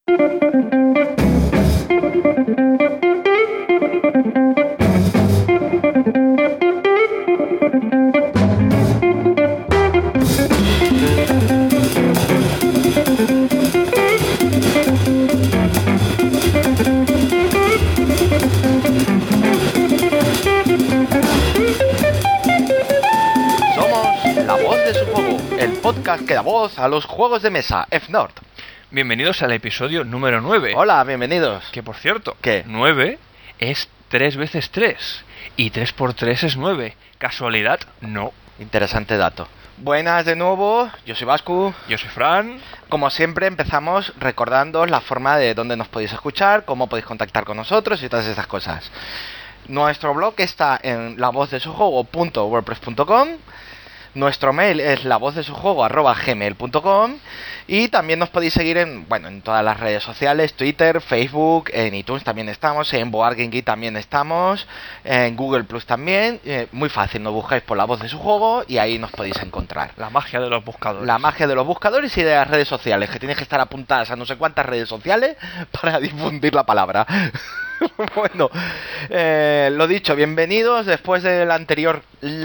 Que da voz a los juegos de mesa, F-Nord. Bienvenidos al episodio número 9. Hola, bienvenidos. Que por cierto, ¿qué? 9 es 3 veces 3 y 3 por 3 es 9. ¿Casualidad? No. Interesante dato. Buenas de nuevo, yo soy Vascu. Yo soy Fran. Como siempre empezamos recordándoos la forma de dónde nos podéis escuchar, cómo podéis contactar con nosotros y todas esas cosas. Nuestro blog está en lavozdesujuego.wordpress.com. Nuestro mail es lavozdesujuego@gmail.com y también nos podéis seguir en todas las redes sociales, Twitter, Facebook, en iTunes también estamos, en Board Game Geek también estamos, en Google Plus también. Muy fácil, nos buscáis por La Voz de Su Juego y ahí nos podéis encontrar. La magia de los buscadores. La magia de los buscadores y de las redes sociales, que tienes que estar apuntadas a no sé cuántas redes sociales para difundir la palabra. Bueno, lo dicho, bienvenidos después del anterior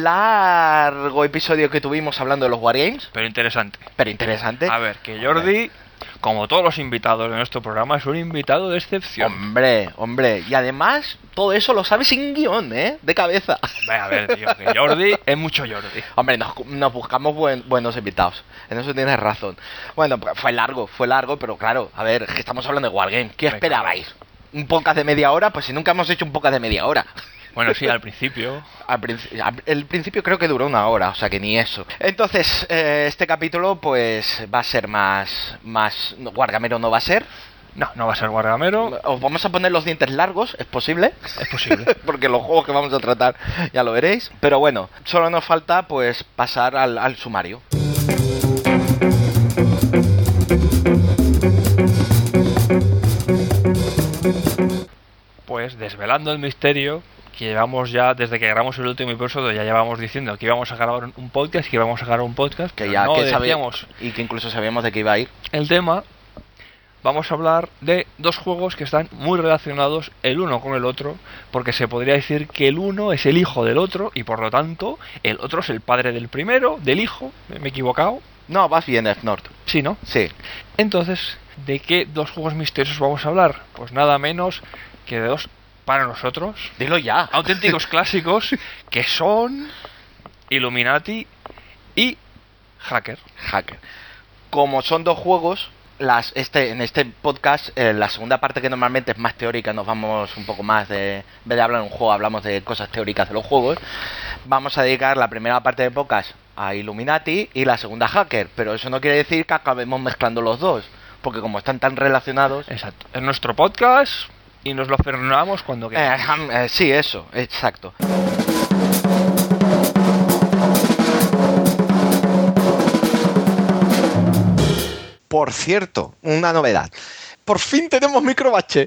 largo episodio que tuvimos hablando de los Wargames. Pero interesante. A ver, que Jordi, como todos los invitados de nuestro programa, es un invitado de excepción. Hombre, y además todo eso lo sabe sin guión, de cabeza. A ver, tío, que Jordi es mucho Jordi. Hombre, nos buscamos buenos invitados, en eso tienes razón. Bueno, pues fue largo, pero claro, a ver, que estamos hablando de Wargames, ¿qué esperabais? ¿Un podcast de media hora? Pues si nunca hemos hecho un podcast de media hora. Bueno, sí, al principio. El principio creo que duró 1 hora, o sea que ni eso. Entonces, este capítulo pues va a ser más Wargamero no va a ser. No va a ser Wargamero. Os vamos a poner los dientes largos, ¿es posible? Es posible. Porque los juegos que vamos a tratar ya lo veréis. Pero bueno, solo nos falta pues pasar al sumario. Pues desvelando el misterio que llevamos ya, desde que grabamos el último episodio, ya llevamos diciendo que íbamos a grabar un podcast, que ya no decíamos, y que incluso sabíamos de qué iba a ir el tema. Vamos a hablar de 2 juegos que están muy relacionados el uno con el otro, porque se podría decir que el uno es el hijo del otro y por lo tanto el otro es el padre del primero, del hijo. ¿Me he equivocado? No, vas bien, F-Nord. Sí, ¿no? Sí. Entonces, ¿de qué 2 juegos misteriosos vamos a hablar? Pues nada menos que de 2, para nosotros, dilo ya, auténticos clásicos, que son Illuminati y Hacker. Como son 2 juegos, en este podcast, la segunda parte, que normalmente es más teórica, nos vamos un poco más en vez de hablar de un juego, hablamos de cosas teóricas de los juegos. Vamos a dedicar la primera parte del podcast a Illuminati y la segunda a Hacker, pero eso no quiere decir que acabemos mezclando los dos, porque como están tan relacionados. Exacto, es nuestro podcast y nos lo frenamos cuando queramos. Sí, eso, exacto. Por cierto, una novedad. Por fin tenemos microbache.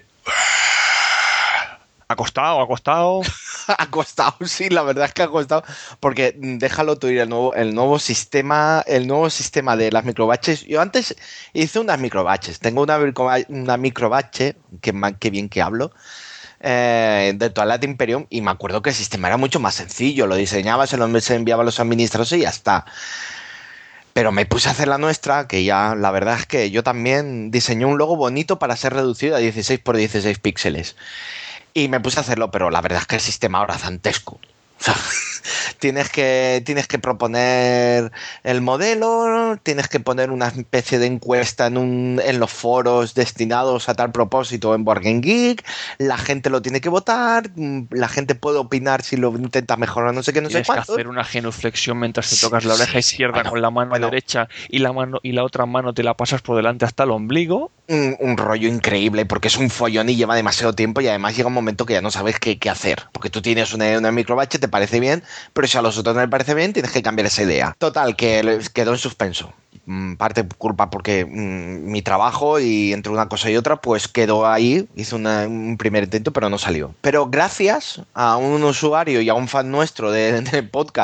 Ha costado. Ha costado, sí, la verdad es que ha costado. Porque déjalo tú ir, el nuevo sistema de las microbaches. Yo antes hice unas microbaches. Tengo una microbache, que bien que hablo, de Twilight Imperium, y me acuerdo que el sistema era mucho más sencillo. Lo diseñaba, se enviaba a los administradores y ya está. Pero me puse a hacer la nuestra, que ya la verdad es que yo también diseñé un logo bonito para ser reducido a 16 por 16 píxeles. Y me puse a hacerlo, pero la verdad es que el sistema ahora es dantesco. O sea, tienes que proponer el modelo, tienes que poner una especie de encuesta en los foros destinados a tal propósito en Board Game Geek, la gente lo tiene que votar, la gente puede opinar si lo intenta mejorar, no sé qué, no sé cuánto. Tienes que hacer una genuflexión mientras te tocas la oreja izquierda con la mano derecha y la otra mano te la pasas por delante hasta el ombligo. Un rollo increíble, porque es un follón y lleva demasiado tiempo, y además llega un momento que ya no sabes qué hacer, porque tú tienes una microbache, te parece bien, pero si a los otros no les parece bien, tienes que cambiar esa idea. Total, que quedó en suspenso. Parte culpa porque mi trabajo, y entre una cosa y otra pues quedó ahí. Hice un primer intento pero no salió, pero gracias a un usuario y a un fan nuestro del podcast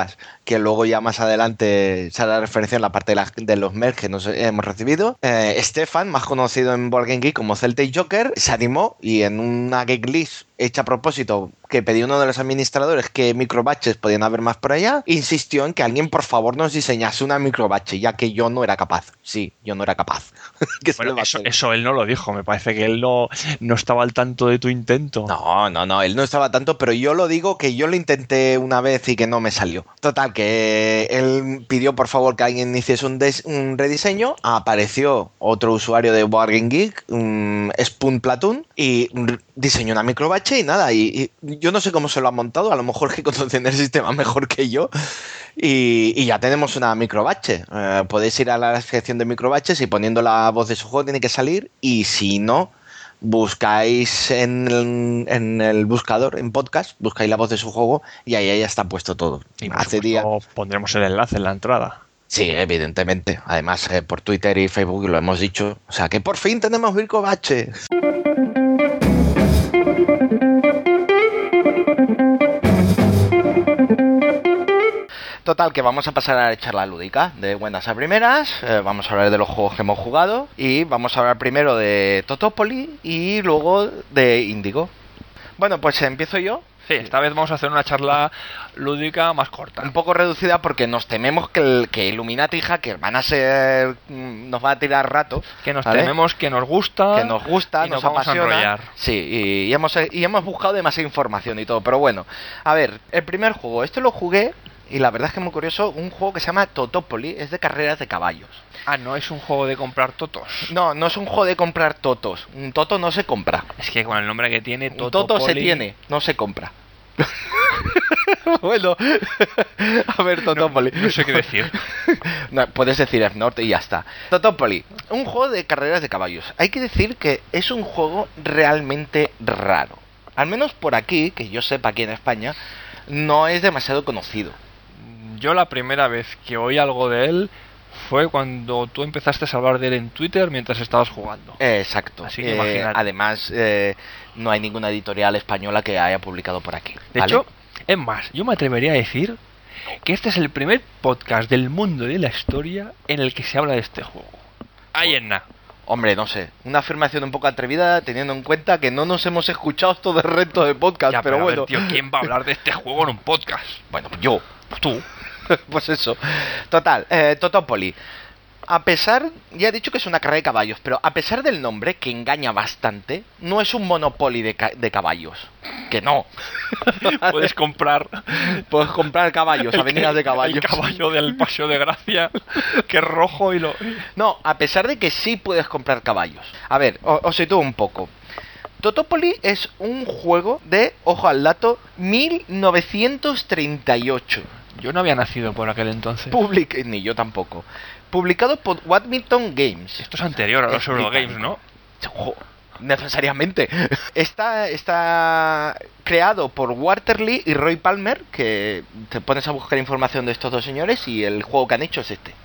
que luego ya más adelante se hará referencia en la parte de los mails que nos hemos recibido. Stefan, más conocido en Board Game Geek como Celtic Joker, se animó y en una Geek List hecha a propósito que pedí uno de los administradores que microbatches podían haber más por allá, insistió en que alguien por favor nos diseñase una microbatch, ya que yo no era capaz. Sí, yo no era capaz. Bueno, eso él no lo dijo, me parece que él no estaba al tanto de tu intento. No, él no estaba tanto, pero yo lo digo que yo lo intenté una vez y que no me salió. Total, que él pidió por favor que alguien hiciese un rediseño, apareció otro usuario de Board Game Geek, Spoon Platoon, y diseñó una microbatch y nada, y yo no sé cómo se lo ha montado, a lo mejor que conocen el sistema mejor que yo, y ya tenemos una microbatch. Podéis ir a la sección de microbatches y poniendo la voz de su juego tiene que salir, y si no, buscáis en el buscador, en podcast, buscáis la voz de su juego y ahí ya está puesto todo. Y hace días pondremos el enlace en la entrada. Sí, evidentemente. Además, por Twitter y Facebook lo hemos dicho. O sea, que por fin tenemos microbatches. Total, que vamos a pasar a echar la lúdica de buenas a primeras. Vamos a hablar de los juegos que hemos jugado y vamos a hablar primero de Totopoly y luego de Índigo. Bueno, pues empiezo yo. Sí, esta vez vamos a hacer una charla lúdica más corta. Un poco reducida porque nos tememos que Illuminati y Hacker van a ser... nos van a tirar rato. Que nos tememos que nos gusta. Que nos gusta, nos apasiona. Sí, y hemos buscado demasiada información y todo. Pero bueno, a ver, el primer juego, este lo jugué y la verdad es que es muy curioso, un juego que se llama Totopoly, es de carreras de caballos. Ah, no es un juego de comprar totos. No es un juego de comprar totos. Un toto no se compra. Es que con el nombre que tiene, Totopoly... Un toto se tiene, no se compra. Bueno, a ver, Totopoly. No sé qué decir. No, puedes decir F-North y ya está. Totopoly, un juego de carreras de caballos. Hay que decir que es un juego realmente raro. Al menos por aquí, que yo sepa aquí en España, no es demasiado conocido. Yo la primera vez que oí algo de él fue cuando tú empezaste a hablar de él en Twitter mientras estabas jugando. Exacto. Así que imagínate. Además, no hay ninguna editorial española que haya publicado por aquí. De hecho, es más, yo me atrevería a decir que este es el primer podcast del mundo de la historia en el que se habla de este juego. Ahí en nada. Hombre, no sé, una afirmación un poco atrevida teniendo en cuenta que no nos hemos escuchado todo el resto de podcast, ya, pero bueno. A ver, tío, ¿quién va a hablar de este juego en un podcast? Bueno, yo. Tú. Pues eso. Total, Totopoly. A pesar, ya he dicho que es una carrera de caballos, pero a pesar del nombre, que engaña bastante, no es un Monopoly de caballos. Que no. Puedes comprar caballos, avenidas de caballos. El caballo del Paseo de Gracia, que es rojo y lo... No, a pesar de que sí puedes comprar caballos. A ver, os sitúo un poco. Totopoly es un juego de, ojo al dato, 1938. Yo no había nacido por aquel entonces. Ni yo tampoco. Publicado por Wadmington Games. Esto es anterior a los Eurogames, ¿no? Necesariamente. Está creado por Walter Lee y Roy Palmer, que te pones a buscar información de estos dos señores y el juego que han hecho es este.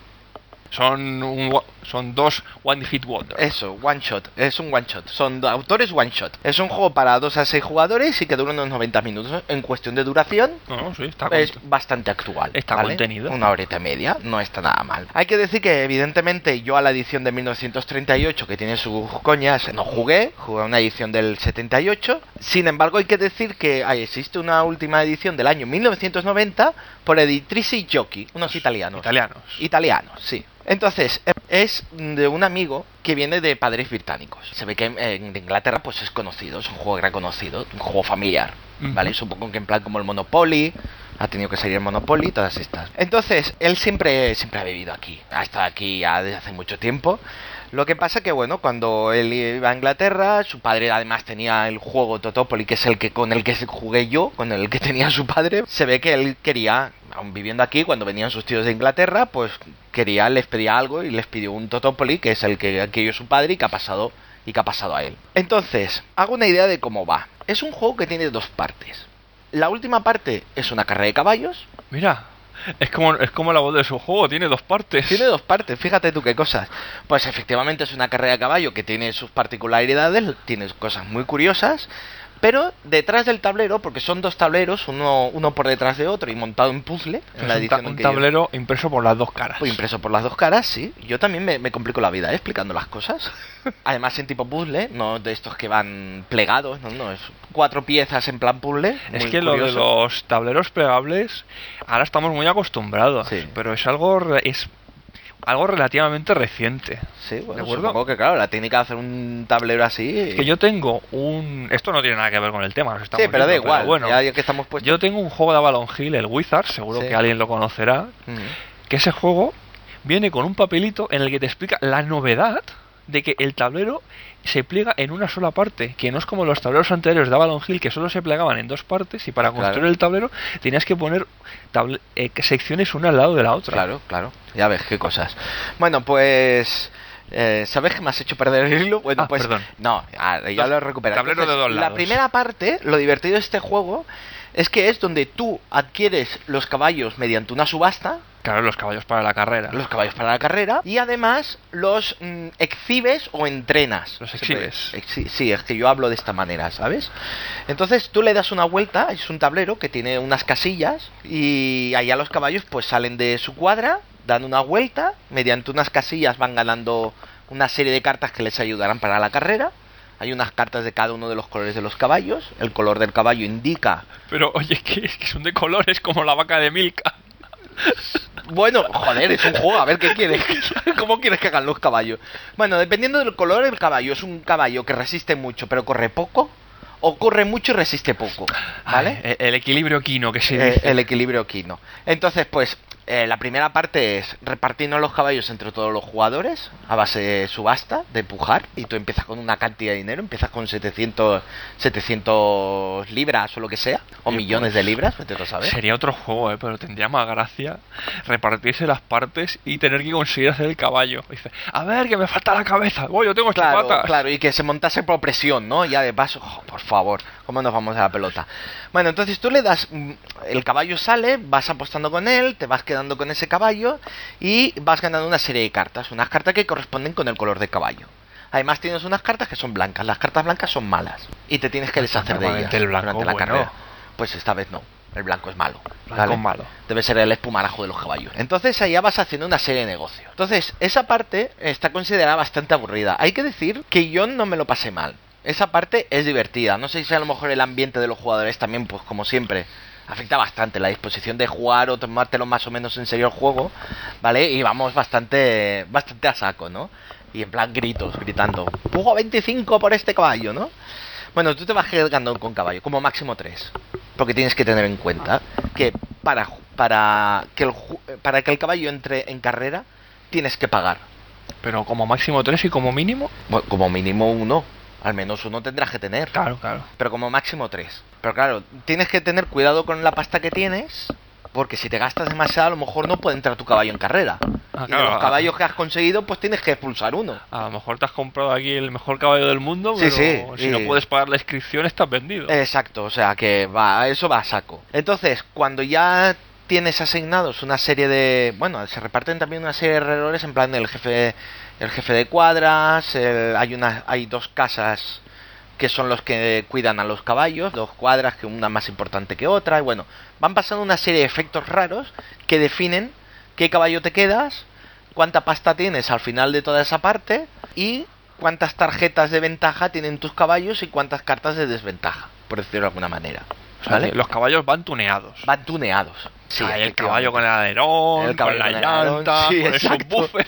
Son dos One Hit Wonder. Eso, one shot. Es un one shot. Son autores one shot. Es un juego para 2 a 6 jugadores y que dura unos 90 minutos. En cuestión de duración, sí, es bastante actual. Está contenido. 1 horita y media. No está nada mal. Hay que decir que, evidentemente, yo a la edición de 1938, que tiene sus coñas, no jugué. Jugué a una edición del 78. Sin embargo, hay que decir que existe una última edición del año 1990 por Editrice Giochi, unos italianos. Italianos, sí. Entonces, es de un amigo que viene de padres británicos. Se ve que en Inglaterra pues es conocido, es un juego reconocido, un juego familiar, ¿vale? Supongo que en plan como el Monopoly, ha tenido que salir el Monopoly, todas estas. Entonces, él siempre ha vivido aquí, ha estado aquí ya desde hace mucho tiempo. Lo que pasa que, bueno, cuando él iba a Inglaterra, su padre además tenía el juego Totopoly, que es con el que jugué yo, con el que tenía su padre. Se ve que él quería, aún viviendo aquí, cuando venían sus tíos de Inglaterra, pues les pedía algo y les pidió un Totopoly, que es el que adquirió su padre y que ha pasado a él. Entonces, hago una idea de cómo va. Es un juego que tiene 2 partes. La última parte es una carrera de caballos. Mira, es como la voz de su juego, tiene 2 partes. Tiene 2 partes, fíjate tú qué cosas. Pues efectivamente es una carrera de caballo que tiene sus particularidades, tiene cosas muy curiosas, Pero detrás del tablero, porque son dos tableros, uno por detrás de otro y montado en puzzle, en la edición un tablero impreso por las dos caras. Pues impreso por las dos caras, sí. Yo también me complico la vida, explicando las cosas. Además en tipo puzzle, no de estos que van plegados, no, es 4 piezas en plan puzzle. Es que lo de los tableros plegables, ahora estamos muy acostumbrados, sí. Pero es algo relativamente reciente. Sí, bueno, supongo que claro, la técnica de hacer un tablero así... Es que yo tengo esto no tiene nada que ver con el tema, sí, pero da igual, pero bueno, ya que estamos puestos... Yo tengo un juego de Avalon Hill, el Wizard, seguro que alguien lo conocerá, que ese juego viene con un papelito en el que te explica la novedad de que el tablero se pliega en una sola parte, que no es como los tableros anteriores de Avalon Hill, que solo se plegaban en 2 partes, y para construir el tablero tenías que poner secciones una al lado de la otra. Claro, ya ves qué cosas. Bueno, pues... ¿sabes que me has hecho perder el hilo? Bueno, pues... Perdón. No, ya lo he recuperado. Tablero de 2 lados. La primera parte, lo divertido de este juego, es que es donde tú adquieres los caballos mediante una subasta. Claro, los caballos para la carrera. Los caballos para la carrera. Y además los exhibes o entrenas. Los exhibes. Sí, es que yo hablo de esta manera, ¿sabes? Entonces tú le das una vuelta, es un tablero que tiene unas casillas y allá los caballos pues salen de su cuadra, dan una vuelta, mediante unas casillas van ganando una serie de cartas que les ayudarán para la carrera. Hay unas cartas de cada uno de los colores de los caballos. El color del caballo indica... Pero oye, que son de colores como la vaca de Milka. Bueno, joder, es un juego, a ver qué quieres. ¿Cómo quieres que hagan los caballos? Bueno, dependiendo del color del caballo, es un caballo que resiste mucho pero corre poco, o corre mucho y resiste poco, ¿vale? Ay, el equilibrio quino que se dice. El equilibrio quino. Entonces, pues, la primera parte es repartiendo los caballos entre todos los jugadores a base de subasta, de pujar, y tú empiezas con una cantidad de dinero, empiezas con 700 libras o lo que sea, o millones de libras, vete a saber. Sería otro juego, pero tendría más gracia repartirse las partes y tener que conseguir hacer el caballo. Dice, a ver, que me falta la cabeza, yo tengo 8 patas. Claro, y que se montase por presión, ¿no? Ya de paso, por favor, ¿cómo nos vamos a la pelota? Bueno, entonces tú le das, el caballo sale, vas apostando con él, te vas quedando con ese caballo y vas ganando una serie de cartas, unas cartas que corresponden con el color del caballo. Además tienes unas cartas que son blancas, las cartas blancas son malas y te tienes que deshacer de ellas el blanco, durante la carrera. Pues esta vez no, el blanco es malo. Blanco es malo. Debe ser el espumarajo de los caballos. Entonces allá vas haciendo una serie de negocios. Entonces esa parte está considerada bastante aburrida. Hay que decir que yo no me lo pasé mal. Esa parte es divertida. No sé si a lo mejor el ambiente de los jugadores también, pues como siempre, afecta bastante la disposición de jugar o tomártelo más o menos en serio el juego, ¿vale? Y vamos bastante a saco, ¿no? Y en plan gritando, ¡pujo 25 por este caballo!, ¿no? Bueno, tú te vas quedando con caballo, como máximo 3. Porque tienes que tener en cuenta que para que el caballo entre en carrera, tienes que pagar. Pero como máximo 3 y como mínimo... Bueno, como mínimo 1. Al menos 1 tendrás que tener. Claro. Pero como máximo 3. Pero claro, tienes que tener cuidado con la pasta que tienes, porque si te gastas demasiado, a lo mejor no puede entrar tu caballo en carrera. Y de los caballos que has conseguido, pues tienes que expulsar uno. A lo mejor te has comprado aquí el mejor caballo del mundo, pero si no puedes pagar la inscripción, estás vendido. Exacto, o sea que eso va a saco. Entonces, cuando ya tienes asignados una serie de... Bueno, se reparten también una serie de errores, en plan el jefe de cuadras, hay 2 casas que son los que cuidan a los caballos, 2 cuadras, que una más importante que otra, y bueno, van pasando una serie de efectos raros que definen qué caballo te quedas, cuánta pasta tienes al final de toda esa parte, y cuántas tarjetas de ventaja tienen tus caballos y cuántas cartas de desventaja, por decirlo de alguna manera. ¿Vale? Los caballos van tuneados. Sí, el caballo con el alerón, con la llanta, sí, con el subwoofer.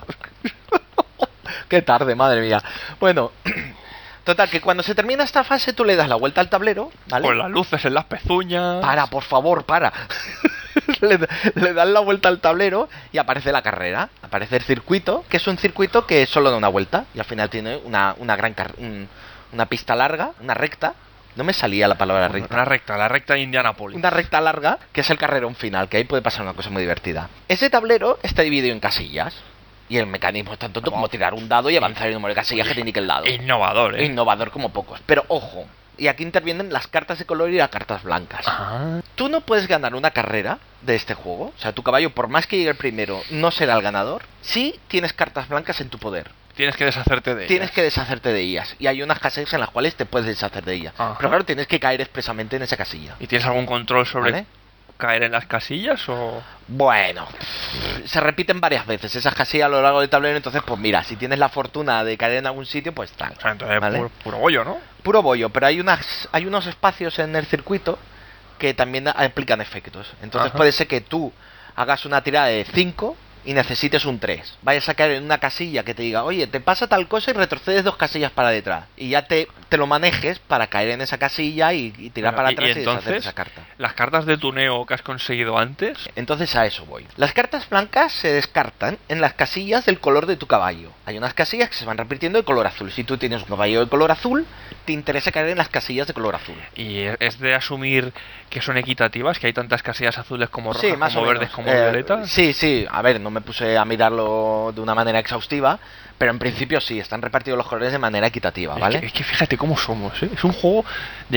Qué tarde, madre mía. Bueno, total, que cuando se termina esta fase tú le das la vuelta al tablero, ¿vale? Con las luces en las pezuñas. Por favor, le das la vuelta al tablero y aparece la carrera. Aparece el circuito, que es un circuito que solo da una vuelta y al final tiene una pista larga, una recta. No me salía la palabra recta. La recta de Indianapolis. Una recta larga, que es el carrerón final, que ahí puede pasar una cosa muy divertida. Ese tablero está dividido en casillas. Y el mecanismo es tan tonto como tirar un dado y avanzar el número de casillas que te indique el dado. Innovador, ¿eh? Innovador como pocos. Pero ojo, y aquí intervienen las cartas de color y las cartas blancas. Tú no puedes ganar una carrera de este juego. O sea, tu caballo, por más que llegue el primero, no será el ganador si tienes cartas blancas en tu poder. Tienes que deshacerte de ellas. Tienes que deshacerte de ellas. Y hay unas casillas en las cuales te puedes deshacer de ellas. Ajá. Pero claro, tienes que caer expresamente en esa casilla. ¿Y tienes algún control sobre ¿Vale? caer en las casillas o...? Bueno, se repiten varias veces esas casillas a lo largo del tablero. Entonces, pues mira, si tienes la fortuna de caer en algún sitio, pues tal. O sea, entonces ¿Vale? puro bollo, ¿no? Puro bollo, pero hay unos espacios en el circuito que también aplican efectos. Entonces Ajá. puede ser que tú hagas una tirada de 5 y necesites un 3. Vayas a caer en una casilla que te diga, oye, te pasa tal cosa y retrocedes 2 casillas para detrás. Y ya te lo manejes para caer en esa casilla y tirar Bueno, para y atrás y, deshacerte entonces, esa carta. las cartas de tuneo que has conseguido antes... Entonces a eso voy. Las cartas blancas se descartan en las casillas del color de tu caballo. Hay unas casillas que se van repitiendo de color azul. Si tú tienes un caballo de color azul, te interesa caer en las casillas de color azul. Y es de asumir que son equitativas, que hay tantas casillas azules como rojas, Sí, más como o verdes, menos. como violetas. Sí, a ver, no me puse a mirarlo de una manera exhaustiva, pero en principio sí, están repartidos los colores de manera equitativa, ¿vale? Es que fíjate cómo somos, ¿eh? Es un juego de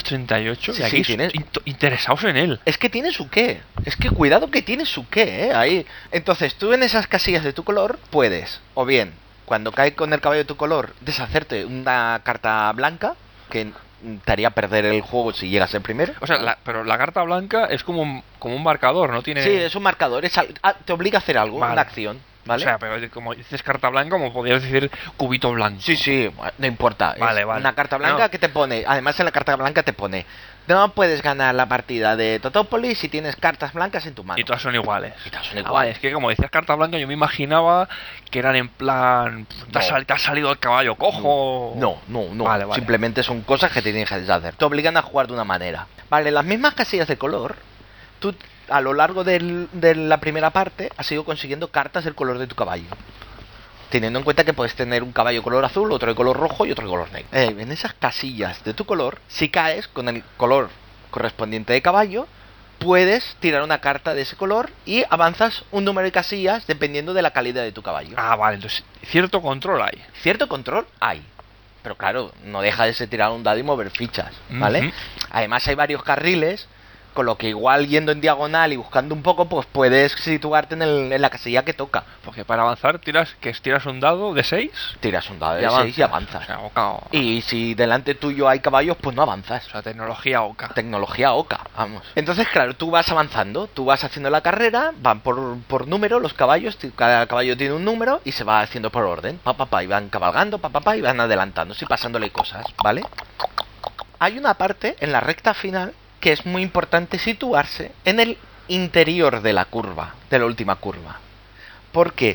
1938 Sí, y aquí sí, tienes- interesados en él. Es que tiene su qué. Es que cuidado que tiene su qué, Ahí. Entonces, tú en esas casillas de tu color puedes, o bien, cuando cae con el caballo de tu color, deshacerte una carta blanca, que te haría perder el juego si llegas el primero. O sea, pero la carta blanca es como un marcador, ¿no? Tiene... Sí, es un marcador, te obliga a hacer algo, Vale. una acción, ¿vale? O sea, pero como dices carta blanca, como podrías decir cubito blanco. Sí, no importa. Vale, es vale. una carta blanca No. que te pone. Además, en la carta blanca te pone: no puedes ganar la partida de Totópolis si tienes cartas blancas en tu mano. Y todas son iguales. Y todas son Ah, iguales. vale, es que como decías carta blanca, yo me imaginaba que eran en plan... Te ha salido el caballo cojo... No. Vale, vale. Simplemente son cosas que te tienes que deshacer. Te obligan a jugar de una manera. Vale, las mismas casillas de color, tú a lo largo de la primera parte has ido consiguiendo cartas del color de tu caballo. Teniendo en cuenta que puedes tener un caballo de color azul, otro de color rojo y otro de color negro. En esas casillas de tu color, si caes con el color correspondiente de caballo, puedes tirar una carta de ese color y avanzas un número de casillas dependiendo de la calidad de tu caballo. Ah, vale, entonces cierto control hay. Cierto control hay. Pero claro, no deja de ser tirar un dado y mover fichas, ¿vale? Ujú. Además hay varios carriles, con lo que igual yendo en diagonal y buscando un poco, pues puedes situarte en la casilla que toca. Porque para avanzar tiras un dado de 6 Tiras un dado y de 6 y O avanzas. sea, Y si delante tuyo hay caballos, pues no avanzas. o sea, tecnología oca. Tecnología oca, vamos. Entonces, claro, tú vas avanzando, tú vas haciendo la carrera, van por número los caballos, cada caballo tiene un número y se va haciendo por orden. Y van cabalgando, y van adelantando, y pasándole cosas, ¿vale? Hay una parte en la recta final que es muy importante situarse en el interior de la curva, de la última curva. Porque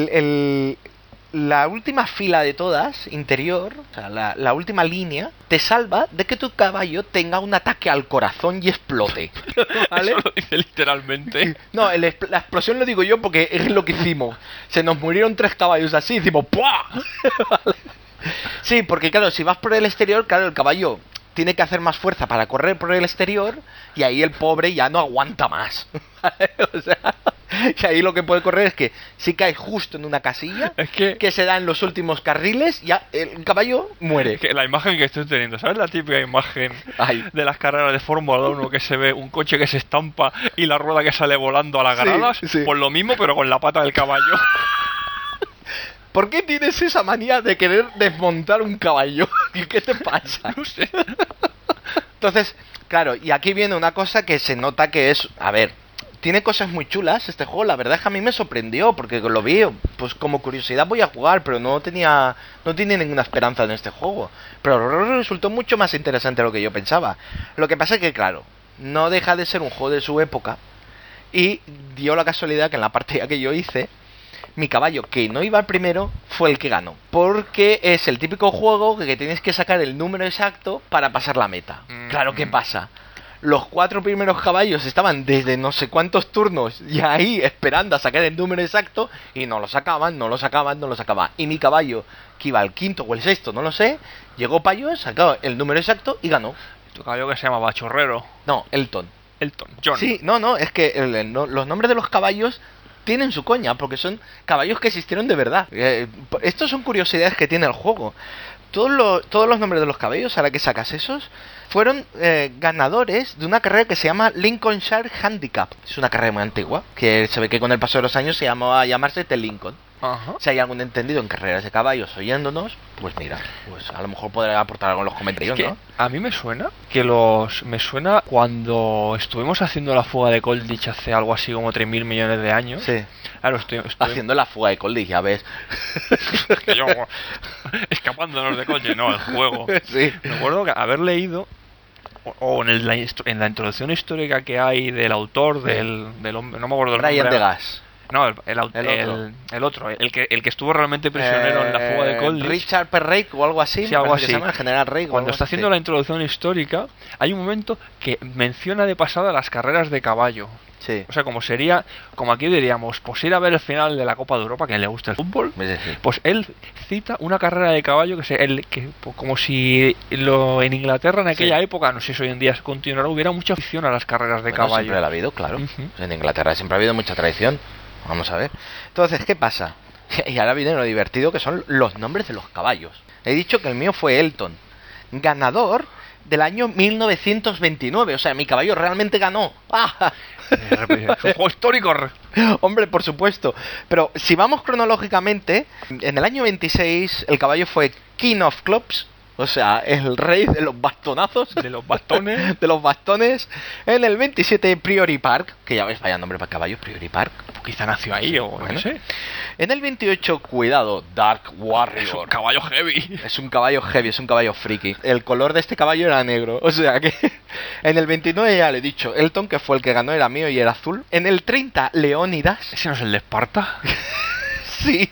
la última fila de todas, interior, o sea, la última línea, te salva de que tu caballo tenga un ataque al corazón y explote. ¿Vale? Eso lo dice literalmente. No, la explosión lo digo yo porque es lo que hicimos. Se nos murieron 3 caballos así, hicimos ¡pua! ¿Vale? Sí, porque claro, si vas por el exterior, claro, el caballo tiene que hacer más fuerza para correr por el exterior y ahí el pobre ya no aguanta más. ¿Vale? O sea, que ahí lo que puede correr es que si caes justo en una casilla Es que se da en los últimos carriles, ya el caballo muere. la imagen que estoy teniendo, ¿sabes la típica imagen Ay. de las carreras de Fórmula 1 que se ve un coche que se estampa y la rueda que sale volando a las gradas? sí. Pues lo mismo, pero con la pata del caballo. ¿Por qué tienes esa manía de querer desmontar un caballo? ¿Qué te pasa? No sé. Entonces, claro, y aquí viene una cosa que se nota que es... A ver, tiene cosas muy chulas este juego. La verdad es que a mí me sorprendió, porque lo vi, pues como curiosidad voy a jugar, pero no tenía ninguna esperanza en este juego. Pero resultó mucho más interesante de lo que yo pensaba. Lo que pasa es que, claro, no deja de ser un juego de su época, y dio la casualidad que en la partida que yo hice, mi caballo, que no iba primero, fue el que ganó. Porque es el típico juego que tienes que sacar el número exacto para pasar la meta. Claro, ¿qué pasa? Los 4 primeros caballos estaban desde no sé cuántos turnos y ahí esperando a sacar el número exacto y no lo sacaban. Y mi caballo, que iba al quinto o el sexto, no lo sé, llegó para yo, sacó el número exacto y ganó. Tu caballo que se llama Bachorrero. No, Elton. John. Sí, no, es que los nombres de los caballos tienen su coña, porque son caballos que existieron de verdad. Estos son curiosidades que tiene el juego. Todos los nombres de los caballos, ahora que sacas esos, fueron ganadores de una carrera que se llama Lincolnshire Handicap. Es una carrera muy antigua, que se ve que con el paso de los años se llamó a llamarse The Lincoln. Ajá. Si hay algún entendido en carreras de caballos oyéndonos, pues mira, pues a lo mejor podrá aportar algo en los comentarios, Es que ¿no? a mí me suena me suena cuando estuvimos haciendo la fuga de Colditch hace algo así como 3.000 millones de años. Sí. Claro, Haciendo la fuga de Colditch, ya ves. que yo, escapándonos de coche, no, el juego. Sí. Me acuerdo que haber leído o en la introducción histórica que hay del autor del hombre, no me acuerdo el Brian nombre. Degas. No, el otro, el que estuvo realmente prisionero en la fuga de Colditch. Richard Perrake o algo así. Sí, algo así. Se llama el General Rake. Cuando está haciendo la introducción histórica, hay un momento que menciona de pasada las carreras de caballo. Sí. O sea, como aquí diríamos, pues ir a ver el final de la Copa de Europa, que le gusta el fútbol, Sí. pues él cita una carrera de caballo como si en Inglaterra en aquella época, no sé si hoy en día se continuará, hubiera mucha afición a las carreras de caballo. Siempre la ha habido, claro. Uh-huh. En Inglaterra siempre ha habido mucha tradición. Vamos a ver. Entonces, ¿qué pasa? Y ahora viene lo divertido, que son los nombres de los caballos. He dicho que el mío fue Elton, ganador del año 1929. O sea, mi caballo realmente ganó. ¡Ah! Es un juego histórico. Hombre, por supuesto. Pero si vamos cronológicamente, en el año 26 el caballo fue King of Clubs. O sea, el rey de los bastonazos. De los bastones. De los bastones. En el 27 Priory Park. Que ya ves, vaya nombre para caballo, Priory Park. Pues quizá nació ahí o Bueno. no sé. En el 28, cuidado, Dark Warrior. Es un caballo heavy. Es un caballo heavy, es un caballo friki. El color de este caballo era negro. O sea que... En el 29 ya le he dicho, Elton, que fue el que ganó, era mío y era azul. En el 30, Leónidas. ¿Ese no es el de Esparta? Sí.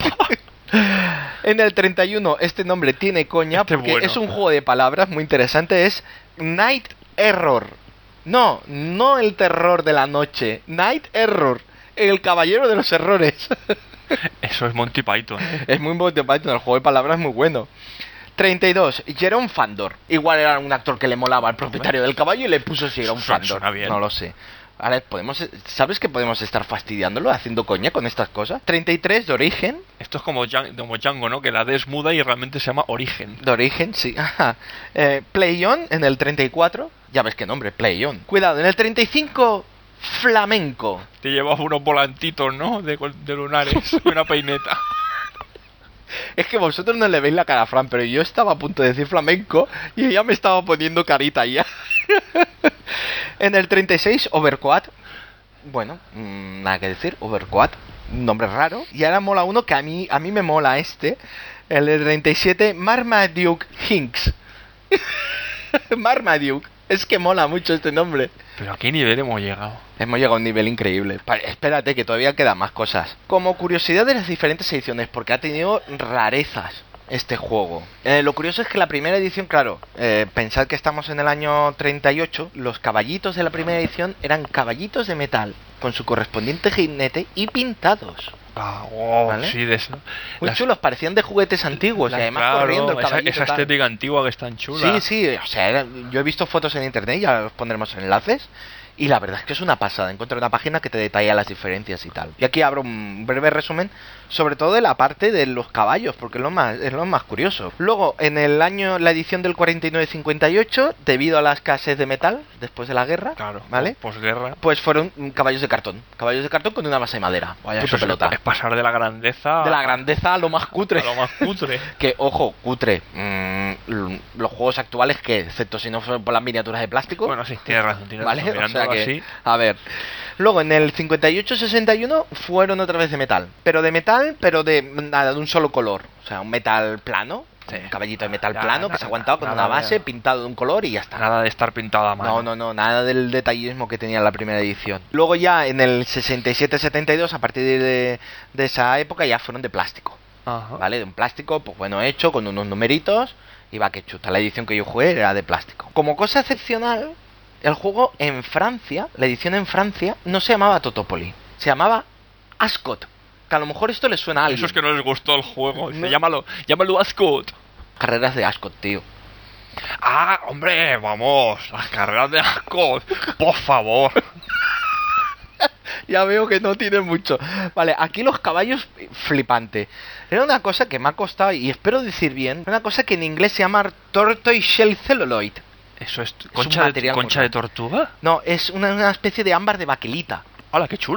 En el 31, este nombre tiene coña porque bueno. es un juego de palabras muy interesante. Es Night Error. No el terror de la noche. Night Error. El caballero de los errores. Eso es Monty Python. Es muy Monty Python, el juego de palabras es muy bueno. 32, Jerome Fandor. Igual era un actor que le molaba al propietario del caballo y le puso Jerome Fandor. Suena bien. No lo sé. Ahora, ¿sabes que podemos estar fastidiándolo, haciendo coña con estas cosas? 33, de origen. Esto es como Django, ¿no? Que la D es muda y realmente se llama Origen. De origen, sí. Ajá. Play On en el 34. Ya ves qué nombre, Play On. Cuidado, en el 35, Flamenco. Te llevas unos volantitos, ¿no? De lunares y una peineta. Es que vosotros no le veis la cara a Fran, pero yo estaba a punto de decir flamenco y ella me estaba poniendo carita ya. En el 36, Overquad. Bueno, nada que decir, Overquad. Un nombre raro. Y ahora mola uno que a mí me mola este. El de 37, Marmaduke Hinks. Marmaduke. Es que mola mucho este nombre. ¿Pero a qué nivel hemos llegado? Hemos llegado a un nivel increíble. Espérate, que todavía quedan más cosas. Como curiosidad de las diferentes ediciones, porque ha tenido rarezas este juego. Lo curioso es que la primera edición, claro, pensad que estamos en el año 38, los caballitos de la primera edición eran caballitos de metal, con su correspondiente jinete y pintados. Ah, wow, ¿Vale? sí, de eso. Muy chulos, parecían de juguetes antiguos, y además claro, corriendo el caballito. esa tal. estética antigua que es tan chula. Sí, o sea, yo he visto fotos en internet, ya os pondremos enlaces, y la verdad es que es una pasada. Encontré una página que te detalla las diferencias y tal. Y aquí abro un breve resumen, sobre todo de la parte de los caballos, porque es lo más curioso. Luego, en la edición del 49-58, debido a la escasez de metal, después de la guerra, Claro, ¿vale? Posguerra. Pues fueron caballos de cartón con una base de madera. Vaya, Puto eso pelota. es pasar de la grandeza De la grandeza a lo más cutre. a lo más cutre. Que, ojo, cutre. Los juegos actuales, que excepto si no fueron por las miniaturas de plástico. Bueno, sí, tienes razón. ¿Vale? O sea Mirándolo que, así. a ver. Luego, en el 58-61 fueron otra vez de metal. Pero de un solo color. O sea, un metal plano. Sí. Un caballito de metal Ya, plano que se ha aguantado con nada una base de- pintado de un color y ya está. Nada de estar pintado a mano. No, nada del detallismo que tenía en la primera edición. Luego ya en el 67-72, a partir de esa época, ya fueron de plástico. Ajá. ¿Vale? De un plástico, pues bueno, hecho, con unos numeritos, y va que chuta. La edición que yo jugué era de plástico. Como cosa excepcional, el juego en Francia, la edición en Francia, no se llamaba Totopoly, se llamaba Ascot. Que a lo mejor esto le suena a alguien. Eso es que no les gustó el juego. Dice, No. llámalo Ascot. Carreras de Ascot, tío. Ah, hombre, vamos. Las carreras de Ascot. Por favor. Ya veo que no tiene mucho. Vale, aquí los caballos, flipante. Era una cosa que me ha costado, y espero decir bien, una cosa que en inglés se llama Tortoise Shell Celluloid. ¿Eso es material concha de tortuga? No, es una especie de ámbar de baquelita. ¡Hala, qué chulo!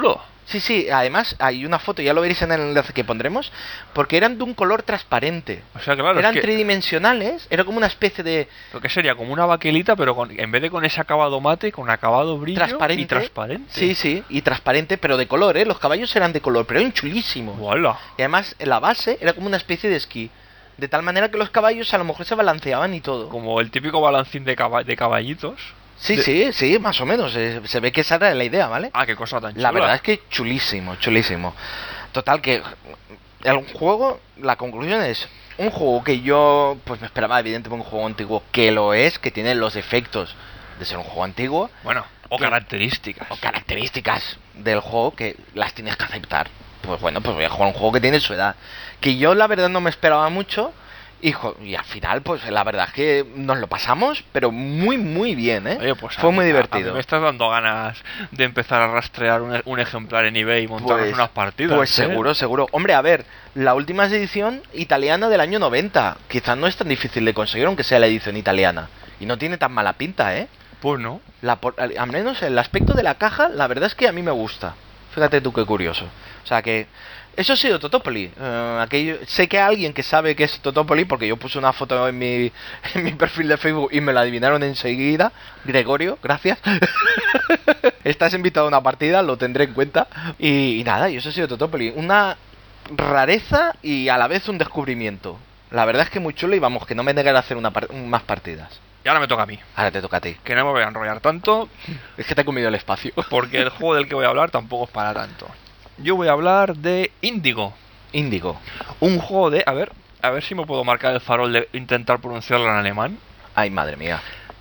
Sí, sí, además hay una foto, ya lo veréis en el enlace que pondremos, porque eran de un color transparente. O sea, claro, Eran es que tridimensionales, era como una especie de lo que sería como una baquelita, pero en vez de con ese acabado mate, con acabado brillo transparente. y transparente. Sí, sí, y transparente, pero de color, ¿eh? Los caballos eran de color, pero eran chulísimos. ¡Wala! Y además la base era como una especie de esquí. De tal manera que los caballos a lo mejor se balanceaban y todo. Como el típico balancín de caballitos. Sí, De- sí, sí, más o menos. Se ve que esa era la idea, ¿vale? Ah, qué cosa tan chula. La verdad es que chulísimo, chulísimo. Total que el juego, la conclusión es un juego que yo pues me esperaba evidentemente un juego antiguo, que lo es, que tiene los efectos de ser un juego antiguo Bueno, o que- características. o características del juego que las tienes que aceptar. Pues bueno, pues voy a jugar un juego que tiene su edad. Que yo la verdad no me esperaba mucho. Y al final, pues la verdad es que nos lo pasamos, pero muy, muy bien, ¿eh? Oye, pues Fue muy a mí divertido. me estás dando ganas de empezar a rastrear un ejemplar en eBay y montarnos Pues, unas partidas. pues ¿eh? seguro, seguro. Hombre, a ver, la última es edición italiana del año 90. Quizás no es tan difícil de conseguir, aunque sea la edición italiana. Y no tiene tan mala pinta, ¿eh? Pues no. Al menos el aspecto de la caja, la verdad es que a mí me gusta. Fíjate tú qué curioso. O sea que... Eso ha sido Totopoli. Sé que alguien que sabe que es Totopoli, porque yo puse una foto en en mi perfil de Facebook y me la adivinaron enseguida. Gregorio, gracias. Estás invitado a una partida, lo tendré en cuenta. Y nada, y eso ha sido Totopoli. Una rareza y a la vez un descubrimiento. La verdad es que muy chulo y vamos, que no me negaré a hacer más partidas. Y ahora me toca a mí. Ahora te toca a ti. Que no me voy a enrollar tanto, Es que te he comido el espacio. porque el juego del que voy a hablar tampoco es para tanto. Yo voy a hablar de Índigo. Índigo. Un juego de... A ver si me puedo marcar el farol de intentar pronunciarlo en alemán. Ay, madre mía.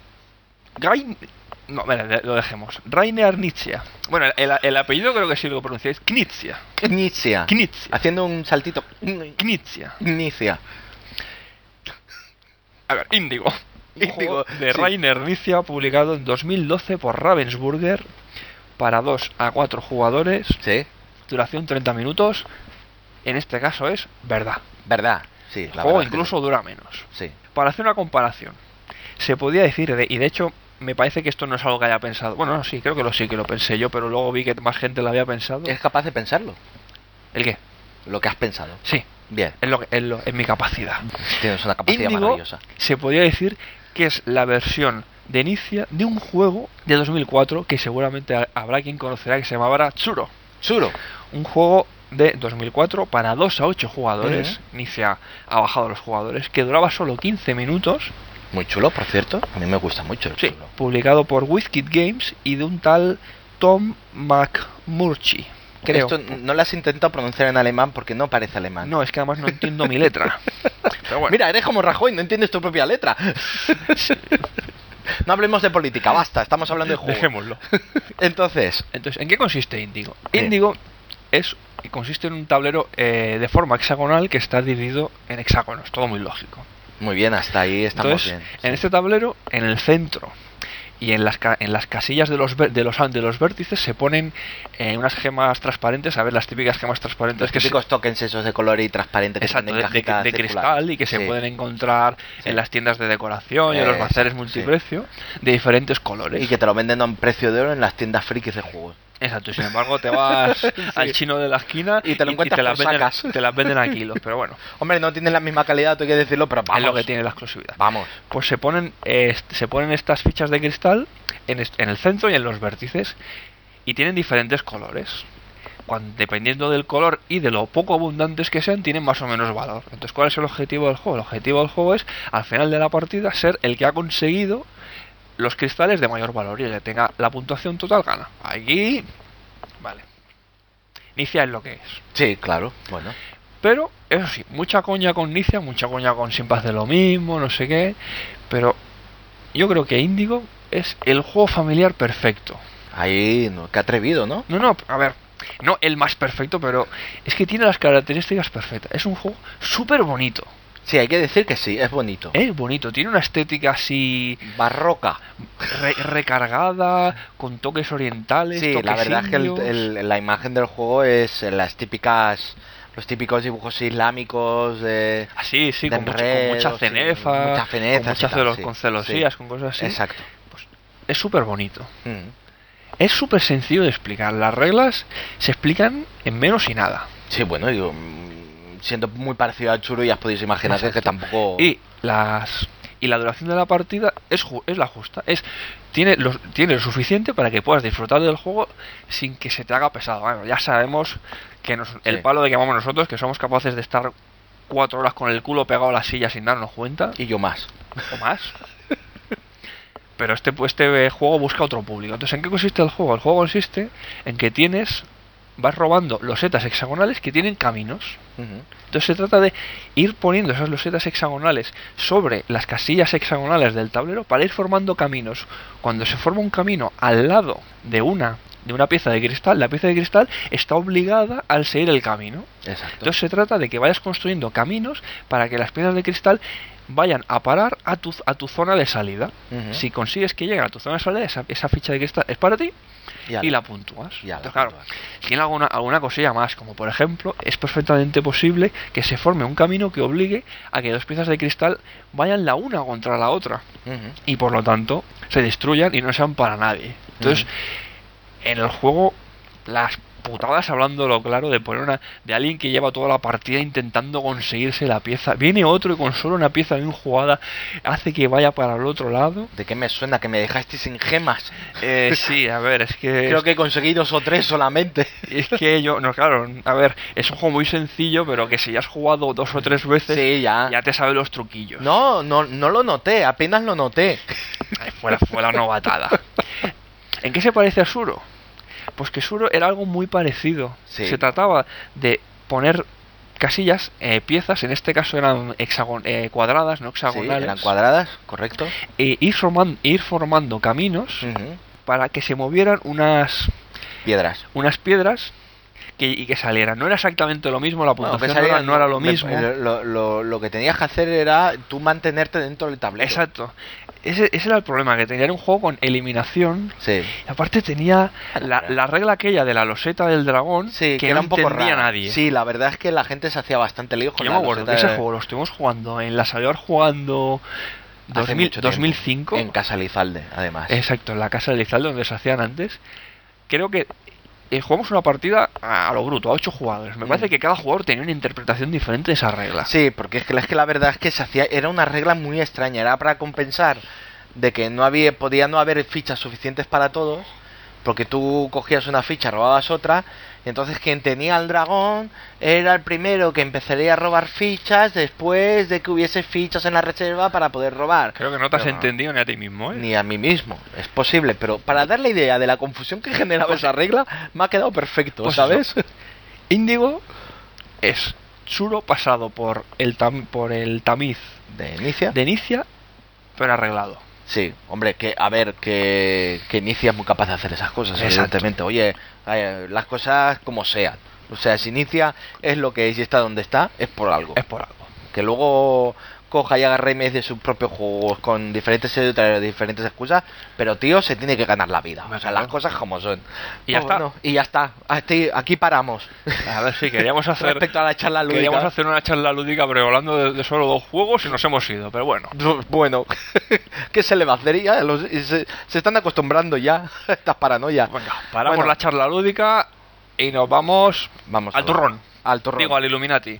No, vale, lo dejemos. Rainer Nietzsche. Bueno, el apellido creo que sí lo pronunciáis. Knizia. Knizia. Knizia. Haciendo un saltito. Knizia. Knizia. A ver, Índigo. Un Índigo, juego de sí. Rainer Nietzsche, publicado en 2012 por Ravensburger para 2 a 4 jugadores. Sí, Duración 30 minutos. En este caso es verdad. verdad. Sí, El la juego verdad es que incluso dura menos. sí. Para hacer una comparación, se podía decir, y de hecho me parece que esto no es algo que haya pensado. Bueno, no, sí, creo que sí que lo pensé yo, pero luego vi que más gente lo había pensado. ¿Es capaz de pensarlo? ¿El qué? Lo que has pensado. Sí, Bien. es mi capacidad. Tienes una capacidad Índigo maravillosa. se podría decir que es la versión de inicia de un juego de 2004 que seguramente habrá quien conocerá, que se llamaba Tsuro. Churo. Un juego de 2004 para 2 a 8 jugadores. Ujú. Inicia ha bajado a los jugadores, que duraba solo 15 minutos. Muy chulo, por cierto. A mí me gusta mucho el Sí, chulo. publicado por WizKid Games y de un tal Tom McMurtry. Creo. Esto no lo has intentado pronunciar en alemán porque no parece alemán. No, es que además no entiendo mi letra. Pero bueno. Mira, eres como Rajoy, no entiendes tu propia letra. No hablemos de política, basta, estamos hablando de juego. Dejémoslo. Entonces, Entonces, ¿en qué consiste Índigo? Bien. Índigo consiste en un tablero de forma hexagonal que está dividido en hexágonos, todo muy lógico. muy bien, hasta ahí estamos Entonces, bien. en este tablero, en el centro y en las casillas de los vértices se ponen unas gemas transparentes, a ver, las típicas gemas transparentes Los típicos tokens esos de color y transparente que exacto, tienen cajitas de circulares. cristal y que se Sí. pueden encontrar Sí. en las tiendas de decoración y en los bazares Sí. multiprecio de diferentes colores. Y que te lo venden a un precio de oro en las tiendas frikis de juegos. Exacto, y sin embargo te vas al chino de la esquina Y te lo encuentras las por venden, sacas. te las venden a kilos, pero bueno, Hombre, no tienen la misma calidad, tú hay que decirlo, pero vamos. es lo que tiene la exclusividad. Vamos. Pues se ponen estas fichas de cristal en el centro y en los vértices y tienen diferentes colores. Dependiendo del color y de lo poco abundantes que sean, tienen más o menos valor. Entonces, ¿cuál es el objetivo del juego? El objetivo del juego es, al final de la partida, ser el que ha conseguido los cristales de mayor valor y el que tenga la puntuación total gana. Aquí, vale. Nicia es lo que es. Sí, claro, bueno. Pero, eso sí, mucha coña con Nicia, mucha coña con siempre hace lo mismo, no sé qué. Pero yo creo que Índigo es el juego familiar perfecto. Ahí, no, qué atrevido, ¿no? No, a ver, no el más perfecto, pero es que tiene las características perfectas. Es un juego súper bonito. Sí, hay que decir que sí, es bonito. Es bonito, tiene una estética así Barroca. recargada, con toques orientales. Sí, la verdad es que toquecillos. la imagen del juego es los típicos dibujos islámicos de... Así, sí, de con enredos, mucha cenefa, muchas cenefas con y tal, sí. con celosías, Sí. con cosas así. Exacto. Es súper bonito. Mm. Es súper sencillo de explicar. Las reglas se explican en menos y nada. Sí, bueno, yo, siendo muy parecido al Churo, ya os podéis imaginar que tampoco... Y la duración de la partida es la justa. Tiene lo suficiente para que puedas disfrutar del juego sin que se te haga pesado. Bueno, ya sabemos que el palo de que vamos nosotros, que somos capaces de estar 4 horas con el culo pegado a la silla sin darnos cuenta. Y yo más. O más. Pero este juego busca otro público. Entonces, ¿en qué consiste el juego? El juego consiste en que vas robando losetas hexagonales que tienen caminos. Entonces se trata de ir poniendo esas losetas hexagonales sobre las casillas hexagonales del tablero para ir formando caminos. Cuando se forma un camino al lado de una pieza de cristal, la pieza de cristal está obligada al seguir el camino. Exacto. Entonces se trata de que vayas construyendo caminos para que las piezas de cristal vayan a parar a tu zona de salida. Si consigues que lleguen a tu zona de salida, esa ficha de cristal es para ti y la puntúas. Entonces, claro, tiene alguna cosilla más, como por ejemplo, es perfectamente posible que se forme un camino que obligue a que dos piezas de cristal vayan la una contra la otra y por lo tanto se destruyan y no sean para nadie. Entonces, en el juego, las putadas, hablándolo claro, de alguien que lleva toda la partida intentando conseguirse la pieza, viene otro y con solo una pieza bien jugada hace que vaya para el otro lado. ¿De qué me suena? Que me dejaste sin gemas. Sí, a ver, es que... Creo que conseguí 2 o 3 solamente. Es que claro, a ver, es un juego muy sencillo, pero que si ya has jugado 2 o 3 veces, sí, ya te sabes los truquillos. No lo noté, apenas lo noté. Fue la novatada. ¿En qué se parece a Suro? Pues que Suro era algo muy parecido. Sí. Se trataba de poner casillas, piezas, en este caso eran cuadradas, no hexagonales. Sí, eran cuadradas, correcto. E ir formando caminos para que se movieran unas piedras y que salieran. No era exactamente lo mismo, la puntuación no era lo mismo. Lo que tenías que hacer era tú mantenerte dentro del tablero. Exacto. Ese era el problema, que tenía un juego con eliminación. Sí. Y aparte tenía la regla aquella de la loseta del dragón, sí, que era no un poco entendía rara. nadie. Sí, la verdad es que la gente se hacía bastante lío con Yo la me acuerdo que ese juego lo estuvimos jugando en la Salvador jugando 2005. En Casa Lizalde, además. Exacto, en la Casa de Lizalde, donde se hacían antes. Creo que jugamos una partida a lo bruto, a 8 jugadores. Me parece que cada jugador tenía una interpretación diferente de esa regla. Sí, porque es que la verdad es que era una regla muy extraña. Era para compensar de que podía no haber fichas suficientes para todos, porque tú cogías una ficha, robabas otra, y entonces quien tenía al dragón era el primero que empezaría a robar fichas después de que hubiese fichas en la reserva para poder robar. Creo que no te has entendido ni a ti mismo, ¿eh? Ni a mí mismo, es posible, pero para dar la idea de la confusión que generaba esa regla, me ha quedado perfecto, pues ¿sabes? Índigo es Suro pasado por el tamiz de Inicia, pero arreglado. Sí, hombre, que Inicia es muy capaz de hacer esas cosas, evidentemente. Oye, las cosas como sean. O sea, si Inicia es lo que es y está donde está, es por algo. Que luego coja y haga remakes de sus propios juegos con diferentes excusas, pero tío, se tiene que ganar la vida. O sea, las cosas como son. Y ya está. Bueno, y ya está. Aquí paramos. A ver, sí, queríamos hacer... Respecto a la charla lúdica. Queríamos hacer una charla lúdica, pero hablando de solo 2 juegos y nos hemos ido, pero bueno. Bueno, ¿qué se le va a hacer? Ya, se están acostumbrando ya a estas paranoias. Venga, paramos la charla lúdica y nos vamos al turrón. Al turrón. Digo, al Illuminati.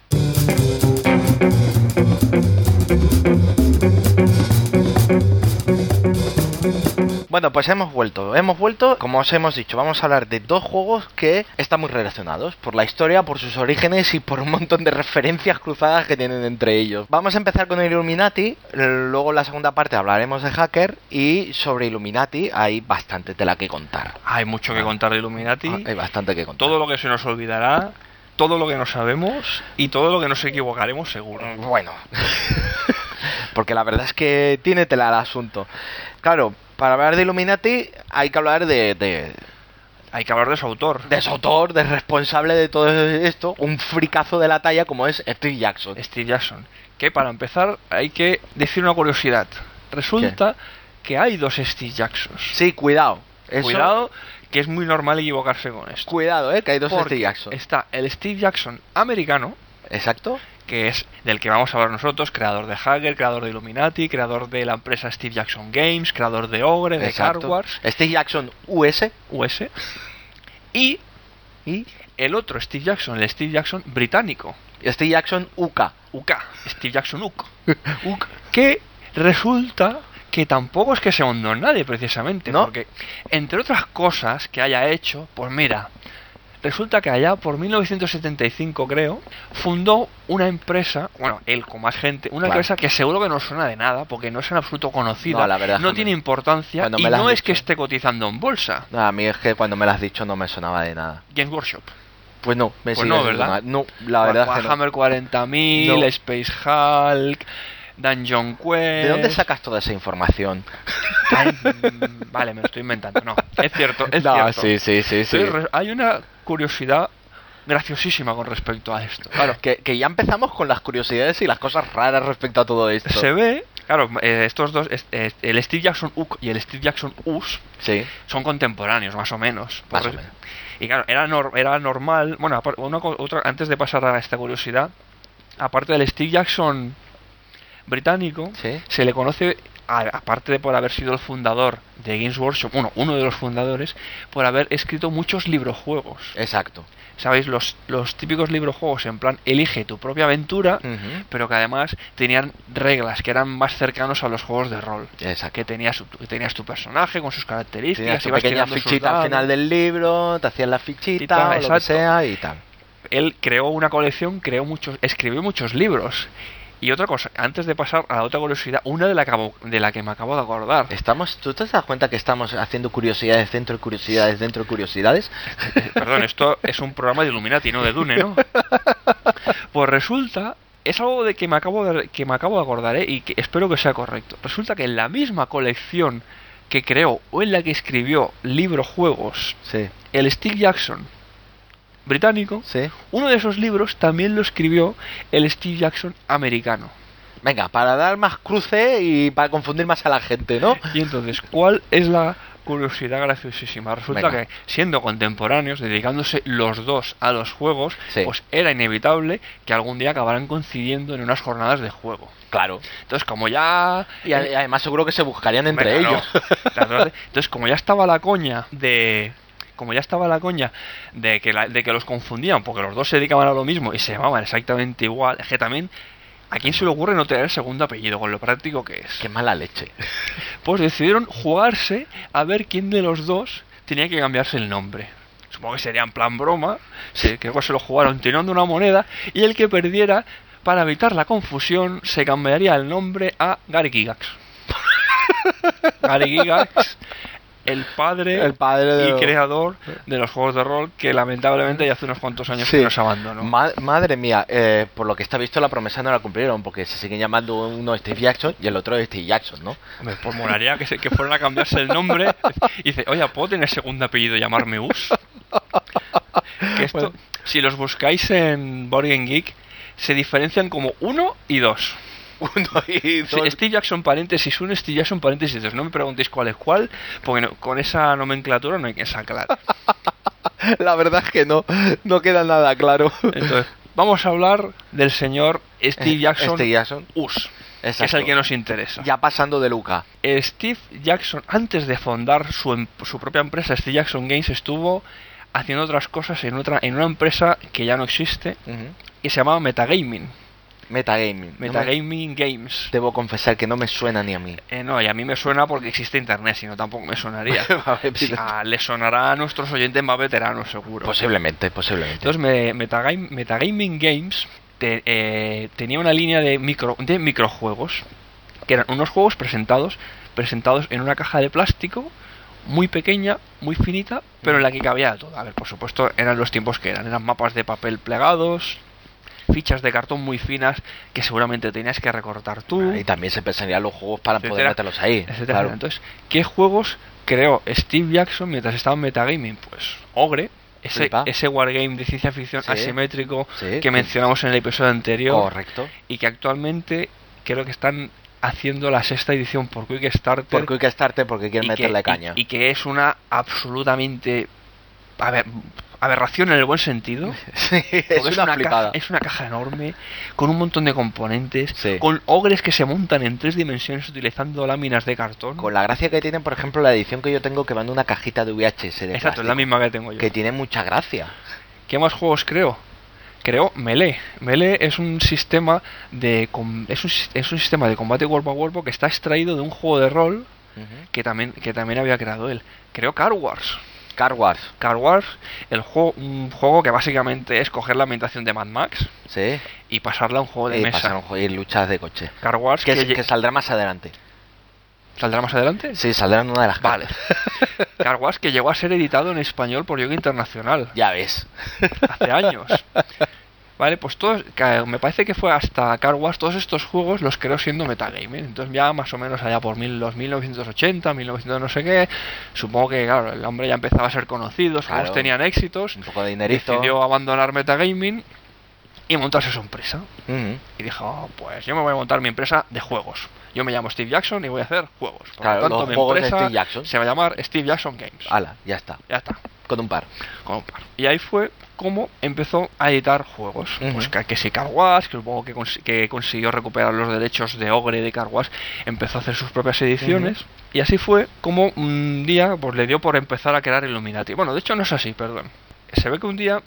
Bueno, pues hemos vuelto, como os hemos dicho, vamos a hablar de 2 juegos que están muy relacionados por la historia, por sus orígenes y por un montón de referencias cruzadas que tienen entre ellos. Vamos a empezar con el Illuminati, luego en la segunda parte hablaremos de Hacker y sobre Illuminati hay bastante tela que contar. Hay mucho que contar de Illuminati. Hay bastante que contar. Todo lo que se nos olvidará, todo lo que no sabemos y todo lo que nos equivocaremos seguro. Bueno, porque la verdad es que tiene tela el asunto. Claro, para hablar de Illuminati hay que hablar hay que hablar de su autor. De su autor, del responsable de todo esto, un fricazo de la talla como es Steve Jackson. Steve Jackson. Que para empezar hay que decir una curiosidad. Resulta que hay 2 Steve Jacksons. Sí, cuidado. Cuidado, que es muy normal equivocarse con esto. Cuidado, que hay 2 Steve Jackson. Está el Steve Jackson americano. Exacto. que es del que vamos a hablar nosotros, creador de Hacker, creador de Illuminati, creador de la empresa Steve Jackson Games, creador de Ogre, de Star Wars. Steve Jackson US. Y el otro Steve Jackson, el Steve Jackson británico. Steve Jackson UK. Steve Jackson UK. Que resulta que tampoco es que sea un don nadie precisamente, ¿no? Porque entre otras cosas que haya hecho, pues mira, resulta que allá por 1975 creo, fundó una empresa, bueno, él con más gente, una empresa que seguro que no suena de nada, porque no es en absoluto conocida, no, la verdad, no tiene importancia y no es que esté cotizando en bolsa. No, a mí es que cuando me lo has dicho no me sonaba de nada. Games Workshop. Pues no, pues no, ¿verdad? No, la verdad es que no. Warhammer 40.000, no. Space Hulk, Dungeon Quest... ¿De dónde sacas toda esa información? Vale, me lo estoy inventando. No, es cierto, es no, cierto. Sí. Entonces, hay una curiosidad graciosísima con respecto a esto. Claro, que ya empezamos con las curiosidades y las cosas raras respecto a todo esto. Se ve, claro, estos dos, el Steve Jackson UK y el Steve Jackson US, son contemporáneos, más o menos. Más o menos. Y claro, era normal. Bueno, otra, antes de pasar a esta curiosidad, aparte del Steve Jackson británico, se le conoce, aparte de por haber sido el fundador de Games Workshop, uno de los fundadores, por haber escrito muchos librojuegos. Exacto. ¿Sabéis? Los típicos librojuegos en plan elige tu propia aventura, pero que además tenían reglas que eran más cercanos a los juegos de rol. Exacto. Que tenías tu personaje con sus características, tenías tu pequeña fichita al final del libro, te hacían la fichita o lo que sea y tal. Él creó una colección, escribió muchos libros. Y otra cosa, antes de pasar a la otra curiosidad, una de la que me acabo de acordar. ¿Tú te das cuenta que estamos haciendo curiosidades dentro de curiosidades dentro de curiosidades? Perdón, esto es un programa de Illuminati, no de Dune, ¿no? Pues resulta, es algo de que me acabo de acordar, y que espero que sea correcto. Resulta que en la misma colección que creó o en la que escribió librojuegos, el Steve Jackson británico, uno de esos libros también lo escribió el Steve Jackson americano. Venga, para dar más cruce y para confundir más a la gente, ¿no? Y entonces, ¿cuál es la curiosidad graciosísima? Resulta que, siendo contemporáneos, dedicándose los dos a los juegos, pues era inevitable que algún día acabaran coincidiendo en unas jornadas de juego. Claro. Entonces, como ya... Y además seguro que se buscarían entre ellos. Entonces, como ya estaba la coña de que los confundían, porque los dos se dedicaban a lo mismo y se llamaban exactamente igual, es que también, ¿a quién se le ocurre no tener el segundo apellido, con lo práctico que es? Qué mala leche. Pues decidieron jugarse a ver quién de los dos tenía que cambiarse el nombre. Supongo que sería en plan broma, creo que se lo jugaron tirando una moneda, y el que perdiera, para evitar la confusión, se cambiaría el nombre a Gary Gygax. Gary Gygax, el padre y creador de los juegos de rol, que lamentablemente ya hace unos cuantos años que nos abandonó. Madre mía, por lo que está visto la promesa no la cumplieron, porque se siguen llamando uno Steve Jackson y el otro Steve Jackson, ¿no? Pues molaría que fueran a cambiarse el nombre y dice, oye, ¿puedo tener segundo apellido y llamarme Us? Que esto, si los buscáis en Board Game Geek, se diferencian como 1 y 2. 1 y 2. Sí, Steve Jackson paréntesis 1, Steve Jackson paréntesis 2. No me preguntéis cuál es cuál, porque con esa nomenclatura no hay que sacar. La verdad es que no queda nada claro. Entonces, vamos a hablar del señor Steve Jackson US, que es el que nos interesa. Ya pasando de Luca. Steve Jackson, antes de fundar su propia empresa, Steve Jackson Games, estuvo haciendo otras cosas en una empresa que ya no existe, que se llamaba Metagaming. Metagaming Games. Debo confesar que no me suena ni a mí. No, y a mí me suena porque existe internet, si no tampoco me sonaría. Le sonará a nuestros oyentes más veteranos, seguro. Posiblemente. Entonces, Metagaming Games tenía una línea de microjuegos, que eran unos juegos presentados en una caja de plástico muy pequeña, muy finita, pero en la que cabía todo. A ver, por supuesto, eran los tiempos que eran mapas de papel plegados, fichas de cartón muy finas que seguramente tenías que recortar tú. Y también se pensarían los juegos para poder meterlos ahí. Claro. Entonces, ¿qué juegos creó Steve Jackson mientras estaba en Metagaming? Pues Ogre, ese wargame de ciencia ficción asimétrico que mencionamos en el episodio anterior. Correcto. Y que actualmente creo que están haciendo la 6ª edición por Quickstarter. Porque quieren meterle caña. Y que es una absolutamente... A ver, aberración en el buen sentido. Sí, Porque es una flipada. es una caja enorme, con un montón de componentes, Sí. con ogres que se montan en 3 dimensiones utilizando láminas de cartón. Con la gracia que tiene, por ejemplo, la edición que yo tengo que va en una cajita de VHS de Exacto, es plástico, la misma que tengo yo. que tiene mucha gracia. ¿Qué más juegos creo? Creo Melee. Melee es un sistema es un sistema de combate cuerpo a cuerpo que está extraído de un juego de rol que también había creado él. Creo Car Wars. Car Wars. Car Wars, un juego que básicamente es coger la ambientación de Mad Max Sí. y pasarla a un juego de Y mesa. pasar un juego y luchas de coche. Car Wars Que saldrá más adelante. ¿Saldrá más adelante? Sí, saldrá en una de las Vale. cartas. Car Wars que llegó a ser editado en español por Yoga Internacional Ya ves. hace años. Vale, pues me parece que fue hasta Car Wars, todos estos juegos los creo siendo metagamer. Entonces ya más o menos allá por los 1980, 1900 no sé qué, supongo que claro, el hombre ya empezaba a ser conocido, los juegos Claro. tenían éxitos, Un poco de dinerito. decidió abandonar metagaming y montarse su empresa. Ujú. Y dijo, pues yo me voy a montar mi empresa de juegos. Yo me llamo Steve Jackson y voy a hacer juegos. Por Claro, lo tanto, los mi juegos de empresa Steve Jackson. se va a llamar Steve Jackson Games. Ala, ya está. Ya está. Con un par. Con un par. Y ahí fue como empezó a editar juegos. Ujú. Pues que si Car Wars, que supongo que consiguió recuperar los derechos de Ogre de Car Wars, empezó a hacer sus propias ediciones. Y así fue como un día pues le dio por empezar a crear Illuminati. Bueno, de hecho no es así, perdón. Se ve que un día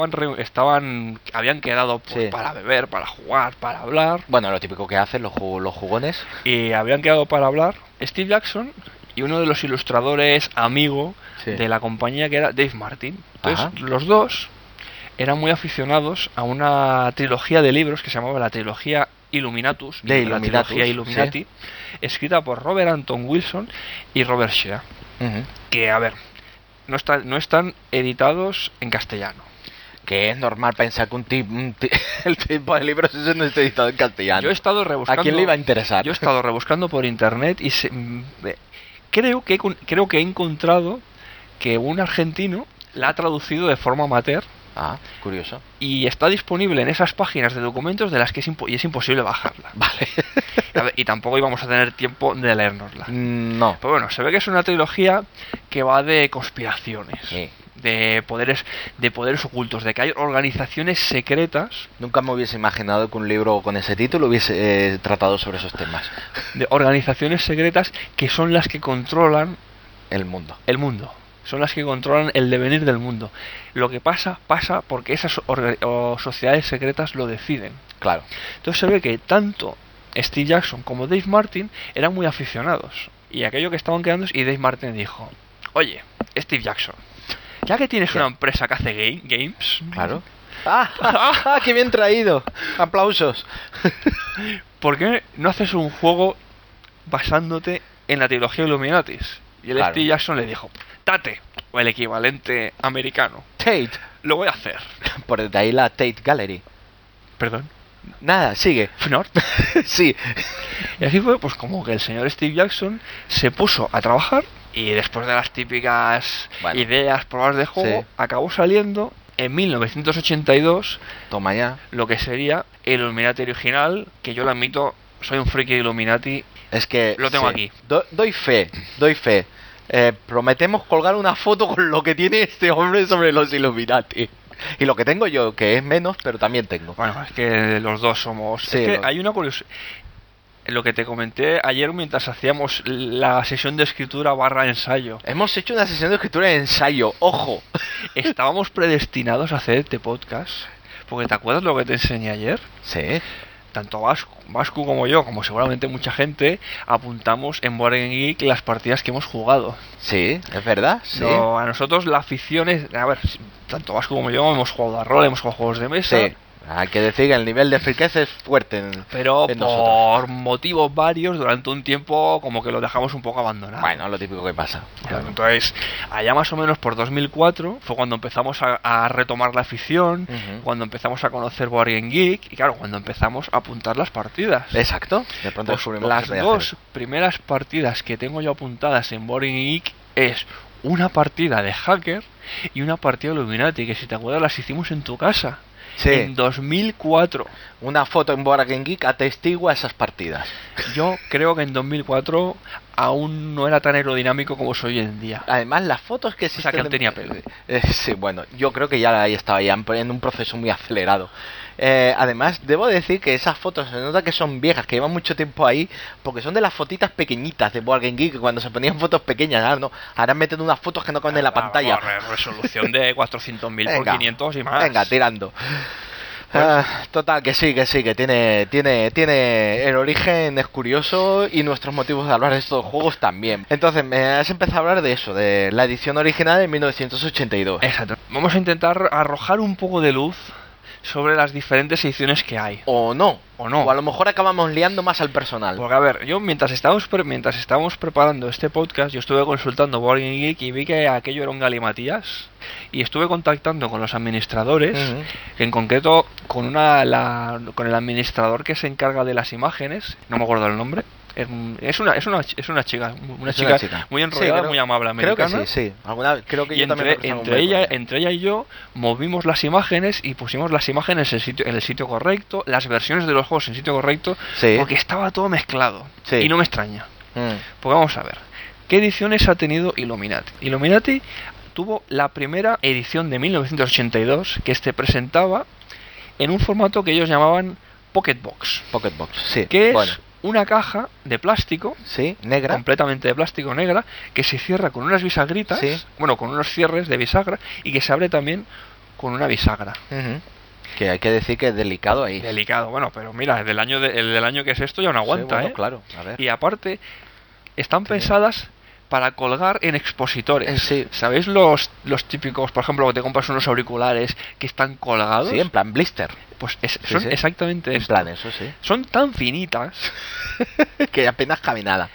habían quedado pues, Sí. para beber, para jugar, para hablar. Bueno, lo típico que hacen los jugones. Y habían quedado para hablar Steve Jackson y uno de los ilustradores amigo Sí. de la compañía, que era Dave Martin. Entonces Ajá. los dos eran muy aficionados a una trilogía de libros que se llamaba la trilogía Illuminatus, De la Illuminatus, trilogía Illuminati, escrita por Robert Anton Wilson y Robert Shea, Ujú. que a ver, no están editados en castellano. Que es normal pensar que el tipo de libros ese no está editado en castellano. Yo he estado rebuscando. ¿A quién le iba a interesar? Yo he estado rebuscando por internet y creo que he encontrado que un argentino la ha traducido de forma amateur Ah, curioso. y está disponible en esas páginas de documentos de las que es imposible bajarla. Vale. A ver, y tampoco íbamos a tener tiempo de leérnosla. No. Pero bueno, se ve que es una trilogía que va de conspiraciones, Sí. de poderes ocultos, de que hay organizaciones secretas, Nunca me hubiese imaginado que un libro con ese título hubiese tratado sobre esos temas. que son las que controlan El mundo. el mundo. Son las que controlan el devenir del mundo. Lo que pasa porque esas sociedades secretas lo deciden. Claro. Entonces se ve que tanto Steve Jackson como Dave Martin eran muy aficionados. Y aquello que estaban quedando, y Dave Martin dijo, oye, Steve Jackson, ya que tienes ¿Qué? una empresa que hace games, Claro. ¡Ah! ¡Qué bien traído! ¡Aplausos! ¿por qué no haces un juego basándote en la trilogía Illuminatis? Y el Claro. Steve Jackson le dijo, Tate, o el equivalente americano, Tate. lo voy a hacer. Por de ahí la Tate Gallery. Perdón. Nada, sigue. Fnord. Sí. Y así fue, pues como que el señor Steve Jackson se puso a trabajar y después de las típicas Bueno. ideas, pruebas de juego, Sí. acabó saliendo en 1982 Toma ya. lo que sería el Illuminati original, que yo lo admito, soy un friki de Illuminati. Es que... Lo tengo sí. aquí. Doy fe. Prometemos colgar una foto con lo que tiene este hombre sobre los Illuminati. Y lo que tengo yo, que es menos, pero también tengo. Bueno, es que los dos somos... Sí, es que hay una curiosidad. Lo que te comenté ayer mientras hacíamos la sesión de escritura / ensayo. Hemos hecho una sesión de escritura de ensayo. ¡Ojo! Estábamos predestinados a hacer este podcast. Porque ¿te acuerdas lo que te enseñé ayer? Sí. Tanto Vasco como yo, como seguramente mucha gente, apuntamos en Board Game Geek las partidas que hemos jugado. Sí, es verdad. Sí. No, a nosotros la afición es... A ver, tanto Vasco como yo hemos jugado a rol, hemos jugado a juegos de mesa... Sí. Hay que decir que el nivel de friqueza es fuerte Pero en por nosotros. motivos varios, durante un tiempo como que lo dejamos un poco abandonado. Bueno, lo típico que pasa. Claro, entonces, allá más o menos por 2004 fue cuando empezamos a retomar la afición, Ujú. cuando empezamos a conocer Board Game Geek y claro, cuando empezamos a apuntar las partidas. Exacto. De pronto Pues descubrimos las que se podía dos hacer. primeras partidas que tengo yo apuntadas en Board Game Geek es una partida de Hacker y una partida de Illuminati, que si te acuerdas las hicimos en tu casa. Sí. En 2004. Una foto en Board Game Geek atestigua esas partidas. Yo creo que en 2004 aún no era tan aerodinámico como soy hoy en día. Además, las fotos que O existen... sea, que no tenía pelo. Sí, bueno, yo creo que ya ahí estaba ya en un proceso muy acelerado. Además, debo decir que esas fotos se nota que son viejas, que llevan mucho tiempo ahí, porque son de las fotitas pequeñitas de Board Game Geek, cuando se ponían fotos pequeñas. Ahora no, ahora meten unas fotos que no caben en la pantalla. Resolución de 400.000 por 500 y más. Venga, tirando. Total, que sí, que tiene el origen es curioso y nuestros motivos de hablar de estos juegos también. Entonces, me has empezado a hablar de eso, de la edición original de 1982. Exacto. Vamos a intentar arrojar un poco de luz sobre las diferentes ediciones que hay. O no. O a lo mejor acabamos liando más al personal. Porque a ver, yo mientras estábamos preparando este podcast, yo estuve consultando Board Game Geek y vi que aquello era un galimatías. Y estuve contactando con los administradores, en concreto con con el administrador que se encarga de las imágenes, no me acuerdo el nombre. Es una chica muy enrollada, sí, muy amable, americana. Creo que sí. Creo que y yo también entre ella y yo movimos las imágenes y pusimos las imágenes en el sitio correcto, las versiones de los juegos en sitio correcto, porque estaba todo mezclado. Y no me extraña. Pues vamos a ver. ¿Qué ediciones ha tenido Illuminati? Illuminati tuvo la primera edición de 1982 que se presentaba en un formato que ellos llamaban Pocket Box. Pocket Box, sí. Que es una caja de plástico, negra, completamente de plástico negra, que se cierra con unas bisagritas, con unos cierres de bisagra, y que se abre también con una bisagra. Que hay que decir que es delicado ahí. Delicado, bueno, pero mira, el del año que es esto ya no aguanta, Claro, a ver. Y aparte, están pensadas para colgar en expositores. ¿Sabéis los típicos, por ejemplo, que te compras unos auriculares que están colgados? Sí, en plan blister. Pues son exactamente en plan eso, sí. Son tan finitas que apenas cabe nada.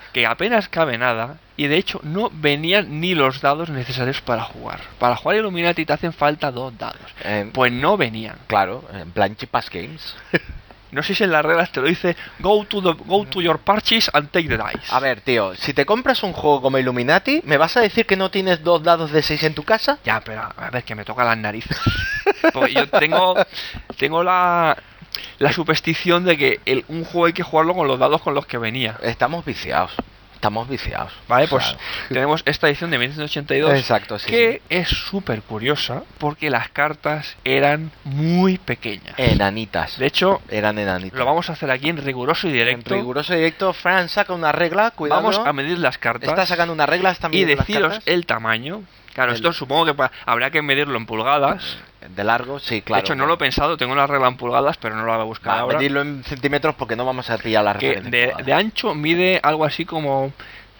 Y de hecho no venían ni los dados necesarios para jugar. Para jugar Illuminati te hacen falta 2 dados. Pues no venían. Claro, en plan Chipas Games. No sé si en las reglas te lo dice go to your purchase and take the dice. A ver, tío, si te compras un juego como Illuminati, ¿me vas a decir que no tienes 2 dados de 6 en tu casa? Ya, pero a ver, que me toca las narices. Porque yo tengo la superstición de que un juego hay que jugarlo con los dados con los que venía. Estamos viciados. Vale, pues tenemos esta edición de 1982. Exacto, que es súper curiosa porque las cartas eran muy pequeñas. Enanitas. De hecho, eran enanitas. Lo vamos a hacer aquí en riguroso y directo. Fran saca una regla, cuidado. Vamos a medir las cartas. Está sacando una regla, y deciros el tamaño. Claro, esto supongo que habría que medirlo en pulgadas. De largo, sí, claro. De hecho, no lo he pensado, tengo la regla en pulgadas, pero no la voy a buscar ahora. Medirlo en centímetros porque no vamos a pillar la referencia. De ancho mide algo así como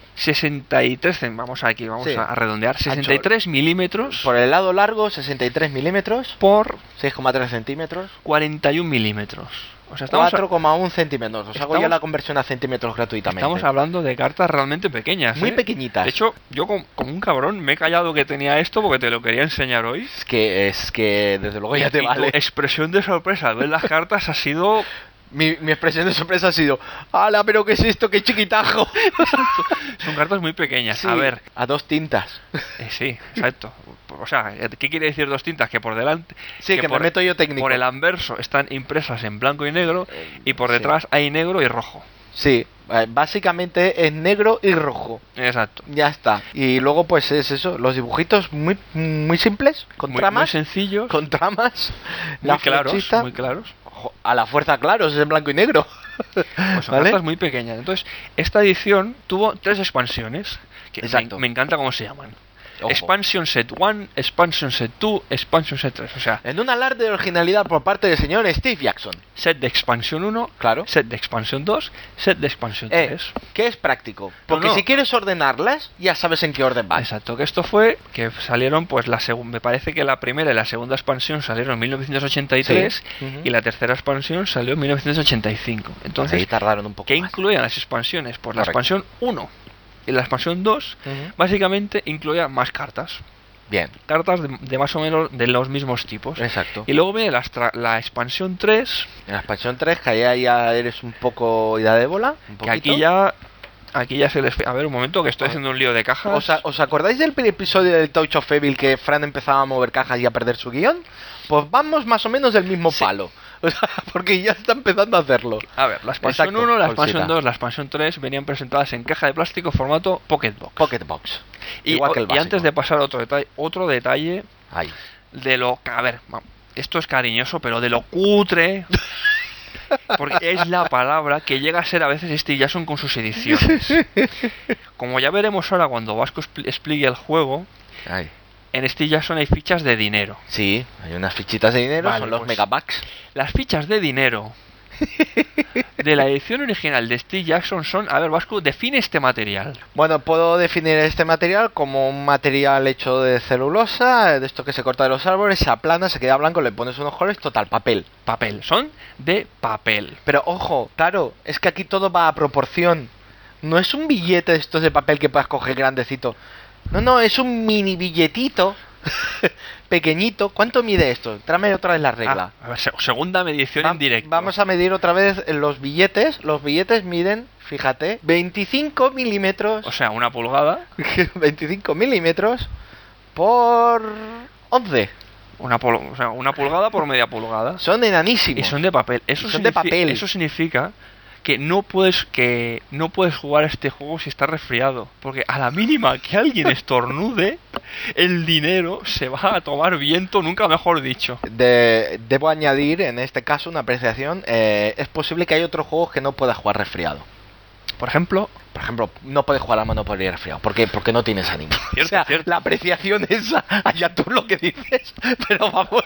63, vamos a redondear, 63 milímetros. Por el lado largo, 63 milímetros. Por 6,3 centímetros. 41 milímetros. O sea, 4,1 centímetros. Os hago ya la conversión a centímetros gratuitamente. Estamos hablando de cartas realmente pequeñas. Muy pequeñitas. De hecho, yo como un cabrón me he callado que tenía esto porque te lo quería enseñar hoy. Es que desde luego ya te vale. Tu expresión de sorpresa al ver las cartas ha sido... Mi expresión de sorpresa ha sido ¡hala, pero qué es esto, qué chiquitajo! Son cartas muy pequeñas, sí, a ver. A 2 tintas. Sí, exacto. O sea, ¿qué quiere decir 2 tintas? Que por delante... Sí, que me meto yo técnico. Por el anverso están impresas en blanco y negro y por detrás hay negro y rojo. Sí, básicamente es negro y rojo. Exacto. Ya está. Y luego pues es eso, los dibujitos muy simples, con tramas. Muy sencillos. Con tramas. Muy claros. A la fuerza, claro, es en blanco y negro. Pues son cartas muy pequeñas. Entonces, esta edición tuvo 3 expansiones. Que me encanta cómo se llaman. Ojo. Expansion Set 1, Expansion Set 2, Expansion Set 3. O sea, en un alarde de originalidad por parte del señor Steve Jackson. Set de Expansión 1, claro. Set de Expansión 2, Set de Expansión 3. Que es práctico. Porque si quieres ordenarlas, ya sabes en qué orden van. Exacto, que esto fue que salieron, pues me parece que la primera y la segunda expansión salieron en 1983 y la tercera expansión salió en 1985. Entonces, ahí tardaron un poco ¿qué más. incluían las expansiones? Pues la expansión 1 y la expansión 2 básicamente incluía más cartas. Bien. Cartas de más o menos de los mismos tipos. Exacto. Y luego viene la expansión 3. En la expansión 3, que allá ya eres un poco ida de bola. Que aquí ya Aquí ya se les... A ver, un momento, que estoy haciendo un lío de cajas. ¿Os acordáis del episodio del Touch of Evil que Fran empezaba a mover cajas y a perder su guión? Pues vamos más o menos del mismo palo. O sea, porque ya está empezando a hacerlo. A ver, la expansión Exacto, 1, la expansión bolsita. 2, la expansión 3 venían presentadas en caja de plástico formato Pocketbox. Pocketbox. Y, Igual que el y básico. antes de pasar a otro detalle Ahí. de lo... A ver, esto es cariñoso, pero de lo cutre... Porque es la palabra que llega a ser a veces Steve Jackson con sus ediciones. Como ya veremos ahora cuando Vasco explique el juego, Ahí. en Steve Jackson hay fichas de dinero. Sí, hay unas fichitas de dinero, Vale, son los pues, megapacks. Las fichas de dinero de la edición original de Steve Jackson son... A ver, Vasco, define este material. Bueno, puedo definir este material como un material hecho de celulosa, de esto que se corta de los árboles, se aplana, se queda blanco, le pones unos colores, total, papel. Papel, son de papel. Pero ojo, claro, es que aquí todo va a proporción. No es un billete de estos de papel que puedas coger grandecito. No, es un mini billetito pequeñito. ¿Cuánto mide esto? Tráeme otra vez la regla. A ver, segunda medición en directo. Vamos a medir otra vez los billetes. Los billetes miden, fíjate, 25 milímetros. O sea, una pulgada. 25 milímetros por 11. O sea, una pulgada por media pulgada. Son enanísimos. Y son de papel. Eso son de papel. Eso significa que no puedes jugar a este juego si estás resfriado, porque a la mínima que alguien estornude, el dinero se va a tomar viento, nunca mejor dicho. Debo añadir en este caso una apreciación. Es posible que hay otros juegos que no puedas jugar resfriado. Por ejemplo, no puedes jugar a Monopoly resfriado. ¿Por qué? Porque no tienes ánimo. Cierto, O sea, cierto. la apreciación es allá tú lo que dices, pero vamos.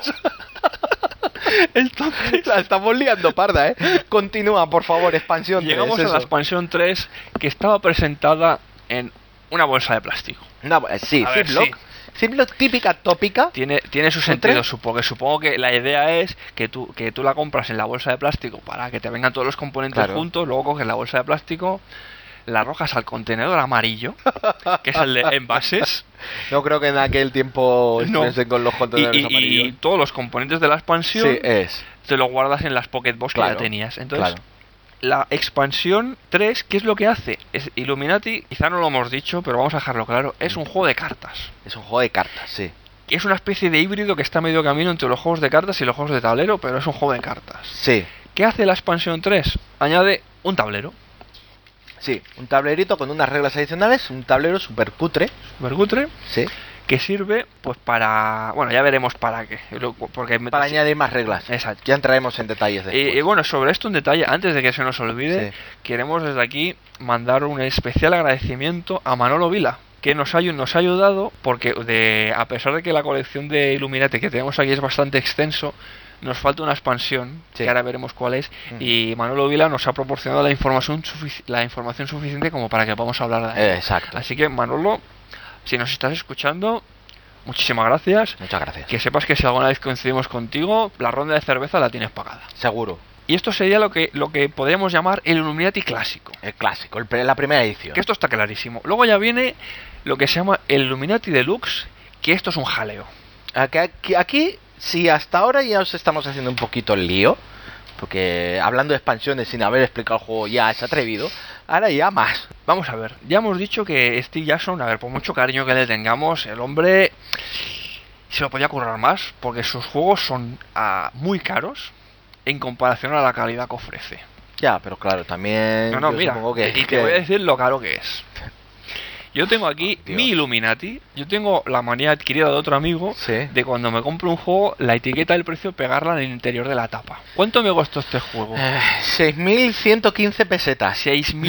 Entonces, La estamos liando parda, ¿eh? Continúa, por favor, expansión 3. llegamos a la expansión 3, que estaba presentada en una bolsa de plástico. Sí, A ver, Ziploc. sí. Ziploc típica, tópica. Tiene su sentido, supongo que la idea es que tú la compras en la bolsa de plástico para que te vengan todos los componentes Claro. juntos, luego coges la bolsa de plástico, la arrojas al contenedor amarillo, que es el de envases, No creo que en aquel tiempo No. estuviesen con los contenedores y amarillos. todos los componentes de la expansión Sí, es. te lo guardas en las Pocketbox que Claro, ya tenías. Entonces, claro. la expansión 3, ¿qué es lo que hace? Es Illuminati, quizá no lo hemos dicho, pero vamos a dejarlo claro, es un juego de cartas. Es un juego de cartas, sí. Es una especie de híbrido que está a medio camino entre los juegos de cartas y los juegos de tablero, pero es un juego de cartas. Sí, ¿Qué hace la expansión 3? Añade un tablero. sí. Un tablerito con unas reglas adicionales, un tablero súper cutre. Supercutre, Sí. que sirve pues para... Bueno, ya veremos para qué. Porque Para añadir más reglas. Exacto. Ya entraremos en detalles después. Y bueno, sobre esto un detalle, antes de que se nos olvide, Sí. queremos desde aquí mandar un especial agradecimiento a Manolo Vila, que nos ha ayudado porque a pesar de que la colección de Illuminati que tenemos aquí es bastante extenso, nos falta una expansión, Sí. que ahora veremos cuál es, y Manolo Vila nos ha proporcionado la información suficiente como para que podamos hablar de ella. Exacto. Así que Manolo, si nos estás escuchando, muchísimas gracias. Muchas gracias. Que sepas que si alguna vez coincidimos contigo, la ronda de cerveza la tienes pagada. Seguro. Y esto sería lo que podríamos llamar el Illuminati clásico. El clásico, la primera edición. Que esto está clarísimo. Luego ya viene lo que se llama el Illuminati Deluxe, que esto es un jaleo. Aquí, si hasta ahora ya os estamos haciendo un poquito el lío, porque hablando de expansiones sin haber explicado el juego ya es atrevido, ahora ya más. Vamos a ver, ya hemos dicho que Steve Jackson, a ver, por mucho cariño que le tengamos, el hombre se lo podía currar más, porque sus juegos son muy caros en comparación a la calidad que ofrece. Ya, pero claro, también No, yo mira, supongo que... y te voy a decir lo caro que es. Yo tengo aquí Dios. mi Illuminati, yo tengo la manía adquirida de otro amigo Sí. de cuando me compro un juego, la etiqueta del precio pegarla en el interior de la tapa. ¿Cuánto me costó este juego? 6.115 pesetas.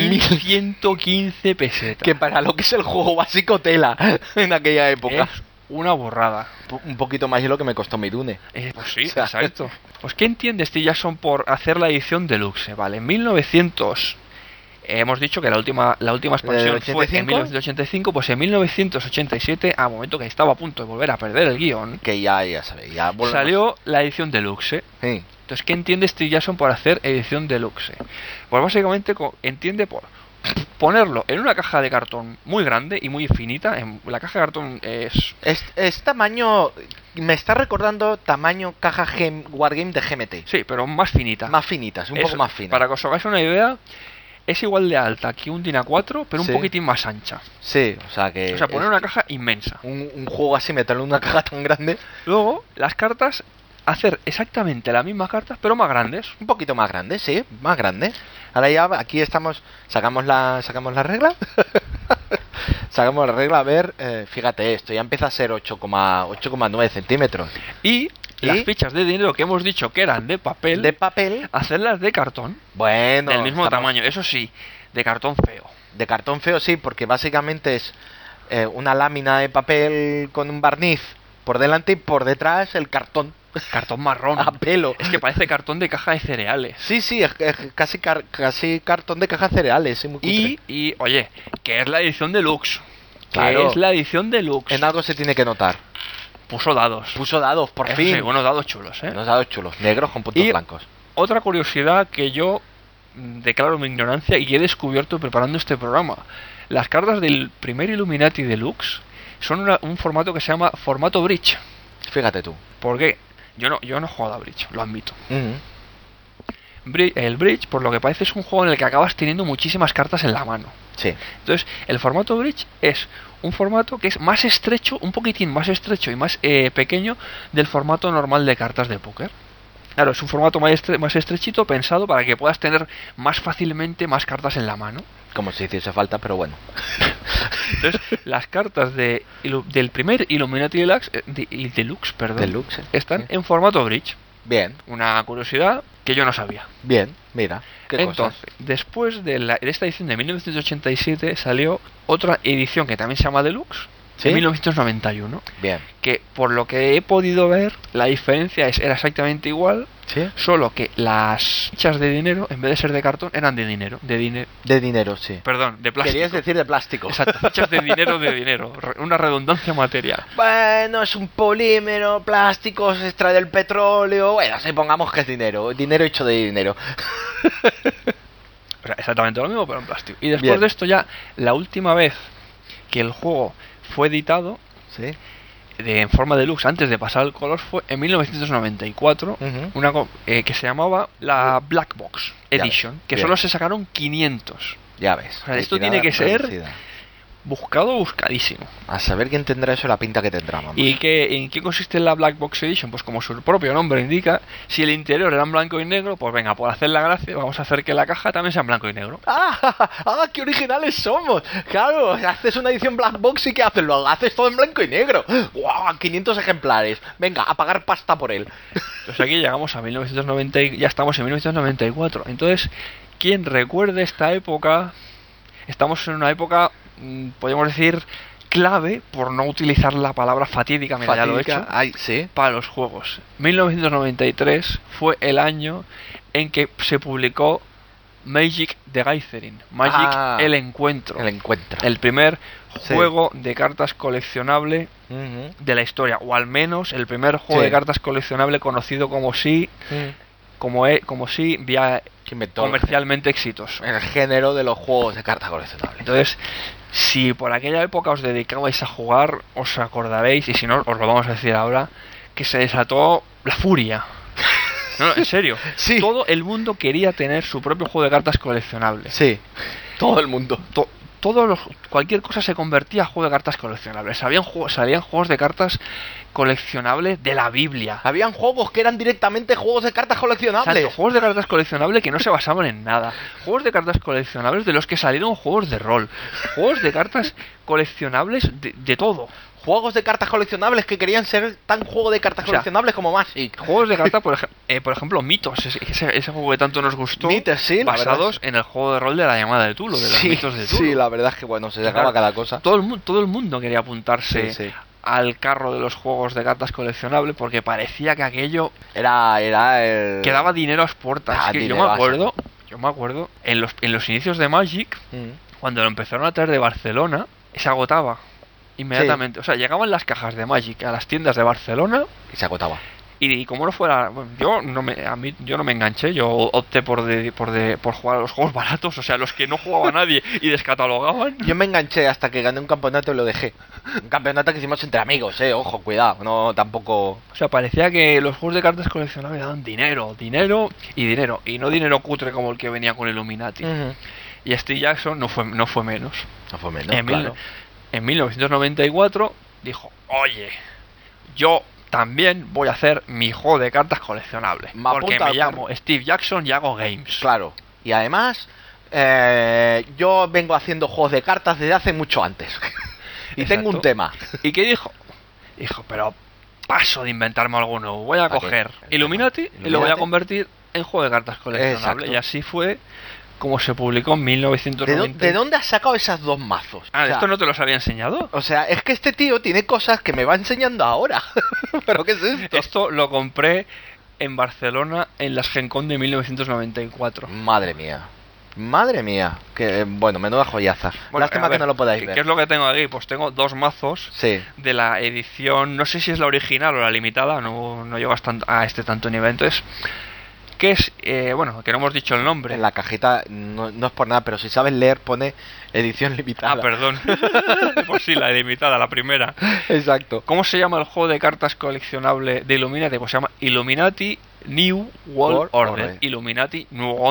6.115 pesetas. Que para lo que es el juego básico tela en aquella época. Es una borrada. Un poquito más de lo que me costó mi Dune. Pues sí, O sea, exacto. Pues ¿qué entiende Steve Jackson por hacer la edición deluxe? Vale, en 1900... hemos dicho que la última expansión fue en 1985, pues en 1987, a momento que estaba a punto de volver a perder el guión, Que ya sabéis, ya volvemos. salió la edición deluxe. Sí. Entonces, ¿qué entiende Steve Jackson por hacer edición deluxe? Pues básicamente entiende por ponerlo en una caja de cartón muy grande y muy finita. La caja de cartón Es tamaño... Me está recordando tamaño caja Wargame de GMT. sí, pero más finita. Más finitas, un poco más finas. Para que os hagáis una idea, es igual de alta que un DIN A4, pero un Sí. poquitín más ancha. Sí, o sea que... O sea, poner es una caja inmensa. un juego así, meterlo en una caja tan grande, Luego, las cartas, hacer exactamente las mismas cartas, pero más grandes. un poquito más grande, sí, más grande. Ahora ya aquí estamos, sacamos la regla. Sacamos la regla, a ver, fíjate, esto ya empieza a ser 8,9 centímetros. Y las ¿Y? fichas de dinero que hemos dicho que eran de papel, De papel, hacerlas de cartón, bueno, del mismo estamos- tamaño. Eso sí, de cartón feo. de cartón feo, sí, porque básicamente es una lámina de papel con un barniz por delante y por detrás el cartón Cartón marrón. a pelo. Es que parece cartón de caja de cereales. Sí, sí, es casi, casi cartón de caja de cereales, sí, muy cutre. Oye, que es la edición deluxe. Que Claro. es la edición deluxe. En algo se tiene que notar. Puso dados. Puso dados, por Eso fin. sí, unos dados chulos, ¿eh? Unos dados chulos, negros con puntos Y- blancos. Otra curiosidad que yo declaro mi ignorancia y he descubierto preparando este programa. Las cartas del primer Illuminati Deluxe son un formato que se llama formato bridge. Fíjate tú. ¿Por qué? Yo no he jugado a bridge, lo admito. Ujú. El bridge, por lo que parece, es un juego en el que acabas teniendo muchísimas cartas en la mano. Sí. Entonces, el formato bridge es un formato que es más estrecho, un poquitín más estrecho y más pequeño del formato normal de cartas de póker. Claro, es un formato más estrechito pensado para que puedas tener más fácilmente más cartas en la mano. Como si hiciese falta, pero bueno. Entonces, las cartas del primer Illuminati Deluxe, perdón, Deluxe. están Sí. en formato bridge. Bien, Una curiosidad que yo no sabía. bien, mira. Qué Entonces, después de esta edición de 1987 salió otra edición que también se llama Deluxe, ¿Sí? en 1991, cosas. Bien. que por lo que he podido ver, la diferencia era exactamente igual, ¿Sí? solo que las fichas de dinero, en vez de ser de cartón, eran de dinero, De dinero, sí. perdón, de plástico. Querías decir de plástico. Exacto, fichas de dinero, una redundancia material. Bueno, es un polímero, plástico, se extrae del petróleo. Bueno, supongamos que es dinero. Dinero hecho de dinero. O sea, exactamente lo mismo, pero en plástico. Y después Bien. de esto ya, la última vez que el juego fue editado Sí. en forma deluxe antes de pasar al color fue en 1994, Ujú. que se llamaba la Black Box Ya Edition, ves, que bien. solo se sacaron 500. Ya ves. O sea, esto liquidada, tiene que ser- reducida. Buscadísimo. A saber quién tendrá eso, la pinta que tendrá, mamá. ¿Y en qué consiste la Black Box Edition? Pues como su propio nombre indica, si el interior era en blanco y negro, pues venga, por hacer la gracia, vamos a hacer que la caja también sea en blanco y negro. ¡Ah! ¡Qué originales somos! Claro, haces una edición Black Box y ¿qué haces? Lo haces todo en blanco y negro. ¡Guau! 500 ejemplares. Venga, a pagar pasta por él. Entonces aquí llegamos a 1990 y ya estamos en 1994. Entonces, quien recuerde esta época, estamos en una época, podríamos decir, clave, por no utilizar la palabra fatídica, mira, ya lo he hecho, Ay, sí. para los juegos. 1993 fue el año en que se publicó Magic the Gathering, Magic el Encuentro, El encuentro. el primer Sí. juego de cartas coleccionable Ujú. de la historia, o al menos el primer juego Sí. de cartas coleccionable conocido como vía Que inventó comercialmente exitoso. el género de los juegos de cartas coleccionables. Entonces, si por aquella época os dedicabais a jugar, os acordaréis, y si no, os lo vamos a decir ahora, que se desató la furia. No, en serio. Sí. Todo el mundo quería tener su propio juego de cartas coleccionables. Sí. Todo el mundo. Cualquier cosa se convertía a juego de cartas coleccionables. Salían juegos de cartas coleccionables de la Biblia. Habían juegos que eran directamente juegos de cartas coleccionables. Exacto, juegos de cartas coleccionables que no se basaban en nada. Juegos de cartas coleccionables de los que salieron juegos de rol. Juegos de cartas coleccionables de todo. Juegos de cartas coleccionables que querían ser tan juego de cartas O sea, coleccionables como Magic. Juegos de cartas, por ejemplo, Mitos. Ese juego que tanto nos gustó. Mitos, sí, la basados en el juego de rol de la llamada de Tulo, de los mitos de Tulo. Sí, la verdad es que bueno, se sacaba Claro. cada cosa. Todo el mundo quería apuntarse Sí, sí. al carro de los juegos de cartas coleccionables porque parecía que aquello Era el... que daba dinero a las puertas. Ah, Es que dinero yo me acuerdo en los inicios de Magic, cuando lo empezaron a traer de Barcelona, se agotaba inmediatamente. O sea, llegaban las cajas de Magic a las tiendas de Barcelona Y se agotaba. y como no fuera, bueno, yo no me enganché, yo opté por jugar a los juegos baratos, o sea, los que no jugaba nadie y descatalogaban. Yo me enganché hasta que gané un campeonato y lo dejé. Un campeonato que hicimos entre amigos, ojo, cuidado, no tampoco... O sea, parecía que los juegos de cartas coleccionables daban dinero, y no dinero cutre como el que venía con Illuminati. Ujú. Y Steve Jackson no fue menos. No fue menos, claro. En 1994 dijo, oye, yo también voy a hacer mi juego de cartas coleccionable. Porque me llamo Steve Jackson y hago games. Claro. Y además, yo vengo haciendo juegos de cartas desde hace mucho antes. Y Exacto. tengo un tema. ¿Y qué dijo? Dijo, pero paso de inventarme algo nuevo. Voy a coger Illuminati y lo voy a convertir en juego de cartas coleccionable. Exacto. Y así fue como se publicó en 1990. ¿De dónde has sacado esas dos mazos? Ah, ¿esto no te los había enseñado? O sea, es que este tío tiene cosas que me va enseñando ahora. ¿Pero qué es esto? Esto lo compré en Barcelona en las Gen Con de 1994. Madre mía, que bueno, menuda joyaza. Bueno, lástima que no lo podáis ver. ¿Qué es lo que tengo aquí? Pues tengo dos mazos de la edición, no sé si es la original o la limitada, no llego a este tanto nivel. Entonces, que es, bueno, que no hemos dicho el nombre. En la cajita, no es por nada, pero si sabes leer pone edición limitada. Ah, perdón. Pues sí, la limitada, la primera. Exacto. ¿Cómo se llama el juego de cartas coleccionable de Illuminati? Pues se llama Illuminati New World Order. Illuminati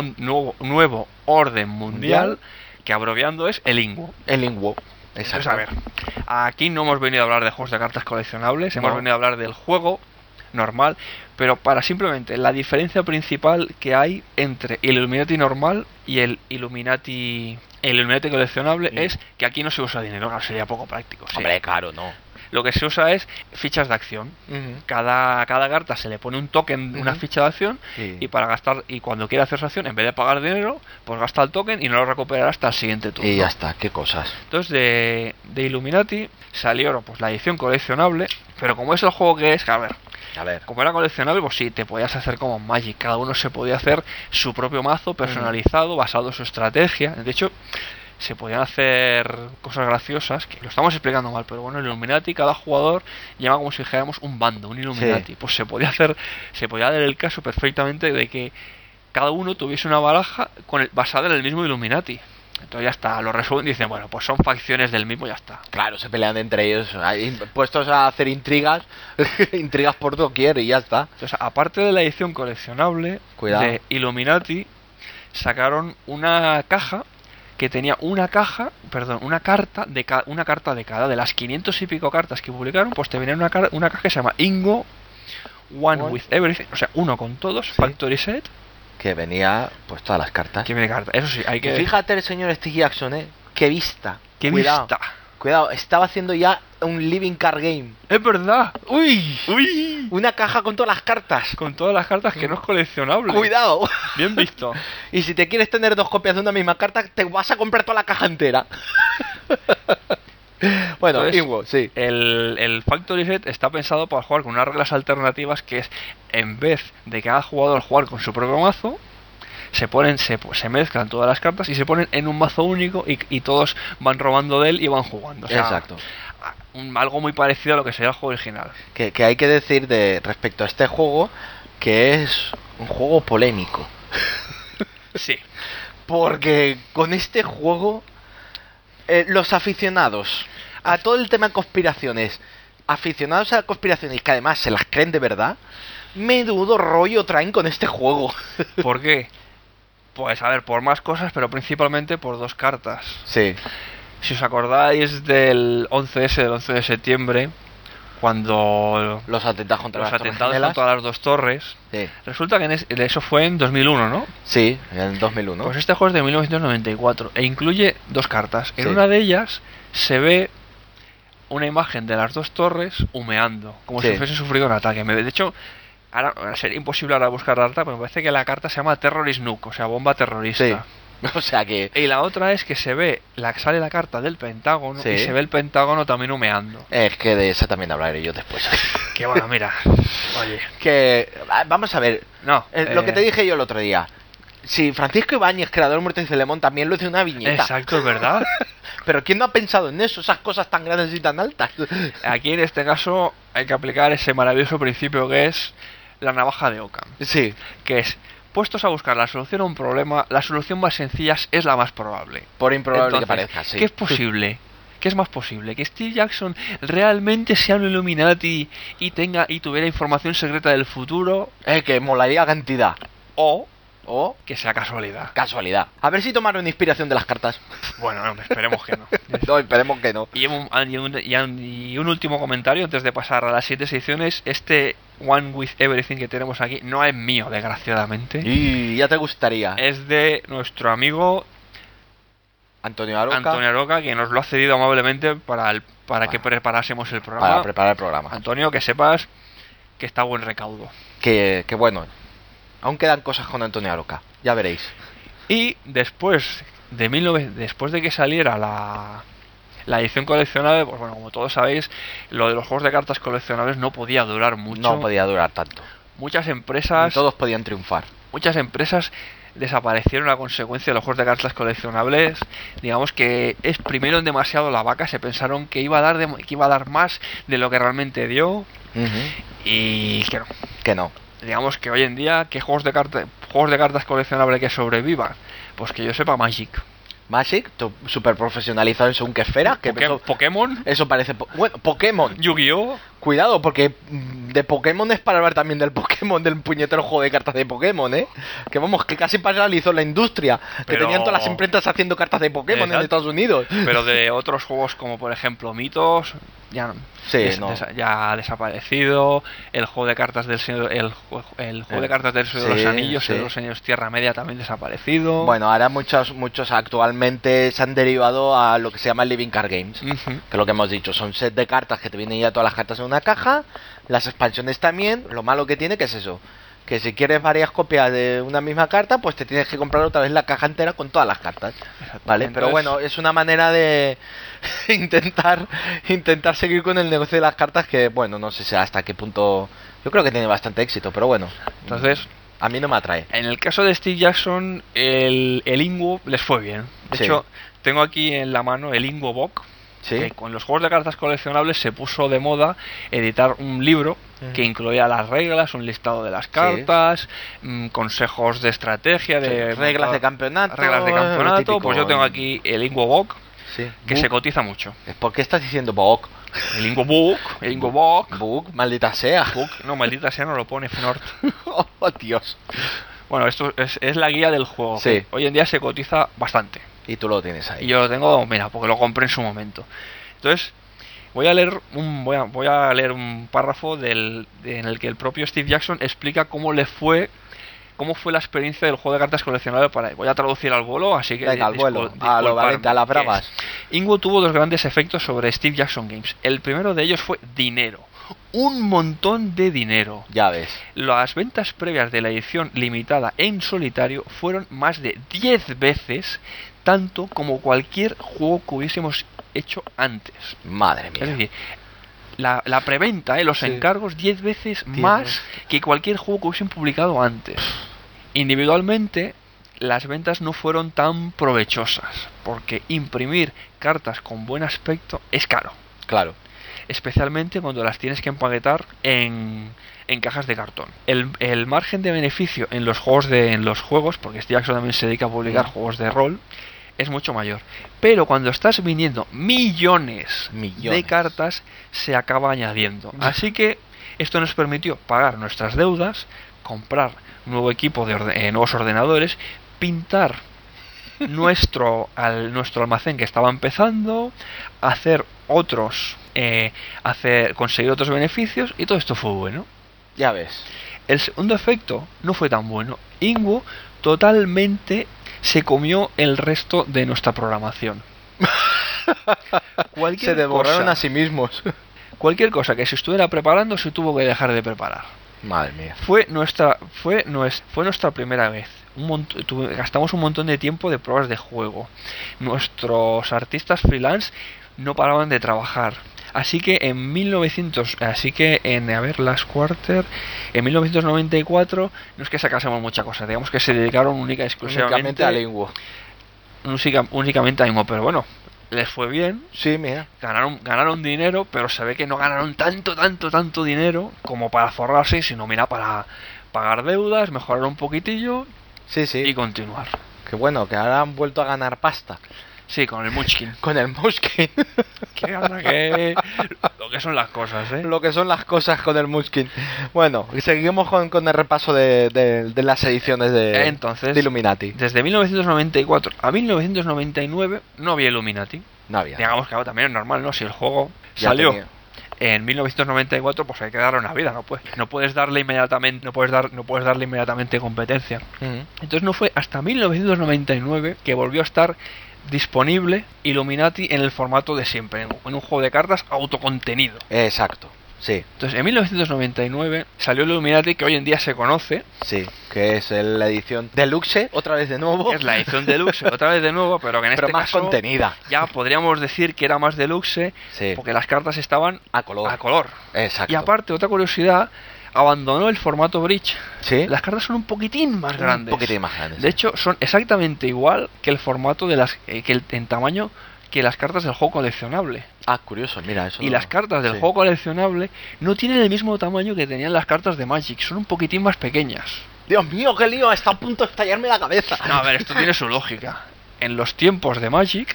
Nuevo Orden Mundial, que abreviando es el INWO. El INWO. Exacto. Entonces, a ver, aquí no hemos venido a hablar de juegos de cartas coleccionables, hemos venido a hablar del juego normal, pero para simplemente la diferencia principal que hay entre el Illuminati normal y el Illuminati coleccionable es que aquí no se usa dinero, no sería poco práctico. Hombre, claro, no. Lo que se usa es fichas de acción. Cada carta se le pone un token, una ficha de acción, y para gastar, y cuando quiere hacer su acción, en vez de pagar dinero, pues gasta el token y no lo recuperará hasta el siguiente turno. Y ya está, qué cosas. Entonces de Illuminati salió pues la edición coleccionable, pero como es el juego que es, a ver, como era coleccionable, pues sí, te podías hacer como Magic, cada uno se podía hacer su propio mazo personalizado, basado en su estrategia. De hecho, se podían hacer cosas graciosas, que lo estamos explicando mal, pero bueno, el Illuminati, cada jugador llama como si dijéramos un bando, un Illuminati. Pues se podía dar el caso perfectamente de que cada uno tuviese una baraja basada en el mismo Illuminati. Entonces ya está, lo resuelven y dicen, bueno, pues son facciones del mismo, ya está. Claro, se pelean entre ellos, ahí puestos a hacer intrigas, intrigas por doquier y ya está. Entonces, aparte de la edición coleccionable de Illuminati, sacaron una caja que tenía una carta de cada de las 500 y pico cartas que publicaron, pues te venía una caja que se llama INWO One with Everything, o sea, uno con todos, Factory Set, que venía pues todas las cartas. Que viene carta, eso sí, hay que... Fíjate el señor Steve Jackson, qué vista. Cuidado. Cuidado, estaba haciendo ya un living card game. Es verdad. Uy. Una caja con todas las cartas. Con todas las cartas que no es coleccionable. Cuidado. Bien visto. Y si te quieres tener dos copias de una misma carta, te vas a comprar toda la caja entera. Bueno, entonces, INWO, sí. El Factory Set está pensado para jugar con unas reglas alternativas, que es, en vez de cada jugador jugar con su propio mazo, se mezclan todas las cartas y se ponen en un mazo único y todos van robando de él y van jugando. O sea, exacto. Algo muy parecido a lo que sería el juego original. Que hay que decir respecto a este juego que es un juego polémico. Sí. Porque con este juego los aficionados a todo el tema de conspiraciones, aficionados a conspiraciones que además se las creen de verdad, menudo rollo traen con este juego. ¿Por qué? Pues a ver, por más cosas, pero principalmente por dos cartas. Sí. Si os acordáis del 11S, del 11 de septiembre, cuando los atentados contra las dos torres, sí. Resulta que eso fue en 2001, ¿no? Sí, en 2001. Pues este juego es de 1994 e incluye dos cartas. En una de ellas se ve una imagen de las dos torres humeando, como si hubiesen sufrido un ataque. De hecho, ahora sería imposible ahora buscar la carta, pero me parece que la carta se llama Terrorist Nuke, o sea, bomba terrorista. Sí. O sea que... Y la otra es que sale la carta del Pentágono y se ve el Pentágono también humeando. Es que de esa también hablaré yo después. Que bueno, mira, oye. Que vamos a ver. No. Lo que te dije yo el otro día. Si Francisco Ibáñez, creador de Muerte y Filemón, también lo hizo una viñeta. Exacto, es verdad. Pero ¿quién no ha pensado en eso? Esas cosas tan grandes y tan altas. Aquí en este caso hay que aplicar ese maravilloso principio que es la navaja de Occam. Sí. Que es... Puestos a buscar la solución a un problema, la solución más sencilla es la más probable. Por improbable que parezca, sí. ¿Qué es posible? ¿Qué es más posible? ¿Que Steve Jackson realmente sea un Illuminati y tuviera información secreta del futuro? Que molaría cantidad. O O que sea casualidad. casualidad. A ver si tomaron inspiración de las cartas. Bueno, no, esperemos que no. No, esperemos que no. Y un último comentario antes de pasar a las 7 secciones. Este One with Everything que tenemos aquí no es mío, desgraciadamente. Y ya te gustaría. Es de nuestro amigo Antonio Aroca. Antonio Aroca, que nos lo ha cedido amablemente para que preparásemos el programa. Para preparar el programa. Antonio, que sepas que está a buen recaudo. Que bueno. Aún quedan cosas con Antonio Aroca. Ya veréis. Y después de que saliera la edición coleccionable, pues bueno, como todos sabéis, lo de los juegos de cartas coleccionables no podía durar mucho. No podía durar tanto. Muchas empresas... Ni todos podían triunfar. Muchas empresas desaparecieron a consecuencia de los juegos de cartas coleccionables. Digamos que exprimieron demasiado la vaca, se pensaron que iba a dar más de lo que realmente dio. Y que no. Que no. Digamos que hoy en día, ¿qué juegos de cartas coleccionables que sobrevivan? Pues que yo sepa, Magic. Magic, super profesionalizado en según qué esfera. Pokémon. Eso parece... Bueno, Pokémon. Yu-Gi-Oh. Cuidado, porque de Pokémon es para hablar también del Pokémon, del puñetero juego de cartas de Pokémon, ¿eh? Que vamos, que casi paralizó la industria. Que tenían todas las imprentas haciendo cartas de Pokémon en Estados Unidos. Pero de otros juegos como por ejemplo Mitos, ya ya ha desaparecido. El juego de cartas del Señor, el juego de cartas del Señor de los Anillos, de los Años Tierra Media también desaparecido. Bueno, ahora muchos actualmente se han derivado a lo que se llama Living Card Games, que es lo que hemos dicho, son set de cartas que te vienen ya todas las cartas en una caja, las expansiones también. Lo malo que tiene que es eso, que si quieres varias copias de una misma carta, pues te tienes que comprar otra vez la caja entera con todas las cartas, ¿vale? Entonces, pero bueno, es una manera de intentar seguir con el negocio de las cartas que, bueno, no sé si hasta qué punto. Yo creo que tiene bastante éxito, pero bueno. Entonces, a mí no me atrae. En el caso de Steve Jackson, el Inwo les fue bien. De hecho, tengo aquí en la mano el Inwo Book. Que con los juegos de cartas coleccionables se puso de moda editar un libro que incluía las reglas, un listado de las cartas, consejos de estrategia, reglas de campeonato. Pues yo tengo aquí el Inwo Book, que se cotiza mucho. ¿Por qué estás diciendo Book? El Inwo Book. Book, maldita sea. No, maldita sea, no lo pone Fnord. Oh, Dios. Bueno, esto es la guía del juego. Que hoy en día se cotiza bastante. Y tú lo tienes ahí. Y yo lo tengo, mira, porque lo compré en su momento. Entonces, voy a leer un párrafo en el que el propio Steve Jackson explica cómo fue la experiencia del juego de cartas coleccionables para él. Voy a traducir al vuelo, así que... Venga, al vuelo, a lo valente, a las bravas. Inwo tuvo dos grandes efectos sobre Steve Jackson Games. El primero de ellos fue dinero. Un montón de dinero. Ya ves. Las ventas previas de la edición limitada en solitario fueron más de 10 veces tanto como cualquier juego que hubiésemos hecho antes. Madre mía. Es decir, la preventa, los encargos 10 veces más que cualquier juego que hubiesen publicado antes. Individualmente, las ventas no fueron tan provechosas, porque imprimir cartas con buen aspecto es caro. Claro. Especialmente cuando las tienes que empaquetar en cajas de cartón. El margen de beneficio en los juegos, porque Steve Jackson también se dedica a publicar juegos de rol, es mucho mayor. Pero cuando estás vendiendo millones de cartas, se acaba añadiendo. Así que esto nos permitió pagar nuestras deudas, comprar nuevo equipo de nuevos ordenadores, pintar nuestro almacén que estaba empezando, conseguir otros beneficios, y todo esto fue bueno. Ya ves. El segundo efecto no fue tan bueno. Inwo totalmente se comió el resto de nuestra programación. Se devoraron a sí mismos. Cualquier cosa que se estuviera preparando se tuvo que dejar de preparar. Madre mía. Fue nuestra primera vez. Gastamos un montón de tiempo de pruebas de juego. Nuestros artistas freelance no paraban de trabajar. Así que en 1994 no es que sacásemos mucha cosa, digamos que se dedicaron únicamente a Inwo. Únicamente a Inwo, pero bueno, les fue bien. Sí, mira. Ganaron dinero, pero se ve que no ganaron tanto dinero como para forrarse, sino mira, para pagar deudas, mejorar un poquitillo y continuar. Qué bueno, que ahora han vuelto a ganar pasta. Sí, con el Munchkin. Con el Munchkin. Que Lo que son las cosas, ¿eh? Lo que son las cosas con el Munchkin. Bueno, seguimos con el repaso de las ediciones Entonces, de Illuminati. Desde 1994 a 1999 no había Illuminati. No había. Digamos que ahora también es normal, ¿no? Si el juego Ya salió tenía. en 1994, pues hay que darle una vida, no puedes darle inmediatamente, no puedes darle inmediatamente competencia. Ujú. Entonces no fue hasta 1999 que volvió a estar disponible Illuminati en el formato de siempre, en un juego de cartas autocontenido. Exacto, sí. Entonces en 1999 salió Illuminati, que hoy en día se conoce, Sí, que es la edición deluxe, otra vez de nuevo. que es la edición deluxe, otra vez de nuevo, pero que en pero este más caso contenida. ya podríamos decir que era más deluxe, Sí. porque las cartas estaban A color. a color. Exacto. Y aparte, otra curiosidad, abandonó el formato Bridge. Sí. Las cartas son un poquitín más grandes. Un poquitín más grandes. De hecho, son exactamente igual que el formato en tamaño que las cartas del juego coleccionable. Ah, curioso, mira, eso. Y las cartas del sí. juego coleccionable no tienen el mismo tamaño que tenían las cartas de Magic, son un poquitín más pequeñas. Dios mío, qué lío, está a punto de estallarme la cabeza. No, a ver, esto tiene su lógica. En los tiempos de Magic,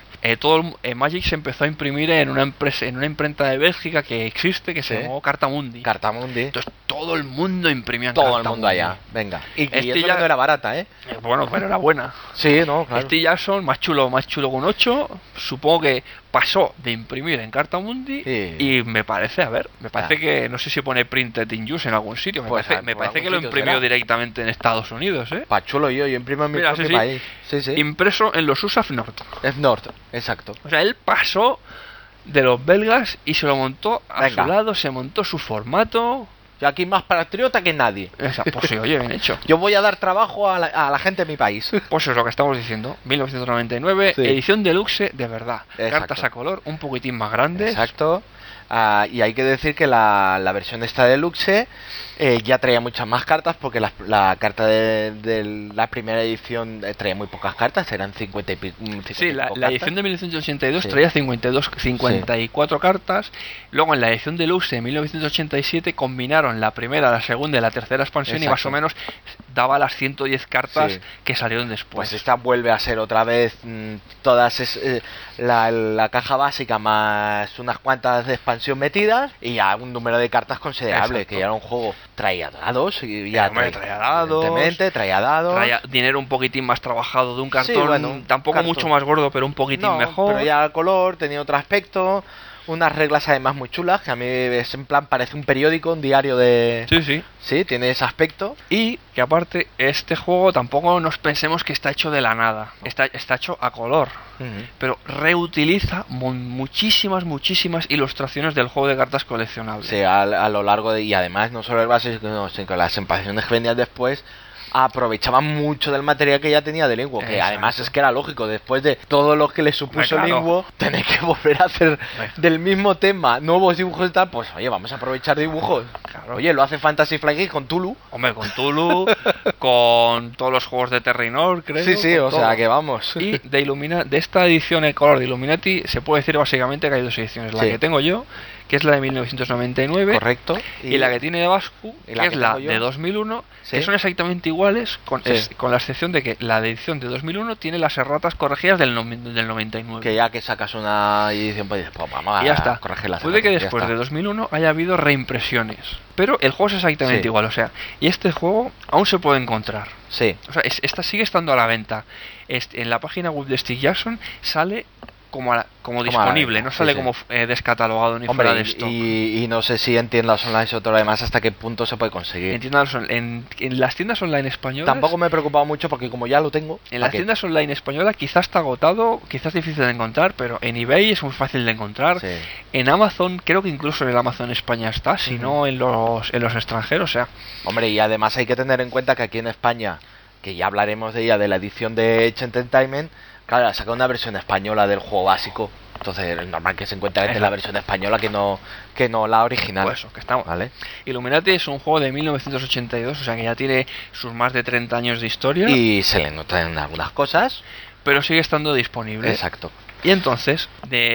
Magic se empezó a imprimir en una imprenta de Bélgica que existe, que se Sí. llamó Cartamundi. Cartamundi. Entonces todo el mundo imprimía en Todo el Cartamundi. mundo allá. Venga. Y Este eso ya- no era barata, ¿eh? Bueno, pero era buena. Sí, no, claro. Este Jackson, más chulo con 8, supongo que pasó de imprimir en Cartamundi Sí. y me parece Ah. que, no sé si pone printed in use en algún sitio, Pues, me por parece algún que lo sitio imprimió será. directamente en Estados Unidos, ¿eh? Pachulo yo imprimo en mi Mira, propio sí, sí. país. Sí, sí. Impreso en los USAF North. Es Norte, exacto. O sea, él pasó de los belgas y se lo montó a Venga. su lado, se montó su formato. Yo aquí más patriota que nadie. Pues sí, oye, bien hecho. Yo voy a dar trabajo a la gente de mi país. Pues es lo que estamos diciendo. 1999, Sí. edición deluxe de verdad. Exacto. Cartas a color, un poquitín más grandes. Exacto. Y hay que decir que la versión esta deluxe ya traía muchas más cartas porque la carta de la primera edición traía muy pocas cartas, eran 50 y pico. Sí, la edición de 1982 Sí. traía 54 cartas. Luego en la edición deluxe de 1987 combinaron la primera, la segunda y la tercera expansión y más Exacto. o menos daba las 110 cartas Sí. que salieron después. Pues esta vuelve a ser otra vez la caja básica más unas cuantas de expansión metidas y ya un número de cartas considerable, Exacto. que ya era un juego traía dados y ya Hombre, traía dados, evidentemente, traía dados. Traía dinero un poquitín más trabajado de un cartón, Sí, bueno, tampoco cartón. mucho más gordo, pero un poquitín No, mejor. pero ya el color tenía otro aspecto, unas reglas además muy chulas, que a mí es en plan parece un periódico, un diario de... Sí, sí. Sí, tiene ese aspecto. Y que aparte, este juego tampoco nos pensemos que está hecho de la nada. Está hecho a color. Ujú. Pero reutiliza muchísimas ilustraciones del juego de cartas coleccionables. Sí, a lo largo de... Y además no solo el base, sino que las expansiones que venían después aprovechaban mucho del material que ya tenía de Linguo, que Exacto. además es que era lógico, después de todo lo que le supuso Hombre, claro. Linguo, tener que volver a hacer Hombre. del mismo tema nuevos dibujos y tal, pues oye, vamos a aprovechar dibujos. Claro. Oye, lo hace Fantasy Flight Games con Tulu. Hombre, con Tulu, con todos los juegos de Terrinor, creo. Sí, sí, con o sea todo. que vamos. Y de esta edición en color de Illuminati se puede decir básicamente que hay dos ediciones. La Sí. que tengo yo, que es la de 1999, Correcto. y la que tiene de Bascu, y que la es que la tengo yo. de 2001, Sí. que son exactamente iguales, con la excepción de que la edición de 2001 tiene las erratas corregidas del 99. Que ya que sacas una edición, pues dices, pues vamos Y ya a está. corregirlas. Puede que ya después está. de 2001 haya habido reimpresiones, pero el juego es exactamente Sí. igual, o sea, y este juego aún se puede encontrar. Sí, O sea, esta sigue estando a la venta. En la página web de Stick Jackson sale como a la disponible, venta, no sí, sale sí. como descatalogado ni hombre, fuera de esto. y no sé si en tiendas online o todo lo demás hasta qué punto se puede conseguir. En las tiendas online españolas, Tampoco me he preocupado mucho porque como ya lo tengo, en ¿pa' las qué? tiendas online españolas quizás está agotado, quizás difícil de encontrar, pero en eBay es muy fácil de encontrar. Sí. En Amazon, creo que incluso en el Amazon España está, si Ujú. no en los extranjeros, o sea, Hombre, y además hay que tener en cuenta que aquí en España, que ya hablaremos de ella, de la edición de Edge Entertainment, claro, ha sacado una versión española del juego básico. Entonces es normal que se encuentre en la versión española que no la original. pues eso, que estamos. ¿Vale? Illuminati es un juego de 1982, o sea que ya tiene sus más de 30 años de historia, Y se le notan algunas cosas. pero sigue estando disponible. Exacto. Y entonces,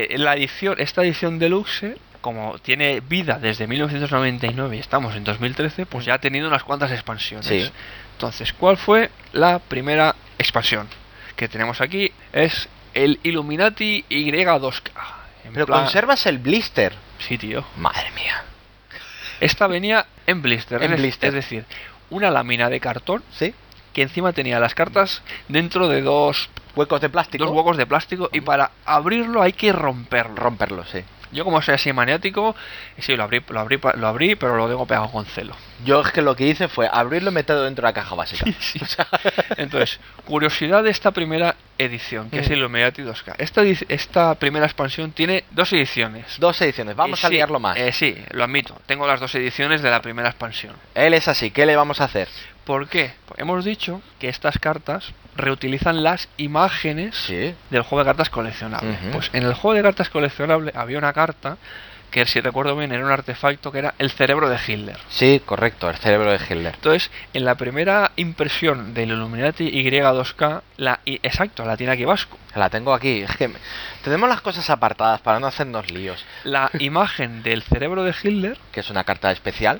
esta edición deluxe, como tiene vida desde 1999 y estamos en 2013, pues ya ha tenido unas cuantas expansiones. Sí. Entonces, ¿cuál fue la primera expansión que tenemos aquí? Es el Illuminati Y2K. Pero conservas el blister. Sí, tío. Madre mía. Esta venía en blister. En blister. Es decir, una lámina de cartón. Sí. Que encima tenía las cartas dentro de dos huecos de plástico. Dos huecos de plástico. Y para abrirlo hay que romperlo. Romperlo, sí. Yo, como soy así maniático, sí, lo abrí, pero lo tengo pegado con celo. Yo es que lo que hice fue abrirlo y meterlo dentro de la caja básica. Sí. Entonces, curiosidad de esta primera edición, que es Illuminati 2K. Esta primera expansión tiene 2 ediciones. 2 ediciones, vamos a liarlo más. Sí, lo admito. Tengo las 2 ediciones de la primera expansión. Él es así, ¿qué le vamos a hacer? ¿Por qué? Pues hemos dicho que estas cartas reutilizan las imágenes del juego de cartas coleccionable. Pues en el juego de cartas coleccionable había una carta que, si recuerdo bien, era un artefacto que era el cerebro de Hitler. Sí, correcto, el cerebro de Hitler. Entonces, en la primera impresión del Illuminati Y2K, exacto, la tiene aquí Vasco. La tengo aquí, es que tenemos las cosas apartadas para no hacernos líos. La imagen del cerebro de Hitler, que es una carta especial.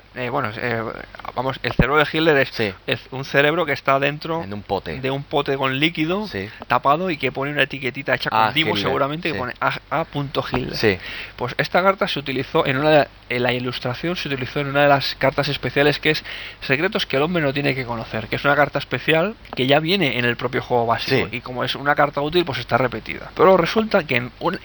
Vamos, el cerebro de Hitler es un cerebro que está dentro en un pote. De un pote con líquido tapado y que pone una etiquetita hecha con Dimo, seguramente, que pone A. Hitler. Sí. Pues esta carta se utilizó en la ilustración, se utilizó en una de las cartas especiales, que es Secretos que el hombre no tiene que conocer, que es una carta especial que ya viene en el propio juego básico, y como es una carta útil, pues está repetida. Pero resulta que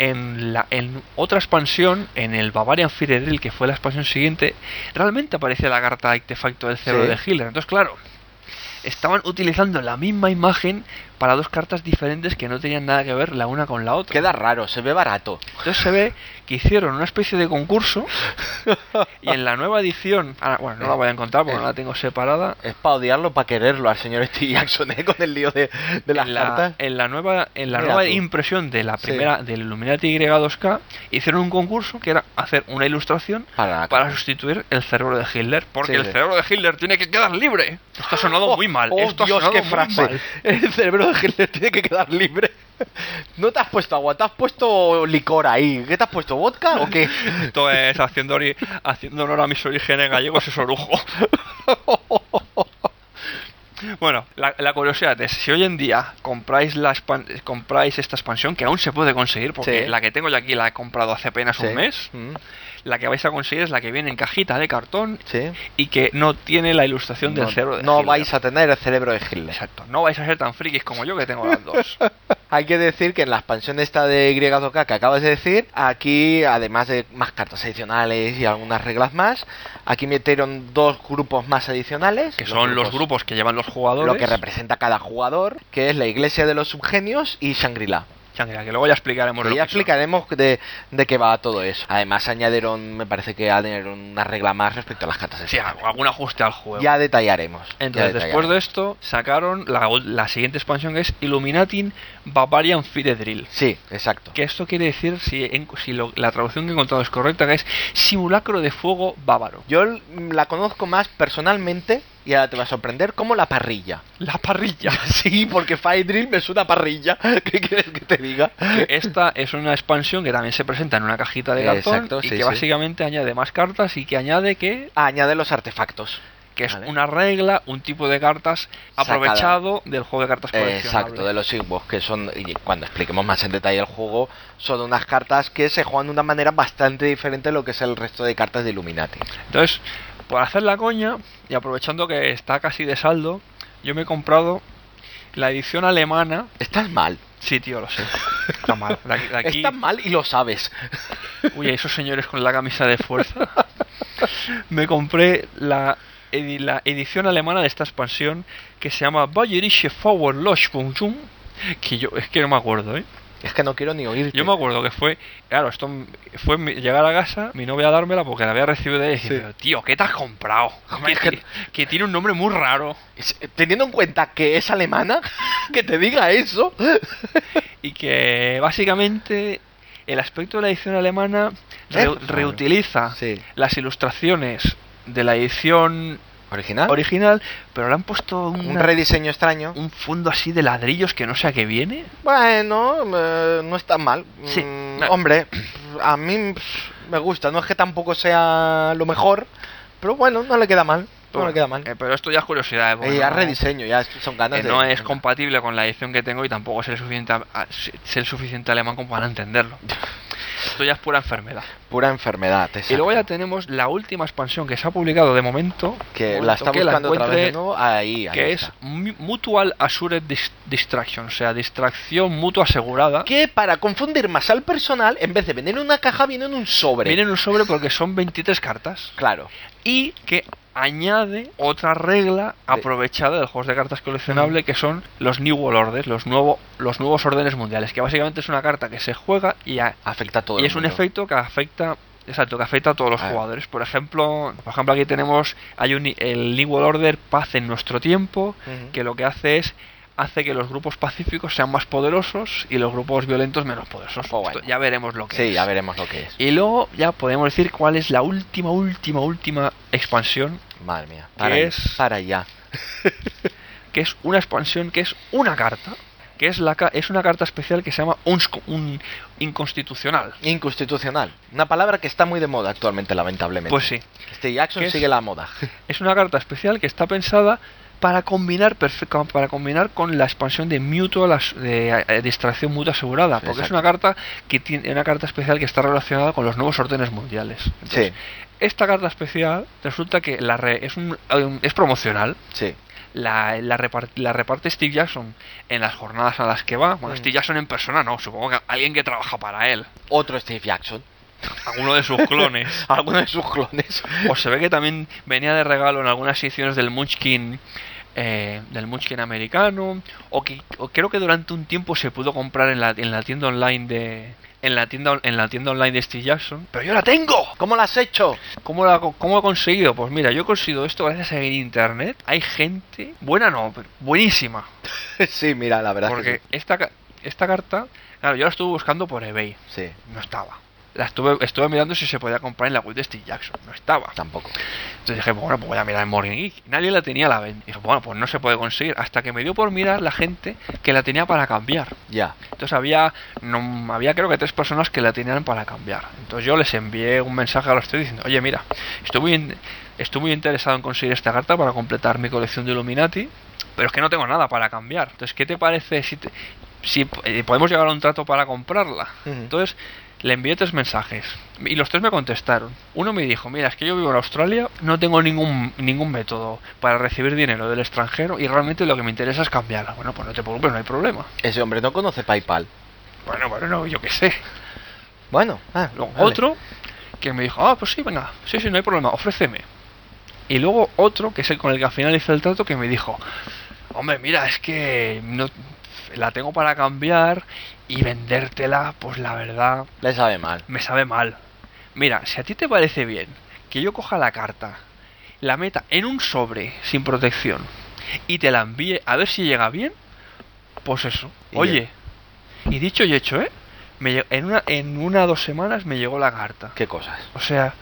en otra expansión, en el Bavarian Fire Drill, que fue la expansión siguiente, realmente aparecía la carta artefacto del cerebro de Hitler. Entonces, claro, estaban utilizando la misma imagen para 2 cartas diferentes que no tenían nada que ver la una con la otra. Queda raro, se ve barato. Entonces se ve que hicieron una especie de concurso y en la nueva edición, bueno, no la voy a encontrar porque no la tengo separada. Es para odiarlo, para quererlo al señor Steve Jackson, con el lío de las cartas. En la nueva impresión de la primera del Illuminati Y2K hicieron un concurso que era hacer una ilustración para sustituir el cerebro de Hitler, porque el cerebro de Hitler tiene que quedar libre. Esto ha sonado muy mal. Esto Dios, qué frase. Mal. El cerebro de Hitler tiene que quedar libre. No te has puesto agua, te has puesto licor ahí. ¿Qué te has puesto? ¿Vodka o qué? Esto es haciendo honor a mis orígenes gallegos, es orujo. Bueno, la curiosidad es, si hoy en día compráis esta expansión, que aún se puede conseguir, porque la que tengo yo aquí la he comprado hace apenas un mes, la que vais a conseguir es la que viene en cajita de cartón y que no tiene la ilustración del cerebro de Hitler. No vais a tener el cerebro de Hitler. Exacto, no vais a ser tan frikis como yo, que tengo las 2. Hay que decir que en la expansión esta de Y2K que acabas de decir, aquí, además de más cartas adicionales y algunas reglas más, aquí metieron 2 grupos más adicionales. Que son los grupos que llevan los jugadores. Lo que representa cada jugador, que es la Iglesia de los Subgenios y Shangri-La. Que luego ya explicaremos. Ya explicaremos de qué va todo eso. Además añadieron, me parece que añadieron una regla más respecto a las cartas. Sí, algún ajuste al juego. Ya detallaremos. Entonces, después de esto, sacaron la siguiente expansión, que es Illuminati Bavarian Fire Drill. Sí, exacto. Que esto quiere decir, la traducción que he encontrado es correcta, que es simulacro de fuego bávaro. Yo la conozco más personalmente, y ahora te va a sorprender, como la parrilla. ¿La parrilla? Sí, porque Fire Drill me suena a parrilla. ¿Qué quieres que te diga? Esta es una expansión que también se presenta en una cajita de cartón. Exacto, y que básicamente añade más cartas y que añade añade los artefactos. Que es una regla, un tipo de cartas aprovechado del juego de cartas coleccionables. Exacto, de los Inbox, que son, y cuando expliquemos más en detalle el juego, son unas cartas que se juegan de una manera bastante diferente a lo que es el resto de cartas de Illuminati. Entonces, por hacer la coña, y aprovechando que está casi de saldo, yo me he comprado la edición alemana. ¿Estás mal? Sí, tío, lo sé. Está mal. De aquí... Estás mal y lo sabes. Uy, esos señores con la camisa de fuerza. Me compré la edición alemana de esta expansión, que se llama Bayerische Feuerlöschung, que yo es que no me acuerdo, Es que no quiero ni oírte. Yo me acuerdo que fue llegar a casa, mi novia a dármela porque la había recibido de ella, y dije, tío, ¿qué te has comprado? Que tiene un nombre muy raro. Teniendo en cuenta que es alemana, que te diga eso. Y que básicamente el aspecto de la edición alemana reutiliza las ilustraciones de la edición original, pero le han puesto un rediseño extraño, un fondo así de ladrillos que no sé a qué viene. Bueno, no está mal. Sí, hombre, a mí me gusta, no es que tampoco sea lo mejor, pero bueno, no le queda mal. No le queda mal. Pero esto ya es curiosidad. Ya rediseño, ya son ganas de... No es compatible con la edición que tengo y tampoco sé el suficiente alemán como para entenderlo. Esto ya es pura enfermedad. Pura enfermedad, exacto. Y luego ya tenemos la última expansión que se ha publicado de momento. Que la está buscando otra vez de nuevo. Ahí que está. es Mutual Assured Distraction, o sea, distracción mutua asegurada. Que para confundir más al personal, en vez de venir en una caja, viene en un sobre. Viene en un sobre porque son 23 cartas. Claro. Y que añade otra regla aprovechada de juegos de cartas coleccionables, que son los New World Orders, los nuevos órdenes mundiales, que básicamente es una carta que se juega y afecta a todo y el es mundo. un efecto que afecta. Exacto, que afecta a todos los jugadores. Por ejemplo, aquí tenemos el New World Order Paz en nuestro tiempo, que lo que hace que los grupos pacíficos sean más poderosos y los grupos violentos menos poderosos. Bueno. Ya veremos lo que es. Sí, ya veremos lo que es. Y luego ya podemos decir cuál es la última expansión. Madre mía, para allá. Que es una expansión que es una carta. Que es una carta especial que se llama un inconstitucional. Inconstitucional. Una palabra que está muy de moda actualmente, lamentablemente. Pues sí. Steve Jackson sigue la moda. Es una carta especial que está pensada para combinar con la expansión de Mutual de distracción mutua asegurada, porque es una carta que tiene una carta especial que está relacionada con los nuevos órdenes mundiales. Entonces, esta carta especial resulta que es promocional. Sí. La reparte Steve Jackson en las jornadas a las que va. Bueno, Steve Jackson en persona no, supongo que alguien que trabaja para él. Otro Steve Jackson. Alguno de sus clones. Alguno de sus clones. O se ve que también venía de regalo en algunas ediciones del Munchkin americano, o creo que durante un tiempo se pudo comprar en la tienda online de Steve Jackson. ¡Pero yo la tengo! ¿Cómo la has hecho? ¿Cómo he conseguido? Pues mira, yo he conseguido esto gracias a internet. Hay gente buena, pero buenísima. Sí, mira, la verdad. Porque que sí. esta carta, claro, yo la estuve buscando por eBay. Sí. No estaba. Estuve mirando si se podía comprar en la web de Steve Jackson. No estaba. Tampoco. Entonces dije, bueno, pues voy a mirar en Morning Geek. Nadie la tenía a la venta. Y dije, bueno, pues no se puede conseguir. Hasta que me dio por mirar la gente que la tenía para cambiar. Ya. Entonces había creo que 3 personas que la tenían para cambiar. Entonces yo les envié un mensaje a los 3 diciendo, oye, mira, estoy muy interesado en conseguir esta carta para completar mi colección de Illuminati, pero es que no tengo nada para cambiar. Entonces, ¿qué te parece si podemos llegar a un trato para comprarla? Entonces le envié 3 mensajes y los 3 me contestaron. Uno me dijo, mira, es que yo vivo en Australia, no tengo ningún método para recibir dinero del extranjero y realmente lo que me interesa es cambiarla. Bueno, pues no te preocupes, no hay problema. Ese hombre no conoce PayPal. Bueno, no, yo qué sé. Bueno, luego vale. Otro que me dijo, pues sí, venga, sí, no hay problema, ofréceme. Y luego otro, que es el con el que al final hice el trato, que me dijo, hombre, mira, es que no la tengo para cambiar y vendértela, pues la verdad... Le sabe mal. Me sabe mal. Mira, si a ti te parece bien que yo coja la carta, la meta en un sobre sin protección y te la envíe a ver si llega bien, pues eso. Oye, y dicho y hecho, en una o 2 semanas me llegó la carta. ¿Qué cosas? O sea...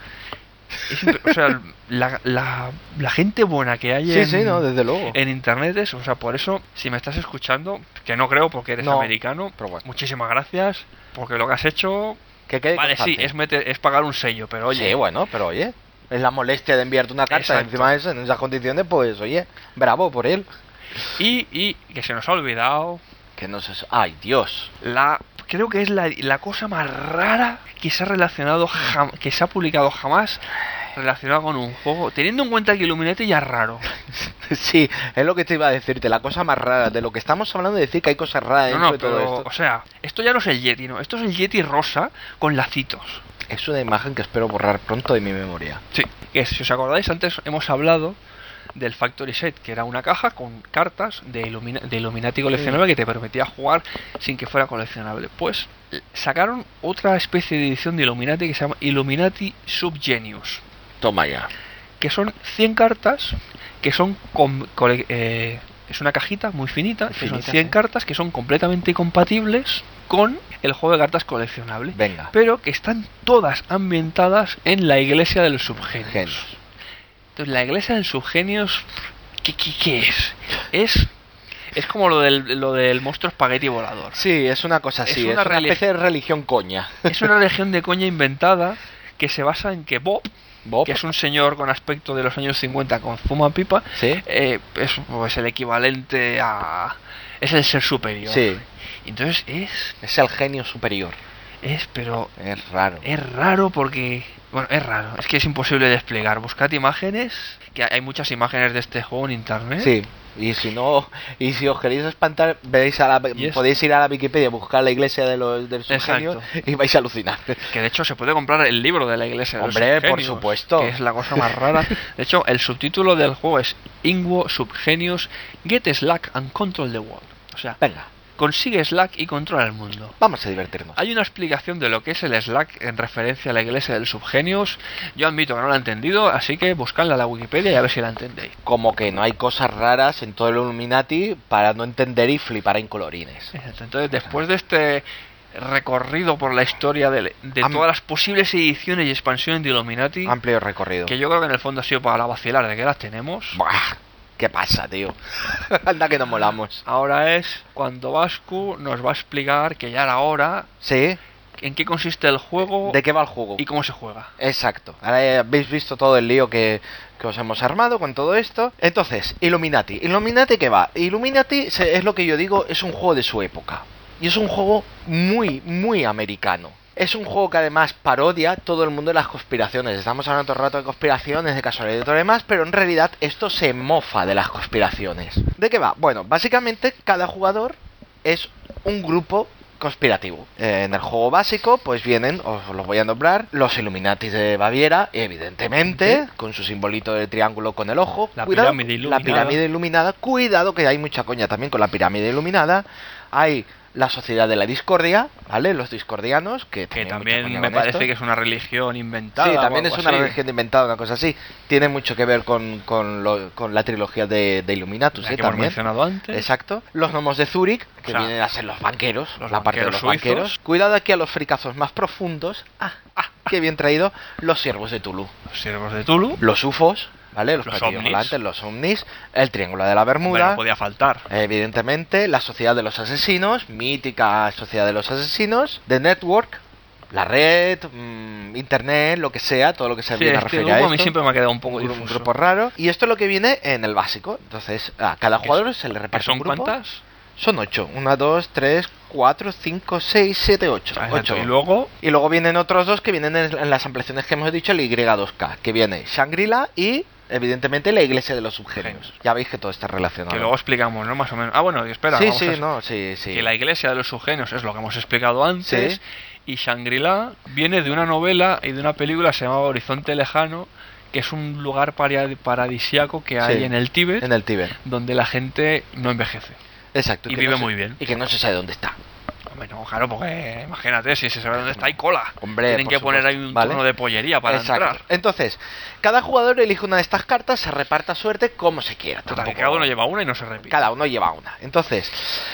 la gente buena que hay desde luego. en internet es, o sea, por eso, si me estás escuchando, que no creo porque eres americano, pero bueno. Muchísimas gracias, porque lo que has hecho, vale, sí, es pagar un sello, pero oye. Sí, bueno, pero oye, es la molestia de enviarte una carta encima de eso, en esas condiciones, pues oye, bravo por él. Y que se nos ha olvidado. Que no se... ¡Ay, Dios! Creo que es la cosa más rara que se ha publicado jamás relacionado con un juego, teniendo en cuenta que Illuminati ya es raro. Sí, es lo que te iba a decirte, la cosa más rara de lo que estamos hablando, de decir que hay cosas raras dentro de todo esto. O sea, esto ya no es el Yeti, no, esto es el Yeti rosa con lacitos. Es una imagen que espero borrar pronto de mi memoria. Sí, que si os acordáis, antes hemos hablado del Factory Set, que era una caja con cartas de Illuminati coleccionable que te permitía jugar sin que fuera coleccionable. Pues sacaron otra especie de edición de Illuminati que se llama Illuminati Subgenius. Toma ya. Que son 100 cartas que son es una cajita muy finita, que son 100 cartas que son completamente compatibles con el juego de cartas coleccionable. Venga. Pero que están todas ambientadas en la iglesia de los subgenios. Entonces, la iglesia del subgenios, ¿qué es? Es como lo del monstruo espagueti volador. Sí, es una cosa así, es una especie de religión coña. Es una religión de coña inventada que se basa en que Bob, que es un señor con aspecto de los años 50 con fuma pipa, ¿sí? Es pues, el equivalente a... es el ser superior. Sí. Entonces es el genio superior. Pero Es raro. es raro porque... Bueno, es raro, es que es imposible de explicar. Buscad imágenes, que hay muchas imágenes de este juego en internet. Sí, y si no, y si os queréis espantar, podéis ir a la Wikipedia, buscar la iglesia del subgenio y vais a alucinar. Que de hecho se puede comprar el libro de la iglesia de los subgenios. Hombre, por supuesto. Que es la cosa más rara. De hecho, el subtítulo del juego es Inguo Subgenius Get Slack and Control the World. O sea, venga, consigue Slack y controla el mundo. Vamos a divertirnos. Hay una explicación de lo que es el Slack en referencia a la iglesia del Subgenius. Yo admito que no la he entendido, así que buscadla en la Wikipedia y a ver si la entendéis. Como que no hay cosas raras en todo el Illuminati para no entender y flipar en colorines. Exacto. Entonces, después de este recorrido por la historia de todas las posibles ediciones y expansiones de Illuminati, amplio recorrido, que yo creo que en el fondo ha sido para la vacilar de que las tenemos. ¡Buah! ¿Qué pasa, tío? Anda que nos molamos. Ahora es cuando Vasco nos va a explicar, que ya era hora, ¿sí?, en qué consiste el juego, de qué va el juego y cómo se juega. Exacto. Ahora habéis visto todo el lío que os hemos armado con todo esto. Entonces, Illuminati. ¿Illuminati qué va? Illuminati es lo que yo digo, es un juego de su época. Y es un juego muy, muy americano. Es un juego que además parodia todo el mundo de las conspiraciones. Estamos hablando todo el rato de conspiraciones, de casualidad y todo lo demás, pero en realidad esto se mofa de las conspiraciones. ¿De qué va? Bueno, básicamente cada jugador es un grupo conspirativo. En el juego básico, pues vienen, os los voy a nombrar, los Illuminatis de Baviera, evidentemente, con su simbolito de triángulo con el ojo. La pirámide iluminada. La pirámide iluminada. Cuidado, que hay mucha coña también con la pirámide iluminada. Hay la Sociedad de la Discordia, ¿vale? Los discordianos, que también me parece que es una religión inventada. Sí, también es una así. religión inventada, una cosa así. Tiene mucho que ver con la trilogía de Illuminatus, que también. hemos mencionado antes. Exacto. Los gnomos de Zúrich, que vienen a ser los banqueros, la parte de los suizos. banqueros. Cuidado aquí a los fricazos más profundos. Qué bien traído. Los siervos de Tulu. Los siervos de Tulu. Los UFOs. ¿Vale? Los ovnis. volantes, los ovnis, el Triángulo de la Bermuda. No podía faltar. Evidentemente, la Sociedad de los Asesinos, mítica Sociedad de los Asesinos, The Network, la red, internet, lo que sea, todo lo que se viene a referir a esto. A mí siempre me ha quedado un poco difuso. Un grupo raro. Y esto es lo que viene en el básico. Entonces, a cada jugador se le reparte un grupo. ¿Son cuántas? Son 8. 1, 2, 3, 4, 5, 6, 7, 8. 8. Y luego vienen otros dos que vienen en las ampliaciones que hemos dicho, el Y2K, que viene Shangri-La y evidentemente la iglesia de los subgenios. Ya veis que todo está relacionado. Que luego explicamos, ¿no? Más o menos. Bueno, espera. Sí, sí. Que la iglesia de los subgenios es lo que hemos explicado antes. Sí. Y Shangri-La viene de una novela y de una película que se llama Horizonte Lejano, que es un lugar paradisíaco que hay en el Tíbet. En el Tíbet. Donde la gente no envejece. Exacto. Y vive muy bien. Y que no se sabe dónde está. Bueno, claro, porque imagínate, si se sabe dónde está, hay cola. Hombre, tienen que poner ahí un turno de pollería para entrar. Entonces, cada jugador elige una de estas cartas, se reparta suerte como se quiera. Total, cada uno lleva una y no se repite. Cada uno lleva una. Entonces,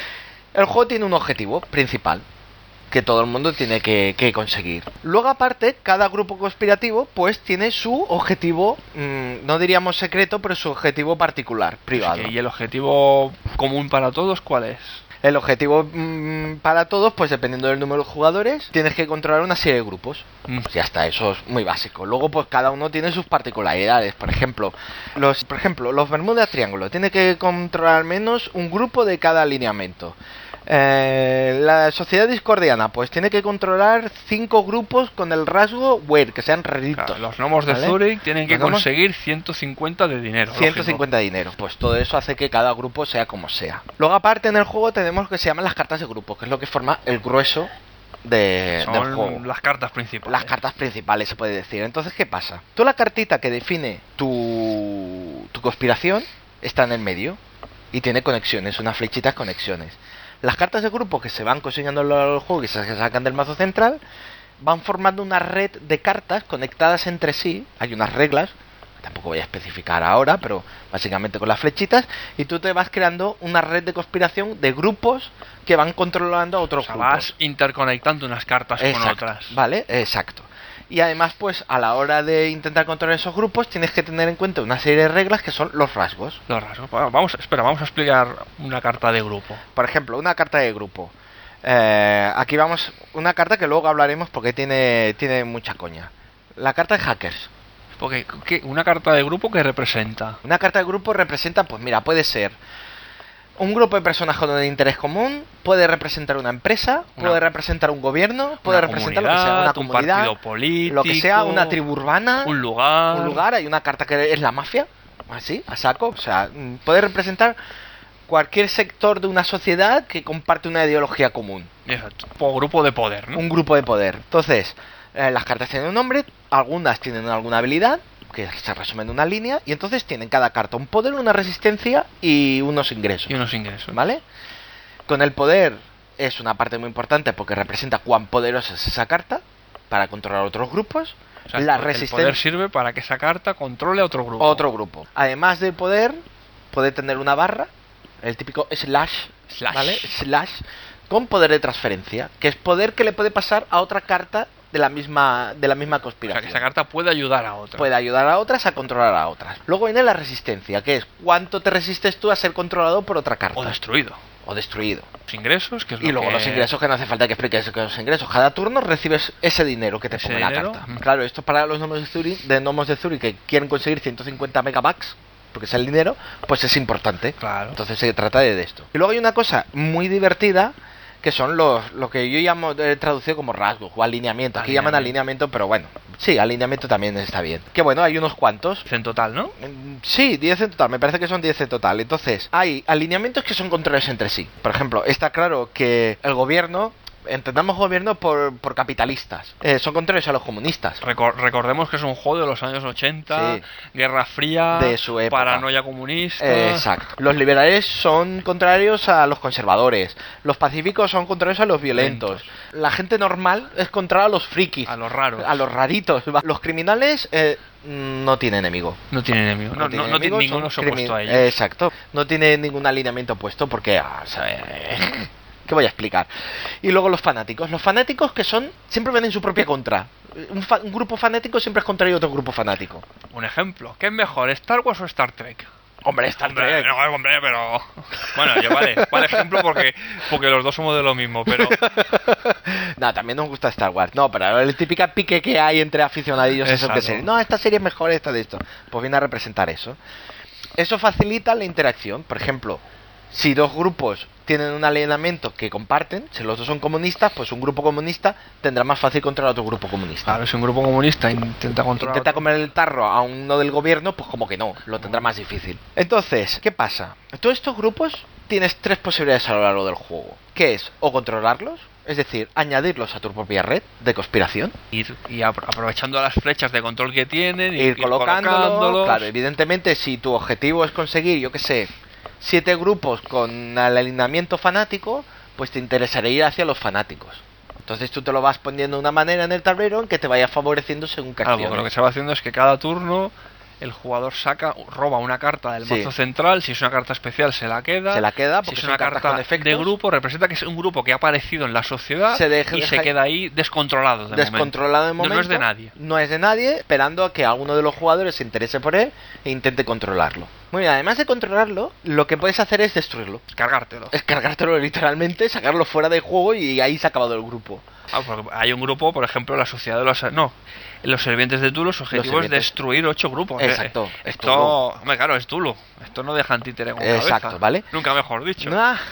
el juego tiene un objetivo principal que todo el mundo tiene que conseguir. Luego, aparte, cada grupo conspirativo pues tiene su objetivo, no diríamos secreto, pero su objetivo particular, privado. ¿Y el objetivo común para todos cuál es? El objetivo para todos, pues dependiendo del número de jugadores, tienes que controlar una serie de grupos. Ya está, eso es muy básico. Luego, pues cada uno tiene sus particularidades. Por ejemplo, los Bermuda Triángulo tiene que controlar al menos un grupo de cada alineamiento. La Sociedad Discordiana pues tiene que controlar 5 grupos con el rasgo weird, que sean raritos. Claro, los gnomos de Zurich tienen que conseguir 150 de dinero. 150 de dinero. Pues todo eso hace que cada grupo sea como sea. Luego, aparte, en el juego tenemos lo que se llaman las cartas de grupo, que es lo que forma el grueso del juego. Las cartas principales. Las cartas principales, se puede decir. Entonces, ¿qué pasa? Tú, la cartita que define tu conspiración está en el medio y tiene conexiones, unas flechitas conexiones. Las cartas de grupo que se van consiguiendo a lo largo del juego y se sacan del mazo central van formando una red de cartas conectadas entre sí. Hay unas reglas, que tampoco voy a especificar ahora, pero básicamente con las flechitas, y tú te vas creando una red de conspiración de grupos que van controlando a otros grupos. Vas interconectando unas cartas con otras. Vale, exacto. Y además, pues a la hora de intentar controlar esos grupos tienes que tener en cuenta una serie de reglas que son los rasgos. Los rasgos. Bueno, vamos a explicar una carta de grupo. Por ejemplo, una carta de grupo. Aquí vamos, una carta que luego hablaremos porque tiene mucha coña. La carta de hackers. Porque una carta de grupo que representa. Una carta de grupo representa, pues mira, puede ser Un grupo de personas con un interés común puede representar una empresa, puede representar un gobierno, puede representar lo que sea, una comunidad, un partido político, lo que sea, una tribu urbana, un lugar. Hay una carta que es la mafia, así, a saco. O sea, puede representar cualquier sector de una sociedad que comparte una ideología común. Exacto. O grupo de poder, ¿no? Un grupo de poder. Entonces, las cartas tienen un nombre, algunas tienen alguna habilidad que se resume en una línea, y entonces tienen cada carta un poder, una resistencia y unos ingresos. ¿Vale? Con el poder es una parte muy importante porque representa cuán poderosa es esa carta para controlar otros grupos. O sea, el poder sirve para que esa carta controle a otro grupo. Además del poder, puede tener una barra, el típico slash. ¿Vale? Slash, con poder de transferencia, que es poder que le puede pasar a otra carta de la misma conspiración. O sea, que esa carta puede ayudar a otras. Puede ayudar a otras a controlar a otras. Luego viene la resistencia, que es cuánto te resistes tú a ser controlado por otra carta. O destruido. Los ingresos, que es y luego los ingresos, que no hace falta que expliques los ingresos. Cada turno recibes ese dinero que te pone la carta. Claro, esto para los gnomos de Zurich que quieren conseguir 150 megabucks, porque es el dinero, pues es importante. Claro. Entonces se trata de esto. Y luego hay una cosa muy divertida, que son lo que yo llamo, traducido como rasgos o alineamiento. Aquí llaman alineamiento, pero bueno, sí, alineamiento también está bien. Que bueno, hay unos cuantos. 10 en total, ¿no? Sí, 10 en total, me parece que son 10 en total. Entonces, hay alineamientos que son contrarios entre sí. Por ejemplo, está claro que el gobierno, entendamos gobierno por capitalistas, son contrarios a los comunistas. Recordemos que es un juego de los años 80, sí. Guerra Fría, de su época. Paranoia comunista. Exacto. Los liberales son contrarios a los conservadores, los pacíficos son contrarios a los violentos. La gente normal es contra a los frikis, a los raros, a los raritos. Los criminales no tiene enemigo. No tiene enemigo. No tiene ninguno opuesto a ellos. Exacto. No tiene ningún alineamiento opuesto porque... ¿qué voy a explicar? Y luego los fanáticos. Los fanáticos que siempre ven en su propia contra. Un grupo fanático siempre es contrario a otro grupo fanático. Un ejemplo. ¿Qué es mejor, Star Wars o Star Trek? Hombre, Star Trek. No, hombre, pero... Bueno, yo vale ejemplo porque los dos somos de lo mismo, pero... No, también nos gusta Star Wars. No, pero el típico pique que hay entre aficionadillos es el que se... No, esta serie es mejor, esta de esto. Pues viene a representar eso. Eso facilita la interacción. Por ejemplo, si dos grupos tienen un alineamiento que comparten, si los dos son comunistas, pues un grupo comunista tendrá más fácil controlar a otro grupo comunista. Claro, si un grupo comunista intenta comer el tarro a uno del gobierno, pues como que no, lo tendrá más difícil. Entonces, ¿qué pasa? Todos estos grupos tienes tres posibilidades a lo largo del juego, que es o controlarlos, es decir, añadirlos a tu propia red de conspiración. Y aprovechando las flechas de control que tienen, ir colocándolos. Claro, evidentemente, si tu objetivo es conseguir, yo qué sé, 7 grupos con el alineamiento fanático, pues te interesaría ir hacia los fanáticos. Entonces tú te lo vas poniendo de una manera en el tablero en que te vaya favoreciendo según qué acciones. Lo que se va haciendo es que cada turno el jugador roba una carta del mazo central. Si es una carta especial se la queda porque si es una carta de grupo, representa que es un grupo que ha aparecido en la sociedad se queda ahí descontrolado de momento. No es de nadie. No es de nadie, esperando a que alguno de los jugadores se interese por él e intente controlarlo. Muy bien, además de controlarlo, lo que puedes hacer es destruirlo. Cargártelo literalmente, sacarlo fuera del juego y ahí se ha acabado el grupo. Porque hay un grupo, por ejemplo, la sociedad de los servientes de Tulu, su objetivo es destruir 8 grupos. Exacto. Claro, es Tulu. Esto no deja antítere con cabeza. Exacto, ¿vale? Nunca mejor dicho.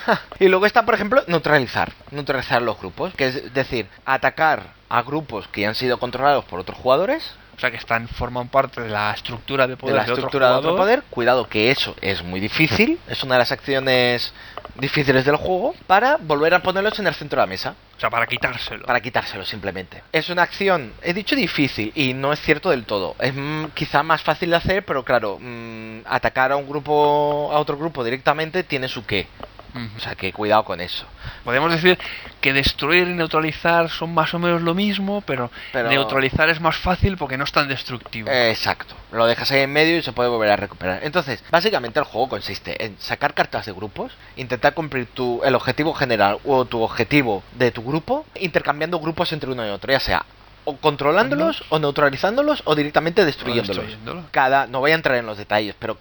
Y luego está, por ejemplo, neutralizar los grupos, que es decir, atacar a grupos que ya han sido controlados por otros jugadores. O sea, que forman parte de la estructura de poder de otro poder. Cuidado, que eso es muy difícil. Es una de las acciones difíciles del juego para volver a ponerlos en el centro de la mesa. O sea, para quitárselo. Para quitárselo, simplemente. Es una acción, he dicho difícil, y no es cierto del todo. Es quizá más fácil de hacer, pero claro, atacar a otro grupo directamente tiene su qué. O sea, que cuidado con eso. Podemos decir que destruir y neutralizar son más o menos lo mismo, pero neutralizar es más fácil porque no es tan destructivo. Exacto. Lo dejas ahí en medio y se puede volver a recuperar. Entonces, básicamente el juego consiste en sacar cartas de grupos, intentar cumplir el objetivo general o tu objetivo de tu grupo, intercambiando grupos entre uno y otro, ya sea o controlándolos, o neutralizándolos, o directamente destruyéndolos. No voy a entrar en los detalles, pero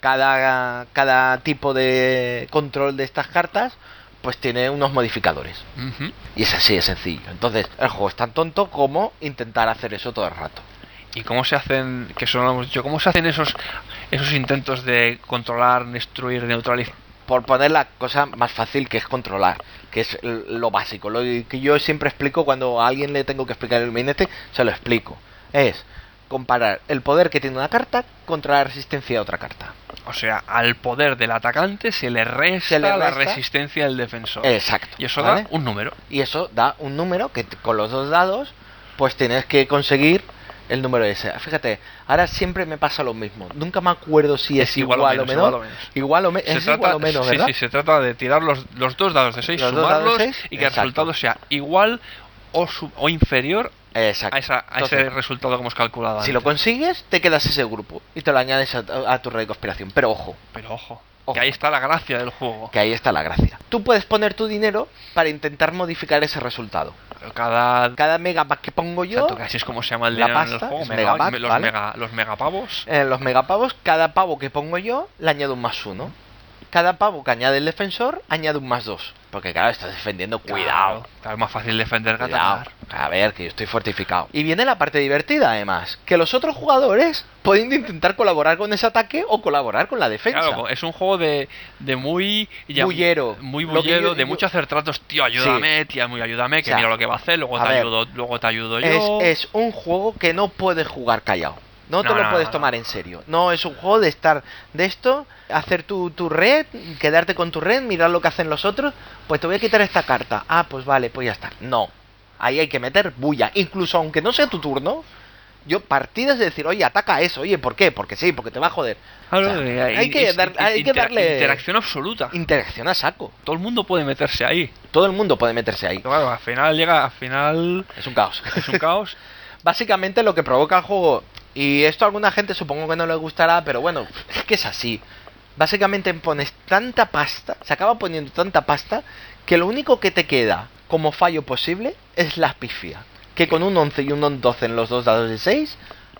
cada tipo de control de estas cartas pues tiene unos modificadores. Y es así de sencillo. Entonces, el juego es tan tonto como intentar hacer eso todo el rato. ¿Y cómo se hacen, que eso no lo hemos dicho, cómo se hacen esos intentos de controlar, destruir, neutralizar? por poner la cosa más fácil, que es controlar, que es lo básico, lo que yo siempre explico cuando a alguien le tengo que explicar el Illuminati, se lo explico. Es comparar el poder que tiene una carta contra la resistencia de otra carta. O sea, al poder del atacante se le resta la resistencia del defensor. Exacto. Y eso da un número. Y eso da un número que con los 2 dados, pues tienes que conseguir el número ese. Fíjate, ahora siempre me pasa lo mismo. Nunca me acuerdo si es igual o menos. Igual o menos, ¿verdad? Sí, se trata de tirar los 2 dados de 6, sumarlos y que el resultado sea igual o inferior a ese resultado que hemos calculado antes. Si lo consigues, te quedas ese grupo y te lo añades a tu red de conspiración. Pero ojo, que ahí está la gracia del juego. Que ahí está la gracia. Tú puedes poner tu dinero para intentar modificar ese resultado. Cada megapack que pongo yo, exacto, que así es como se llama el dinero en el juego, los megapavos. En los megapavos, cada pavo que pongo yo le añado un +1. Cada pavo que añade el defensor añade un +2. Porque claro, estás defendiendo, cuidado. Claro, es más fácil defender que atacar. A ver, que yo estoy fortificado. Y viene la parte divertida, además. Que los otros jugadores pueden intentar colaborar con ese ataque o colaborar con la defensa. Claro, es un juego de muy... bullero. Muy bullero, de mucho hacer tratos. Tío, ayúdame, sí. Tía, muy ayúdame, que mira lo que va a hacer, luego te ayudo yo. Es un juego que no puedes jugar callado. No te lo puedes tomar en serio. No es un juego de estar de esto, hacer tu red, quedarte con tu red, mirar lo que hacen los otros. Pues te voy a quitar esta carta. Ah, pues vale, pues ya está. No. Ahí hay que meter bulla. Incluso aunque no sea tu turno, yo partidas de decir, oye, ataca eso. Oye, ¿por qué? Porque sí, porque te va a joder. Claro, hay que darle interacción absoluta. Interacción a saco. Todo el mundo puede meterse ahí. Todo el mundo puede meterse ahí. Claro, al final es un caos. Es un caos. Básicamente lo que provoca el juego, y esto a alguna gente supongo que no le gustará, pero bueno, es que es así. Básicamente pones tanta pasta, se acaba poniendo tanta pasta, que lo único que te queda como fallo posible es la pifia. Que con un 11 y un 12 en los 2 dados de 6,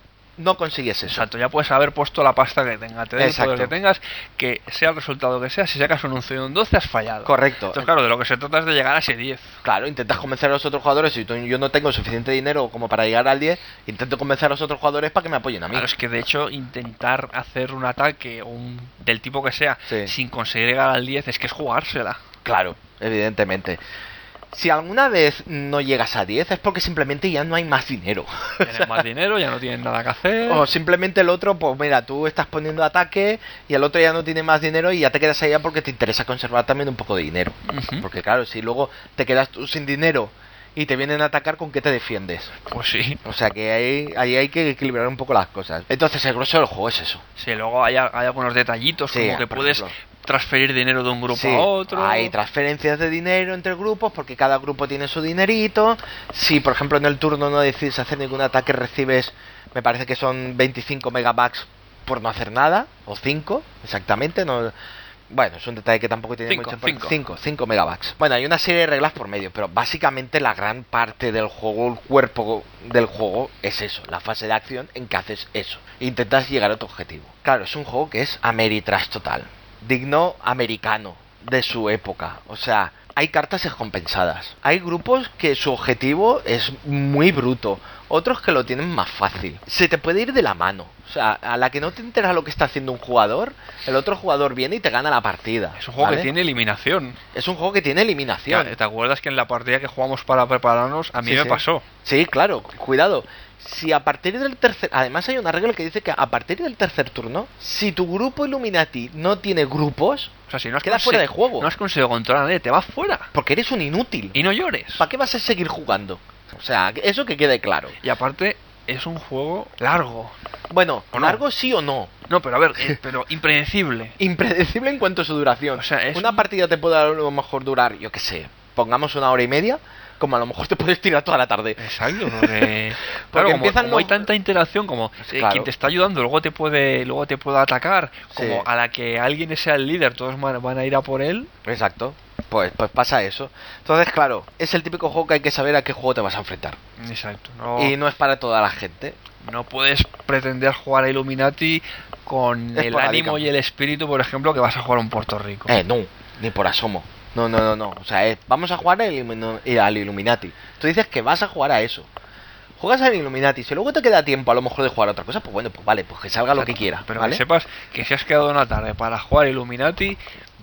no consigues eso. Exacto, ya puedes haber puesto la pasta que tenga, te dé el poder que tengas, que sea el resultado que sea. Si sacas un 11 y un 12 has fallado. Correcto. Entonces claro, de lo que se trata es de llegar a ese 10. Claro, intentas convencer a los otros jugadores. Si yo no tengo suficiente dinero como para llegar al 10, intento convencer a los otros jugadores para que me apoyen a mí. Claro, es que de hecho intentar hacer un ataque del tipo que sea sin conseguir llegar al 10 es que es jugársela. Claro, evidentemente. Si alguna vez no llegas a 10 es porque simplemente ya no hay más dinero. Tienes más dinero, ya no tienes nada que hacer. O simplemente el otro, pues mira, tú estás poniendo ataque y el otro ya no tiene más dinero y ya te quedas allá porque te interesa conservar también un poco de dinero. Porque claro, si luego te quedas tú sin dinero y te vienen a atacar, ¿con qué te defiendes? Pues sí. O sea que ahí hay que equilibrar un poco las cosas. Entonces el grueso del juego es eso. Sí, luego hay algunos detallitos como que puedes transferir dinero de un grupo a otro. Hay transferencias de dinero entre grupos porque cada grupo tiene su dinerito. Si por ejemplo en el turno no decides hacer ningún ataque, recibes, me parece que son 25 megabucks por no hacer nada, o 5 exactamente, no. Bueno, es un detalle que tampoco tiene mucho importancia. 5 megabucks. Bueno, hay una serie de reglas por medio, pero básicamente la gran parte del juego, el cuerpo del juego es eso, la fase de acción en que haces eso. Intentas llegar a tu objetivo. Claro, es un juego que es Ameritrash total, digno americano de su época. O sea, hay cartas descompensadas. Hay grupos que su objetivo es muy bruto, otros que lo tienen más fácil. Se te puede ir de la mano. O sea, a la que no te enteras lo que está haciendo un jugador, el otro jugador viene y te gana la partida. Es un juego que tiene eliminación. Es un juego que tiene eliminación. ¿Te acuerdas que en la partida que jugamos para prepararnos, a mí me pasó? Sí, claro, cuidado. Si a partir del tercer... Además hay una regla que dice que a partir del tercer turno, si tu grupo Illuminati no tiene grupos, o sea, si no queda fuera de juego. No has conseguido controlar a nadie, te vas fuera. Porque eres un inútil. Y no llores. ¿Para qué vas a seguir jugando? O sea, eso que quede claro. Y aparte, es un juego largo. Bueno, largo sí o no. No, pero a ver, pero impredecible. Impredecible en cuanto a su duración. O sea, una partida te puede a lo mejor durar, yo qué sé, pongamos 1 hora y media, como a lo mejor te puedes tirar toda la tarde. Exacto, porque claro, como hay tanta interacción, como quien te está ayudando luego te puede atacar, como a la que alguien sea el líder, todos van a ir a por él. Exacto. Pues pasa eso. Entonces, claro, es el típico juego que hay que saber a qué juego te vas a enfrentar. Exacto. Y no es para toda la gente. No puedes pretender jugar a Illuminati con el ánimo y el espíritu, por ejemplo, que vas a jugar a un Puerto Rico. No, ni por asomo. No. O sea, vamos a jugar al Illuminati. Tú dices que vas a jugar a eso. Juegas al Illuminati, si luego te queda tiempo a lo mejor de jugar a otra cosa, pues bueno, pues vale, pues que salga lo que quiera. Pero ¿vale? que sepas que si has quedado una tarde para jugar Illuminati,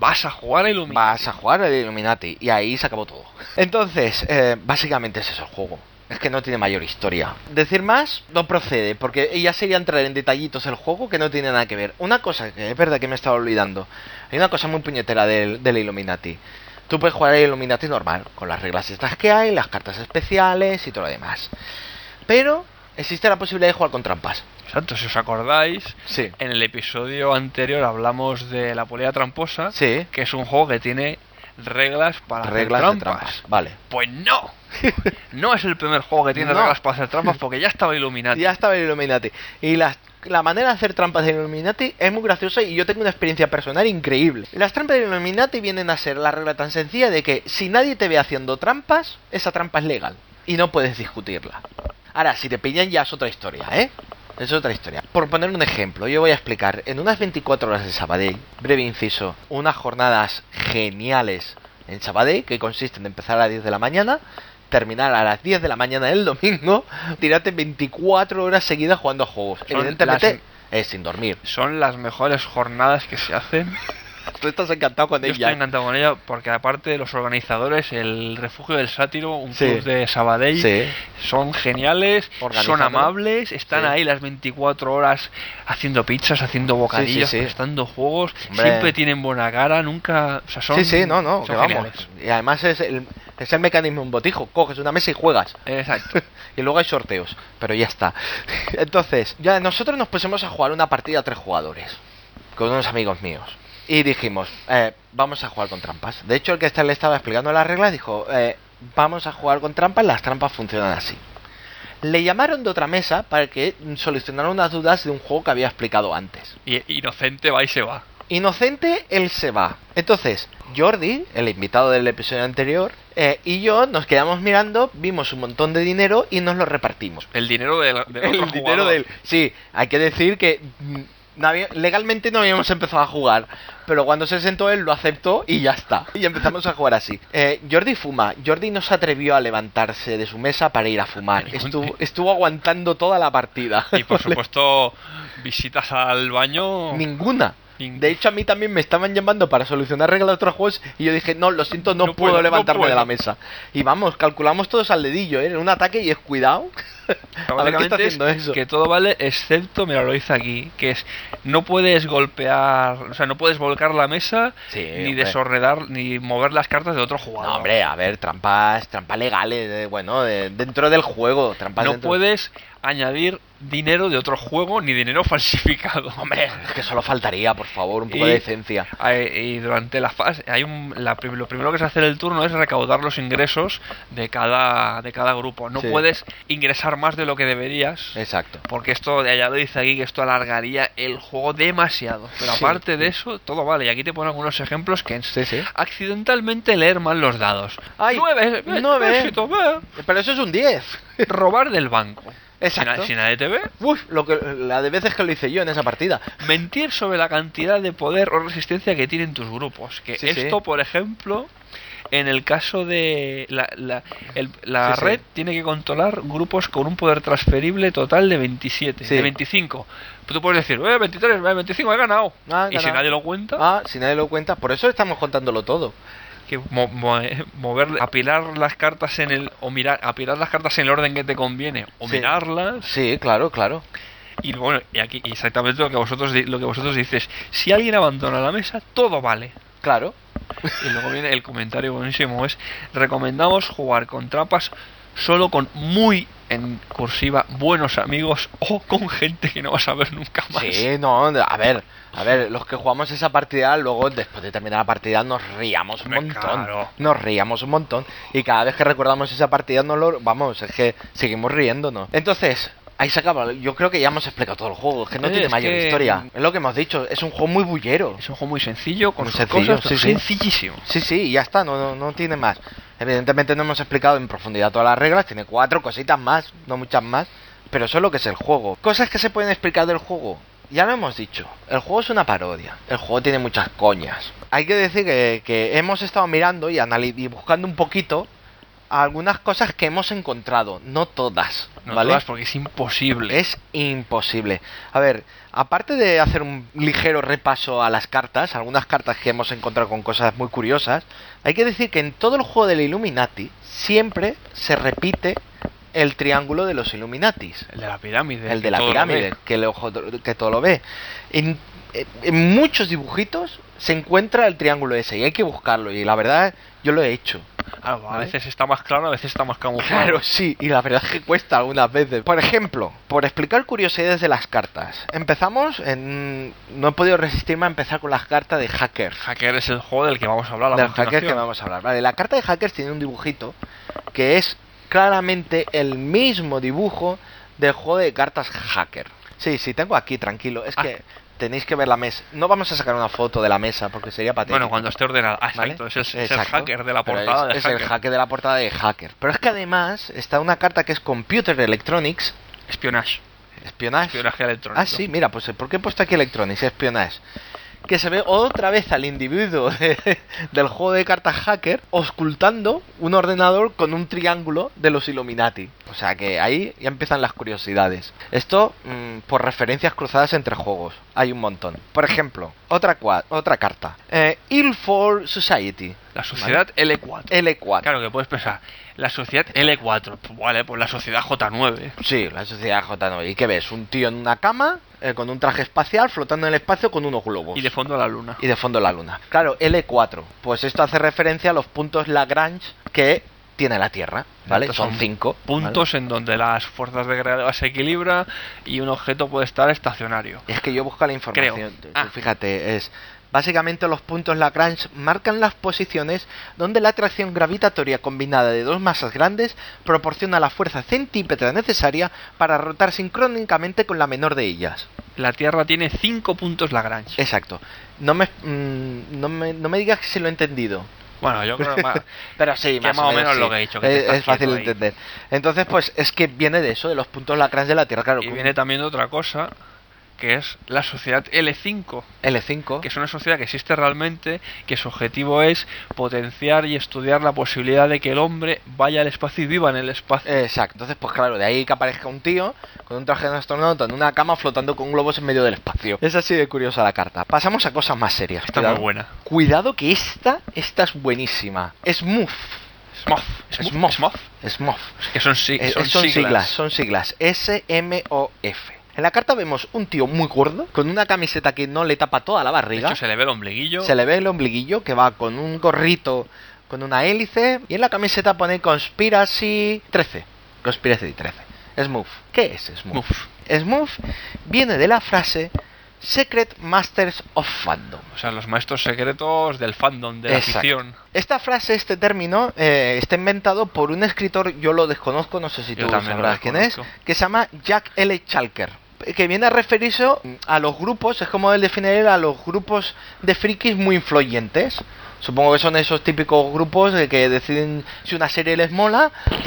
vas a jugar a Illuminati. Vas a jugar al Illuminati. Y ahí se acabó todo. Entonces, básicamente es eso el juego. Es que no tiene mayor historia. Decir más no procede, porque ya sería entrar en detallitos el juego que no tiene nada que ver. Una cosa que es verdad que me estaba olvidando. Hay una cosa muy puñetera del Illuminati. Tú puedes jugar al Illuminati normal, con las reglas estas que hay, las cartas especiales y todo lo demás. Pero existe la posibilidad de jugar con trampas. Exacto, si os acordáis, Sí. en el episodio anterior hablamos de la polilla tramposa, Sí. que es un juego que tiene reglas para Reglas hacer de trampas. trampas. Vale. Pues no. No es el primer juego que tiene No. reglas para hacer trampas porque ya estaba Illuminati. Ya estaba el Illuminati. Y la manera de hacer trampas del Illuminati es muy graciosa y yo tengo una experiencia personal increíble. Las trampas del Illuminati vienen a ser la regla tan sencilla de que si nadie te ve haciendo trampas, esa trampa es legal. Y no puedes discutirla. Ahora, si te pillan ya es otra historia, ¿eh? Es otra historia. Por poner un ejemplo, yo voy a explicar en unas 24 horas de Sabadell, breve inciso, unas jornadas geniales en Sabadell que consisten en empezar a las 10 de la mañana, terminar a las 10 de la mañana del domingo, tirarte 24 horas seguidas jugando a juegos. Son Evidentemente, sin dormir. Son las mejores jornadas que se hacen. Tú estás encantado con Yo ella. estoy encantado con ella porque aparte de los organizadores, el Refugio del Sátiro, un Sí. club de Sabadell, Sí. son geniales, son Organizándolo. amables, están Sí. ahí las 24 horas haciendo pizzas, haciendo bocadillos, Sí, sí, sí. prestando juegos, Hombre. siempre tienen buena cara, nunca... O sea, son, Sí, sí, no, son que vamos. geniales. Y además es el mecanismo un botijo. Coges una mesa y juegas. Exacto. Y luego hay sorteos, pero ya está. Entonces, ya nosotros nos pusimos a jugar una partida a 3 jugadores con unos amigos míos. Y dijimos, vamos a jugar con trampas. De hecho, el que le estaba explicando las reglas dijo, vamos a jugar con trampas, las trampas funcionan así. Le llamaron de otra mesa para que solucionara unas dudas de un juego que había explicado antes. Y inocente va y se va. Inocente, él se va. Entonces, Jordi, el invitado del episodio anterior, y yo nos quedamos mirando, vimos un montón de dinero y nos lo repartimos. El dinero del otro El dinero jugador. de él. Sí, hay que decir que legalmente no habíamos empezado a jugar, pero cuando se sentó él lo aceptó y ya está. Y empezamos a jugar así. Jordi fuma. Jordi no se atrevió a levantarse de su mesa para ir a fumar. Estuvo aguantando toda la partida. Y por supuesto, visitas al baño... Ninguna. De hecho, a mí también me estaban llamando para solucionar reglas de otros juegos y yo dije, no, lo siento, no puedo levantarme de la mesa. Y vamos, calculamos todos al dedillo, ¿eh? Un ataque y es cuidado. A ver qué está haciendo eso. Que todo vale, excepto, mira, lo dice aquí, que es, no puedes golpear, o sea, no puedes volcar la mesa, Sí, ni hombre. desordenar, ni mover las cartas de otro jugador. No, hombre, a ver, trampas legales, dentro del juego, trampas No dentro. puedes añadir dinero de otro juego, ni dinero falsificado. Hombre, es que solo faltaría, por favor, un poco Y- de decencia. Y durante la fase, lo primero que se hace en el turno es recaudar los ingresos de cada grupo. No Sí. puedes ingresar más de lo que deberías. Exacto. Porque esto, ya lo dice aquí, que esto alargaría el juego demasiado. Pero Sí. aparte de eso, todo vale. Y aquí te ponen algunos ejemplos que Sí, sí. accidentalmente leer mal los dados. Ay, 9, 9. éxito, Pero eso es un 10. robar del banco. Exacto. Si nadie te ve. Uf, la de veces que lo hice yo en esa partida. Mentir sobre la cantidad de poder o resistencia que tienen tus grupos. Que Sí, esto, sí. por ejemplo, en el caso de la Sí, red, sí. tiene que controlar grupos con un poder transferible total de 27, Sí. de 25. Tú puedes decir, 23, 25, he ganado. Ah, Y si ganado. nadie lo cuenta, Si nadie lo cuenta, por eso estamos contándolo todo. que mover, apilar las cartas en el o mirar, apilar las cartas en el orden que te conviene o Sí. mirarlas. Sí, claro. Y bueno, y aquí exactamente lo que vosotros dices. Si alguien abandona la mesa, todo vale. Claro. Y luego viene el comentario buenísimo, es recomendamos jugar con trampas solo con muy, en cursiva, buenos amigos o con gente que no vas a ver nunca más. Sí, no, a ver, los que jugamos esa partida, luego después de terminar la partida nos ríamos un Hombre, montón. claro. Nos ríamos un montón. Y cada vez que recordamos esa partida, es que seguimos riéndonos. Entonces, ahí se acaba. Yo creo que ya hemos explicado todo el juego. Es que no tiene Es mayor que- historia. Es lo que hemos dicho. Es un juego muy bullero. Es un juego muy sencillo, con Muy sus sencillo, cosas, pero sí, sí. sencillísimo. Sí, y ya está. No tiene más. Evidentemente no hemos explicado en profundidad todas las reglas. Tiene 4 cositas más, no muchas más. Pero eso es lo que es el juego. Cosas que se pueden explicar del juego. Ya lo hemos dicho, el juego es una parodia, el juego tiene muchas coñas. Hay que decir que hemos estado mirando y buscando un poquito algunas cosas que hemos encontrado, no todas, No ¿vale? todas, porque es imposible. Es imposible. A ver, aparte de hacer un ligero repaso a las cartas, algunas cartas que hemos encontrado con cosas muy curiosas, hay que decir que en todo el juego del Illuminati siempre se repite el triángulo de los Illuminatis. El de la pirámide. El que de la todo lo pirámide, ve. que el ojo que todo lo ve. En muchos dibujitos se encuentra el triángulo ese y hay que buscarlo. Y la verdad, yo lo he hecho. Claro, a ¿Vale? veces está más claro, a veces está más camuflado. Claro, sí, y la verdad es que cuesta algunas veces. Por ejemplo, por explicar curiosidades de las cartas. Empezamos en... No he podido resistirme a empezar con las cartas de Hackers. Hacker es el juego del que vamos a hablar a Del Hackers continuación. que vamos a hablar. Vale, la carta de Hackers tiene un dibujito que es claramente el mismo dibujo del juego de cartas Hacker. Sí, tengo aquí, tranquilo. Es que tenéis que ver la mesa. No vamos a sacar una foto de la mesa porque sería patético. Bueno, cuando esté ordenado. Ah, ¿Vale? exacto, es el Exacto. hacker de la Pero portada de es Hacker. el hacker de la portada de Hacker. Pero es que además está una carta que es Computer Electronics. Espionage. Espionage. Espionaje electrónico. Ah, sí, mira, pues ¿por qué he puesto aquí Electronics? Espionage. Que se ve otra vez al individuo del juego de cartas Hacker ocultando un ordenador con un triángulo de los Illuminati. O sea que ahí ya empiezan las curiosidades. Esto por referencias cruzadas entre juegos. Hay un montón. Por ejemplo, otra carta. Ilford Society. La sociedad L4. L4. Claro que puedes pensar, la sociedad L4. Pues vale, pues la sociedad J9. Sí, la sociedad J9. ¿Y qué ves? Un tío en una cama con un traje espacial flotando en el espacio con unos globos. Y de fondo la luna. Y de fondo la luna. Claro, L4. Pues esto hace referencia a los puntos Lagrange que tiene la Tierra, ¿vale? Estos Son 5 puntos en donde las fuerzas de gravedad se equilibran y un objeto puede estar estacionario. Es que yo busco la información. Creo. Tú fíjate, es... Básicamente los puntos Lagrange marcan las posiciones donde la atracción gravitatoria combinada de dos masas grandes proporciona la fuerza centípetra necesaria para rotar sincrónicamente con la menor de ellas. La Tierra tiene 5 puntos Lagrange. Exacto. No me digas que se lo he entendido. Bueno, yo creo Pero sí, que más o menos sí. lo que he dicho. Que te estás Es fácil de quieto ahí. entender. Entonces, pues es que viene de eso, de los puntos Lagrange de la Tierra, claro. Y viene también de otra cosa, que es la sociedad L5, L5. que es una sociedad que existe realmente, que su objetivo es potenciar y estudiar la posibilidad de que el hombre vaya al espacio y viva en el espacio. Exacto. Entonces, pues claro, de ahí que aparezca un tío con un traje de astronauta en una cama flotando con globos en medio del espacio. Es así de curiosa la carta. Pasamos a cosas más serias. Está muy buena. Cuidado que esta es buenísima. Smooth. Smof. Smooth. Es que son Son siglas. S-M-O-F. En la carta vemos un tío muy gordo, con una camiseta que no le tapa toda la De barriga. hecho, se le ve el ombliguillo. Se le ve el ombliguillo, que va con un gorrito, con una hélice. Y en la camiseta pone Conspiracy 13. Conspiracy 13. Smooth. ¿Qué es Smooth? Smooth viene de la frase Secret Masters of Fandom. O sea, los maestros secretos del fandom, de la Exacto. ficción. Esta frase, este término, está inventado por un escritor, yo lo desconozco, no sé si Yo tú también lo sabrás quién es, desconozco. que se llama Jack L. Chalker, que viene a referirse a los grupos, es como él definir a los grupos de frikis muy influyentes. Supongo que son esos típicos grupos que deciden si una serie les mola,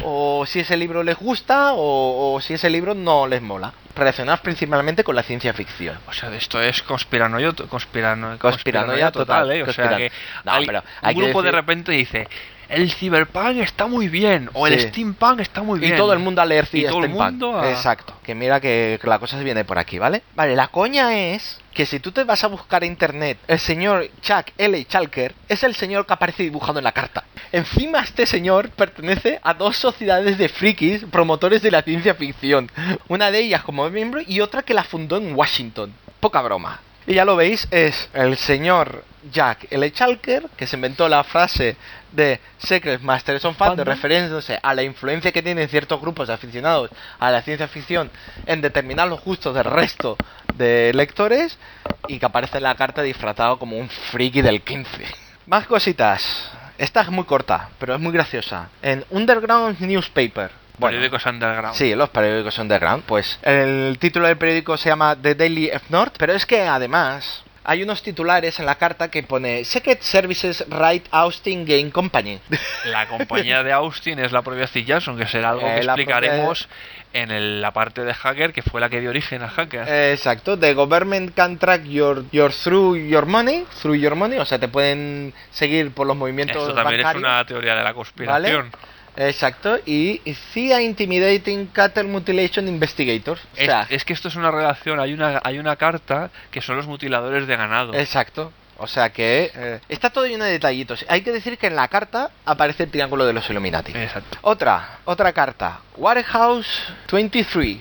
o si ese libro les gusta, o si ese libro no les mola. Relacionados principalmente con la ciencia ficción. O sea, esto es conspiranoia Conspiranoia total, ¿eh? O sea, que No, pero hay un que grupo de decir- repente dice, el cyberpunk está muy bien, o el Sí. steampunk está muy bien. Y todo el mundo a leer Y todo el steampunk. mundo a- Exacto. Que mira que la cosa se viene por aquí, ¿vale? Vale, la coña es que si tú te vas a buscar a internet, el señor Chuck L. Chalker es el señor que aparece dibujado en la carta. Encima este señor pertenece a dos sociedades de frikis promotores de la ciencia ficción. Una de ellas como miembro y otra que la fundó en Washington. Poca broma. Y ya lo veis, es el señor Jack L. Chalker, que se inventó la frase de Secret Masters of Fandom, refiriéndose a la influencia que tienen ciertos grupos de aficionados a la ciencia ficción en determinar los gustos del resto de lectores, y que aparece en la carta disfrazado como un friki del 15. Más cositas. Esta es muy corta, pero es muy graciosa. En Underground Newspaper. Bueno, Periódicos underground. sí, los periódicos underground. Pues el título del periódico se llama The Daily F North, pero es que además hay unos titulares en la carta que pone Secret Services Wright Austin Game Company. La compañía de Austin es la propia Steve Jackson, que será algo que La explicaremos en la parte de Hacker, que fue la que dio origen a Hacker. Exacto, the government can track your through your money, o sea, te pueden seguir por los movimientos Esto también bancarios. es una teoría de la conspiración. Exacto, y CIA Intimidating Cattle Mutilation Investigators. O sea, Es que esto es una relación, hay una carta que son los mutiladores de ganado. exacto. O sea que está todo lleno de detallitos. Hay que decir que en la carta aparece el triángulo de los Illuminati. Exacto. Otra carta. Warehouse 23.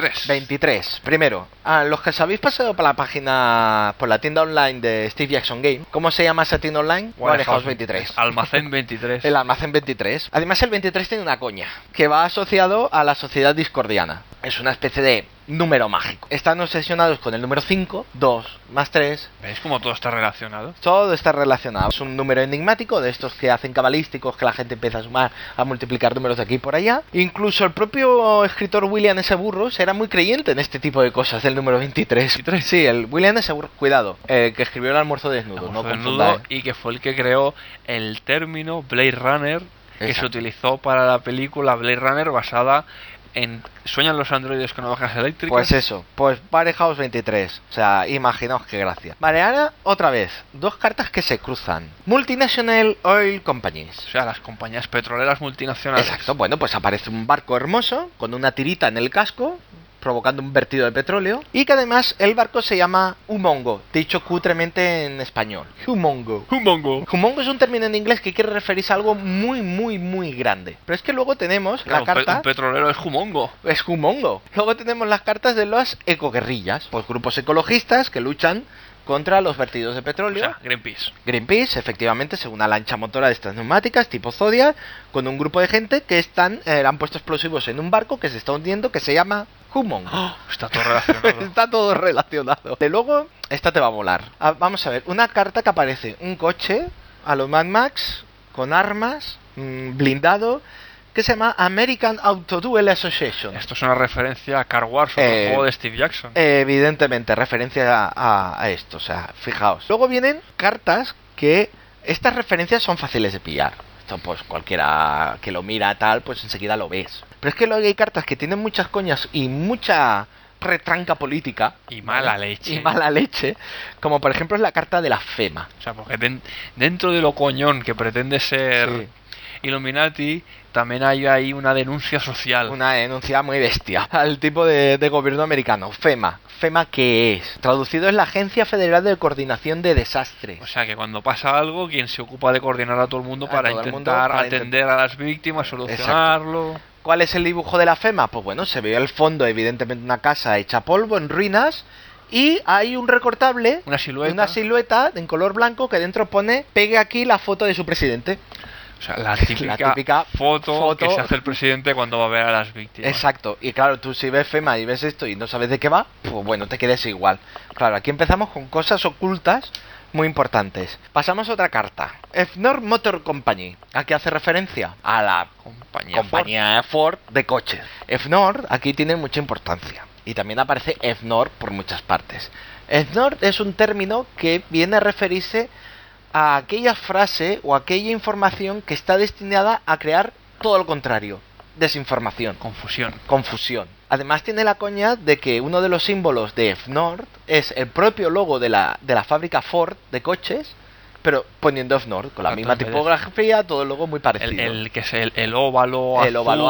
23. Primero, a los que os habéis pasado por la página, por la tienda online de Steve Jackson Game, ¿cómo se llama esa tienda online? Warehouse 23. Almacén 23. El almacén 23. Además, el 23 tiene una coña, que va asociado a la sociedad discordiana. Es una especie de número mágico. Están obsesionados con el número 5, 2 más 3. ¿Veis cómo todo está relacionado? Todo está relacionado. Es un número enigmático de estos que hacen cabalísticos, que la gente empieza a sumar, a multiplicar números de aquí por allá. Incluso el propio escritor William S. Burroughs era muy creyente en este tipo de cosas del número 23. Sí, el William S. Burroughs, cuidado, que escribió El almuerzo desnudo. Almuerzo desnudo, y que fue el que creó el término Blade Runner, que se utilizó para la película Blade Runner basada en ¿Sueñan los androides con ovejas eléctricas? Pues eso, pues Warehouse 23. O sea, imaginaos qué gracia. Vale, ahora otra vez, dos cartas que se cruzan. Multinational Oil Companies. O sea, las compañías petroleras multinacionales. Exacto, bueno, pues aparece un barco hermoso con una tirita en el casco, provocando un vertido de petróleo, y que además el barco se llama Humongo, dicho cutremente en español. Humongo. Humongo es un término en inglés que quiere referirse a algo muy, muy, muy grande. Pero es que luego tenemos claro, la carta... Un petrolero es Humongo. Es Humongo. Luego tenemos las cartas de las ecoguerrillas, pues grupos ecologistas que luchan contra los vertidos de petróleo. O sea, Greenpeace. Greenpeace, efectivamente, según una lancha motora de estas neumáticas tipo Zodiac, con un grupo de gente que han puesto explosivos en un barco que se está hundiendo, que se llama Humongo. Oh, está todo relacionado. Está todo relacionado. De luego, esta te va a volar. Vamos a ver, una carta que aparece, un coche a lo Mad Max, con armas, blindado, que se llama American Auto Duel Association. Esto es una referencia a Car Wars, otro juego de Steve Jackson. Evidentemente, referencia a esto, o sea, fijaos. Luego vienen cartas que estas referencias son fáciles de pillar. Esto pues cualquiera que lo mira tal, pues enseguida lo ves. Pero es que luego hay cartas que tienen muchas coñas y mucha retranca política. Y mala leche. Como por ejemplo es la carta de la FEMA. O sea, porque dentro de lo coñón que pretende ser... Sí. Illuminati, también hay ahí una denuncia social. Una denuncia muy bestia al tipo de gobierno americano. FEMA. ¿FEMA qué es? Traducido es la Agencia Federal de Coordinación de Desastres. O sea que cuando pasa algo, quien se ocupa de coordinar a todo el mundo para intentar atender a las víctimas, solucionarlo. Exacto. ¿Cuál es el dibujo de la FEMA? Pues bueno, se ve al fondo evidentemente una casa hecha polvo, en ruinas, y hay un recortable, una silueta en color blanco que dentro pone pegue aquí la foto de su presidente. O sea, la típica foto que se hace el presidente cuando va a ver a las víctimas. Exacto. Y claro, tú si ves FEMA y ves esto y no sabes de qué va, pues bueno, te quedes igual. Claro, aquí empezamos con cosas ocultas muy importantes. Pasamos a otra carta. FNOR Motor Company. ¿A qué hace referencia? A la compañía Ford de coches. FNOR aquí tiene mucha importancia. Y también aparece FNOR por muchas partes. FNOR es un término que viene a referirse a aquella frase o aquella información que está destinada a crear todo lo contrario, desinformación, confusión. Además tiene la coña de que uno de los símbolos de FNOR es el propio logo de la fábrica Ford de coches, pero poniendo FNOR con la misma tipografía, todo el logo muy parecido. Que es el óvalo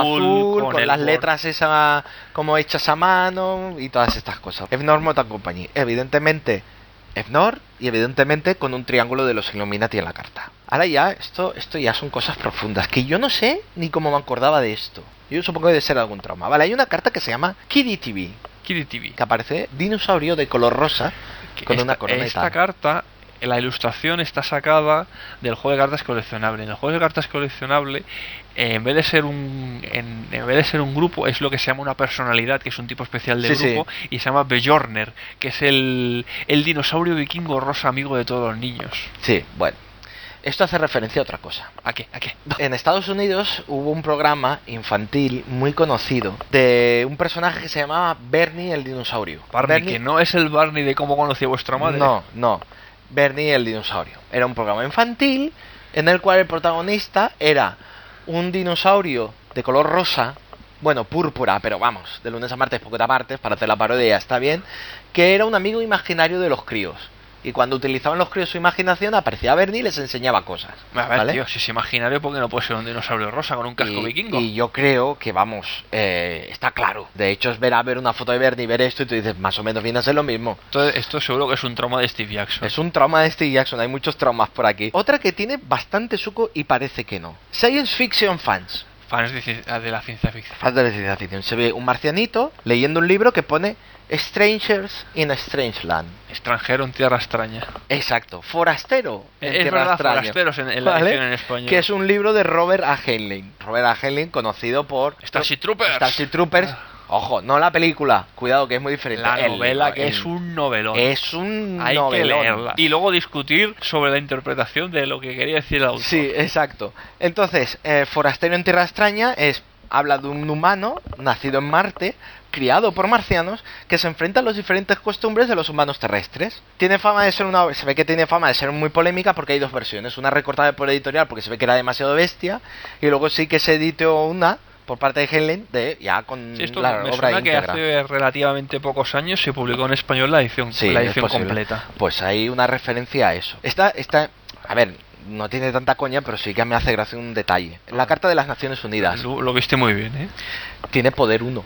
azul con las letras esas como hechas a mano y todas estas cosas. FNOR Motor Company, evidentemente FNOR y evidentemente con un triángulo de los Illuminati en la carta. Ahora ya, esto ya son cosas profundas, que yo no sé ni cómo me acordaba de esto. Yo supongo que debe ser algún trauma. Vale, hay una carta que se llama Kiddy TV, que aparece dinosaurio de color rosa con una coroneta. Esta carta, la ilustración está sacada del juego de cartas coleccionable. En el juego de cartas coleccionable, en vez de ser un grupo, es lo que se llama una personalidad, que es un tipo especial de grupo, y se llama Bjorner, que es el dinosaurio vikingo rosa amigo de todos los niños. Sí, bueno. Esto hace referencia a otra cosa. ¿A qué? En Estados Unidos hubo un programa infantil muy conocido de un personaje que se llamaba Bernie el dinosaurio. Barney, que no es el Barney de Cómo conocí a vuestra madre. No. Bernie el dinosaurio. Era un programa infantil en el cual el protagonista era un dinosaurio de color rosa, bueno, púrpura, pero vamos, de lunes a martes, poquita martes, para hacer la parodia está bien, que era un amigo imaginario de los críos. Y cuando utilizaban los críos su imaginación, aparecía Bernie y les enseñaba cosas. A ver, ¿vale? tío, si es imaginario, ¿por qué no puede ser un dinosaurio rosa con un casco vikingo? Y yo creo que, vamos, está claro. De hecho, es ver una foto de Bernie y ver esto y tú dices, más o menos viene a ser lo mismo. Entonces, esto seguro que es un trauma de Steve Jackson. Es un trauma de Steve Jackson, hay muchos traumas por aquí. Otra que tiene bastante suco y parece que no. Science Fiction Fans. Fans de la ciencia ficción. Fans de la ciencia ficción. Se ve un marcianito leyendo un libro que pone Strangers in a Strange Land. Extranjero en tierra extraña. Exacto, forastero en Es tierra verdad, extraña. forasteros en la ¿Vale? edición en español. Que es un libro de Robert A. Heinlein. Robert A. Heinlein, conocido por Starship Troopers. Starship Troopers. Ojo, no la película, cuidado que es muy diferente. La El novela, libro, que es un novelón. Es un Hay novelón. que leerla. Y luego discutir sobre la interpretación de lo que quería decir el autor. Sí, exacto. Entonces, Forastero en Tierra Extraña habla de un humano nacido en Marte, criado por marcianos, que se enfrenta a las diferentes costumbres de los humanos terrestres. Tiene fama de ser se ve que tiene fama de ser muy polémica porque hay dos versiones. Una recortada por editorial porque se ve que era demasiado bestia, y luego sí que se editó una por parte de Heinlein ya con Sí, esto la me obra suena que íntegra. hace relativamente pocos años se publicó en español la edición, Sí, la es edición posible. completa. Pues hay una referencia a eso. Esta, a ver, no tiene tanta coña, pero sí que me hace gracia un detalle. La Carta de las Naciones Unidas Lo viste muy bien, ¿eh? tiene poder 1.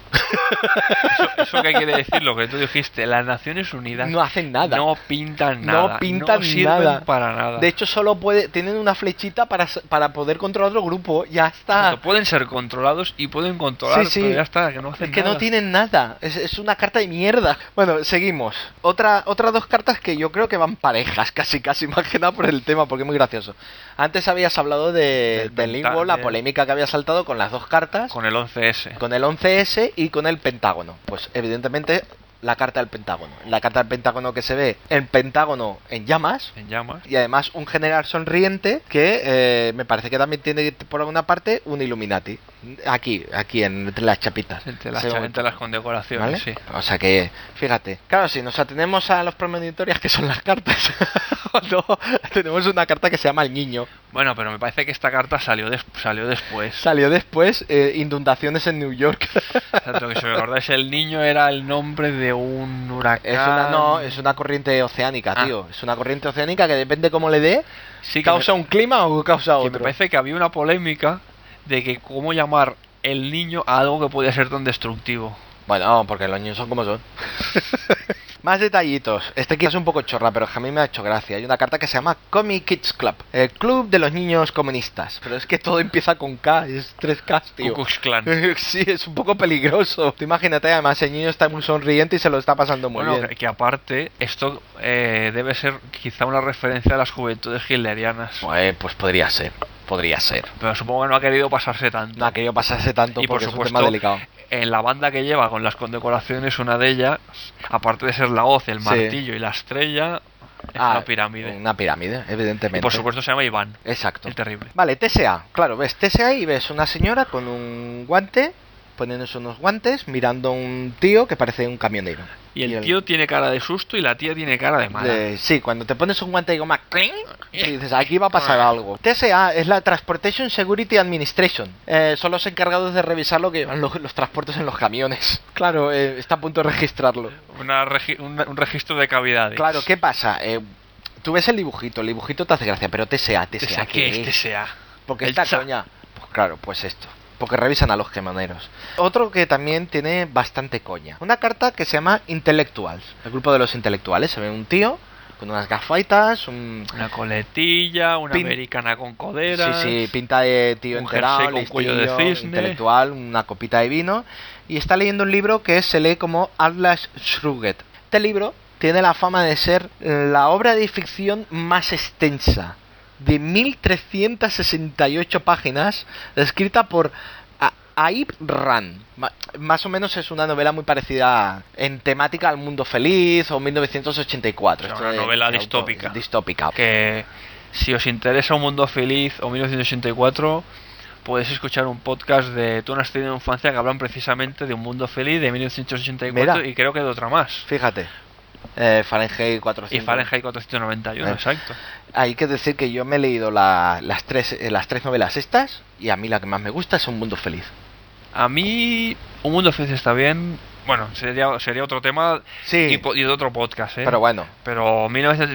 Eso que quiere decir lo que tú dijiste, las Naciones Unidas No hacen nada. no pintan nada. No pintan no sirven nada. para nada. De hecho, solo tienen una flechita para poder controlar otro grupo. Ya está. Exacto, pueden ser controlados y pueden controlar, Sí, sí. pero ya está, que no hacen Es que nada. no tienen nada. Es una carta de mierda. Bueno, seguimos. Otras dos cartas que yo creo que van parejas, casi más que nada por el tema, porque es muy gracioso. Antes habías hablado del Lingwo, la polémica que había saltado con las dos cartas. Con el 11S. Con el 11S y con el Pentágono. Pues evidentemente la carta del Pentágono. La carta del Pentágono que se ve el Pentágono en llamas. En llamas. Y además un general sonriente que me parece que también tiene por alguna parte un Illuminati. Aquí entre las chapitas. Entre Según- las condecoraciones, ¿Vale? sí. O sea que, fíjate. Claro, si nos atenemos a los premonitorias que son las cartas, no, tenemos una carta que se llama El Niño. Bueno, pero me parece que esta carta salió después. Salió después, inundaciones en New York. Exacto, que si recordáis, el niño era el nombre de un huracán. Es una corriente oceánica, Ah. tío. Es una corriente oceánica que depende cómo le dé, Sí, que causa me, un clima o causa que me otro. parece que había una polémica de que cómo llamar el niño a algo que podía ser tan destructivo. Bueno, porque los niños son como son. Más detallitos. Este quizás es un poco chorra, pero a mí me ha hecho gracia. Hay una carta que se llama Comic Kids Club, el club de los niños comunistas. Pero es que todo empieza con K, es 3K, tío. Ku Klux Klan. Sí, es un poco peligroso. Tú imagínate, además, el niño está muy sonriente y se lo está pasando muy Bueno, bien. que aparte, esto debe ser quizá una referencia a las juventudes hitlerianas. Pues podría ser. Pero supongo que no ha querido pasarse tanto. No ha querido pasarse tanto Y por porque es un supuesto, tema delicado. en la banda que lleva con las condecoraciones, una de ellas, aparte de ser la hoz, el Sí. martillo y la estrella, es una pirámide. Una pirámide, evidentemente. Y por supuesto se llama Iván. Exacto. El terrible. Vale, TSA. Claro, ves TSA y ves una señora con un guante, poniéndose unos guantes, mirando a un tío que parece un camionero. Y el tío tiene cara de susto y la tía tiene cara de mala. Sí, cuando te pones un guante y goma, ¡cling! Y dices, aquí va a pasar algo. TSA es la Transportation Security Administration. Son los encargados de revisar lo que llevan los transportes en los camiones. Claro, está a punto de registrarlo. Un registro de cavidades. Claro, ¿qué pasa? Tú ves el dibujito te hace gracia, pero TSA, ¿Qué es TSA? Porque El esta TSA. coña. Pues claro, pues esto. Porque revisan a los camioneros. Otro que también tiene bastante coña. Una carta que se llama Intellectuals. El grupo de los intelectuales. Se ve un tío con unas gafaitas, una coletilla, una americana con coderas. Sí, pinta de tío un enterado, jersey con cuello de listillo, cisne. intelectual, una copita de vino. Y está leyendo un libro que se lee como Atlas Shrugged. Este libro tiene la fama de ser la obra de ficción más extensa, de 1368 páginas, escrita por Aib Rand. Más o menos es una novela muy parecida en temática al Mundo Feliz o 1984. O sea, una novela distópica. Distópica. Que si os interesa Un Mundo Feliz o 1984, podéis escuchar un podcast de Tú no has tenido infancia que hablan precisamente de Un Mundo Feliz de 1984. Mira. Y creo que de otra más. Fíjate. Fahrenheit 400. Y Fahrenheit 491, exacto. Hay que decir que yo me he leído las tres novelas estas y a mí la que más me gusta es Un Mundo Feliz. A mí Un Mundo Feliz está bien, Bueno, sería otro tema Sí, y de otro podcast, ¿eh? pero bueno. Pero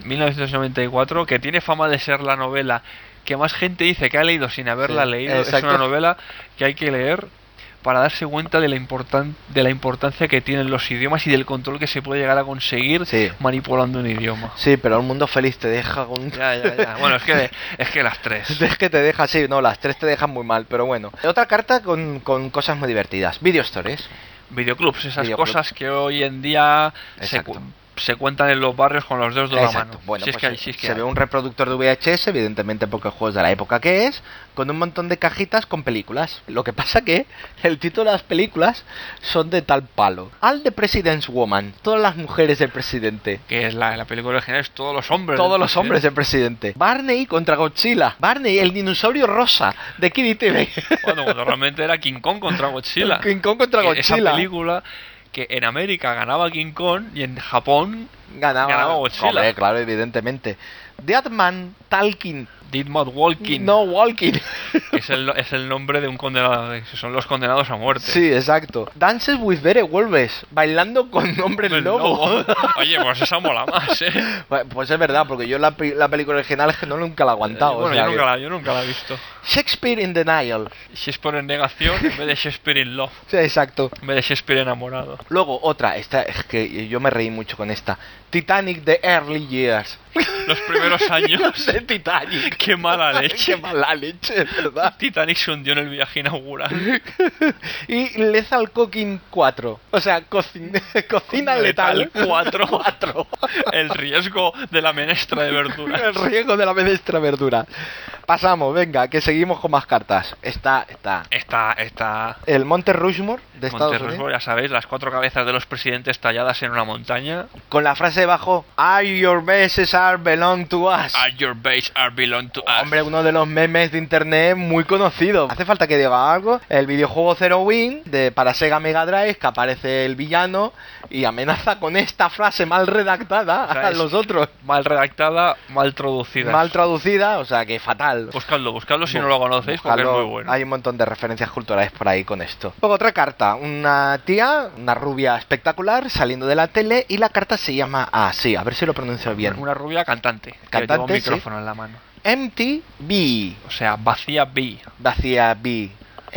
1994, que tiene fama de ser la novela que más gente dice que ha leído sin haberla Sí, leído, es exacto. una novela que hay que leer para darse cuenta de la importancia que tienen los idiomas y del control que se puede llegar a conseguir Sí. manipulando un idioma. Sí, pero un mundo feliz te deja con... Ya. Bueno, es que las tres. Es que te deja, sí, no, las tres te dejan muy mal, pero bueno. Otra carta con cosas muy divertidas. Video stories. Videoclubs, esas Videoclub. cosas que hoy en día Exacto. se cuentan en los barrios con los dedos de la Exacto. mano. Bueno, Si es pues que hay, si es que se hay. ve un reproductor de VHS, evidentemente porque el juego es de la época que es, con un montón de cajitas con películas. Lo que pasa que el título de las películas son de tal palo. All the President's Woman, todas las mujeres del presidente. Que es la película original, es todos los hombres. Todos del los hombres del presidente. Barney contra Godzilla. Barney, el dinosaurio rosa de Kid TV. Bueno, cuando realmente era King Kong contra Godzilla. King Kong contra Que esa Godzilla. película que en América ganaba King Kong y en Japón Ganaba Godzilla. Hombre, claro, evidentemente. Dead Man Talking. Did Not Walking, No Walking. que es el nombre de un condenado, que son los condenados a muerte. Sí, exacto. Dances with Wolves. Bailando con hombres El lobo. lobo. Oye, pues esa mola más, ¿eh? Pues es verdad, porque yo la película original es que nunca la he aguantado. Bueno, o sea yo nunca la he visto. Shakespeare in Denial. Shakespeare en negación en vez de Shakespeare in love, Sí, exacto. en vez de Shakespeare enamorado. Luego, otra, esta es que yo me reí mucho con esta. Titanic The Early Years. Los primeros años. de Titanic. Qué mala leche. Qué mala leche, es verdad. Titanic se hundió en el viaje inaugural. Y Lethal Cooking 4. O sea, cocina letal 4. 4. El riesgo de la menestra de verduras. El riesgo de la menestra verdura. Pasamos, venga, que seguimos con más cartas. Está Está el Monte Rushmore de Estados Monte Unidos. Rushmore, ya sabéis, las 4 cabezas de los presidentes talladas en una montaña. Con la frase debajo: Are your bases are belong to us. Are your base are belong to us. Hombre, uno de los memes de internet muy conocido. Hace falta que diga algo. El videojuego Zero Wing para Sega Mega Drive, que aparece el villano y amenaza con esta frase mal redactada O sea, a es los otros. Mal redactada, mal traducida. Mal traducida, o sea que fatal. Buscadlo si no lo conocéis, porque es Buscadlo, muy bueno. Hay un montón de referencias culturales por ahí con esto. Luego otra carta, una tía, una rubia espectacular saliendo de la tele y la carta se llama así, a ver si lo pronuncio bien. Una rubia cantante. Que Cantante, lleva un sí. micrófono en la mano. MTV, O sea, vacía B. vacía B.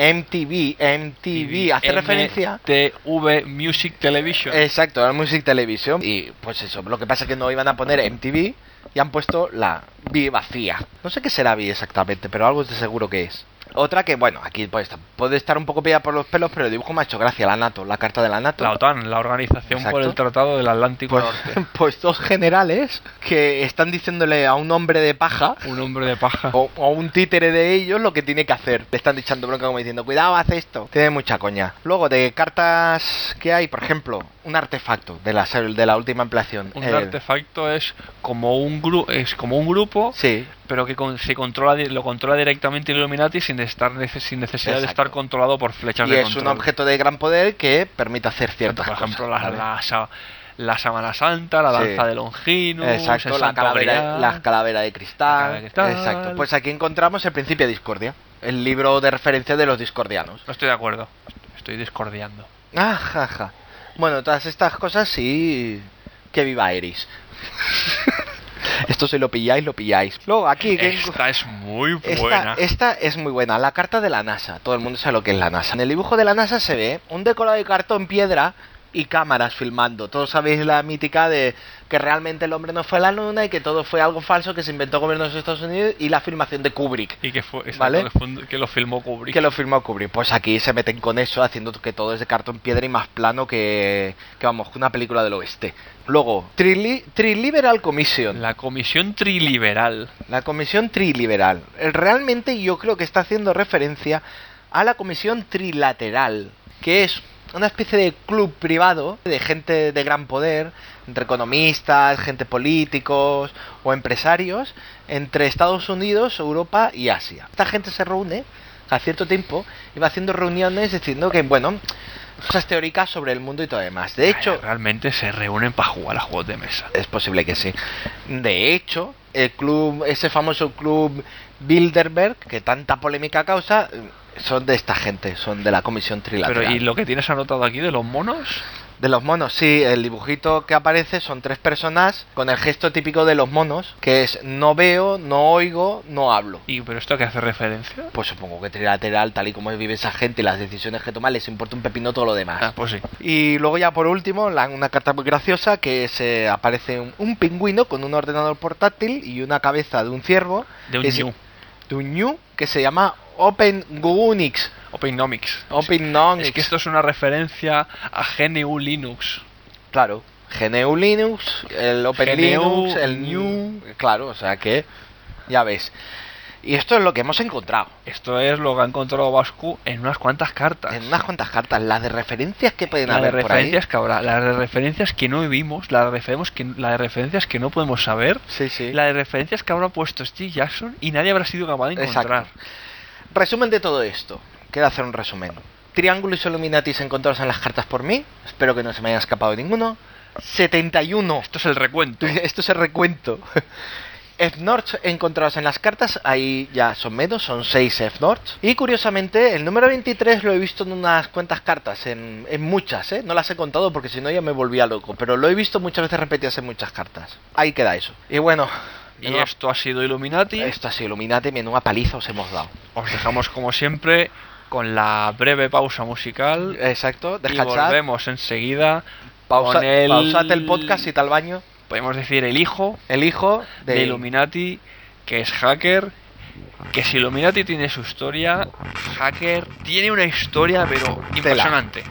MTV, hace referencia. TV Music Television. Exacto, la Music Television. Y pues eso, lo que pasa es que no iban a poner MTV y han puesto la B vacía. No sé qué será B exactamente, pero algo de seguro que es. Otra que, bueno, aquí puede estar un poco pillada por los pelos, pero el dibujo me ha hecho gracia, la NATO, la carta de la NATO. La OTAN, la Organización Exacto. por el Tratado del Atlántico Pues, Norte. pues dos generales que están diciéndole a un hombre de paja Un hombre de paja. o un títere de ellos lo que tiene que hacer. Le están echando bronca como diciendo, cuidado, haz esto. Tiene mucha coña. Luego, de cartas que hay, por ejemplo, un artefacto de la última ampliación. Un artefacto es como un grupo, Sí, pero que lo controla directamente Illuminati sin necesidad de Exacto. estar controlado por flechas y de es control. un objeto de gran poder que permite hacer ciertas Por ejemplo, cosas. ¿vale? la Sábana Santa, la Sí. danza de Longinus, Exacto, el la Santo calavera, Grial. la calavera de cristal. calavera de cristal. Exacto. Pues aquí encontramos el Principio de Discordia, el libro de referencia de los discordianos. No estoy de acuerdo. Estoy discordiando. Ah, jaja. Bueno, todas estas cosas sí. Que viva Eris. Esto si lo pilláis, lo pilláis. Luego aquí que Esta es muy buena. esta es muy buena, la carta de la NASA. Todo el mundo sabe lo que es la NASA. En el dibujo de la NASA se ve un decorado de cartón piedra y cámaras filmando. Todos sabéis la mítica de que realmente el hombre no fue a la luna y que todo fue algo falso que se inventó el gobierno de los Estados Unidos, y la filmación de Kubrick. Y que fue, exacto, ¿Vale? que lo filmó Kubrick. Que lo firmó Kubrick. Pues aquí se meten con eso, haciendo que todo es de cartón piedra y más plano que vamos, una película del oeste. Luego, Triliberal Commission. La Comisión Triliberal. La Comisión Triliberal. Realmente yo creo que está haciendo referencia a la Comisión Trilateral, que es una especie de club privado de gente de gran poder, entre economistas, gente políticos o empresarios, entre Estados Unidos, Europa y Asia. Esta gente se reúne a cierto tiempo y va haciendo reuniones diciendo que, bueno, cosas teóricas sobre el mundo y todo demás. De hecho, Realmente se reúnen para jugar a juegos de mesa. es posible que sí. De hecho, el club, ese famoso club Bilderberg, que tanta polémica causa, Son de esta gente, son de la comisión trilateral. Pero, ¿y lo que tienes anotado aquí de los monos? De los monos, sí, el dibujito que aparece son 3 personas con el gesto típico de los monos, que es no veo, no oigo, no hablo. ¿Y pero esto a qué hace referencia? Pues supongo que trilateral, tal y como vive esa gente y las decisiones que toma, les importa un pepino todo lo demás. Ah, pues sí. Y luego ya por último, una carta muy graciosa que se aparece un pingüino con un ordenador portátil y una cabeza de un ciervo. De un ñu. De un ñu que se llama OpenGUNIX. OpenNomics. OpenNomics. Es que esto es una referencia a GNU Linux. Claro. GNU Linux, el Open GNU, Linux, el New. Claro, o sea que ya ves. Y esto es lo que hemos encontrado. Esto es lo que ha encontrado Vascu en unas cuantas cartas. En unas cuantas cartas, las de referencias que pueden Las de haber por ahí. referencias que habrá, las de referencias que no vimos, las de referencias que no podemos saber, Sí, sí. las de referencias que habrá puesto Steve Jackson y nadie habrá sido capaz de encontrar. Exacto. Resumen de todo esto. Quiero hacer un resumen. Triángulos Illuminatis encontrados en las cartas por mí. Espero que no se me haya escapado ninguno. 71. Esto es el recuento. Esto es el recuento. F-Nords encontrados en las cartas, ahí ya son menos, son 6 F-Nords. Y curiosamente, el número 23 lo he visto en unas cuantas cartas, en muchas, ¿eh? No las he contado porque si no ya me volvía loco, pero lo he visto muchas veces repetidas en muchas cartas. Ahí queda eso. Y bueno... Y esto ha sido Illuminati. Esto ha sido Illuminati, menuda paliza os hemos dado. Os dejamos como siempre con la breve pausa musical. Exacto, Y descansad. volvemos enseguida con el... Pausad el podcast y tal baño. Podemos decir el hijo de Illuminati, que es hacker. Que si Illuminati tiene su historia, hacker tiene una historia pero impresionante.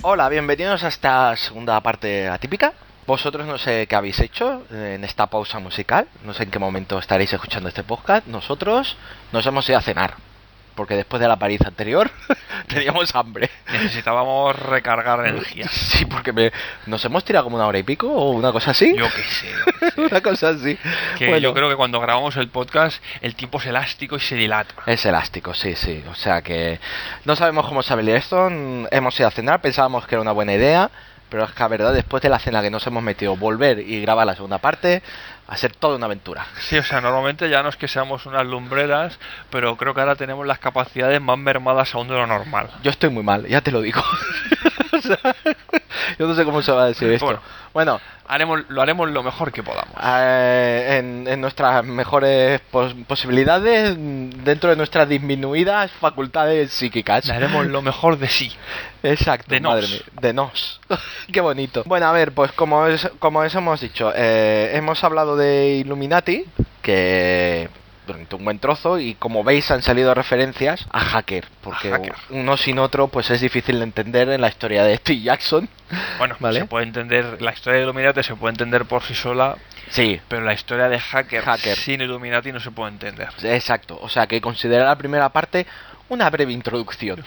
Hola, bienvenidos a esta segunda parte atípica. Vosotros no sé qué habéis hecho en esta pausa musical, no sé en qué momento estaréis escuchando este podcast. Nosotros nos hemos ido a cenar, porque después de la paliza anterior teníamos hambre. Necesitábamos recargar energía. Sí, porque nos hemos tirado como 1 hora y pico o una cosa así. Yo qué sé. Una cosa así. Que Bueno, yo creo que cuando grabamos el podcast el tiempo es elástico y se dilata. es elástico, sí, sí. O sea que no sabemos cómo salir esto. Hemos ido a cenar, pensábamos que era una buena idea. Pero es que la verdad, después de la cena que nos hemos metido, volver y grabar la segunda parte, va a ser toda una aventura. Sí, o sea, normalmente ya no es que seamos unas lumbreras, pero creo que ahora tenemos las capacidades más mermadas aún de lo normal. Yo estoy muy mal, ya te lo digo. O sea, yo no sé cómo se va a decir esto. Bueno, lo haremos lo mejor que podamos. en nuestras mejores posibilidades, dentro de nuestras disminuidas facultades psíquicas. Haremos lo mejor de sí. Exacto, de madre nos. mía, de nos. Qué bonito. Bueno, a ver, pues como os hemos dicho, hemos hablado de Illuminati, que durante un buen trozo, y como veis han salido referencias a Hacker, porque uno sin otro pues es difícil de entender en la historia de Steve Jackson. Bueno, ¿vale? Se puede entender, la historia de Illuminati se puede entender por sí sola, Sí, pero la historia de Hacker Hacker. sin Illuminati no se puede entender. exacto. O sea que considera la primera parte una breve introducción.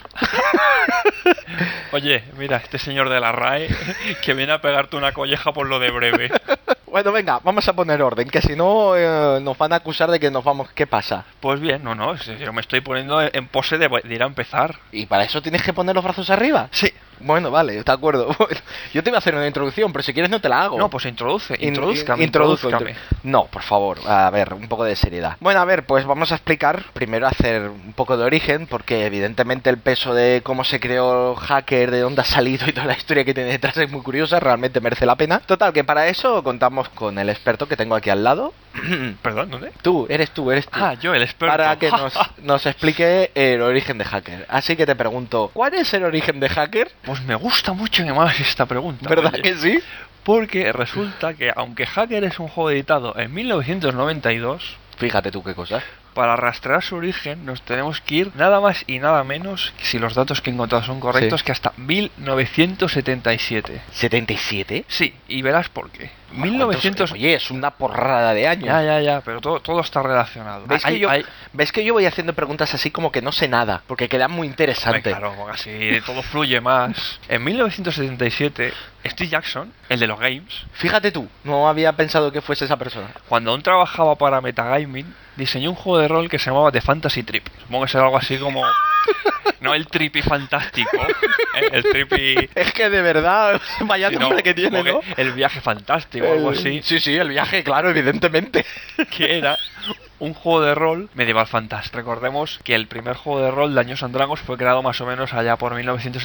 Oye, mira, este señor de la RAE que viene a pegarte una colleja por lo de breve. Bueno, venga, vamos a poner orden, que si no nos van a acusar de que nos vamos. ¿Qué pasa? Pues bien, no, yo me estoy poniendo en pose de ir a empezar. ¿Y para eso tienes que poner los brazos arriba? Sí. Bueno, vale, de acuerdo. Yo te iba a hacer una introducción, pero si quieres no te la hago. No, pues introdúceme. Introduzco. No, por favor, a ver, un poco de seriedad. Bueno, a ver, pues vamos a explicar, primero hacer un poco de origen, porque evidentemente el peso de cómo se creó Hacker, de dónde ha salido y toda la historia que tiene detrás es muy curiosa, realmente merece la pena. Total, que para eso contamos con el experto que tengo aquí al lado. ¿Perdón? ¿Dónde? Eres tú. Ah, yo, el experto. Para que nos explique el origen de Hacker. Así que te pregunto, ¿cuál es el origen de Hacker? Pues me gusta mucho que me hagas esta pregunta. ¿Verdad oye. que sí? Porque resulta que, aunque Hacker es un juego editado en 1992, Fíjate tú qué cosa. para rastrear su origen nos tenemos que ir nada más y nada menos, si los datos que he encontrado son correctos, Sí. que hasta 1977. ¿77? Sí, y verás por qué. 1900... Oye, es una porrada de años. Ya, pero todo está relacionado. ¿Ves que yo voy haciendo preguntas así como que no sé nada? Porque quedan muy interesantes. Claro, porque así todo fluye más. En 1977, Steve Jackson, el de los games, Fíjate tú, no había pensado que fuese esa persona. cuando aún trabajaba para Metagaming, diseñó un juego de rol que se llamaba The Fantasy Trip. Supongo que será algo así como... No el trippy fantástico, el trippy... Es que de verdad, vaya sino nombre que tiene, como ¿no? que el viaje fantástico o algo así, Sí, el viaje, claro, evidentemente. que era un juego de rol medieval fantástico. Recordemos que el primer juego de rol, Dungeons and Dragons, fue creado más o menos allá por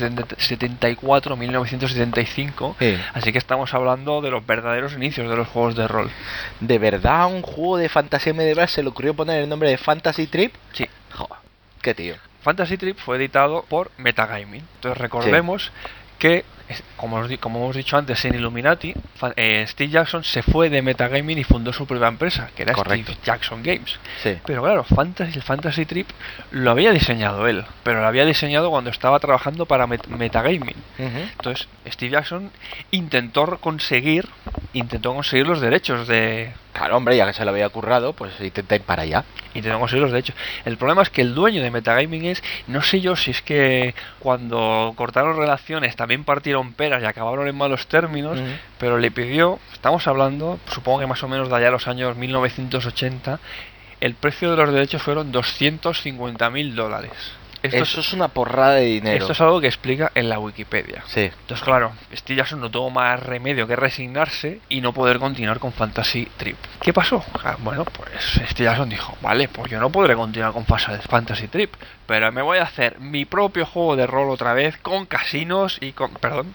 1974-1975, Sí. así que estamos hablando de los verdaderos inicios de los juegos de rol. ¿De verdad un juego de fantasía medieval se le ocurrió poner el nombre de Fantasy Trip? Sí. Joder, qué tío. Fantasy Trip fue editado por Metagaming. Entonces recordemos que, como hemos dicho antes, en Illuminati, Steve Jackson se fue de Metagaming y fundó su propia empresa, que era Correcto. Steve Jackson Games. Sí. Pero claro, el Fantasy Trip lo había diseñado él, pero lo había diseñado cuando estaba trabajando para Metagaming. Entonces, Steve Jackson intentó conseguir los derechos de... Claro, hombre, ya que se lo había currado, pues intenta ir para allá. Intentó conseguir los derechos. El problema es que el dueño de Metagaming no sé yo si es que cuando cortaron relaciones también partieron peras y acabaron en malos términos, pero le pidió, estamos hablando, supongo que más o menos de allá a los años 1980, el precio de los derechos fueron $250.000. Eso es una porrada de dinero. Esto es algo que explica en la Wikipedia. Sí. Entonces, claro, Steve Jackson no tuvo más remedio que resignarse y no poder continuar con Fantasy Trip. ¿Qué pasó? Bueno, pues Steve Jackson dijo, vale, pues yo no podré continuar con Fantasy Trip, pero me voy a hacer mi propio juego de rol otra vez con casinos y con... Perdón.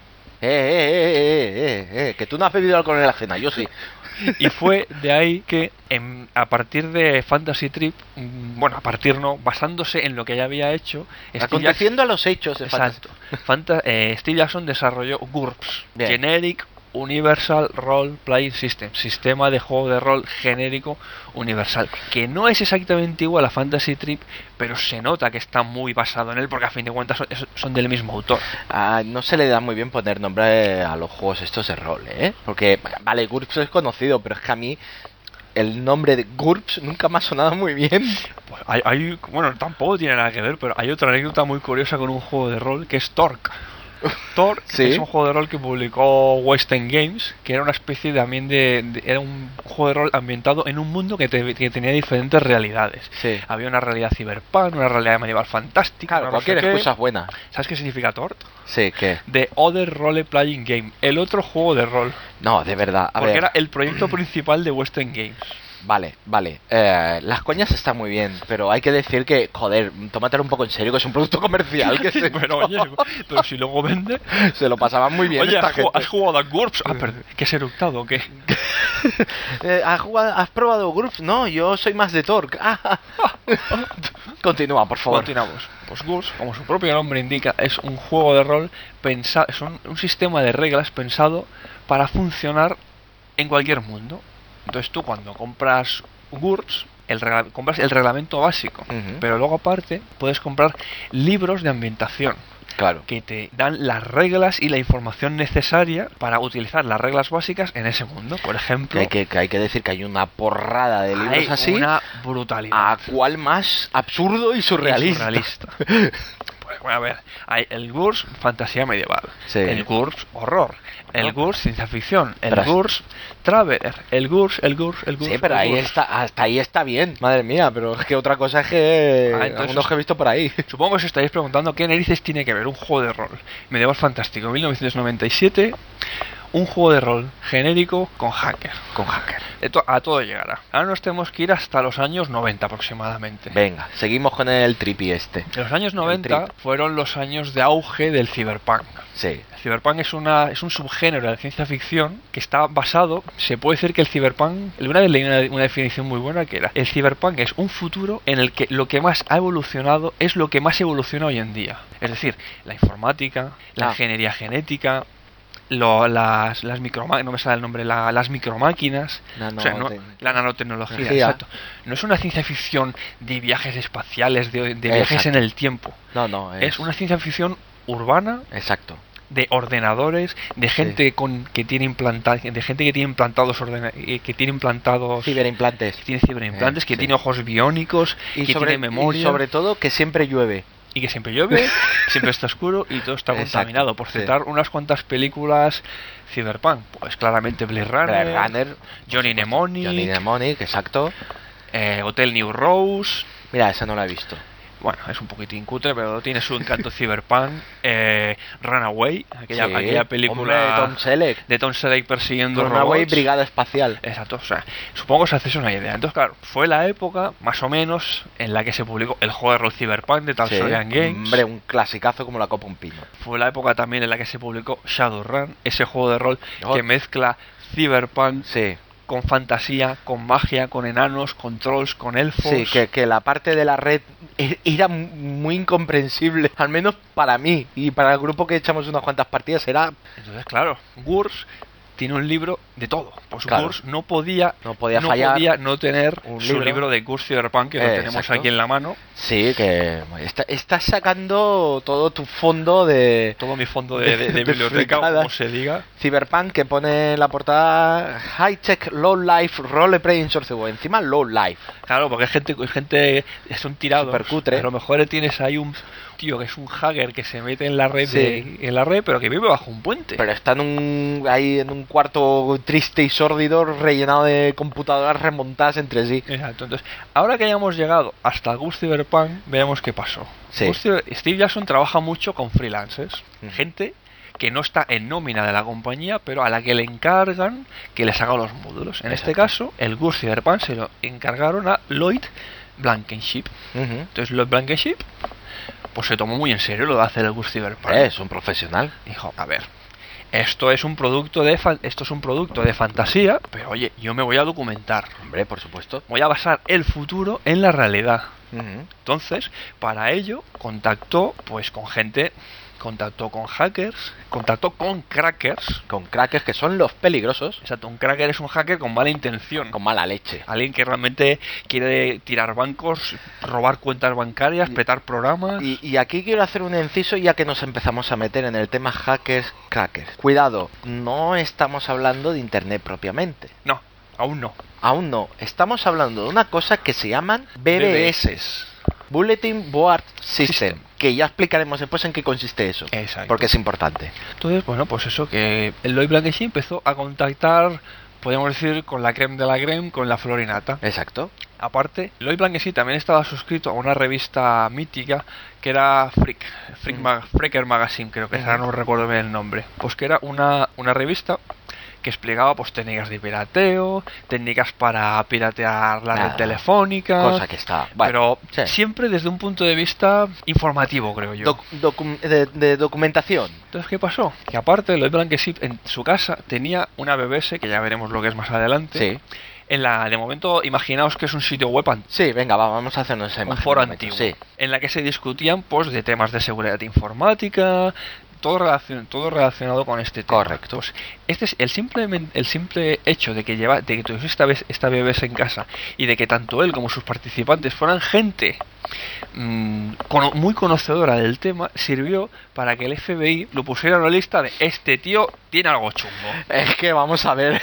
Que tú no has bebido alcohol en la cena, yo sí. Y fue de ahí que a partir de Fantasy Trip, bueno, basándose en lo que ya había hecho, Aconteciendo a los hechos de exacto, Steve Jackson desarrolló GURPS, Bien. Generic Universal Role Playing System, sistema de juego de rol genérico universal, que no es exactamente igual a Fantasy Trip, pero se nota que está muy basado en él, porque a fin de cuentas son del mismo autor. No se le da muy bien poner nombre a los juegos estos de rol, porque, vale, GURPS es conocido, pero es que a mí el nombre de GURPS nunca me ha sonado muy bien. Pues bueno, tampoco tiene nada que ver, pero hay otra anécdota muy curiosa con un juego de rol que es Torque. Torque ¿Sí? Es un juego de rol que publicó Western Games, que era una especie también era un juego de rol ambientado en un mundo que tenía diferentes realidades. Sí. Había una realidad cyberpunk, una realidad medieval fantástica. Claro, cualquier excusa es buena. ¿Sabes qué significa Torque? Sí, ¿qué? The Other Role Playing Game, el otro juego de rol. No, de verdad, a porque ver. Era el proyecto principal de Western Games. Vale. Las coñas están muy bien, pero hay que decir que, joder, tómatelo un poco en serio, que es un producto comercial. Que Pero oye, pero si luego vende. Se lo pasaban muy bien. Oye, esta gente. ¿has jugado a GURPS? Perdón, ¿que es eructado o qué? ¿Has probado GURPS? No, yo soy más de Torque. Continúa, por favor. Continuamos. Pues GURPS, como su propio nombre indica, es un juego de rol pensado, es un sistema de reglas pensado para funcionar en cualquier mundo. Entonces tú cuando compras GURPS, compras el reglamento básico, pero luego aparte puedes comprar libros de ambientación. Claro. Que te dan las reglas y la información necesaria para utilizar las reglas básicas en ese mundo. Por ejemplo, Que hay que decir que hay una porrada de libros hay así. una brutalidad. ¿A cuál más absurdo y surrealista? Pues, bueno, a ver, hay el GURPS fantasía medieval, Sí. el GURPS horror, el GURPS ciencia ficción, el Pero- GURPS Traveler, el GURPS. Sí, pero ahí hasta ahí está bien, madre mía, pero es que otra cosa es que entonces- algunos que he visto por ahí. Supongo que os estaréis preguntando qué narices tiene que ver un juego de rol medieval fantástico en 1997, un juego de rol genérico con hacker. A todo llegará. Ahora nos tenemos que ir hasta los años 90 aproximadamente. Venga, seguimos con el tripi este. Los años 90 fueron los años de auge del cyberpunk. Sí. El cyberpunk es un subgénero de la ciencia ficción que está basado, se puede decir que el cyberpunk, una vez leí una definición muy buena que era, el cyberpunk es un futuro en el que lo que más ha evolucionado es lo que más evoluciona hoy en día. Es decir, la informática, la ingeniería genética, las micromáquinas, no me sale el nombre, las micromáquinas, la nanotecnología, exacto. No es una ciencia ficción de viajes espaciales, de viajes en el tiempo. No, es una ciencia ficción urbana. Exacto. De ordenadores, de gente que tiene implantados ciberimplantes, que tiene ojos biónicos, que tiene memoria, y sobre todo que siempre llueve. Y que siempre llueve, siempre está oscuro y todo está contaminado. Por citar unas cuantas películas cyberpunk, pues claramente Blade Runner, Johnny Mnemonic, exacto. Hotel New Rose. Mira, esa no la he visto. Bueno, es un poquitín cutre, pero tiene su encanto cyberpunk. Runaway, aquella película de Tom Selleck persiguiendo Runaway, robots. Brigada Espacial. Exacto, o sea, supongo que se hace una idea. Entonces, claro, fue la época, más o menos, en la que se publicó el juego de rol cyberpunk de Talsorian Games. Hombre, un clasicazo como la copa un pino. Fue la época también en la que se publicó Shadowrun, ese juego de rol que mezcla cyberpunk con fantasía, con magia, con enanos, con trolls, con elfos. Sí, que la parte de la red era muy incomprensible, al menos para mí y para el grupo que echamos unas cuantas partidas era... Entonces, claro, GURPS tiene un libro de todo. Pues GURPS no podía fallar, no tener su libro de GURPS Cyberpunk, que lo tenemos aquí en la mano. Sí, que estás sacando todo tu fondo de... Todo mi fondo de biblioteca, como se diga. Cyberpunk, que pone en la portada High Tech Low Life Role Playing Sourcebook. Encima Low Life. Claro, porque hay gente son tirados. Supercutre. A lo mejor tienes ahí un tío que es un hacker que se mete en la red, pero que vive bajo un puente. Pero está ahí en un cuarto triste y sórdido, rellenado de computadoras remontadas entre sí. Exacto. Entonces, ahora que hayamos llegado hasta GURPS Cyberpunk, veamos qué pasó. Steve Jackson trabaja mucho con freelancers, gente que no está en nómina de la compañía, pero a la que le encargan que les haga los módulos. En este caso, el GURPS Cyberpunk se lo encargaron a Lloyd Blankenship. Entonces, Lloyd Blankenship pues se tomó muy en serio lo de hacer el GURPS Cyberpunk. Es un profesional. Dijo, a ver, esto es un producto de fantasía, pero oye, yo me voy a documentar. Hombre, por supuesto. Voy a basar el futuro en la realidad. Entonces, para ello, contactó pues con gente contactó con hackers, contactó con crackers. Con crackers que son los peligrosos. Exacto, un cracker es un hacker con mala intención. Con mala leche. Alguien que realmente quiere tirar bancos, robar cuentas bancarias, petar programas. Y aquí quiero hacer un inciso ya que nos empezamos a meter en el tema hackers, crackers. Cuidado, no estamos hablando de internet propiamente. No, aún no. Aún no. Estamos hablando de una cosa que se llaman BBS. Bulletin Board System. Que ya explicaremos después en qué consiste eso. Exacto. Porque es importante. Entonces, bueno, pues eso, que el Lloyd Blankensee empezó a contactar, podríamos decir, con la creme de la creme, con la florinata. Exacto. Aparte, Lloyd Blankensee también estaba suscrito a una revista mítica que era Freaker Magazine, creo que ahora no recuerdo bien el nombre. Pues que era una revista que explicaba pues técnicas de pirateo, técnicas para piratear la red telefónica, cosa que está, pero siempre desde un punto de vista informativo, creo yo. De documentación. Entonces, ¿qué pasó? Que aparte, Lloyd Blankensee en su casa tenía una BBS, que ya veremos lo que es más adelante. Sí. De momento, imaginaos que es un sitio web antiguo. Sí, venga, vamos a hacernos esa imagen. Un foro antiguo. Sí. En la que se discutían pues de temas de seguridad informática, todo relacionado con este tema. Correcto. Pues este es el simple hecho de que tuviese esta BBS en casa y de que tanto él como sus participantes fueran gente muy conocedora del tema, sirvió para que el FBI lo pusiera en la lista de este tío tiene algo chungo. Es que vamos a ver,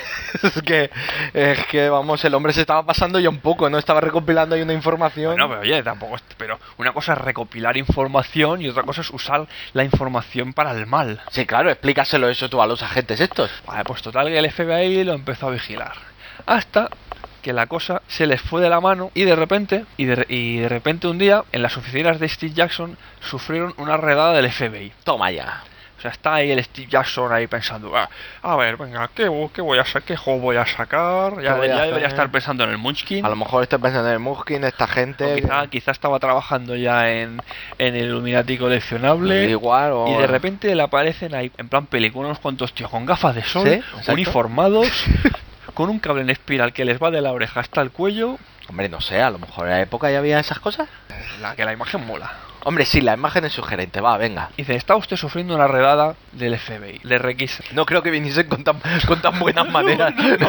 es que vamos, el hombre se estaba pasando ya un poco, ¿no? Estaba recopilando ahí una información. No, pero oye, tampoco, pero una cosa es recopilar información y otra cosa es usar la información para el mal. Sí, claro, explícaselo eso tú a los agentes estos. Vale, pues total que el FBI lo empezó a vigilar. Hasta que la cosa se les fue de la mano y de repente un día en las oficinas de Steve Jackson sufrieron una redada del FBI. Toma ya. O sea, está ahí el Steve Jackson ahí pensando, a ver, venga, ¿qué voy a hacer? ¿Qué juego voy a sacar? Ya debería estar pensando en el Munchkin. A lo mejor está pensando en el Munchkin, esta gente. Quizá estaba trabajando ya en el Illuminati coleccionable. Igual, y de repente le aparecen ahí, en plan película, unos cuantos tíos con gafas de sol, ¿sí? uniformados, con un cable en espiral que les va de la oreja hasta el cuello. Hombre, no sé, a lo mejor en la época ya había esas cosas. La imagen mola. Hombre, sí, la imagen es sugerente, va, venga. Dice, está usted sufriendo una redada del FBI. Le requisa. No creo que viniesen con tan buenas maneras. No.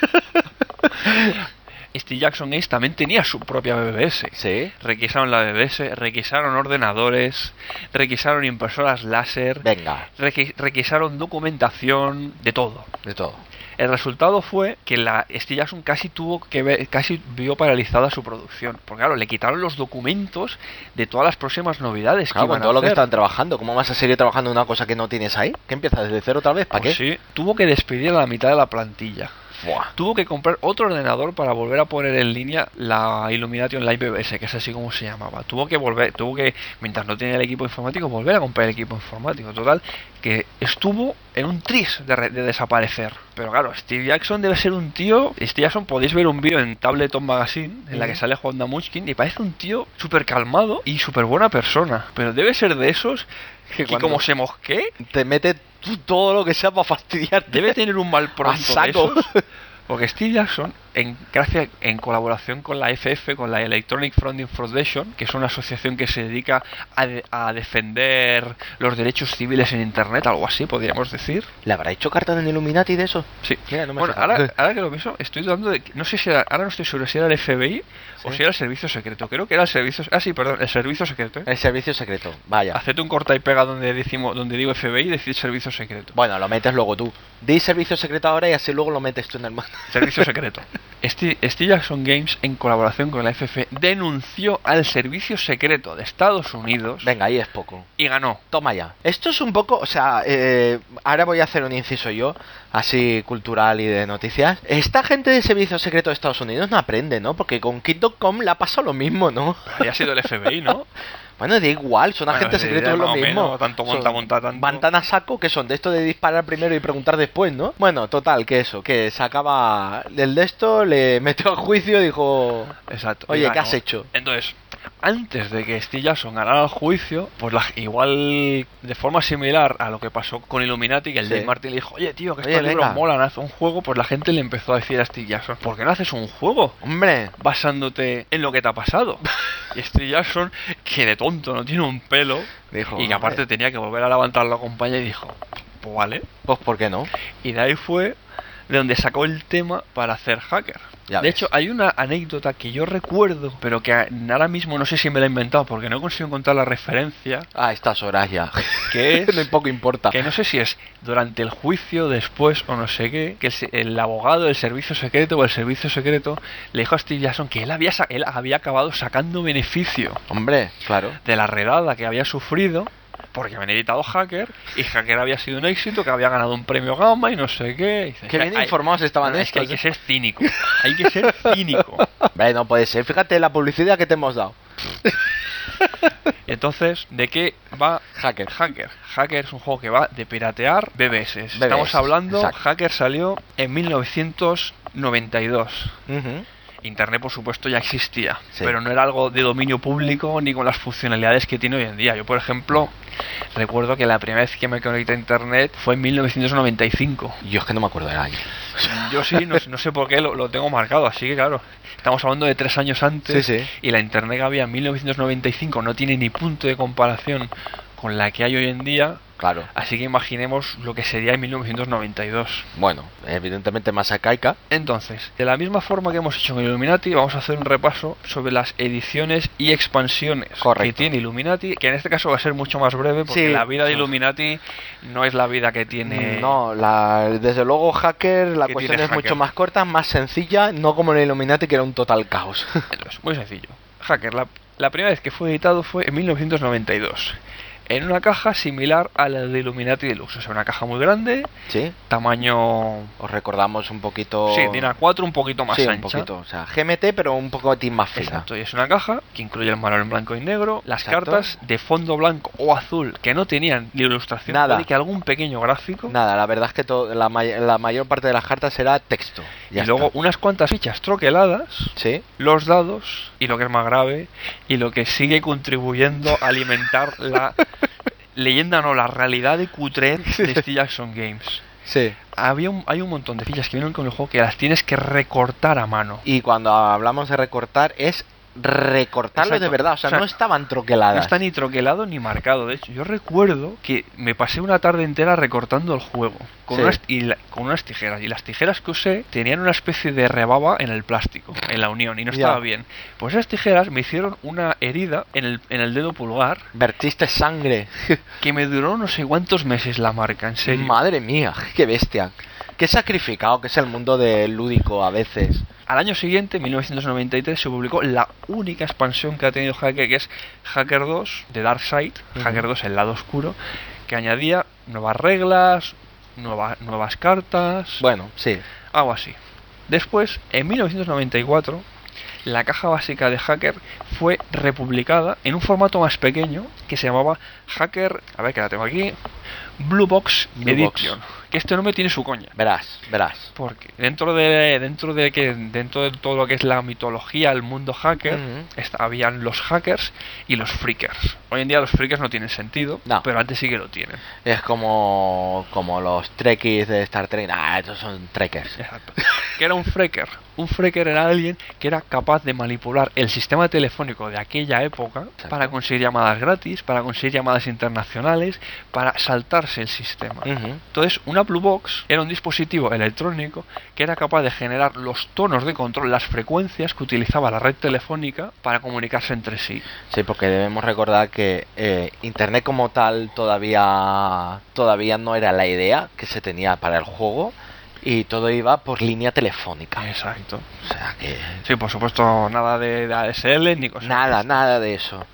Steve Jackson Ace también tenía su propia BBS. Sí. Requisaron la BBS, requisaron ordenadores, requisaron impresoras láser. Venga. Requisaron documentación, de todo. De todo. El resultado fue que Steve Jackson casi vio paralizada su producción. Porque claro, le quitaron los documentos de todas las próximas novedades que iban a hacer. Todo lo que estaban trabajando. ¿Cómo vas a seguir trabajando en una cosa que no tienes ahí? ¿Que empiezas desde cero otra vez? ¿Para qué? Sí, tuvo que despedir a la mitad de la plantilla. Buah. Tuvo que comprar otro ordenador para volver a poner en línea la Illuminati Online BBS, que es así como se llamaba. Tuvo que, mientras no tenía el equipo informático, volver a comprar el equipo informático. Total, que estuvo en un tris de desaparecer. Pero claro, Steve Jackson debe ser un tío... Steve Jackson, podéis ver un vídeo en Tableton Magazine, en la que sale jugando a Munchkin, y parece un tío súper calmado y súper buena persona. Pero debe ser de esos que como se mosquee, te mete todo lo que sea para fastidiarte. Debe tener un mal pronto a saco. De esos. Porque Steve Jackson, en colaboración con la FF, con la Electronic Frontier Foundation, que es una asociación que se dedica a defender los derechos civiles en Internet, algo así, podríamos decir. ¿Le habrá hecho carta en Illuminati de eso? Sí. Mira, no me bueno, ahora que lo pienso, estoy dudando de... No sé si ahora no estoy seguro si era el FBI o si era el servicio secreto. Creo que era el servicio... el servicio secreto, ¿eh? El servicio secreto, vaya. Hacete un corta y pega donde digo FBI y decir servicio secreto. Bueno, lo metes luego tú. Di servicio secreto ahora y así luego lo metes tú en el mando. Servicio secreto. Steve Jackson Games, en colaboración con la FF, denunció al servicio secreto de Estados Unidos. Venga, ahí es poco. Y ganó. Toma ya. Esto es un poco, o sea, ahora voy a hacer un inciso yo, así cultural y de noticias. Esta gente de servicio secreto de Estados Unidos no aprende, ¿no? Porque con Kid.com le ha pasado lo mismo, ¿no? Ha sido el FBI, ¿no? Bueno, da igual, son agentes secretos, es lo mismo. Menos, tanto monta. Van tan a saco que son de esto de disparar primero y preguntar después, ¿no? Bueno, total, que eso, que sacaba el de esto, le metió al juicio y dijo... Exacto. Oye, ¿qué has hecho? Entonces, antes de que Steve Jackson ganara el juicio, pues igual de forma similar a lo que pasó con Illuminati, que el Dave Martin le dijo, oye tío, que estos libros molan, haz un juego, pues la gente le empezó a decir a Steve Jackson, ¿por qué no haces un juego? Hombre, basándote en lo que te ha pasado. Y Steve Jackson, que de tonto no tiene un pelo, dijo, y que aparte tenía que volver a levantar la compañía, y dijo, pues vale. Pues ¿por qué no? Y de ahí fue de donde sacó el tema para hacer Hacker. Ya de hecho, hay una anécdota que yo recuerdo, pero que ahora mismo no sé si me la he inventado porque no consigo encontrar la referencia. A estas horas ya. Que es... no poco importa. Que no sé si es durante el juicio, después o no sé qué, que el abogado del servicio secreto o el servicio secreto le dijo a Steve Jackson que él había acabado sacando beneficio. Hombre, claro. De la redada que había sufrido, porque habían editado Hacker, y Hacker había sido un éxito, que había ganado un premio Gamma y no sé qué. Dice, qué bien informados estaban estos. Es que hay que ser cínico. Hay que ser cínico. Hombre, no puede ser. Fíjate la publicidad que te hemos dado. Entonces, ¿de qué va Hacker? Hacker es un juego que va de piratear BBS. Estamos hablando, exacto. Hacker salió en 1992. Internet, por supuesto, ya existía, pero no era algo de dominio público ni con las funcionalidades que tiene hoy en día. Yo, por ejemplo, recuerdo que la primera vez que me conecté a Internet fue en 1995. Yo es que no me acuerdo del año. Yo sí, no sé por qué lo tengo marcado, así que claro, estamos hablando de 3 años antes, y la Internet que había en 1995 no tiene ni punto de comparación con la que hay hoy en día. Claro. Así que imaginemos lo que sería en 1992. Bueno, evidentemente más arcaica. Entonces, de la misma forma que hemos hecho en Illuminati, vamos a hacer un repaso sobre las ediciones y expansiones que tiene Illuminati, que en este caso va a ser mucho más breve, porque la vida de Illuminati no es la vida que tiene... No, desde luego Hacker, la cuestión es mucho más corta, más sencilla, no como en Illuminati, que era un total caos. Entonces, muy sencillo. Hacker, la primera vez que fue editado fue en 1992. En una caja similar a la de Illuminati Deluxe. O sea, una caja muy grande. Sí. Tamaño... Os recordamos un poquito... Sí, tiene A4 un poquito más ancha. Un poquito. O sea, GMT, pero un poquitín más fina. Exacto. Y es una caja que incluye el manual en blanco y negro. Las cartas de fondo blanco o azul, que no tenían ni ilustración. Nada. Ni que algún pequeño gráfico. Nada, la verdad es que la mayor parte de las cartas era texto. Ya y luego unas cuantas fichas troqueladas. Sí. Los dados. Y lo que es más grave. Y lo que sigue contribuyendo a alimentar la... la realidad de cutre de Steve Jackson Games. Sí. Hay un montón de fichas que vienen con el juego que las tienes que recortar a mano. Y cuando hablamos de recortar es recortarlo. Exacto. De verdad, o sea, no estaban troqueladas. No está ni troquelado ni marcado. De hecho, yo recuerdo que me pasé una tarde entera recortando el juego con unas tijeras, y las tijeras que usé tenían una especie de rebaba en el plástico, en la unión, y no estaba bien. Pues esas tijeras me hicieron una herida en el dedo pulgar. Vertiste sangre. Que me duró no sé cuántos meses la marca, en serio. Madre mía, qué bestia. Qué sacrificado que es el mundo del lúdico a veces. Al año siguiente, 1993, se publicó la única expansión que ha tenido Hacker, que es Hacker 2 de Darkside, Hacker 2 el lado oscuro, que añadía nuevas reglas, nuevas cartas... Bueno, sí. Algo así. Después, en 1994, la caja básica de Hacker fue republicada en un formato más pequeño que se llamaba Hacker... A ver, que la tengo aquí... Blue Box Edition. Que este nombre tiene su coña. Verás. Porque dentro de todo lo que es la mitología, el mundo hacker, habían los hackers y los freakers. Hoy en día los freakers no tienen sentido, pero antes sí que lo tienen. Es como los trekkies de Star Trek. Estos son trekkers. Exacto. ¿Qué era un freaker? Un freaker era alguien que era capaz de manipular el sistema telefónico de aquella época para conseguir llamadas gratis, para conseguir llamadas internacionales, para saltarse el sistema. Entonces, una Blue Box era un dispositivo electrónico que era capaz de generar los tonos de control, las frecuencias que utilizaba la red telefónica para comunicarse entre sí. Sí, porque debemos recordar que Internet como tal todavía no era la idea que se tenía para el juego. Y todo iba por línea telefónica. Exacto. O sea que... Sí, por supuesto, nada de ADSL ni cosas. Nada de eso.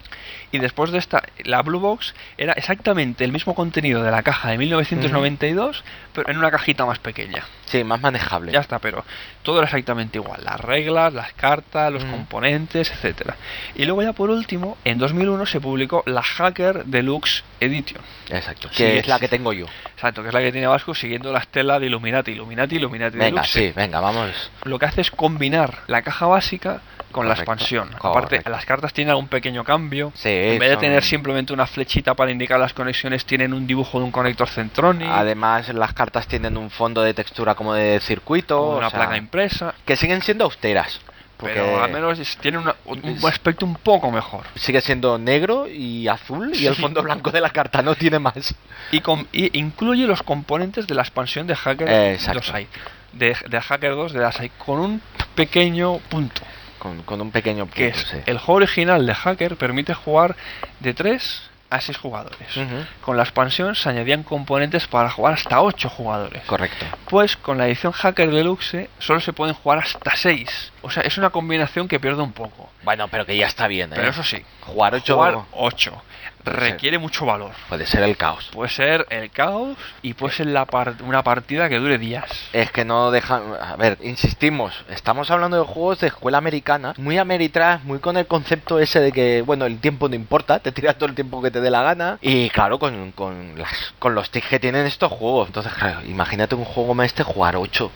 Y después de esta, la Blue Box era exactamente el mismo contenido de la caja de 1992, pero en una cajita más pequeña. Sí, más manejable. Ya está, pero todo era exactamente igual. Las reglas, las cartas, los componentes, etcétera. Y luego ya por último, en 2001 se publicó la Hacker Deluxe Edition. Exacto, Sí, que es la que tengo yo. Exacto, que es la que tiene Vasco siguiendo la estela de Illuminati Venga, Deluxe. sí, venga, vamos. Lo que hace es combinar la caja básica con la Correcto, expansión. correcto. Aparte, las cartas tienen algún pequeño cambio. Sí, En vez de son- tener simplemente una flechita para indicar las conexiones, tienen un dibujo de un conector Centronic, Además, las cartas tienen un fondo de textura como de circuito, con una o sea, placa impresa. que siguen siendo austeras. Porque Pero al menos tiene un aspecto un poco mejor. sigue siendo negro y azul y el Sí. fondo blanco de la carta, no tiene más. Y incluye los componentes de la expansión de Hacker Exacto. 2 de Hacker 2 de Asai, con un pequeño punto. Con un pequeño punto, Que es sí. el juego original de Hacker permite jugar de 3 a 6 jugadores. Ujú. Con la expansión se añadían componentes para jugar hasta 8 jugadores. Correcto. Pues con la edición Hacker Deluxe solo se pueden jugar hasta 6. O sea, es una combinación que pierde un poco. Bueno, pero que ya está bien, ¿eh? Pero eso sí, Jugar 8 jugar 8 Puede requiere mucho valor. puede ser el caos. Puede ser el caos y puede ser una partida que dure días. Es que no dejan... A ver, insistimos, estamos hablando de juegos de escuela americana, muy Ameritrash, muy con el concepto ese de que, bueno, el tiempo no importa, te tiras todo el tiempo que te dé la gana. Y claro, con los tics que tienen estos juegos. Entonces, claro, imagínate un juego como este jugar 8.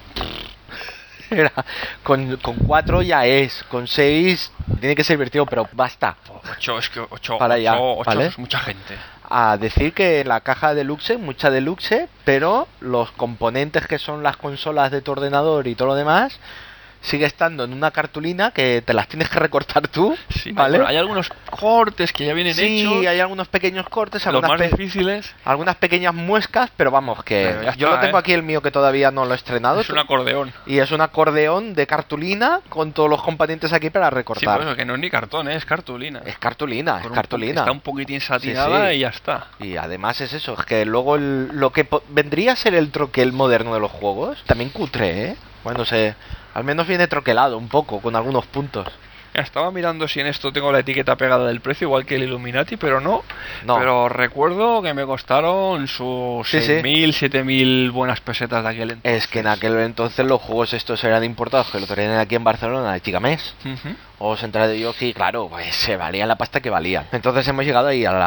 Con 4 ya es, con 6 tiene que ser divertido, pero basta. 8 es que 8 Para allá, ¿vale? es mucha gente. A decir que en la caja deluxe, mucha deluxe, pero los componentes que son las consolas de tu ordenador y todo lo demás, sigue estando en una cartulina que te las tienes que recortar tú, Sí, ¿vale? bueno, hay algunos cortes que ya vienen Sí, hechos. hay algunos pequeños cortes, Los más difíciles algunas pequeñas muescas, pero vamos, que Pero ya yo está, lo tengo ¿eh? aquí el mío que todavía no lo he estrenado. es un acordeón. Y es un acordeón de cartulina con todos los componentes aquí para Sí, recortar. por eso que no es ni cartón, es cartulina. Es cartulina, es Con cartulina. Está un poquitín satinada Sí. y ya está. Y además es eso, es que luego lo que vendría a ser el troquel moderno de los juegos, también cutre, ¿eh? Bueno, al menos viene troquelado un poco, con algunos puntos. Estaba mirando si en esto tengo la etiqueta pegada del precio, igual que el Illuminati, pero no. No. Pero recuerdo que me costaron sus Sí, sí. 6.000, 7.000 buenas pesetas de aquel entonces. Es que en aquel entonces los juegos estos eran importados, que lo traían aquí en Barcelona de Chigamés. Ujú. O Central de Yoki, claro, pues se valían la pasta que valían. Entonces hemos llegado ahí a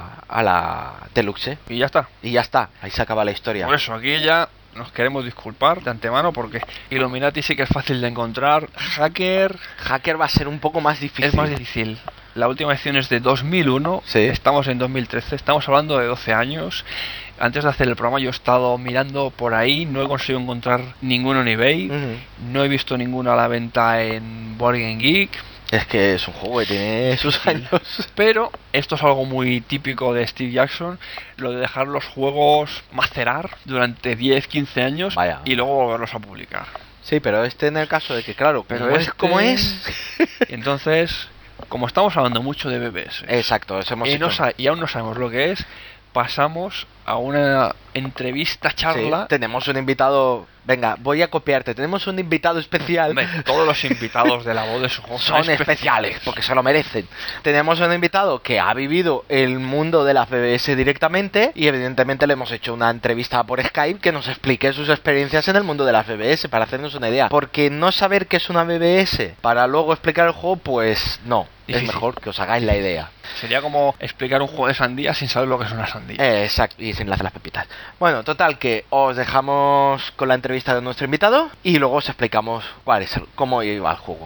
la Deluxe. Y ya está. Y ya está, ahí se acaba la historia. Por eso, aquí ya nos queremos disculpar de antemano porque Illuminati sí que es fácil de encontrar. Hacker Hacker va a ser un poco más difícil. es más difícil. La última edición es de 2001, Sí. estamos en 2013, estamos hablando de 12 años. Antes de hacer el programa yo he estado mirando por ahí, no he conseguido encontrar ninguno en eBay, Ujú. no he visto ninguno a la venta en Board Game Geek, Es que es un juego que tiene sus años. pero esto es algo muy típico de Steve Jackson, lo de dejar los juegos macerar durante 10, 15 años Vaya. y luego volverlos a publicar. Sí, pero en el caso de que, claro, Pero como es como es. Entonces, como estamos hablando mucho de bebés Exacto, eso hemos y, hecho. y aún no sabemos lo que es, pasamos a una entrevista Sí, charla. tenemos un invitado. Venga, voy a copiarte. Tenemos un invitado especial. Hombre, todos los invitados de la voz de su juego Son especiales porque se lo merecen. Tenemos un invitado que ha vivido el mundo de las BBS directamente y evidentemente le hemos hecho una entrevista por Skype que nos explique sus experiencias en el mundo de las BBS para hacernos una idea. Porque no saber qué es una BBS para luego explicar el juego, pues no. Difícil. Es mejor que os hagáis la idea. Sería como explicar un juego de sandía sin saber lo que es una sandía. Exacto, y sin las pepitas. Bueno, total, que os dejamos con la entrevista de nuestro invitado y luego os explicamos cómo iba el juego.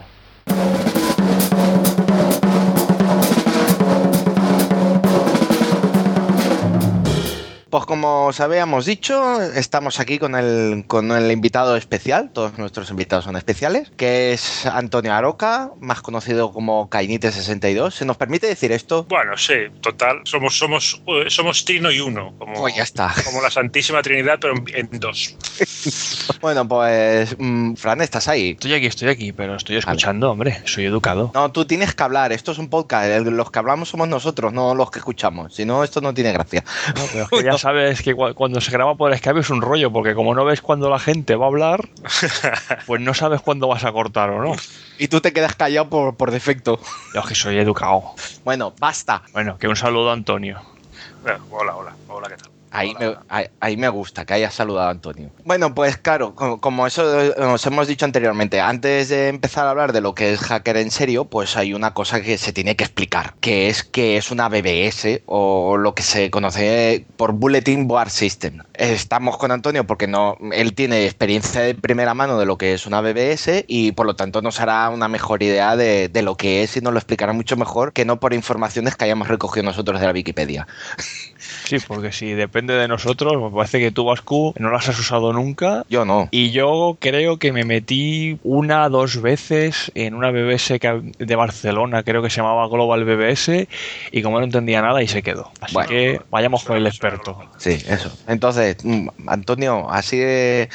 Pues como os habíamos dicho, estamos aquí con el invitado especial, todos nuestros invitados son especiales, que es Antonio Aroca, más conocido como Cainite62. ¿Se nos permite decir esto? Bueno, sí, total. Somos Trino y uno, como, Pues ya está. como la Santísima Trinidad, pero en dos. Bueno, pues Fran, ¿estás ahí? Estoy aquí, pero estoy escuchando, hombre, soy educado. No, tú tienes que hablar, esto es un podcast, los que hablamos somos nosotros, no los que escuchamos, si no esto no tiene gracia. No, pero es que ya sabes que cuando se graba por Skype es un rollo, porque como no ves cuando la gente va a hablar, pues no sabes cuándo vas a cortar o no. Y tú te quedas callado por defecto. Yo es que soy educado. Bueno, basta. Bueno, que un saludo a Antonio. Hola, ¿qué tal? Ahí me gusta que hayas saludado a Antonio. Bueno, pues claro, como eso nos hemos dicho anteriormente, antes de empezar a hablar de lo que es hacker en serio, pues hay una cosa que se tiene que explicar, que es una BBS o lo que se conoce por Bulletin Board System. Estamos con Antonio porque él tiene experiencia de primera mano de lo que es una BBS y por lo tanto nos hará una mejor idea de lo que es y nos lo explicará mucho mejor que no por informaciones que hayamos recogido nosotros de la Wikipedia. Sí, porque si depende de nosotros, me parece que tú, Vascu, no las has usado nunca. Yo no. Y yo creo que me metí 1 o 2 veces en una BBS de Barcelona, creo que se llamaba Global BBS, y como no entendía nada, y se quedó. Así que vayamos con el experto. Sí, eso. Entonces, Antonio, así de,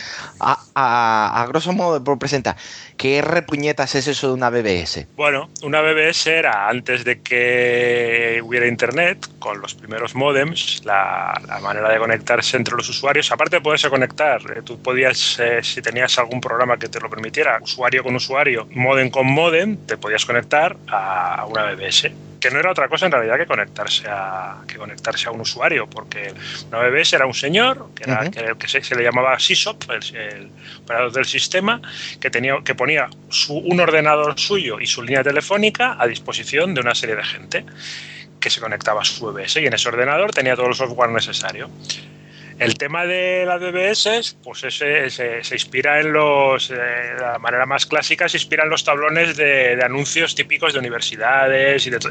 a grosso modo, por presentar, ¿qué repuñetas es eso de una BBS? Bueno, una BBS era antes de que hubiera internet, con los primeros módems, la manera de conectarse entre los usuarios. Aparte de poderse conectar, tú podías, si tenías algún programa que te lo permitiera, usuario con usuario, módem con módem, te podías conectar a una BBS. Que no era otra cosa en realidad que conectarse a un usuario, porque una BBS era un señor que se le llamaba SysOp, el operador del sistema, que ponía un ordenador suyo y su línea telefónica a disposición de una serie de gente que se conectaba a su BBS, y en ese ordenador tenía todo el software necesario. El tema de las BBS, pues se inspira en la manera más clásica, se inspira en los tablones de anuncios típicos de universidades y de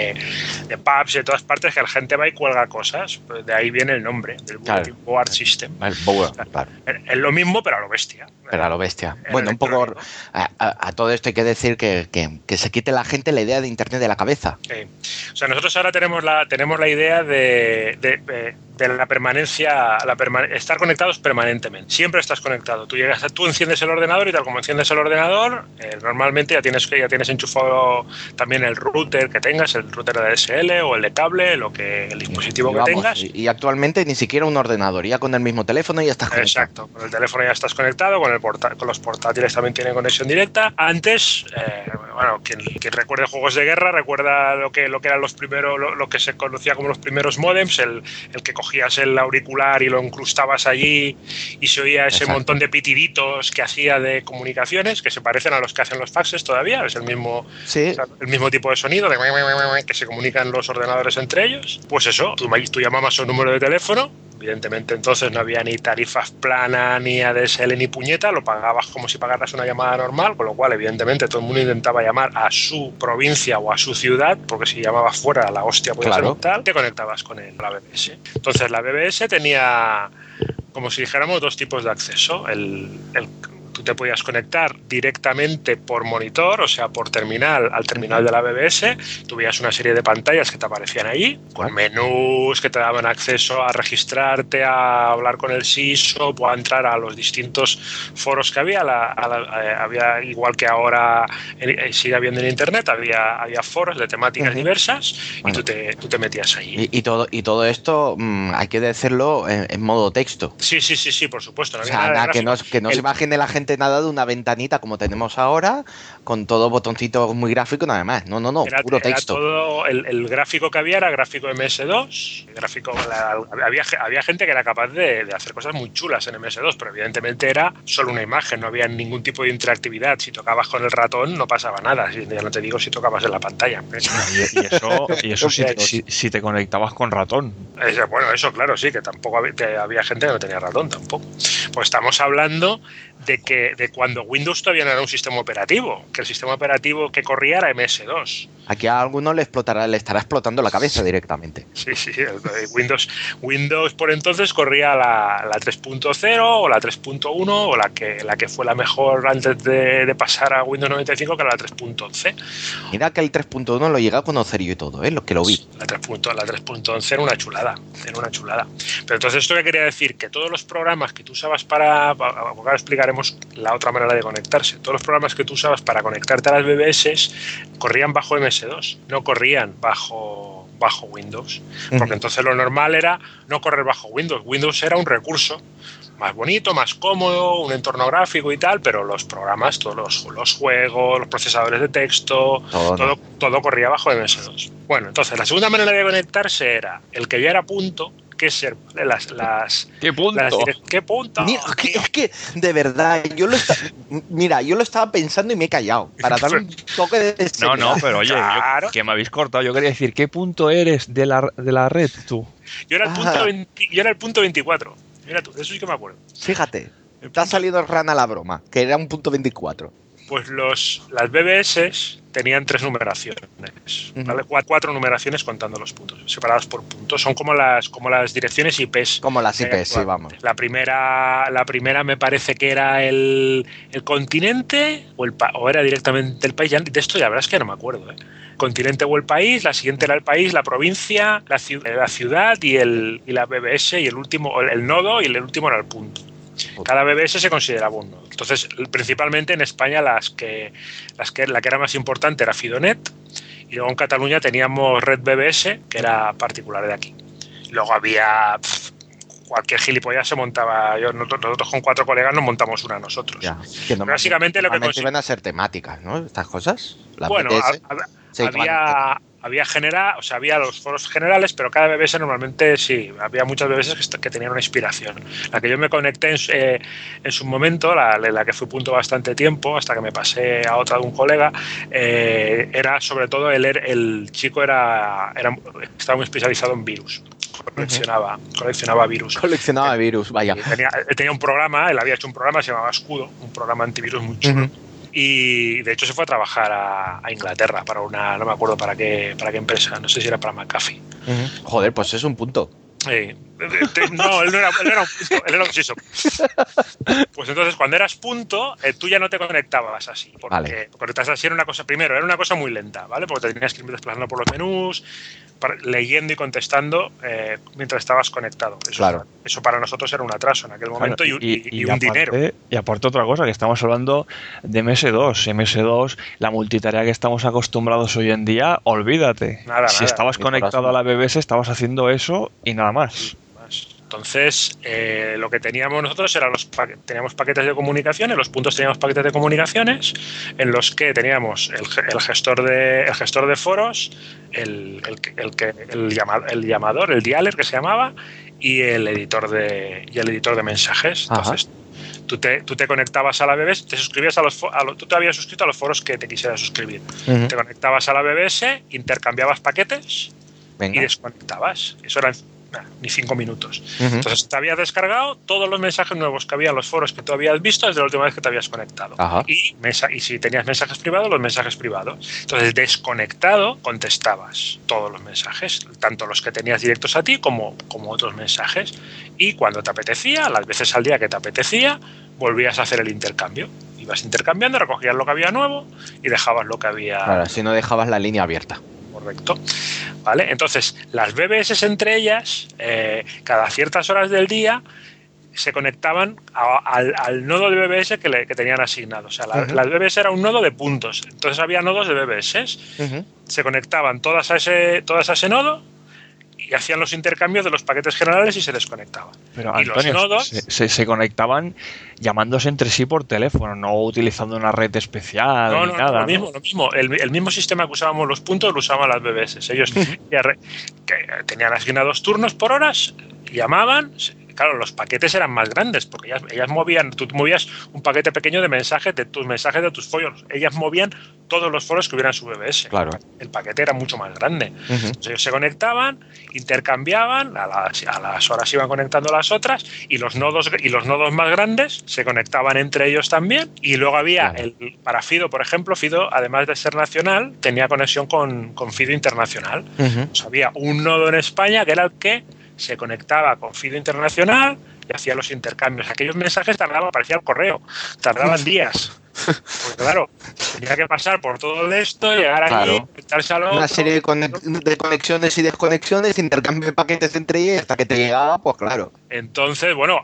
pubs y de todas partes, que la gente va y cuelga cosas. Pues de ahí viene el nombre, del Bulletin Board System. Claro. Es lo mismo, pero a lo bestia. Pero a lo bestia. Bueno, un poco a todo esto hay que decir que se quite la gente la idea de Internet de la cabeza. O sea, nosotros ahora tenemos la idea de la permanencia, estar conectados permanentemente. Siempre estás conectado. Tú enciendes el ordenador y tal como enciendes el ordenador, normalmente ya tienes enchufado también el router que tengas, el router de ADSL o el de cable, el dispositivo que tengas. Y actualmente ni siquiera un ordenador, ya con el mismo teléfono ya estás conectado. Exacto, con el teléfono ya estás conectado, con los portátiles también tienen conexión directa. Antes, quien recuerde juegos de guerra, recuerda lo que eran los primeros, lo que se conocía como los primeros módems, el que cogías el auricular y lo incrustabas allí y se oía ese montón de pitiditos que hacía de comunicaciones que se parecen a los que hacen los faxes todavía. Es el mismo tipo de sonido que se comunican los ordenadores entre ellos. Pues eso, tú llamabas a un número de teléfono. Evidentemente entonces no había ni tarifas planas, ni ADSL, ni puñeta, lo pagabas como si pagaras una llamada normal, con lo cual evidentemente todo el mundo intentaba llamar a su provincia o a su ciudad, porque si llamabas fuera la hostia podía ser tal, te conectabas con la BBS. Entonces la BBS tenía, como si dijéramos, 2 tipos de acceso. Tú te podías conectar directamente por monitor, o sea, por terminal, al terminal de la BBS. Tú veías una serie de pantallas que te aparecían allí, con menús que te daban acceso a registrarte, a hablar con el SysOp o a entrar a los distintos foros que había. Había, igual que ahora sigue habiendo en Internet, había foros de temáticas diversas y tú te metías allí. Y todo esto hay que decirlo en modo texto. Sí, por supuesto. No o sea, que no se imagine la gente nada de una ventanita como tenemos ahora, con todo botoncito muy gráfico, nada más. No, puro texto. Todo el gráfico que había era gráfico MS2. Había gente que era capaz de hacer cosas muy chulas en MS2, pero evidentemente era solo una imagen, no había ningún tipo de interactividad. Si tocabas con el ratón no pasaba nada, ya no te digo si tocabas en la pantalla. Y eso si te conectabas con ratón. Bueno, eso claro, sí, que tampoco había gente que no tenía ratón tampoco. Pues estamos hablando de cuando Windows todavía no era un sistema operativo, que el sistema operativo que corría era MS2. Aquí a alguno le estará explotando la cabeza directamente. Sí, Windows por entonces corría la 3.0 o la 3.1 o la que fue la mejor antes de pasar a Windows 95, que era la 3.11. Mira que el 3.1 lo llegué a conocer yo y todo, lo que lo vi. La 3.11 era una chulada. Pero entonces esto que quería decir, que todos los programas que tú usabas ahora explicaremos la otra manera de conectarse. Todos los programas que tú usabas para conectarte a las BBS corrían bajo MS2, no corrían bajo bajo Windows. Porque entonces lo normal era no correr bajo Windows. Windows era un recurso más bonito, más cómodo, un entorno gráfico y tal, pero los programas, todos los juegos, los procesadores de texto, todo corría bajo MS2. Bueno, entonces la segunda manera de conectarse era el que ya era punto, que es ¿Qué punto? ¿Qué punto? Es que, de verdad, yo lo estaba pensando y me he callado para darle un toque de seriedad. No, pero oye, Claro. que me habéis cortado. Yo quería decir, ¿qué punto eres de la red tú? Yo era el punto 24. Mira tú, de eso sí que me acuerdo. Fíjate, te ha salido rana la broma, que era un punto 24. Pues las BBS tenían 3 numeraciones, ¿vale? 4 numeraciones contando los puntos, separadas por puntos. Son como las direcciones IPs. Como las IPs, sí, vamos. La primera me parece que era el continente o era directamente el país. De esto ya verás que no me acuerdo, ¿eh? Continente o el país, la siguiente era el país, la provincia, la ciudad y la BBS, y el último, el nodo, y el último era el punto. Cada BBS se consideraba un nodo. Entonces, principalmente en España la que era más importante era Fidonet, y luego en Cataluña teníamos Red BBS, que era particular de aquí. Luego había cualquier gilipollas se montaba. Nosotros con 4 colegas nos montamos una nosotros. Ya, que básicamente lo que iban a ser temáticas, ¿no? Estas cosas. Bueno, había los foros generales, pero cada BBS normalmente sí, había muchas BBS que tenían una inspiración. La que yo me conecté en su momento, la que fui punto bastante tiempo, hasta que me pasé a otra de un colega, era sobre todo el chico estaba muy especializado en virus. Coleccionaba virus. Coleccionaba virus, vaya. Tenía un programa, él había hecho un programa, se llamaba Escudo, un programa antivirus muy chulo. Y de hecho se fue a trabajar a Inglaterra para no me acuerdo para qué empresa, no sé si era para McAfee. Joder, pues es un punto. No, él no era un punto, él era un SISO. Pues entonces cuando eras punto, tú ya no te conectabas así, porque conectarse así era una cosa muy lenta, ¿vale? Porque te tenías que ir desplazando por los menús, leyendo y contestando mientras estabas conectado. Eso para nosotros era un atraso en aquel momento, y un dinero. Y aparte otra cosa, que estamos hablando de MS2. MS2, la multitarea que estamos acostumbrados hoy en día, olvídate. Si estabas conectado a la BBS, estabas haciendo eso y nada más. Entonces, lo que teníamos nosotros eran teníamos paquetes de comunicaciones, los puntos teníamos paquetes de comunicaciones, en los que teníamos el gestor de foros, el llamador, el dialer que se llamaba, y el editor de mensajes. Entonces, tú te conectabas a la BBS, te suscribías tú te habías suscrito a los foros que te quisieras suscribir. Te conectabas a la BBS, intercambiabas paquetes y desconectabas. Eso eran ni 5 minutos. Entonces te habías descargado todos los mensajes nuevos que había en los foros que tú habías visto desde la última vez que te habías conectado. Y si tenías mensajes privados, los mensajes privados. Entonces, desconectado, contestabas todos los mensajes, tanto los que tenías directos a ti como otros mensajes. Y cuando te apetecía, las veces al día que te apetecía, volvías a hacer el intercambio. Ibas intercambiando, recogías lo que había nuevo y dejabas lo que había. Claro, si no dejabas la línea abierta. Correcto. ¿Vale? Entonces, las BBS entre ellas, cada ciertas horas del día, se conectaban al nodo de BBS que tenían asignado. O sea, las BBS era un nodo de puntos. Entonces había nodos de BBS. Se conectaban todas a ese nodo y hacían los intercambios de los paquetes generales y se desconectaban. Pero, y Antonio, los nodos se conectaban llamándose entre sí por teléfono, no utilizando una red especial ni nada. Lo mismo. El mismo sistema que usábamos los puntos lo usaban las BBS. Ellos que tenían asignados turnos por horas, llamaban. Claro, los paquetes eran más grandes porque ellas movían, tú movías un paquete pequeño de mensajes de tus foros. Ellas movían todos los foros que hubieran en su BBS. Claro. El paquete era mucho más grande. Entonces ellos se conectaban, intercambiaban, a las horas iban conectando las otras, y los nodos más grandes se conectaban entre ellos también. Y luego había para Fido, por ejemplo, Fido, además de ser nacional, tenía conexión con Fido internacional. Había un nodo en España que era el que se conectaba con Fido Internacional y hacía los intercambios. Aquellos mensajes parecía el correo, tardaban días. Pues claro, tenía que pasar por todo esto, llegar aquí, conectarse al otro. Una serie de conexiones y desconexiones, intercambio de paquetes entre ellos, hasta que te llegaba, pues claro. Entonces, bueno,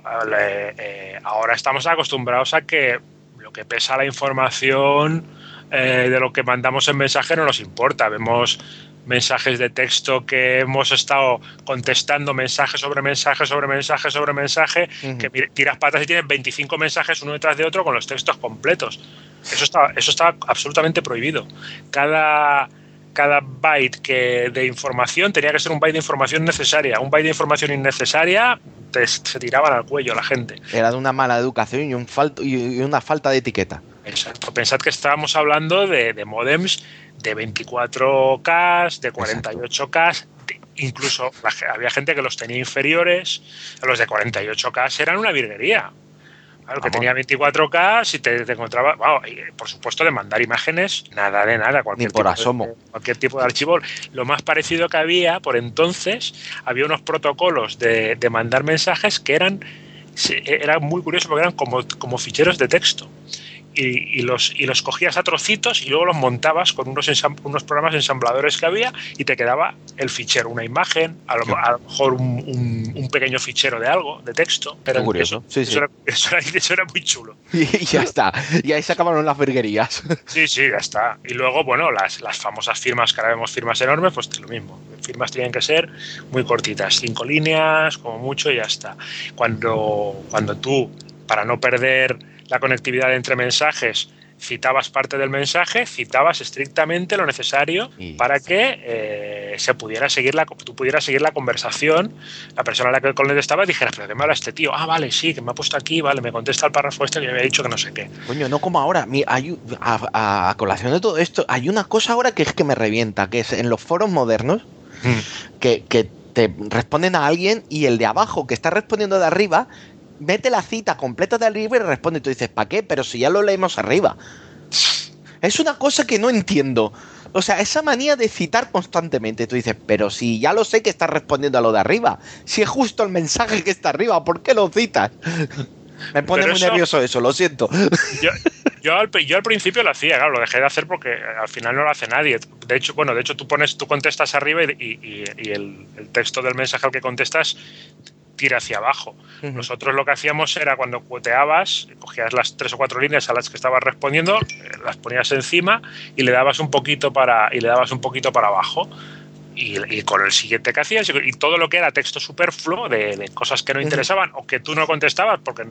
ahora estamos acostumbrados a que lo que pesa la información de lo que mandamos en mensaje no nos importa. Vemos mensajes de texto que hemos estado contestando mensaje sobre mensaje sobre mensaje sobre mensaje, que tiras patas y tienes 25 mensajes uno detrás de otro con los textos completos. Eso estaba absolutamente prohibido. Cada byte de información tenía que ser un byte de información necesaria. Un byte de información innecesaria se tiraban al cuello la gente. Era de una mala educación y una falta de etiqueta. Exacto. Pensad que estábamos hablando de módems de 24K, de 48K, incluso había gente que los tenía inferiores. Los de 48K eran una virguería. Claro, que tenía 24K, si te encontraba, por supuesto, de mandar imágenes, nada de nada, ni por asomo. Cualquier tipo de archivo. Lo más parecido que había por entonces, había unos protocolos de mandar mensajes que eran muy curiosos porque eran como ficheros de texto. Y los cogías a trocitos y luego los montabas con unos programas ensambladores que había y te quedaba el fichero, una imagen, a lo mejor un pequeño fichero de algo, de texto. Pero curioso. Eso era muy chulo. Y ya está. Y ahí se acabaron las virguerías. Sí, ya está. Y luego, bueno, las famosas firmas, que ahora vemos firmas enormes, pues lo mismo. Firmas tenían que ser muy cortitas, 5 líneas, como mucho, y ya está. Cuando tú, para no perder la conectividad entre mensajes, citabas parte del mensaje, citabas estrictamente lo necesario para que tú pudieras seguir la conversación, la persona a la que el contestaba dijera, pero ¿qué me habla este tío? Ah, vale, sí, que me ha puesto aquí, vale, me contesta el párrafo este que me había dicho que no sé qué. Coño, no como ahora. A colación de todo esto, hay una cosa ahora que es que me revienta, que es en los foros modernos, que te responden a alguien y el de abajo que está respondiendo de arriba mete la cita completa de arriba y responde. Tú dices, ¿para qué? Pero si ya lo leemos arriba. Es una cosa que no entiendo. O sea, esa manía de citar constantemente. Tú dices, pero si ya lo sé que estás respondiendo a lo de arriba. Si es justo el mensaje que está arriba, ¿por qué lo citas? Me pone muy nervioso eso, lo siento. Yo al principio lo hacía, claro, lo dejé de hacer porque al final no lo hace nadie. De hecho, tú contestas arriba y el texto del mensaje al que contestas tira hacia abajo. Nosotros lo que hacíamos era cuando cuoteabas, cogías las 3 o 4 líneas a las que estabas respondiendo, las ponías encima y le dabas un poquito para abajo. Y con el siguiente que hacías, y todo lo que era texto superfluo de cosas que no interesaban o que tú no contestabas porque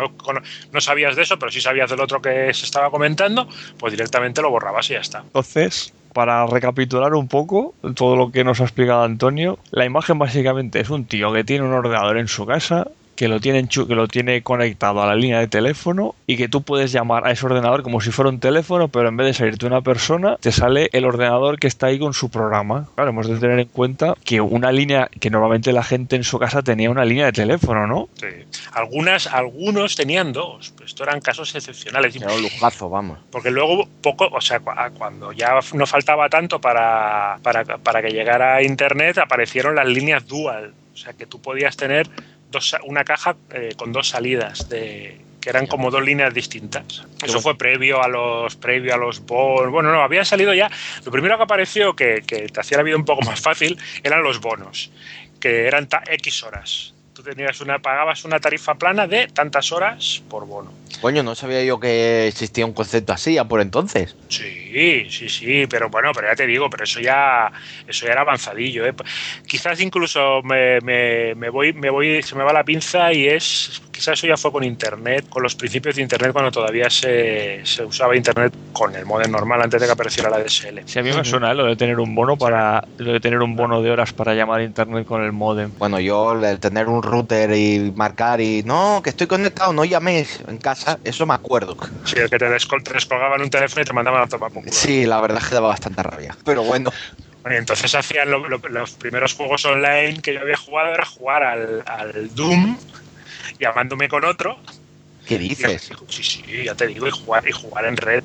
no sabías de eso, pero sí sabías del otro que se estaba comentando, pues directamente lo borrabas y ya está. Entonces, para recapitular un poco todo lo que nos ha explicado Antonio, la imagen básicamente es un tío que tiene un ordenador en su casa, que lo tiene conectado a la línea de teléfono y que tú puedes llamar a ese ordenador como si fuera un teléfono, pero en vez de salirte una persona, te sale el ordenador que está ahí con su programa. Claro, hemos de tener en cuenta que una línea, que normalmente la gente en su casa tenía una línea de teléfono, ¿no? Sí. Algunos tenían 2, pero esto eran casos excepcionales. Era un lujazo, vamos. Porque luego cuando ya no faltaba tanto para que llegara a Internet, aparecieron las líneas dual. O sea, que tú podías tener una caja con 2 salidas que eran como 2 líneas distintas. Eso fue previo a los bonos. Bueno, no, habían salido ya. Lo primero que apareció que te hacía la vida un poco más fácil eran los bonos, que eran X horas. Tú pagabas una tarifa plana de tantas horas por bono. Coño, no sabía yo que existía un concepto así ya por entonces. Sí, pero bueno, pero ya te digo, pero eso ya era avanzadillo, ¿eh? Quizás incluso se me va la pinza y quizás eso ya fue con Internet, con los principios de Internet, cuando todavía se usaba Internet con el modem normal antes de que apareciera la DSL. Sí, a mí me suena lo de tener un bono de horas para llamar a Internet con el modem. Bueno, yo el tener un router y marcar y no, que estoy conectado, no llames en casa, eso me acuerdo. Sí, el que te descolgaban un teléfono y te mandaban a tomar por culo. Sí, la verdad es que daba bastante rabia, pero bueno. Bueno, entonces hacían los primeros juegos online que yo había jugado era jugar al Doom llamándome con otro. ¿Qué dices? Sí, ya te digo, y jugar en red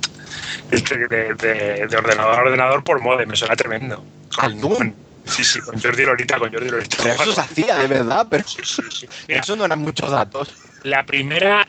de ordenador a ordenador por modem, eso era tremendo. ¿Al Doom? Sí, con Jordi Lorita. Pero eso se hacía de verdad, pero sí. Mira, eso no eran muchos datos. La primera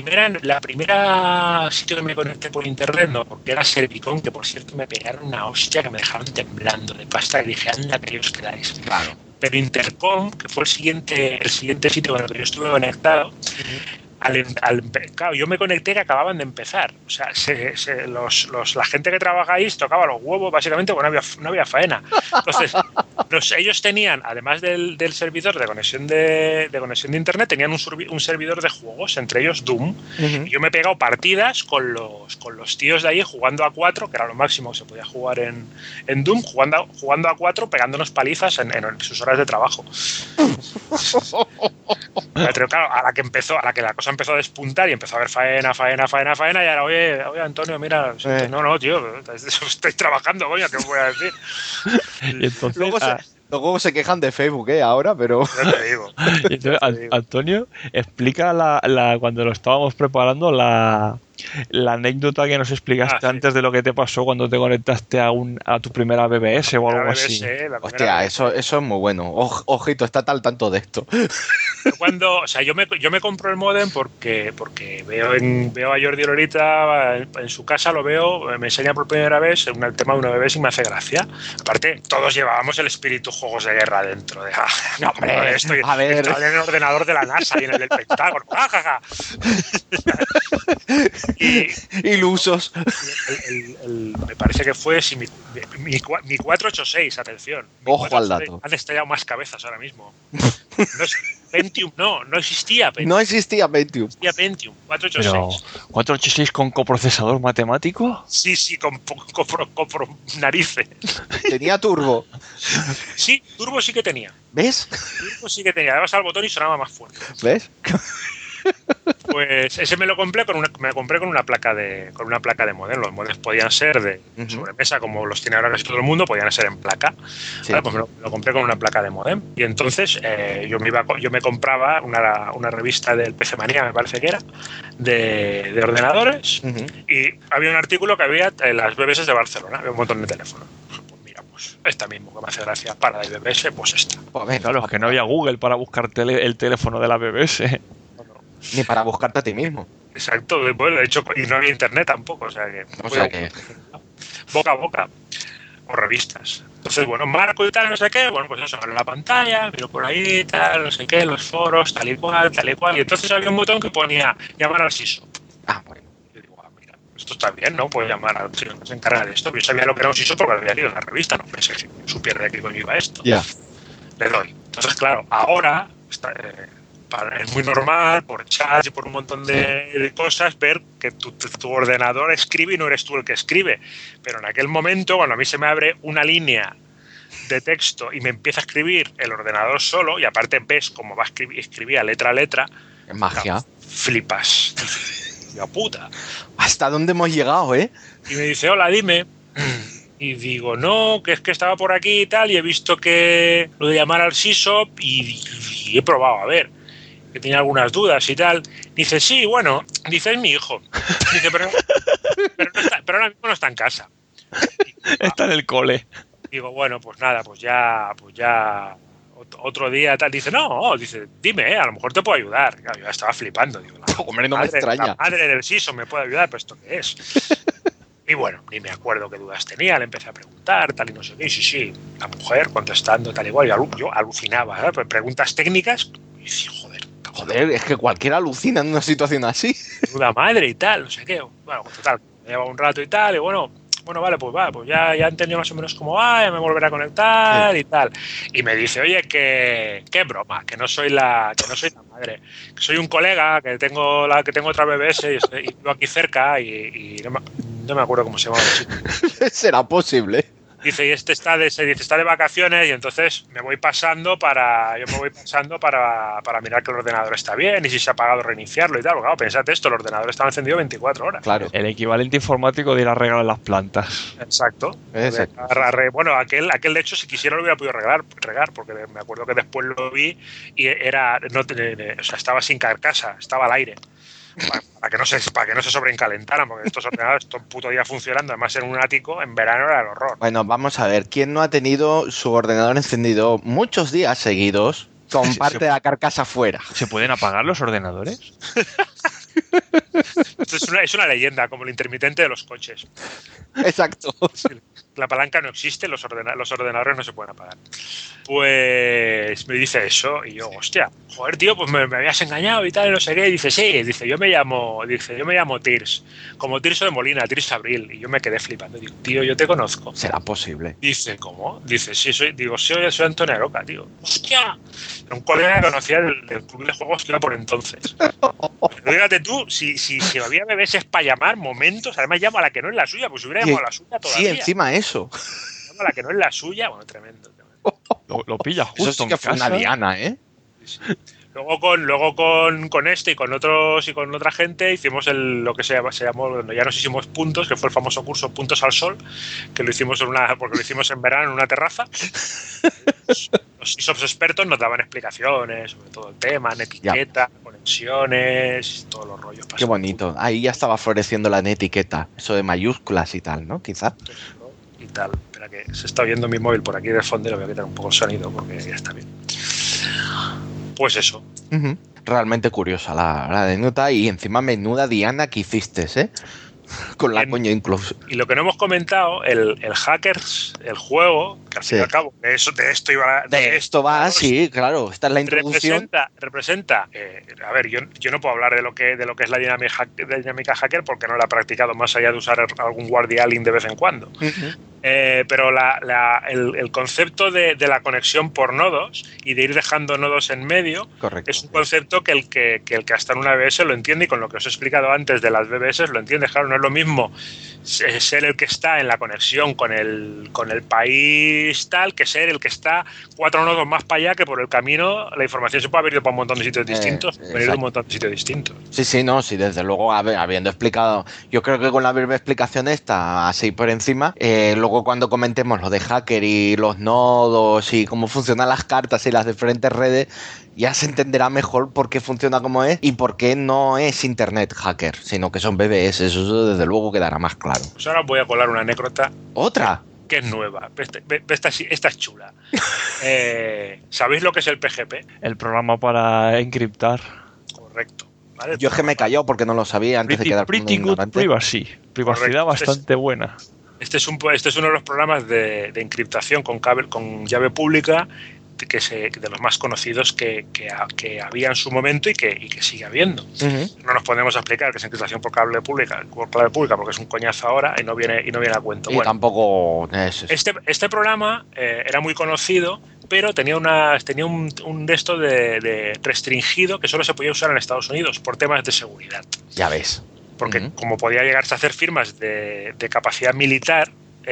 sitio que me conecté por internet, no, porque era Servicom, que por cierto me pegaron una hostia que me dejaron temblando de pasta, que dije, anda, que os quedáis. Claro. Pero Intercom, que fue el siguiente sitio con el que yo estuve conectado, claro, yo me conecté que acababan de empezar. O sea, la gente que trabaja ahí tocaba los huevos, básicamente, porque no había faena. Entonces, ellos tenían, además del servidor de conexión de internet, tenían un servidor de juegos, entre ellos Doom. Y yo me he pegado partidas con los tíos de ahí jugando a 4, que era lo máximo que se podía jugar en Doom, jugando a 4, pegándonos palizas en sus horas de trabajo. Pero claro, a la que la cosa empezó a despuntar y empezó a haber faena, y ahora, oye Antonio, mira, no, tío, estoy trabajando, coño, ¿qué os voy a decir? Y entonces, luego se quejan de Facebook, ahora, pero... Yo te digo. Y entonces, Antonio, explica cuando lo estábamos preparando la anécdota que nos explicaste antes de lo que te pasó cuando te conectaste a tu primera BBS o algo así. Hostia, eso es muy bueno. Ojito, está al tanto de esto. Yo me compro el modem porque veo a Jordi Lorita en su casa, lo veo, me enseña por primera vez el tema de una BBS y me hace gracia. Aparte, todos llevábamos el espíritu juegos de guerra dentro. No, hombre, estoy en el ordenador de la NASA y en el del Pentágono. ¡Jajaja! Ilusos. Me parece que fue mi 486, atención. Ojo al dato. Han estallado más cabezas ahora mismo. Pentium no existía Pentium. No existía Pentium. Existía Pentium, 486. ¿Pero 486 con coprocesador matemático? Sí, con narices. ¿Tenía turbo? Sí, turbo sí que tenía. ¿Ves? Turbo sí que tenía. Dabas al botón y sonaba más fuerte. ¿Ves? Pues ese me lo compré con una placa de modem. Los modems podían ser de sobremesa, como los tiene ahora casi todo el mundo, podían ser en placa. Sí. Vale, pues me lo compré con una placa de modem. Y entonces yo me compraba una revista del PC Manía, me parece que era, de ordenadores. Y había un artículo que había en las BBS de Barcelona, había un montón de teléfonos. Pues esta mismo que me hace gracia para la BBS, pues esta. Pues claro, es que no había Google para buscar el teléfono de la BBS. Ni para buscarte a ti mismo. Exacto, bueno, de hecho, y no había internet tampoco, o sea que boca a boca, o revistas. Entonces, bueno, marco y tal, no sé qué, bueno, pues eso, en la pantalla, miro por ahí, tal, no sé qué, los foros, tal y cual, y entonces había un botón que ponía llamar al SISO. Bueno. Yo digo, mira, esto está bien, ¿no? Puedo llamar al SISO que se encarga de esto. Yo sabía lo que era un SISO porque lo había leído en la revista, no pensé que supiera de qué coño iba esto. Ya. Le doy. Entonces, claro, ahora es muy normal, por chats y por un montón de cosas, ver que tu ordenador escribe y no eres tú el que escribe. Pero en aquel momento, cuando a mí se me abre una línea de texto y me empieza a escribir el ordenador solo, y aparte ves cómo va a escribir letra a letra, es magia. Flipas. ¡Ya puta! ¿Hasta dónde hemos llegado, Y me dice, hola, dime. Y digo, no, que es que estaba por aquí y tal, y he visto que lo de llamar al SISO y he probado, a ver, que tenía algunas dudas y tal. Dice, sí, bueno, dice, es mi hijo. Dice, pero ahora mismo no está en casa. Está en el cole. Digo, bueno, pues nada, pues ya otro día tal. Dice, no, dice, dime, a lo mejor te puedo ayudar. Claro, yo estaba flipando. Digo, hombre, no me extraña. La madre del SISO me puede ayudar, pero ¿esto qué es? Y bueno, ni me acuerdo qué dudas tenía, le empecé a preguntar, tal y no sé qué, y sí, la mujer contestando tal igual, yo alucinaba, ¿sabes? Pues preguntas técnicas, y decía, joder, es que cualquiera alucina en una situación así. Duda madre y tal, no sé qué. Bueno, pues total, me lleva un rato y tal, y bueno, vale, pues ya he entendido más o menos cómo va, ya me volveré a conectar y tal. Y me dice, oye, que broma, que no soy la madre, que soy un colega, que tengo otra BBS y vivo aquí cerca y no me acuerdo cómo se llama el chico. ¿Será posible? Dice, y está de vacaciones, y entonces me voy pasando para mirar que el ordenador está bien y si se ha apagado reiniciarlo y tal. Claro, pensad esto, el ordenador estaba encendido 24 horas. Claro. El equivalente informático de ir a regar las plantas. Exacto. Bueno, aquel de hecho, si quisiera lo hubiera podido regar, porque me acuerdo que después lo vi y estaba sin carcasa, estaba al aire. Para que no se sobrecalentaran, porque estos ordenadores todo el puto día funcionando, además en un ático, en verano era el horror. Bueno, vamos a ver, ¿quién no ha tenido su ordenador encendido muchos días seguidos con parte de la carcasa fuera? ¿Se pueden apagar los ordenadores? Esto es una leyenda, como el intermitente de los coches. Exacto. Sí. La palanca no existe, los ordenadores no se pueden apagar. Pues me dice eso y yo, hostia, joder, tío, pues me habías engañado y tal, y no sé qué. Y dice, sí, dice, yo me llamo Tirs, como Tirso de Molina, Tirs Abril. Y yo me quedé flipando. Digo, tío, yo te conozco. ¿Será posible? Dice, ¿cómo? Dice, sí, soy Antonio Aroca, tío. ¡Hostia! Era un colega que conocía del club de juegos que iba por entonces. Pero fíjate tú, si había bebés es para llamar momentos, además llamo a la que no es la suya, pues si hubiera llamado a la suya todavía. Sí, encima eso. Llamo a la que no es la suya, bueno, tremendo. Lo pilla justo. Eso sí que fue una diana, ¿eh? Sí. Luego con este y con otros y con otra gente hicimos lo que se llamó, ya nos hicimos puntos, que fue el famoso curso Puntos al Sol, que lo hicimos porque lo hicimos en verano en una terraza. Los ISOPs expertos nos daban explicaciones sobre todo el tema, etiqueta, conexiones, todos los rollos. Qué bonito. Ahí ya estaba floreciendo la etiqueta, eso de mayúsculas y tal, ¿no? Quizá. Y tal. Espera que se está oyendo mi móvil por aquí del fondo y le voy a quitar un poco el sonido porque ya está bien. Pues eso. Realmente curiosa la anécdota y encima menuda diana que hiciste, ¿eh? Con la coña incluso. Y lo que no hemos comentado, el Hackers, el juego, que al fin y al cabo, de esto va, sí, claro, esta es la introducción. Representa a ver, yo no puedo hablar de lo que es la dinámica hacker porque no la he practicado más allá de usar algún guardialing de vez en cuando. Pero el concepto de la conexión por nodos y de ir dejando nodos en medio. Correcto. Es un concepto que el que hasta en una BBS lo entiende, y con lo que os he explicado antes de las BBS lo entiende. Claro, no es lo mismo ser el que está en la conexión con el país tal que ser el que está 4 nodos más para allá, que por el camino la información se puede haber ido para un montón de sitios distintos, venir de un montón de sitios distintos. Sí, desde luego, habiendo explicado, yo creo que con la breve explicación esta, así por encima, luego cuando comentemos lo de hacker y los nodos y cómo funcionan las cartas y las diferentes redes, ya se entenderá mejor por qué funciona como es y por qué no es internet hacker, sino que son BBS. Eso desde luego quedará más claro. Pues ahora voy a colar una anécdota. ¿Otra? Que es nueva. Esta es chula. ¿Sabéis lo que es el PGP? El programa para encriptar. Correcto. ¿Vale? Yo es que me calló porque no lo sabía antes de quedar pretty good privacy. Privacidad Correcto. bastante buena. Este es uno de los programas de encriptación con llave pública de los más conocidos que había en su momento y que sigue habiendo. No nos podemos explicar que es encriptación por clave pública porque es un coñazo ahora y no viene a cuento. Y tampoco es eso. Este programa era muy conocido, pero tenía un de esto de restringido que solo se podía usar en Estados Unidos por temas de seguridad. Ya ves. Porque como podía llegarse a hacer firmas de capacidad militar,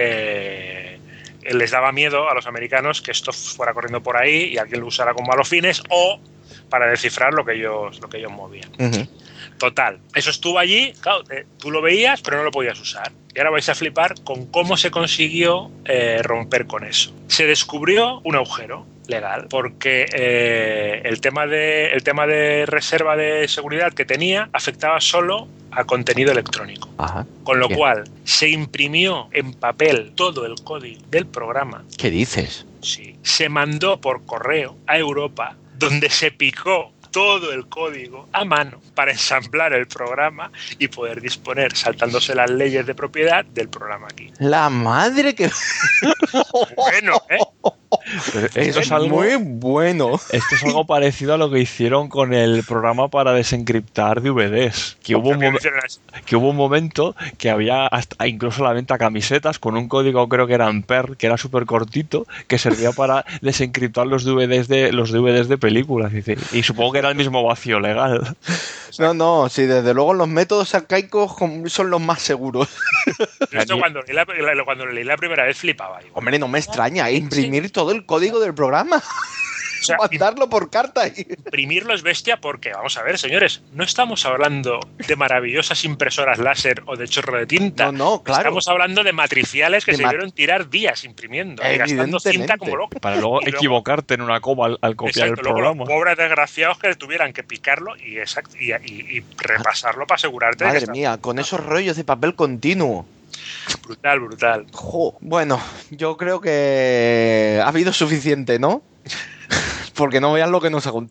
les daba miedo a los americanos que esto fuera corriendo por ahí y alguien lo usara con malos fines o para descifrar lo que ellos movían. Total, eso estuvo allí, claro, tú lo veías pero no lo podías usar. Y ahora vais a flipar con cómo se consiguió romper con eso. Se descubrió un agujero legal porque el tema de reserva de seguridad que tenía afectaba solo a contenido electrónico. Ajá. Con lo cual se imprimió en papel todo el código del programa. ¿Qué dices? Sí. Se mandó por correo a Europa, donde se picó todo el código a mano para ensamblar el programa y poder disponer, saltándose las leyes de propiedad, del programa aquí. La madre que... Bueno, Esto es algo muy bueno. Esto es algo parecido a lo que hicieron con el programa para desencriptar DVDs. Que hubo un momento que había incluso la venta camisetas con un código, creo que era en Perl, que era súper cortito, que servía para desencriptar los DVDs de películas. Y supongo que era el mismo vacío legal. No, sí, desde luego los métodos arcaicos son los más seguros. Esto cuando lo leí la primera vez flipaba. Hombre, no me extraña, imprimir todo el código del programa. O sea, mandarlo por carta. Imprimirlo es bestia porque, vamos a ver, señores, no estamos hablando de maravillosas impresoras láser o de chorro de tinta. No, claro. Estamos hablando de matriciales que se debieron tirar días imprimiendo y gastando cinta como loco. Para luego equivocarte en una coma al copiar el programa. Luego, pobres desgraciados que tuvieran que picarlo y repasarlo para asegurarte. Madre mía, con esos rollos de papel continuo. Brutal. Bueno, yo creo que ha habido suficiente, ¿no? Porque no vean lo que nos ha contado.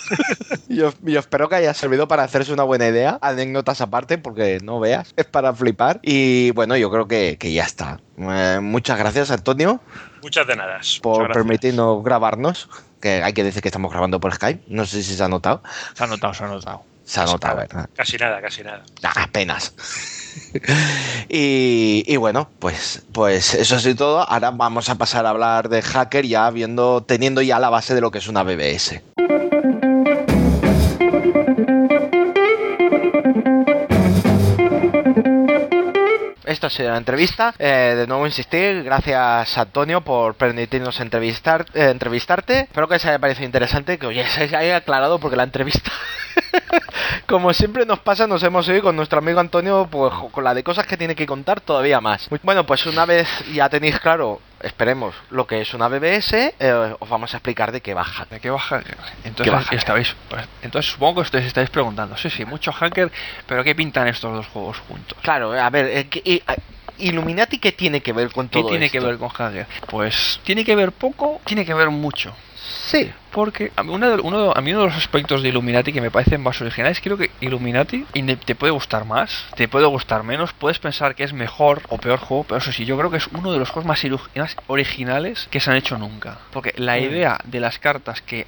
Yo espero que haya servido para hacerse una buena idea. Anécdotas aparte, porque no veas, es para flipar. Y bueno, yo creo que ya está. Muchas gracias, Antonio. Muchas de nada. Por permitirnos grabarnos. Que hay que decir que estamos grabando por Skype. No sé si se ha notado. Se ha notado. Se ha notado, ¿verdad? Casi nada. Apenas. Y bueno, pues eso es todo. Ahora vamos a pasar a hablar de Hacker ya teniendo ya la base de lo que es una BBS. Esto ha sido la entrevista. De nuevo insistir, gracias Antonio por permitirnos entrevistarte. Espero que os haya parecido interesante, que oye, se haya aclarado, porque la entrevista, como siempre nos pasa, nos hemos ido con nuestro amigo Antonio, pues con la de cosas que tiene que contar todavía más. Bueno, pues una vez ya tenéis claro, esperemos, lo que es una BBS, os vamos a explicar de qué va Hacker. ¿De qué va Hacker? Entonces, entonces supongo que ustedes estáis preguntando, sí, mucho Hacker, pero ¿qué pintan estos dos juegos juntos? Claro, a ver, Illuminati, ¿qué tiene que ver con todo esto? ¿Qué tiene que ver con Hacker? Pues tiene que ver poco, tiene que ver mucho. Sí. Porque a mí uno de los aspectos de Illuminati que me parecen más originales, creo que Illuminati te puede gustar más, te puede gustar menos, puedes pensar que es mejor o peor juego, pero eso sí, yo creo que es uno de los juegos más originales que se han hecho nunca. Porque la idea de las cartas que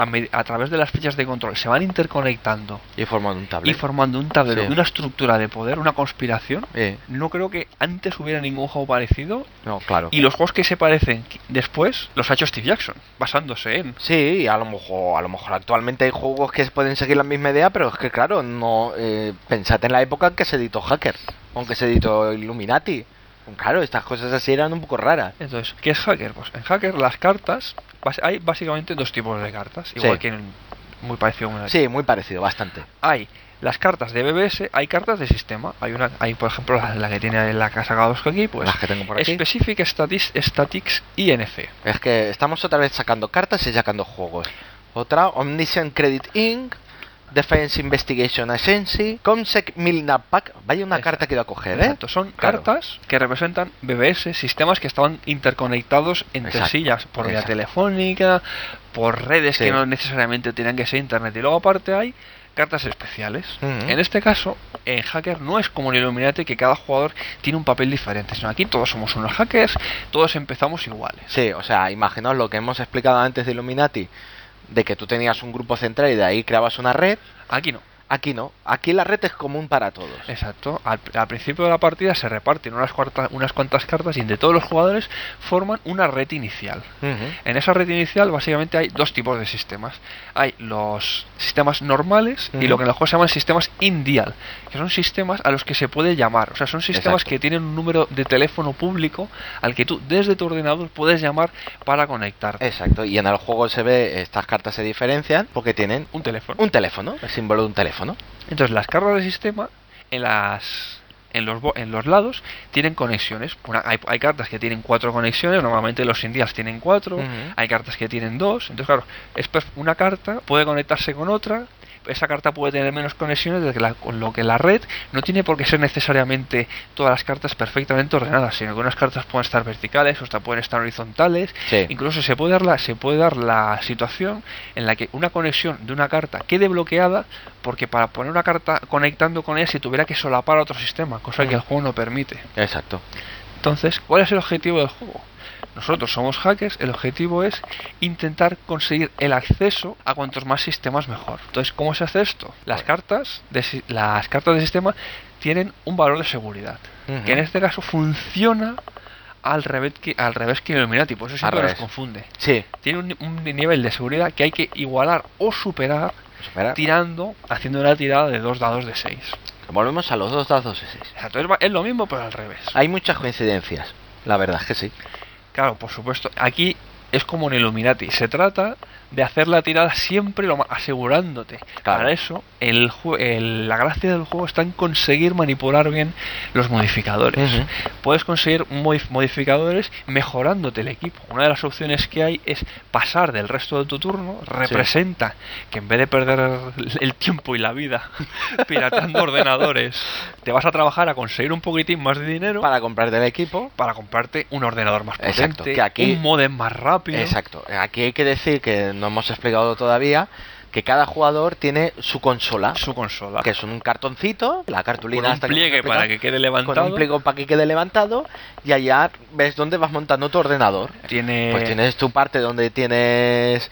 a través de las fichas de control se van interconectando y formando un tablero, sí, y una estructura de poder, una conspiración, no creo que antes hubiera ningún juego parecido. No, claro. Y los juegos que se parecen después los ha hecho Steve Jackson, basándose en... Sí, a lo mejor actualmente hay juegos que pueden seguir la misma idea, pero es que claro, no pensad en la época en que se editó Hacker, aunque se editó Illuminati. Claro, estas cosas así eran un poco raras. Entonces, ¿qué es Hacker? Pues en Hacker las cartas, hay básicamente dos tipos de cartas, igual que muy parecido. Sí, muy parecido, bastante. Hay las cartas de BBS, hay cartas de sistema. Hay por ejemplo la que tiene la que ha sacado aquí, pues las que tengo por aquí. Specific Statics INC. Es que estamos otra vez sacando cartas y sacando juegos. Otra, Omniscient Credit Inc., Defense Investigation Agency, Comsec Milner Pack. Vaya una carta que iba a coger, ¿eh? Exacto, son cartas que representan BBS, sistemas que estaban interconectados entre sillas por vía telefónica, por redes que no necesariamente tenían que ser internet. Y luego aparte hay cartas especiales. En este caso, en Hacker no es como en Illuminati, que cada jugador tiene un papel diferente, sino aquí todos somos unos hackers, todos empezamos iguales. Sí, o sea, imaginaos lo que hemos explicado antes de Illuminati, de que tú tenías un grupo central y de ahí creabas una red. Aquí no. Aquí no. Aquí la red es común para todos. Exacto. Al principio de la partida se reparten unas cuantas cartas y entre todos los jugadores forman una red inicial. En esa red inicial básicamente hay dos tipos de sistemas. Hay los sistemas normales y lo que en el juego se llaman sistemas INDIAL, que son sistemas a los que se puede llamar. O sea, son sistemas que tienen un número de teléfono público al que tú desde tu ordenador puedes llamar para conectarte. Exacto. Y en el juego se ve, estas cartas se diferencian porque tienen un teléfono. El símbolo de un teléfono. Entonces las cartas de sistema en los lados tienen conexiones. Hay cartas que tienen 4 conexiones, normalmente los indias tienen 4, hay cartas que tienen 2. Entonces claro, una carta puede conectarse con otra. Esa carta puede tener menos conexiones, con lo que la red no tiene por qué ser necesariamente todas las cartas perfectamente ordenadas, sino que unas cartas pueden estar verticales, otras pueden estar horizontales. Incluso se puede dar la situación en la que una conexión de una carta quede bloqueada, porque para poner una carta conectando con ella se tuviera que solapar a otro sistema, cosa que el juego no permite. Exacto. Entonces, ¿cuál es el objetivo del juego? Nosotros somos hackers, el objetivo es intentar conseguir el acceso a cuantos más sistemas mejor. Entonces, ¿cómo se hace esto? Las cartas de sistema tienen un valor de seguridad, que en este caso funciona al revés que Illuminati, por eso siempre nos confunde. Sí. Tiene un nivel de seguridad que hay que igualar o superar haciendo una tirada de 2 dados de 6. Volvemos a los 2 dados de 6. Entonces es lo mismo, pero al revés. Hay muchas coincidencias, la verdad es que sí. Claro, por supuesto. Aquí es como en Illuminati. Se trata de hacer la tirada siempre asegurándote. Claro. Para eso, la gracia del juego está en conseguir manipular bien los modificadores. Puedes conseguir modificadores mejorándote el equipo. Una de las opciones que hay es pasar del resto de tu turno. Representa que en vez de perder el tiempo y la vida pirateando ordenadores, te vas a trabajar a conseguir un poquitín más de dinero para comprarte el equipo, para comprarte un ordenador más potente. Exacto, que aquí, un módem más rápido. Exacto. Aquí hay que decir que no hemos explicado todavía que cada jugador tiene su consola. Su consola. Que es un cartoncito, la cartulina con un hasta pliegue para que quede levantado. Con un pliegue para que quede levantado, y allá ves dónde vas montando tu ordenador. Pues tienes tu parte donde tienes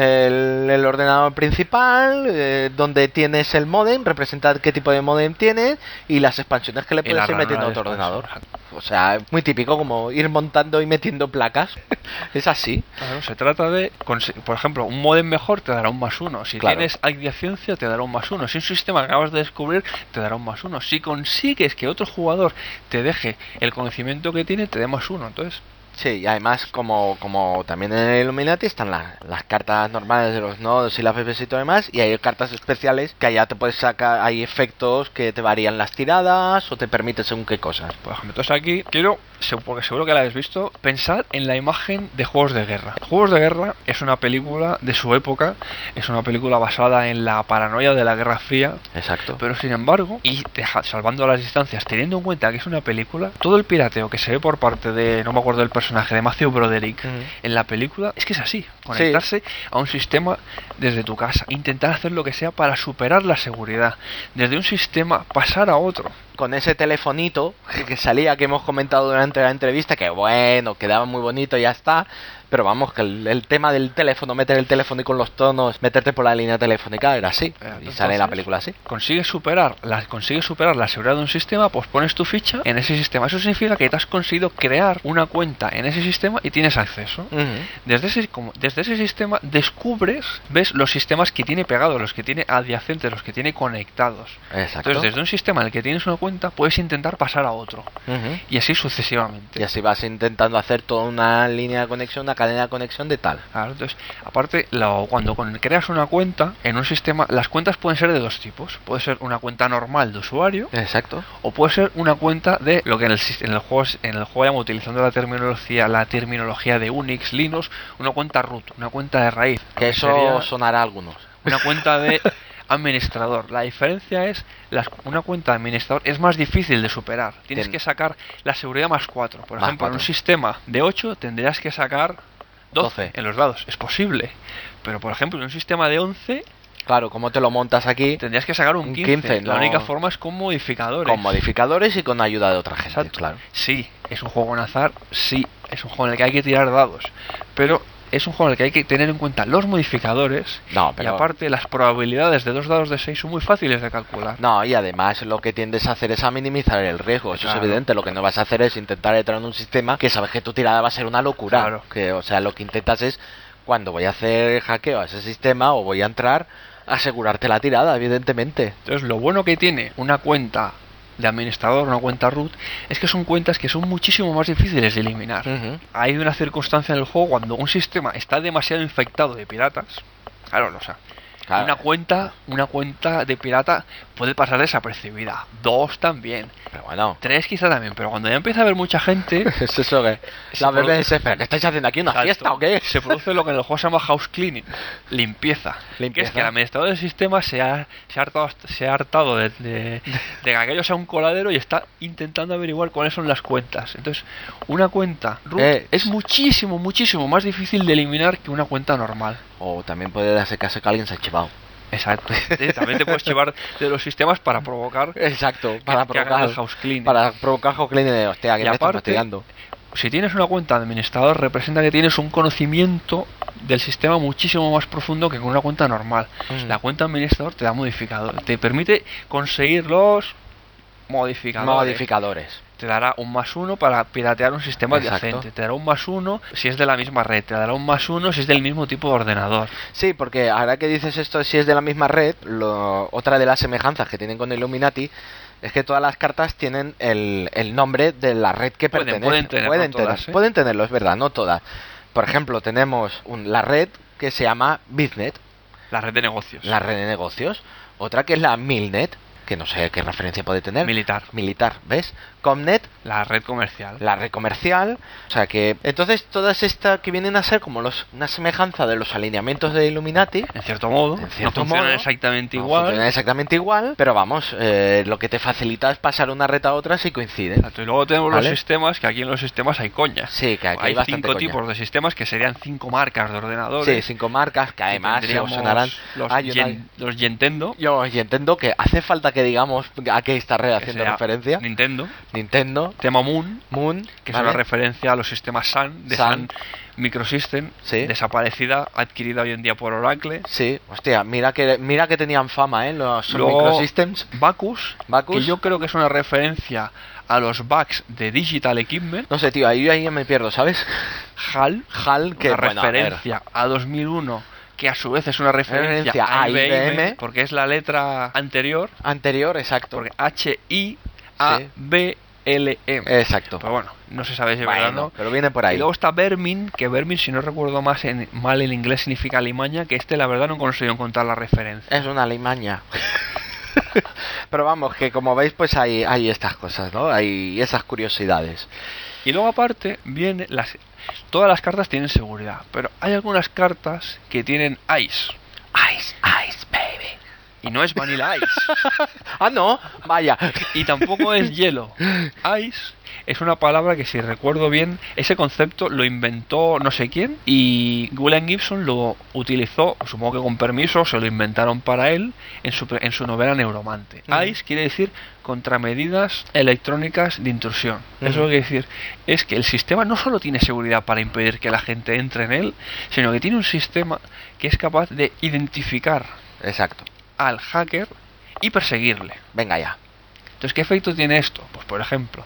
el ordenador principal, donde tienes el modem, representa qué tipo de modem tienes, y las expansiones que le puedes ir metiendo a tu ordenador. O sea, es muy típico como ir montando y metiendo placas. Es así. Claro, se trata de, por ejemplo, un modem mejor te dará un +1. Si tienes adyaciencia te dará un +1. Si un sistema que acabas de descubrir te dará un +1. Si consigues que otro jugador te deje el conocimiento que tiene, te dé +1. Entonces... Sí, y además como también en el Illuminati están las cartas normales de los nodos y la FFS y todo demás, y hay cartas especiales que allá te puedes sacar, hay efectos que te varían las tiradas o te permiten según qué cosas. Por ejemplo, entonces aquí quiero, porque seguro que la habéis visto, pensad en la imagen de Juegos de Guerra. Juegos de Guerra es una película de su época, es una película basada en la paranoia de la Guerra Fría. Exacto. Pero sin embargo, y salvando las distancias, teniendo en cuenta que es una película, todo el pirateo que se ve por parte de, no me acuerdo del personaje, de Matthew Broderick en la película, es que es así, conectarse a un sistema desde tu casa, intentar hacer lo que sea para superar la seguridad, desde un sistema pasar a otro. Con ese telefonito que salía, que hemos comentado durante la entrevista, que bueno, quedaba muy bonito y ya está, pero vamos, que el tema del teléfono, meter el teléfono y con los tonos, meterte por la línea telefónica, era así. Y sale la película así. Consigues superar la seguridad de un sistema, pues pones tu ficha en ese sistema. Eso significa que te has conseguido crear una cuenta en ese sistema y tienes acceso. Desde ese sistema descubres, ves los sistemas que tiene pegados, los que tiene adyacentes, los que tiene conectados. Exacto. Entonces, desde un sistema en el que tienes una cuenta, puedes intentar pasar a otro. Y así sucesivamente. Y así vas intentando hacer toda una línea de conexión, una cadena de conexión de tal. Claro, entonces, aparte, cuando creas una cuenta en un sistema, las cuentas pueden ser de dos tipos. Puede ser una cuenta normal de usuario. Exacto. O puede ser una cuenta de lo que en el juego llamo, utilizando la terminología de Unix, Linux, una cuenta root, una cuenta de raíz. Que eso sonará a algunos. Una cuenta de administrador. La diferencia es una cuenta de administrador es más difícil de superar. Tienes que sacar la seguridad +4. Por ejemplo, en un sistema de 8 tendrías que sacar 12 en los dados. Es posible. Pero por ejemplo, en un sistema de 11... Claro, como te lo montas aquí, tendrías que sacar un 15. La única forma es con modificadores. Con modificadores y con ayuda de otra gente. Exacto. Claro. Sí, es un juego en azar. Sí, es un juego en el que hay que tirar dados. Pero es un juego en el que hay que tener en cuenta los modificadores. Y aparte, las probabilidades de 2 dados de 6 son muy fáciles de calcular. No, y además lo que tiendes a hacer es a minimizar el riesgo. Eso es evidente. Lo que no vas a hacer es intentar entrar en un sistema que sabes que tu tirada va a ser una locura. Claro. O sea, lo que intentas es, cuando voy a hacer hackeo a ese sistema o voy a entrar, asegurarte la tirada, evidentemente. Entonces, lo bueno que tiene una cuenta de administrador, una cuenta root, es que son cuentas que son muchísimo más difíciles de eliminar. Hay una circunstancia en el juego cuando un sistema está demasiado infectado de piratas. Claro, o sea, una cuenta de pirata puede pasar desapercibida. 2 también. Pero bueno. 3 quizá también. Pero cuando ya empieza a haber mucha gente... es eso que... La verdad es, ¿pero qué estáis haciendo aquí? ¿Una fiesta o qué? Se produce lo que en el juego se llama house cleaning. Limpieza. Que es que el administrador del sistema se ha hartado de que aquello sea un coladero y está intentando averiguar cuáles son las cuentas. Entonces, una cuenta root es muchísimo, muchísimo más difícil de eliminar que una cuenta normal. O también puede darse caso que alguien se ha chivado. Exacto. También te puedes llevar de los sistemas para provocar. Exacto, para provocar el house cleaning. Para provocar house cleaning de hostia, que me estás fastidiando. Si tienes una cuenta de administrador, representa que tienes un conocimiento del sistema muchísimo más profundo que con una cuenta normal. La cuenta administrador te da modificador, te permite conseguir los modificadores. Te dará un +1 para piratear un sistema adyacente. Te dará un +1 si es de la misma red. Te dará un +1 si es del mismo tipo de ordenador. Sí, porque ahora que dices esto, si es de la misma red, otra de las semejanzas que tienen con Illuminati es que todas las cartas tienen el nombre de la red que pertenecen. Pueden tenerlo, es verdad, no todas. Por ejemplo, tenemos la red que se llama BitNet. La red de negocios. La red de negocios. Otra que es la Milnet, que no sé qué referencia puede tener. Militar. Militar, ¿ves? Comnet, La red comercial. la red comercial. O sea que, entonces, todas estas que vienen a ser como una semejanza de los alineamientos de Illuminati. En cierto modo. En cierto no funcionan modo, exactamente No igual. funcionan exactamente igual, pero vamos, lo que te facilita es pasar una red a otra si coinciden. Exacto, y luego tenemos ¿Vale? los sistemas, que aquí en los sistemas hay coña. Sí, que aquí hay bastante 5 coña. tipos de sistemas que serían 5 marcas de ordenadores. Sí, 5 marcas que además se tendríamos sonarán. los, Hay una- los Nintendo, Yo y entiendo que hace falta que digamos a qué está que haciendo sería referencia. Nintendo, Nintendo, tema Moon, Moon, que ¿vale? es una referencia a los sistemas Sun, de Sun. Sun Microsystem, Sí. desaparecida, adquirida hoy en día por Oracle. Sí, hostia, mira que tenían fama, los Luego, Microsystems. Bacchus, Bacchus. que yo creo que es una referencia a los bugs de Digital Equipment. No sé, tío, ahí me pierdo, ¿sabes? HAL, HAL, que una bueno, a ver. referencia a 2001, que a su vez es una referencia Referencia a a IBM, IBM. porque es la letra anterior, Anterior, exacto. porque HIABLM. Exacto. Pero bueno, no se sabe si es verdad o Bueno, no. pero viene por ahí. Y luego está Vermin, que Vermin, si no recuerdo mal en inglés, significa alimaña, que la verdad no he conseguido encontrar la referencia. Es una limaña. Pero vamos, que como veis, pues hay estas cosas, ¿no? Hay esas curiosidades. Y luego aparte, todas las cartas tienen seguridad, pero hay algunas cartas que tienen ice. Ice, ice, baby. Y no es Vanilla Ice. Ah, no, vaya. Y tampoco es hielo. Ice es una palabra que, si recuerdo bien, ese concepto lo inventó no sé quién, y William Gibson lo utilizó, supongo que con permiso, se lo inventaron para él en su novela Neuromante. Ice quiere decir contramedidas electrónicas de intrusión. Eso quiere decir es que el sistema no solo tiene seguridad para impedir que la gente entre en él, sino que tiene un sistema que es capaz de identificar Exacto. al hacker y perseguirle. Venga ya. Entonces, ¿qué efecto tiene esto? Pues, por ejemplo,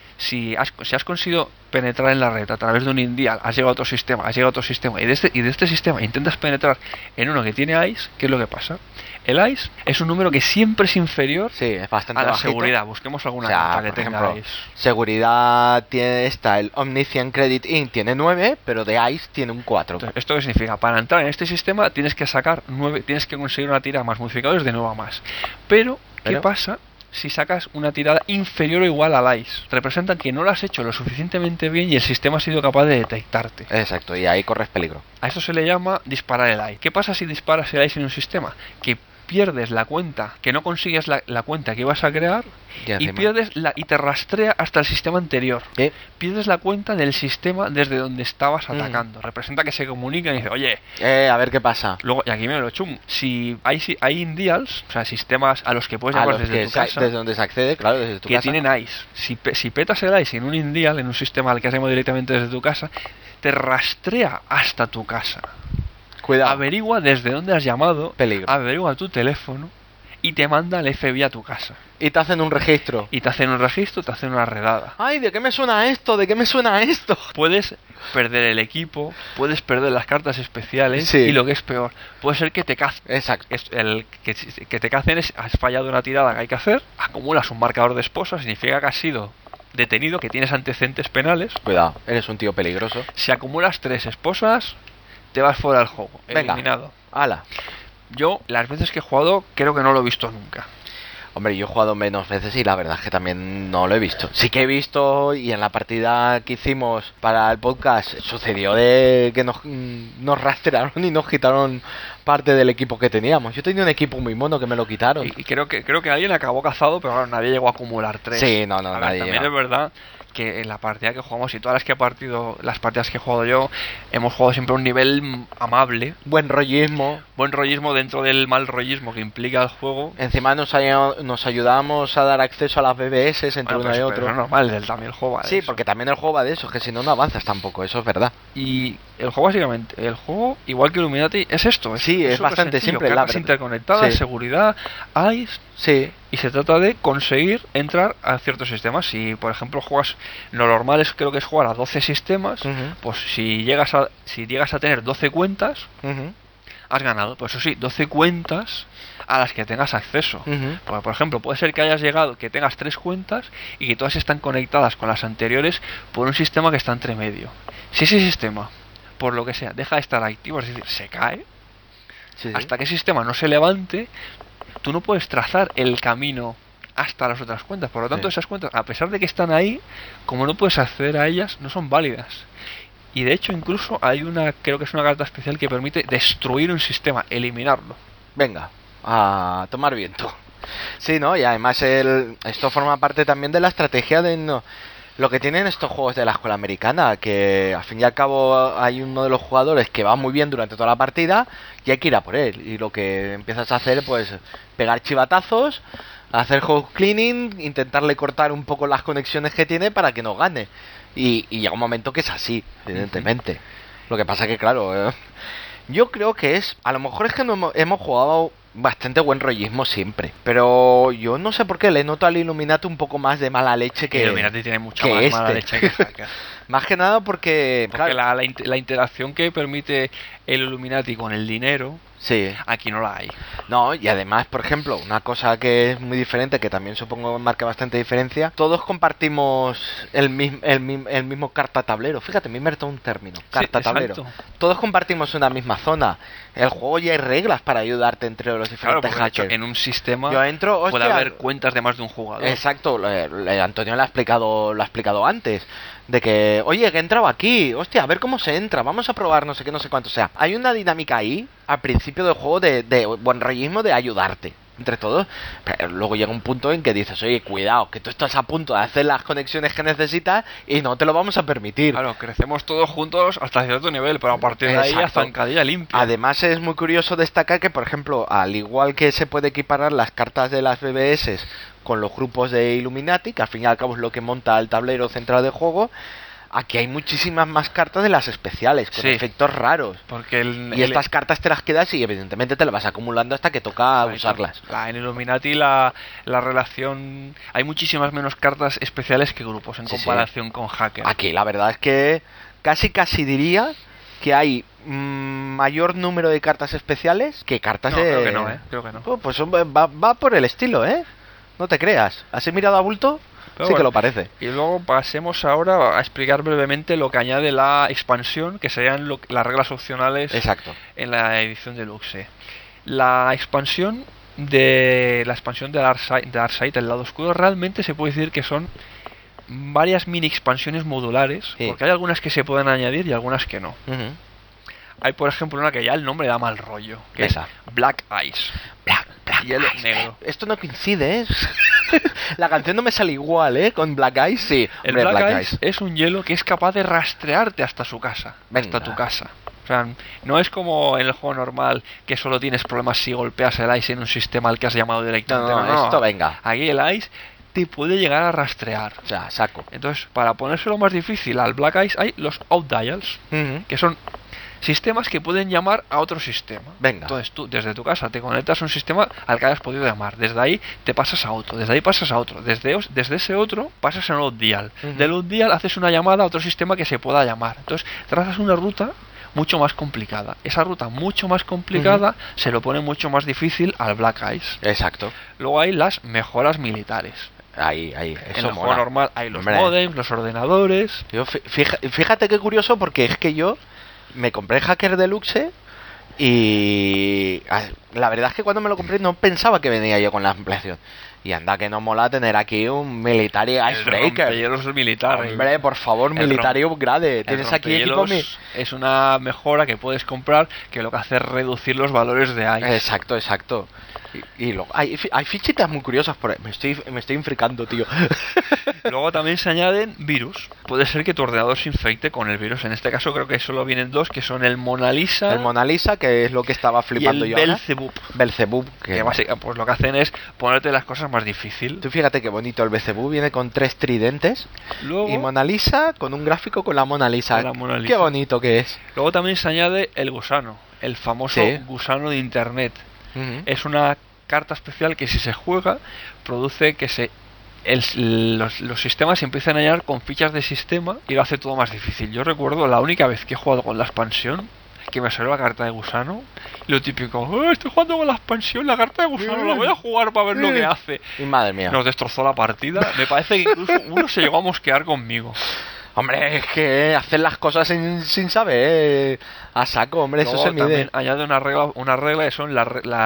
si has conseguido penetrar en la red a través de un INDIAL, has llegado a otro sistema, y de este sistema intentas penetrar en uno que tiene ICE, ¿qué es lo que pasa? El ICE es un número que siempre es inferior Sí, es bastante a la bajito. seguridad. Busquemos alguna O sea, carta que por tenga ejemplo, ICE. seguridad el Omniscient Credit Inc. tiene 9, pero de ICE tiene un 4. Entonces, ¿esto qué significa? Para entrar en este sistema tienes que sacar 9, tienes que conseguir una tirada más modificadores de 9 a más. Pero, ¿qué pasa si sacas una tirada inferior o igual al ICE? Representa que no lo has hecho lo suficientemente bien y el sistema ha sido capaz de detectarte. Exacto, y ahí corres peligro. A esto se le llama disparar el ICE. ¿Qué pasa si disparas el ICE en un sistema? Que pierdes la cuenta, que no consigues la cuenta que ibas a crear, y te rastrea hasta el sistema anterior. ¿Sí? Pierdes la cuenta del sistema desde donde estabas atacando. Representa que se comunican y dice, oye, A ver qué pasa. luego, y aquí me lo chum, si hay INDIALs, o sea, sistemas a los que puedes A llamar los desde que tu casa, desde donde se accede, claro, desde tu que casa. tienen ICE. Si petas el ICE en un INDIAL, en un sistema al que has llamado directamente desde tu casa, te rastrea hasta tu casa. Cuidado. Averigua desde dónde has llamado, Peligro. averigua tu teléfono y te manda al FBI a tu casa. Y te hacen un registro. Y te hacen un registro, te hacen una redada. Ay, ¿de qué me suena esto? ¿De qué me suena esto? Puedes perder el equipo, puedes perder las cartas especiales, Sí. y lo que es peor, puede ser que te cacen. Exacto. Que te cacen has fallado una tirada que hay que hacer, acumulas un marcador de esposa, significa que has sido detenido, que tienes antecedentes penales. Cuidado, eres un tío peligroso. Si acumulas 3 esposas, te vas fuera del juego, Venga. eliminado. Ala. Yo, las veces que he jugado, creo que no lo he visto nunca. Hombre, yo he jugado menos veces y la verdad es que también no lo he visto. Sí que he visto, y en la partida que hicimos para el podcast sucedió de que nos rastrearon y nos quitaron parte del equipo que teníamos. Yo tenía un equipo muy mono que me lo quitaron. Y creo que alguien acabó cazado, pero claro, nadie llegó a acumular 3. Sí, no, A ver, nadie también llegó. es verdad que en la partida que jugamos y todas las partidas que he jugado yo, hemos jugado siempre a un nivel amable, Buen rollismo. buen rollismo dentro del mal rollismo que implica el juego. Encima nos ayudábamos a dar acceso a las BBS entre Bueno, uno y pero otro. es normal, también el juego va de Sí, eso. porque también el juego va de eso, que si no, no avanzas tampoco, eso es verdad. Y el juego básicamente, igual que Illuminati, es esto. Sí, es súper bastante sencillo, simple, la cartas verdad. interconectadas, Sí. seguridad, ICE, Sí, y se trata de conseguir entrar a ciertos sistemas. Si, por ejemplo, juegas, lo normal creo que es jugar a 12 sistemas, Ujú. pues si llegas a tener 12 cuentas, ujú, has ganado. Pues eso sí, 12 cuentas a las que tengas acceso. ujú. Porque, por ejemplo, puede ser que hayas llegado, que tengas 3 cuentas y que todas están conectadas con las anteriores por un sistema que está entre medio. Si ese sistema, por lo que sea, deja de estar activo, es decir, se cae, Sí, sí. hasta que el sistema no se levante, tú no puedes trazar el camino hasta las otras cuentas. Por lo tanto, esas cuentas, a pesar de que están ahí, como no puedes acceder a ellas, no son válidas. Y de hecho, incluso hay creo que es una carta especial que permite destruir un sistema, eliminarlo. Venga, a tomar viento. Sí, ¿no? Y además esto forma parte también de la estrategia de lo que tienen estos juegos de la escuela americana, que al fin y al cabo hay uno de los jugadores que va muy bien durante toda la partida y hay que ir a por él. Y lo que empiezas a hacer, pues, pegar chivatazos, hacer house cleaning, intentarle cortar un poco las conexiones que tiene para que no gane. Y llega un momento que es así, evidentemente. Lo que pasa que, claro, yo creo que a lo mejor es que no hemos jugado bastante buen rollismo siempre, pero yo no sé por qué le noto al Illuminati un poco más de mala leche que Illuminati tiene mucha que más mala leche que Hacker. Más que nada porque Porque claro, la interacción que permite el Illuminati con el dinero, sí. aquí no la hay. No, y además, por ejemplo, una cosa que es muy diferente, que también supongo marca bastante diferencia, todos compartimos el mismo carta tablero. Fíjate, me he inventado un término, carta tablero. Exacto. Todos compartimos una misma zona. El juego ya hay reglas para ayudarte entre los Claro, diferentes porque de hecho, hackers. en un sistema Yo entro, puede hostia, haber cuentas de más de un jugador. Exacto, Antonio lo ha explicado antes. De que, oye, que he entrado aquí, hostia, a ver cómo se entra, vamos a probar no sé qué, no sé cuánto. O sea, hay una dinámica ahí, al principio del juego, de buen rollismo, de ayudarte entre todos. Pero luego llega un punto en que dices, oye, cuidado, que tú estás a punto de hacer las conexiones que necesitas y no te lo vamos a permitir. Claro, crecemos todos juntos hasta cierto nivel, pero a partir de ahí Exacto. a zancadilla limpia. Además es muy curioso destacar que, por ejemplo, al igual que se puede equiparar las cartas de las BBS con los grupos de Illuminati, que al fin y al cabo es lo que monta el tablero central de juego, aquí hay muchísimas más cartas de las especiales, con Sí. efectos raros. Porque Y estas cartas te las quedas y evidentemente te las vas acumulando hasta que toca usarlas. En Illuminati la relación... Hay muchísimas menos cartas especiales que grupos en Sí, comparación con Hacker. Aquí la verdad es que casi diría que hay mayor número de cartas especiales que cartas No, de... creo que no, creo que no. Pues va por el estilo, no te creas. ¿Has mirado a bulto? Pero Sí que bueno. lo parece. Y luego pasemos ahora a explicar brevemente lo que añade la expansión, que serían las reglas opcionales Exacto. en la edición deluxe. La expansión de Darkseid, el lado oscuro, realmente se puede decir que son varias mini expansiones modulares, Sí. porque hay algunas que se pueden añadir y algunas que no. Ujú. Hay, por ejemplo, una que ya el nombre da mal rollo, que Esa. es Black Ice. Black Hielo Eyes. negro. Esto no coincide, La canción no me sale igual, Con Black Eyes, sí. El Hombre, Black Ice es un hielo que es capaz de rastrearte hasta su casa. Venga. Hasta tu casa. O sea, no es como en el juego normal que solo tienes problemas si golpeas el Ice en un sistema al que has llamado directamente. No, esto venga. Aquí el Ice te puede llegar a rastrear. O sea, saco. Entonces, para ponérselo más difícil al Black Ice hay los outdials, Ujú. que son sistemas que pueden llamar a otro sistema. Venga. Entonces tú desde tu casa te conectas a un sistema al que hayas podido llamar. Desde ahí te pasas a otro. Desde ahí pasas a otro. Desde ese otro pasas a un outdial. Ujú. Del outdial haces una llamada a otro sistema que se pueda llamar. Entonces trazas una ruta mucho más complicada. Esa ruta mucho más complicada se lo pone mucho más difícil al Black Ice. Exacto. Luego hay las mejoras militares. Ahí. En Eso el juego mola. normal hay los Hombre. modems, los ordenadores. Fíjate qué curioso, porque es que yo me compré el Hacker Deluxe y la verdad es que cuando me lo compré no pensaba que venía yo con la ampliación. Y anda que no mola tener aquí un Military Icebreaker. Rompehielos militar. Hombre, por favor, el Military Upgrade. Tienes aquí equipo rompehielos es una mejora que puedes comprar que lo que hace es reducir los valores de Ice. Exacto. Y luego, hay fichitas muy curiosas por ahí. Me estoy infricando, tío. Luego también se añaden virus. Puede ser que tu ordenador se infecte con el virus. En este caso creo que solo vienen dos, que son el Mona Lisa, El Mona Lisa, que es lo que estaba y flipando el yo ahora. Belzebub. Belzebub. Que básicamente pues lo que hacen es ponerte las cosas más difícil. Tú fíjate qué bonito el Belzebub. Viene con 3 tridentes. Luego, Y Mona Lisa con un gráfico con la Mona Lisa. Con la Mona Lisa. Qué bonito que es. luego también se añade el gusano, el famoso Sí. gusano de internet. Ujú. Es una carta especial que si se juega produce que los sistemas se empiezan a llenar con fichas de sistema y lo hace todo más difícil. Yo recuerdo la única vez que he jugado con la expansión que me salió la carta de gusano y lo típico, estoy jugando con la expansión, la carta de gusano, la voy a jugar para ver lo que hace. Y madre mía. Nos destrozó la partida. Me parece que incluso uno se llegó a mosquear conmigo. Hombre, es que hacer las cosas sin saber a saco, hombre, Luego, eso se mide. también añade una regla que son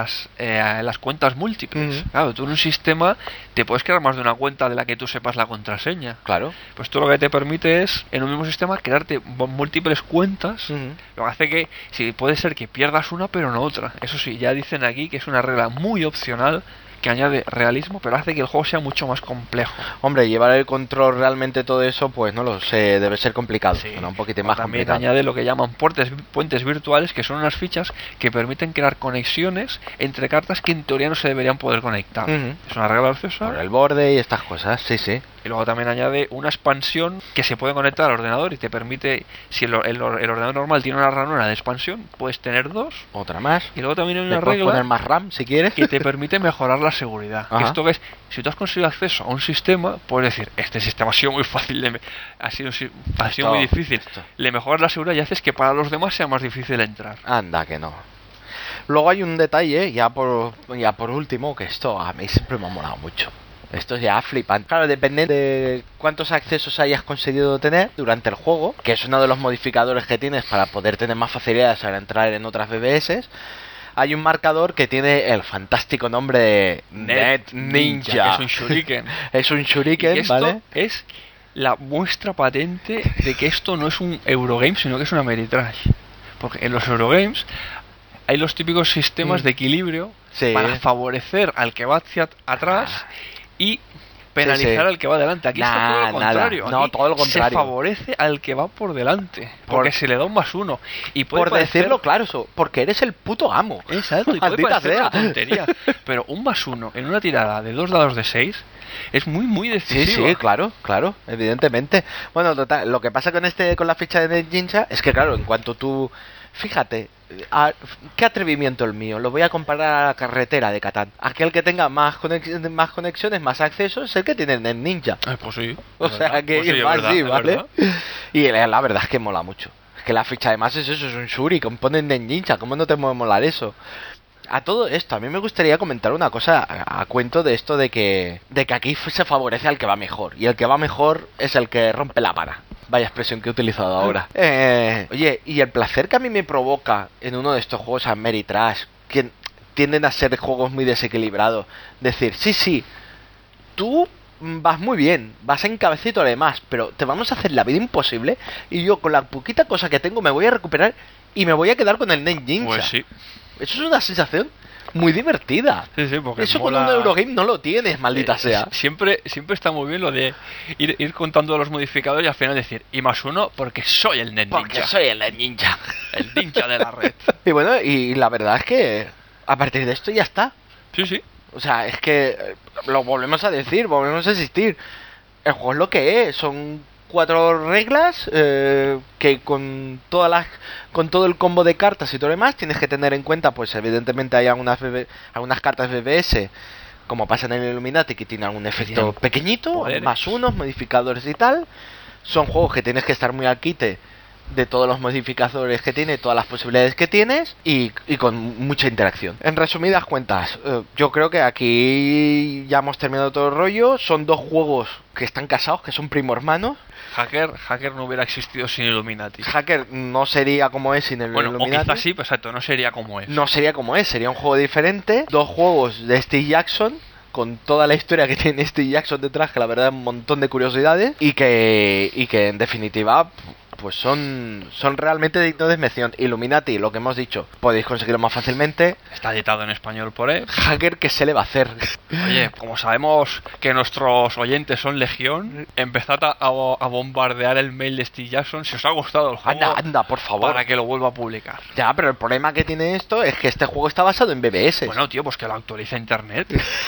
las cuentas múltiples. Claro, tú en un sistema te puedes crear más de una cuenta de la que tú sepas la contraseña. Claro. Pues tú lo que te permite es, en un mismo sistema, crearte múltiples cuentas. Lo que hace que, sí, puede ser que pierdas una, pero no otra. Eso sí, ya dicen aquí que es una regla muy opcional que añade realismo, pero hace que el juego sea mucho más complejo. Hombre, llevar el control realmente todo eso, pues no lo sé, debe ser complicado. Sí. Bueno, un poquito más También complicado. añade lo que llaman puentes virtuales, que son unas fichas que permiten crear conexiones entre cartas que en teoría no se deberían poder conectar. Es una regla graciosa. Por el borde y estas cosas, sí, sí. Y luego también añade una expansión que se puede conectar al ordenador y te permite, si el ordenador normal tiene una ranura de expansión, puedes tener dos. Otra más. Y luego también hay Le una puedes regla poner más RAM si quieres. que te permite mejorar la seguridad. Que esto es, si tú has conseguido acceso a un sistema, puedes decir, este sistema ha sido muy fácil, ha sido muy difícil. Le mejoras la seguridad y haces que para los demás sea más difícil entrar. Anda, que no. Luego hay un detalle, ya por último, que esto a mí siempre me ha molado mucho. Esto es ya flipante. Claro, depende de cuántos accesos hayas conseguido tener durante el juego, que es uno de los modificadores que tienes para poder tener más facilidades al entrar en otras BBS. Hay un marcador que tiene el fantástico nombre de Net Ninja. Que es un shuriken. Es un shuriken, y esto ¿vale? es la muestra patente de que esto no es un Eurogame, sino que es una Ameritrash. Porque en los Eurogames hay los típicos sistemas de equilibrio para favorecer al que va hacia atrás y penalizar al que va adelante. Aquí está todo lo contrario. No, todo lo contrario. Se favorece al que va por delante. Porque se le da un +1. Y por decirlo claro, eso, porque eres el puto amo. Exacto, y puede parecer una tontería. Pero un +1 en una tirada de 2 dados de 6 es muy, muy decisivo. Sí, claro, evidentemente. Bueno, total, lo que pasa con la ficha de Net Ninja es que, claro, en cuanto tú... Fíjate, qué atrevimiento el mío. Lo voy a comparar a la carretera de Catán. Aquel que tenga más conexiones, más accesos, es el que tiene el Net Ninja. Pues sí. O sea que pues sí, va así, ¿vale? verdad. Y la verdad es que mola mucho. Es que la ficha además es eso, es un shuriken, ponen Net Ninja. ¿Cómo no te puede molar eso? A todo esto, a mí me gustaría comentar una cosa a cuento de esto de que aquí se favorece al que va mejor. Y el que va mejor es el que rompe la vara. Vaya expresión que he utilizado ahora. Oye, y el placer que a mí me provoca en uno de estos juegos Ameritrash, que tienden a ser juegos muy desequilibrados, decir, sí, tú vas muy bien, vas en cabecito además, pero te vamos a hacer la vida imposible y yo con la poquita cosa que tengo me voy a recuperar y me voy a quedar con el Net Ninja. Pues sí. Eso es una sensación muy divertida. Sí, porque eso mola... con un Eurogame no lo tienes, maldita sea. Siempre está muy bien lo de ir contando los modificadores y al final decir, y +1 porque soy el Net Ninja. Porque soy el Net Ninja. El ninja de la red. Y bueno, y la verdad es que a partir de esto ya está. Sí. O sea, es que lo volvemos a decir, volvemos a insistir. El juego es lo que es, son 4 reglas que con todo el combo de cartas y todo lo demás tienes que tener en cuenta, pues evidentemente hay algunas cartas BBS, como pasa en el Illuminati, que tienen algún efecto pequeñito, poderes. +1, modificadores y tal. Son juegos que tienes que estar muy al quite de todos los modificadores que tiene, todas las posibilidades que tienes y con mucha interacción. En resumidas cuentas, yo creo que aquí ya hemos terminado todo el rollo. Son 2 juegos que están casados, que son primo hermanos. Hacker no hubiera existido sin Illuminati. Hacker no sería como es sin el Illuminati. O quizás sí, pues exacto, no sería como es. No sería como es, sería un juego diferente. 2 juegos de Steve Jackson, con toda la historia que tiene Steve Jackson detrás, que la verdad es un montón de curiosidades. Y que en definitiva... pues son realmente dignos de mención. Illuminati, lo que hemos dicho, podéis conseguirlo más fácilmente. Está editado en español por él. Hacker, ¿qué se le va a hacer? Oye, como sabemos que nuestros oyentes son legión, empezad a bombardear el mail de Steve Jackson si os ha gustado el juego. Anda, por favor. Para que lo vuelva a publicar. Ya, pero el problema que tiene esto es que este juego está basado en BBS. Bueno, tío, pues que lo actualiza internet.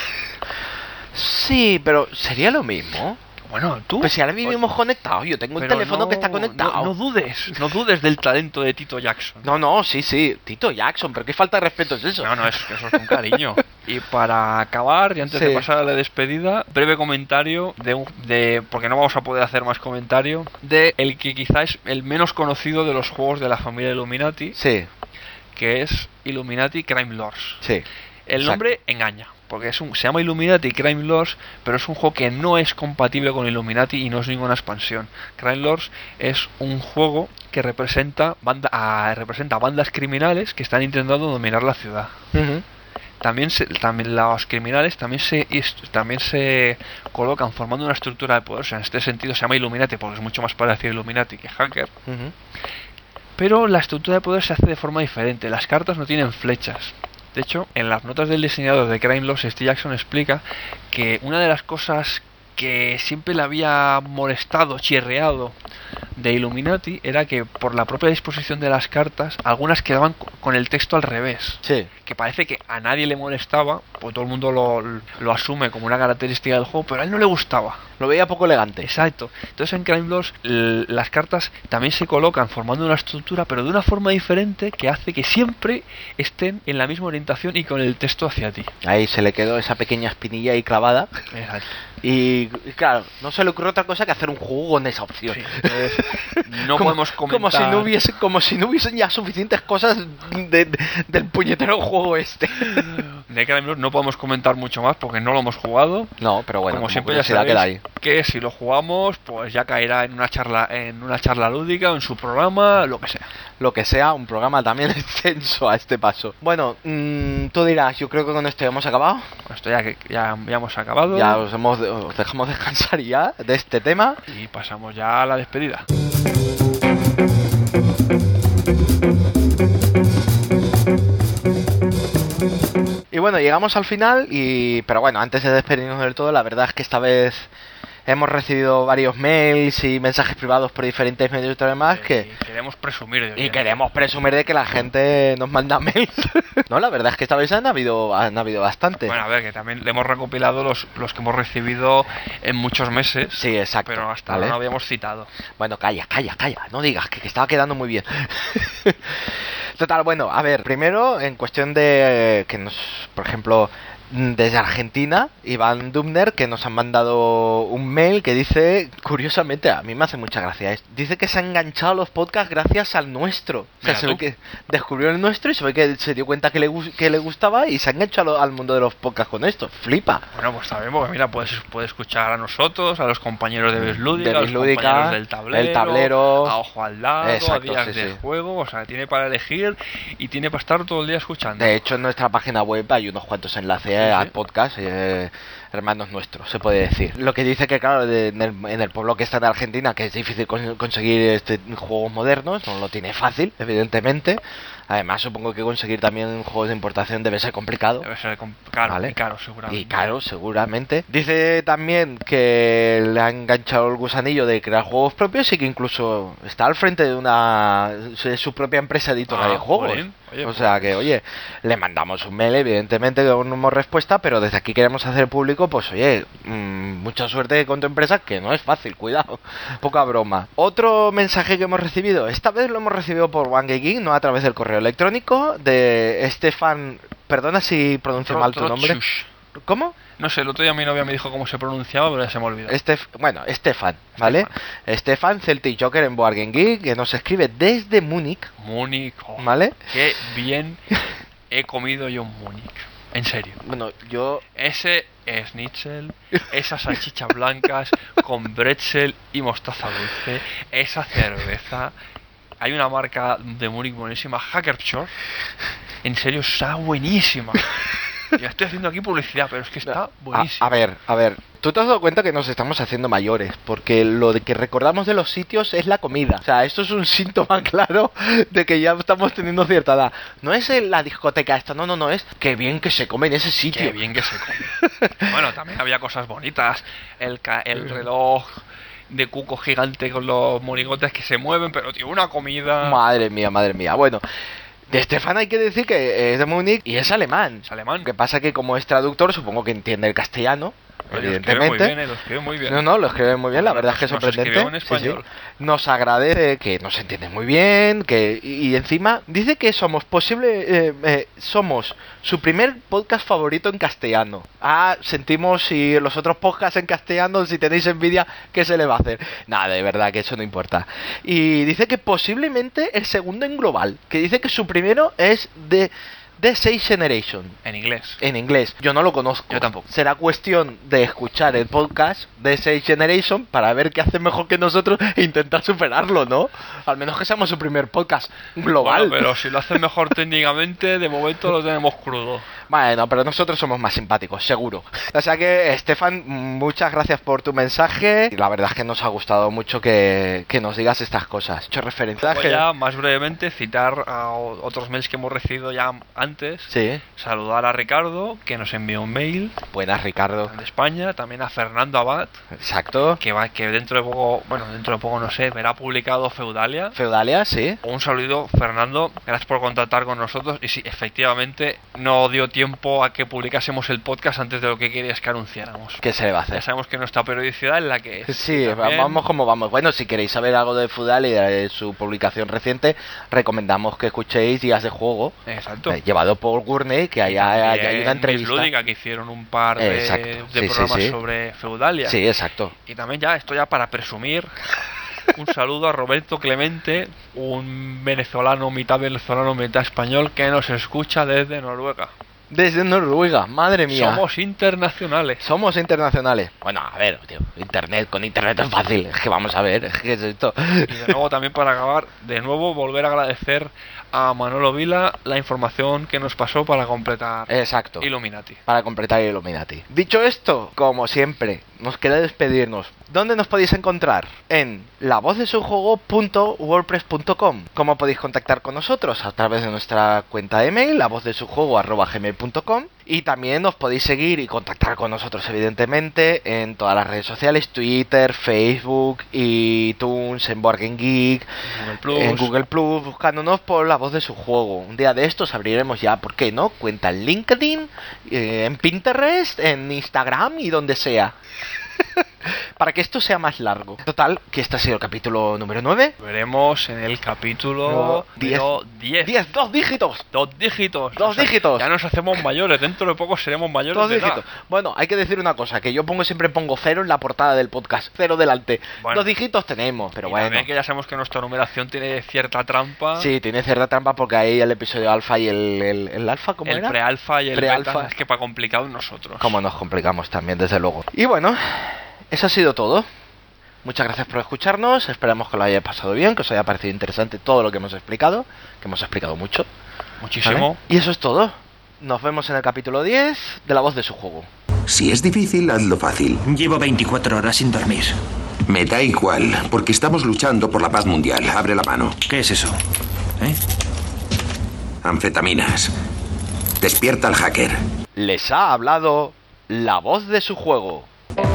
Sí, pero ¿sería lo mismo? Bueno, tú... Pues si ahora vivimos conectados, yo tengo un teléfono que está conectado. No dudes del talento de Tito Jackson. No, sí, Tito Jackson, pero qué falta de respeto es eso. No, eso es un cariño. Y para acabar, y antes de pasar a la despedida, breve comentario porque no vamos a poder hacer más comentario, de el que quizás es el menos conocido de los juegos de la familia Illuminati, sí, que es Illuminati Crime Lords. Sí. El nombre engaña, porque se llama Illuminati Crime Lords, pero es un juego que no es compatible con Illuminati y no es ninguna expansión. Crime Lords es un juego que representa bandas criminales que están intentando dominar la ciudad. También los criminales también se colocan formando una estructura de poder. O sea, en este sentido se llama Illuminati porque es mucho más parecido a Illuminati que hacker. Pero la estructura de poder se hace de forma diferente. Las cartas no tienen flechas. De hecho, en las notas del diseñador de Crime Lords, Steve Jackson explica que una de las cosas que siempre le había molestado, chirreado de Illuminati era que por la propia disposición de las cartas, algunas quedaban con el texto al revés. Sí. Que parece que a nadie le molestaba, pues todo el mundo lo asume como una característica del juego, pero a él no le gustaba. Lo veía poco elegante. Exacto. Entonces en Crime Lords las cartas también se colocan formando una estructura, pero de una forma diferente que hace que siempre estén en la misma orientación y con el texto hacia ti. Ahí se le quedó esa pequeña espinilla ahí clavada. Exacto. Y claro, no se le ocurre otra cosa que hacer un juego con esa opción. Sí, entonces, no podemos comentar. Como si no hubiesen ya suficientes cosas del puñetero juego este. De Crime Lords no podemos comentar mucho más porque no lo hemos jugado. No, pero bueno, como siempre ya sabéis queda ahí. Que si lo jugamos, pues ya caerá en una charla lúdica, o en su programa, lo que sea. Lo que sea, un programa también extenso a este paso. Bueno, tú dirás, yo creo que con esto ya hemos acabado. Esto ya hemos acabado. Ya os dejamos descansar ya de este tema. Y pasamos ya a la despedida. Y bueno, llegamos al final, pero bueno, antes de despedirnos del todo, la verdad es que esta vez hemos recibido varios mails y mensajes privados por diferentes medios y demás y queremos presumir de que la gente nos manda mails. No, la verdad es que esta vez han habido bastante. Bueno, a ver, que también le hemos recopilado los que hemos recibido en muchos meses. Sí, exacto. Pero hasta ahora no habíamos citado. Bueno, calla, no digas, que estaba quedando muy bien. Total, bueno, a ver, primero en cuestión de que por ejemplo, desde Argentina, Iván Dubner, que nos han mandado un mail que dice, curiosamente, a mí me hace mucha gracia esto, dice que se ha enganchado a los podcasts gracias al nuestro. O sea, se ve que descubrió el nuestro y se ve que se dio cuenta que le gustaba y se ha enganchado al mundo de los podcasts con esto. Flipa. Bueno, pues también, porque mira, puedes escuchar a nosotros, a los compañeros de Beslúdica, a los compañeros del tablero, a Ojo al Lado, a Días del Juego, o sea, tiene para elegir y tiene para estar todo el día escuchando. De hecho, en nuestra página web hay unos cuantos enlaces al podcast, hermanos nuestros, se puede decir. Lo que dice que, claro, en el pueblo que está en Argentina, que es difícil conseguir juegos modernos, no lo tiene fácil, evidentemente. Además, supongo que conseguir también juegos de importación debe ser complicado. Debe ser caro, ¿vale? Y caro, seguramente. Dice también que le ha enganchado el gusanillo de crear juegos propios y que incluso está al frente de su propia empresa editora de juegos. Oye, o sea que, oye, le mandamos un mail, evidentemente, que aún no hemos respuesta, pero desde aquí queremos hacer público, pues oye, mucha suerte con tu empresa, que no es fácil, cuidado, poca broma. Otro mensaje que hemos recibido, esta vez lo hemos recibido por OneGeek, no a través del correo electrónico, de Stefan, perdona si pronuncio mal tu nombre. ¿Cómo? No sé, el otro día mi novia me dijo cómo se pronunciaba, pero ya se me olvidó. Stefan, ¿vale? Stefan Celtic Joker en Board Game Geek, que nos escribe desde Múnich. ¿Vale? Qué bien he comido yo en Múnich. En serio. Bueno, yo... Ese schnitzel, esas salchichas blancas con bretzel y mostaza dulce, esa cerveza... Hay una marca de Múnich buenísima, Hackerpschorf. En serio, está buenísima. Ya estoy haciendo aquí publicidad, pero es que está buenísimo. A ver, tú te has dado cuenta que nos estamos haciendo mayores, porque lo de que recordamos de los sitios es la comida. O sea, esto es un síntoma claro de que ya estamos teniendo cierta edad. No es la discoteca esta, no, es que bien que se come en ese sitio. Qué bien que se come. Bueno, también había cosas bonitas, el reloj de cuco gigante con los monigotes que se mueven, pero tío, una comida... Madre mía. Bueno... De Stefan hay que decir que es de Múnich y es alemán. Es alemán. Lo que pasa que como es traductor, supongo que entiende el castellano. Evidentemente. Lo escribe muy bien. No, lo escribe muy bien, la verdad es que es sorprendente. En español. Sí. Nos agradece que nos entiende muy bien, y encima dice que somos su primer podcast favorito en castellano. Sentimos si los otros podcasts en castellano, si tenéis envidia, ¿qué se le va a hacer? Nada, de verdad que eso no importa. Y dice que posiblemente el segundo en global, que dice que su primero es de The Sage Generation. En inglés. En inglés. Yo no lo conozco. Yo tampoco. Será cuestión de escuchar el podcast de Sage Generation para ver qué hace mejor que nosotros e intentar superarlo, ¿no? Al menos que seamos su primer podcast global. Bueno, pero si lo hacen mejor técnicamente, de momento lo tenemos crudo. Bueno, pero nosotros somos más simpáticos, seguro. O sea que, Estefan, muchas gracias por tu mensaje. La verdad es que nos ha gustado mucho que nos digas estas cosas. Hecho referencia. Voy a, más brevemente, citar a otros mails que hemos recibido ya antes. Sí. Saludar a Ricardo, que nos envió un mail. Buenas, Ricardo. De España. También a Fernando Abad. Exacto. Que dentro de poco, no sé, verá publicado Feudalia. Feudalia, sí. Un saludo, Fernando. Gracias por contactar con nosotros. Y sí, efectivamente, no dio tiempo a que publicásemos el podcast antes de lo que querías que anunciáramos. ¿Qué se le va a hacer? Ya sabemos que nuestra periodicidad es la que es. Sí, también... vamos como vamos. Bueno, si queréis saber algo de Feudal y de su publicación reciente, recomendamos que escuchéis Días de Juego. Exacto. Llevado por Gurney, que hay una entrevista. Lúdica, que hicieron un par de programas sobre Feudalia. Sí, exacto. Y también esto ya para presumir. Un saludo a Roberto Clemente, un venezolano, mitad español, que nos escucha desde Noruega. Desde Noruega, madre mía. Somos internacionales. Bueno, a ver, tío, con internet es fácil. Es que vamos a ver, es que es esto. Y de nuevo, también para acabar, volver a agradecer a Manolo Vila la información que nos pasó para completar Illuminati. Para completar Illuminati. Dicho esto, como siempre, nos queda despedirnos. ¿Dónde nos podéis encontrar? En lavozdesujuego.wordpress.com. ¿Cómo podéis contactar con nosotros? A través de nuestra cuenta de mail, lavozdesujuego@gmail.com. Y también os podéis seguir y contactar con nosotros, evidentemente, en todas las redes sociales: Twitter, Facebook, iTunes, en Board Game Geek, en Google Plus, buscándonos por La Voz de Su Juego. Un día de estos abriremos ya, ¿por qué no? Cuenta en LinkedIn, en Pinterest, en Instagram y donde sea. Para que esto sea más largo. Total, que este ha sido el capítulo número 9. Veremos en el capítulo 10. 2 dígitos. 2 dígitos. 2 dígitos. Ya nos hacemos mayores. Dentro de poco seremos mayores 2 de dígitos. edad. Bueno, hay que decir una cosa, que yo siempre pongo 0 en la portada del podcast. 0 delante. Bueno, 2 dígitos tenemos, pero bueno. También que ya sabemos que nuestra numeración tiene cierta trampa. Sí, tiene cierta trampa porque ahí el episodio alfa y el alfa, ¿cómo era? El prealfa y el beta. Es que para complicado nosotros. Como nos complicamos también, desde luego. Y bueno, eso ha sido todo. Muchas gracias por escucharnos. Esperamos que lo hayáis pasado bien, que os haya parecido interesante todo lo que hemos explicado. Que hemos explicado mucho. Muchísimo. ¿Vale? Y eso es todo. Nos vemos en el capítulo 10 de La Voz de Su Juego. Si es difícil, hazlo fácil. Llevo 24 horas sin dormir. Me da igual, porque estamos luchando por la paz mundial. Abre la mano. ¿Qué es eso? Anfetaminas. Despierta al hacker. Les ha hablado La Voz de Su Juego.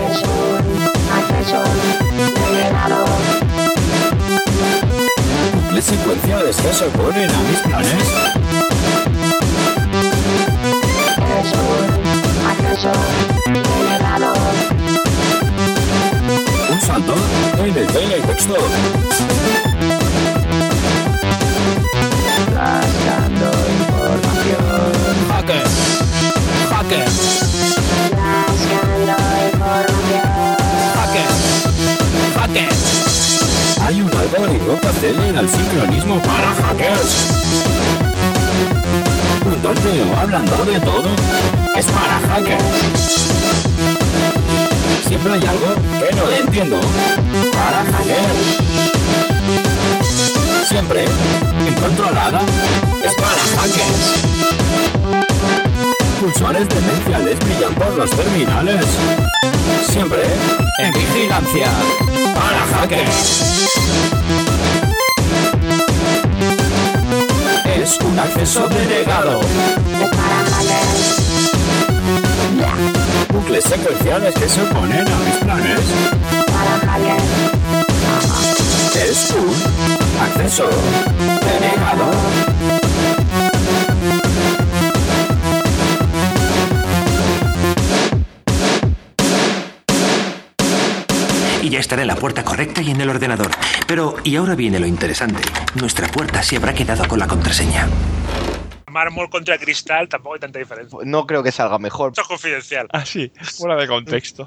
¿Qué secuenciales que se oponen a mis planes? Es un acceso delegado. Un salto en el teletexto. Rascando información. Hacker. Hacker. Rascando información. Hacker. Hacker. Hay un algoritmo que acelera el sincronismo para hackers. Un torneo hablando de todo es para hackers. Siempre hay algo que no entiendo para hackers. Siempre incontrolada es para hackers. Pulsores demenciales brillan por los terminales. Siempre en vigilancia para hackers. Es un acceso denegado. Es para hackers. Bucles secuenciales que se oponen a mis planes. Para hackers. Es un acceso denegado. Y ya estará en la puerta correcta y en el ordenador. Pero, y ahora viene lo interesante. Nuestra puerta se habrá quedado con la contraseña. Mármol contra cristal, tampoco hay tanta diferencia. No creo que salga mejor. Esto es confidencial. Ah, sí, fuera de contexto.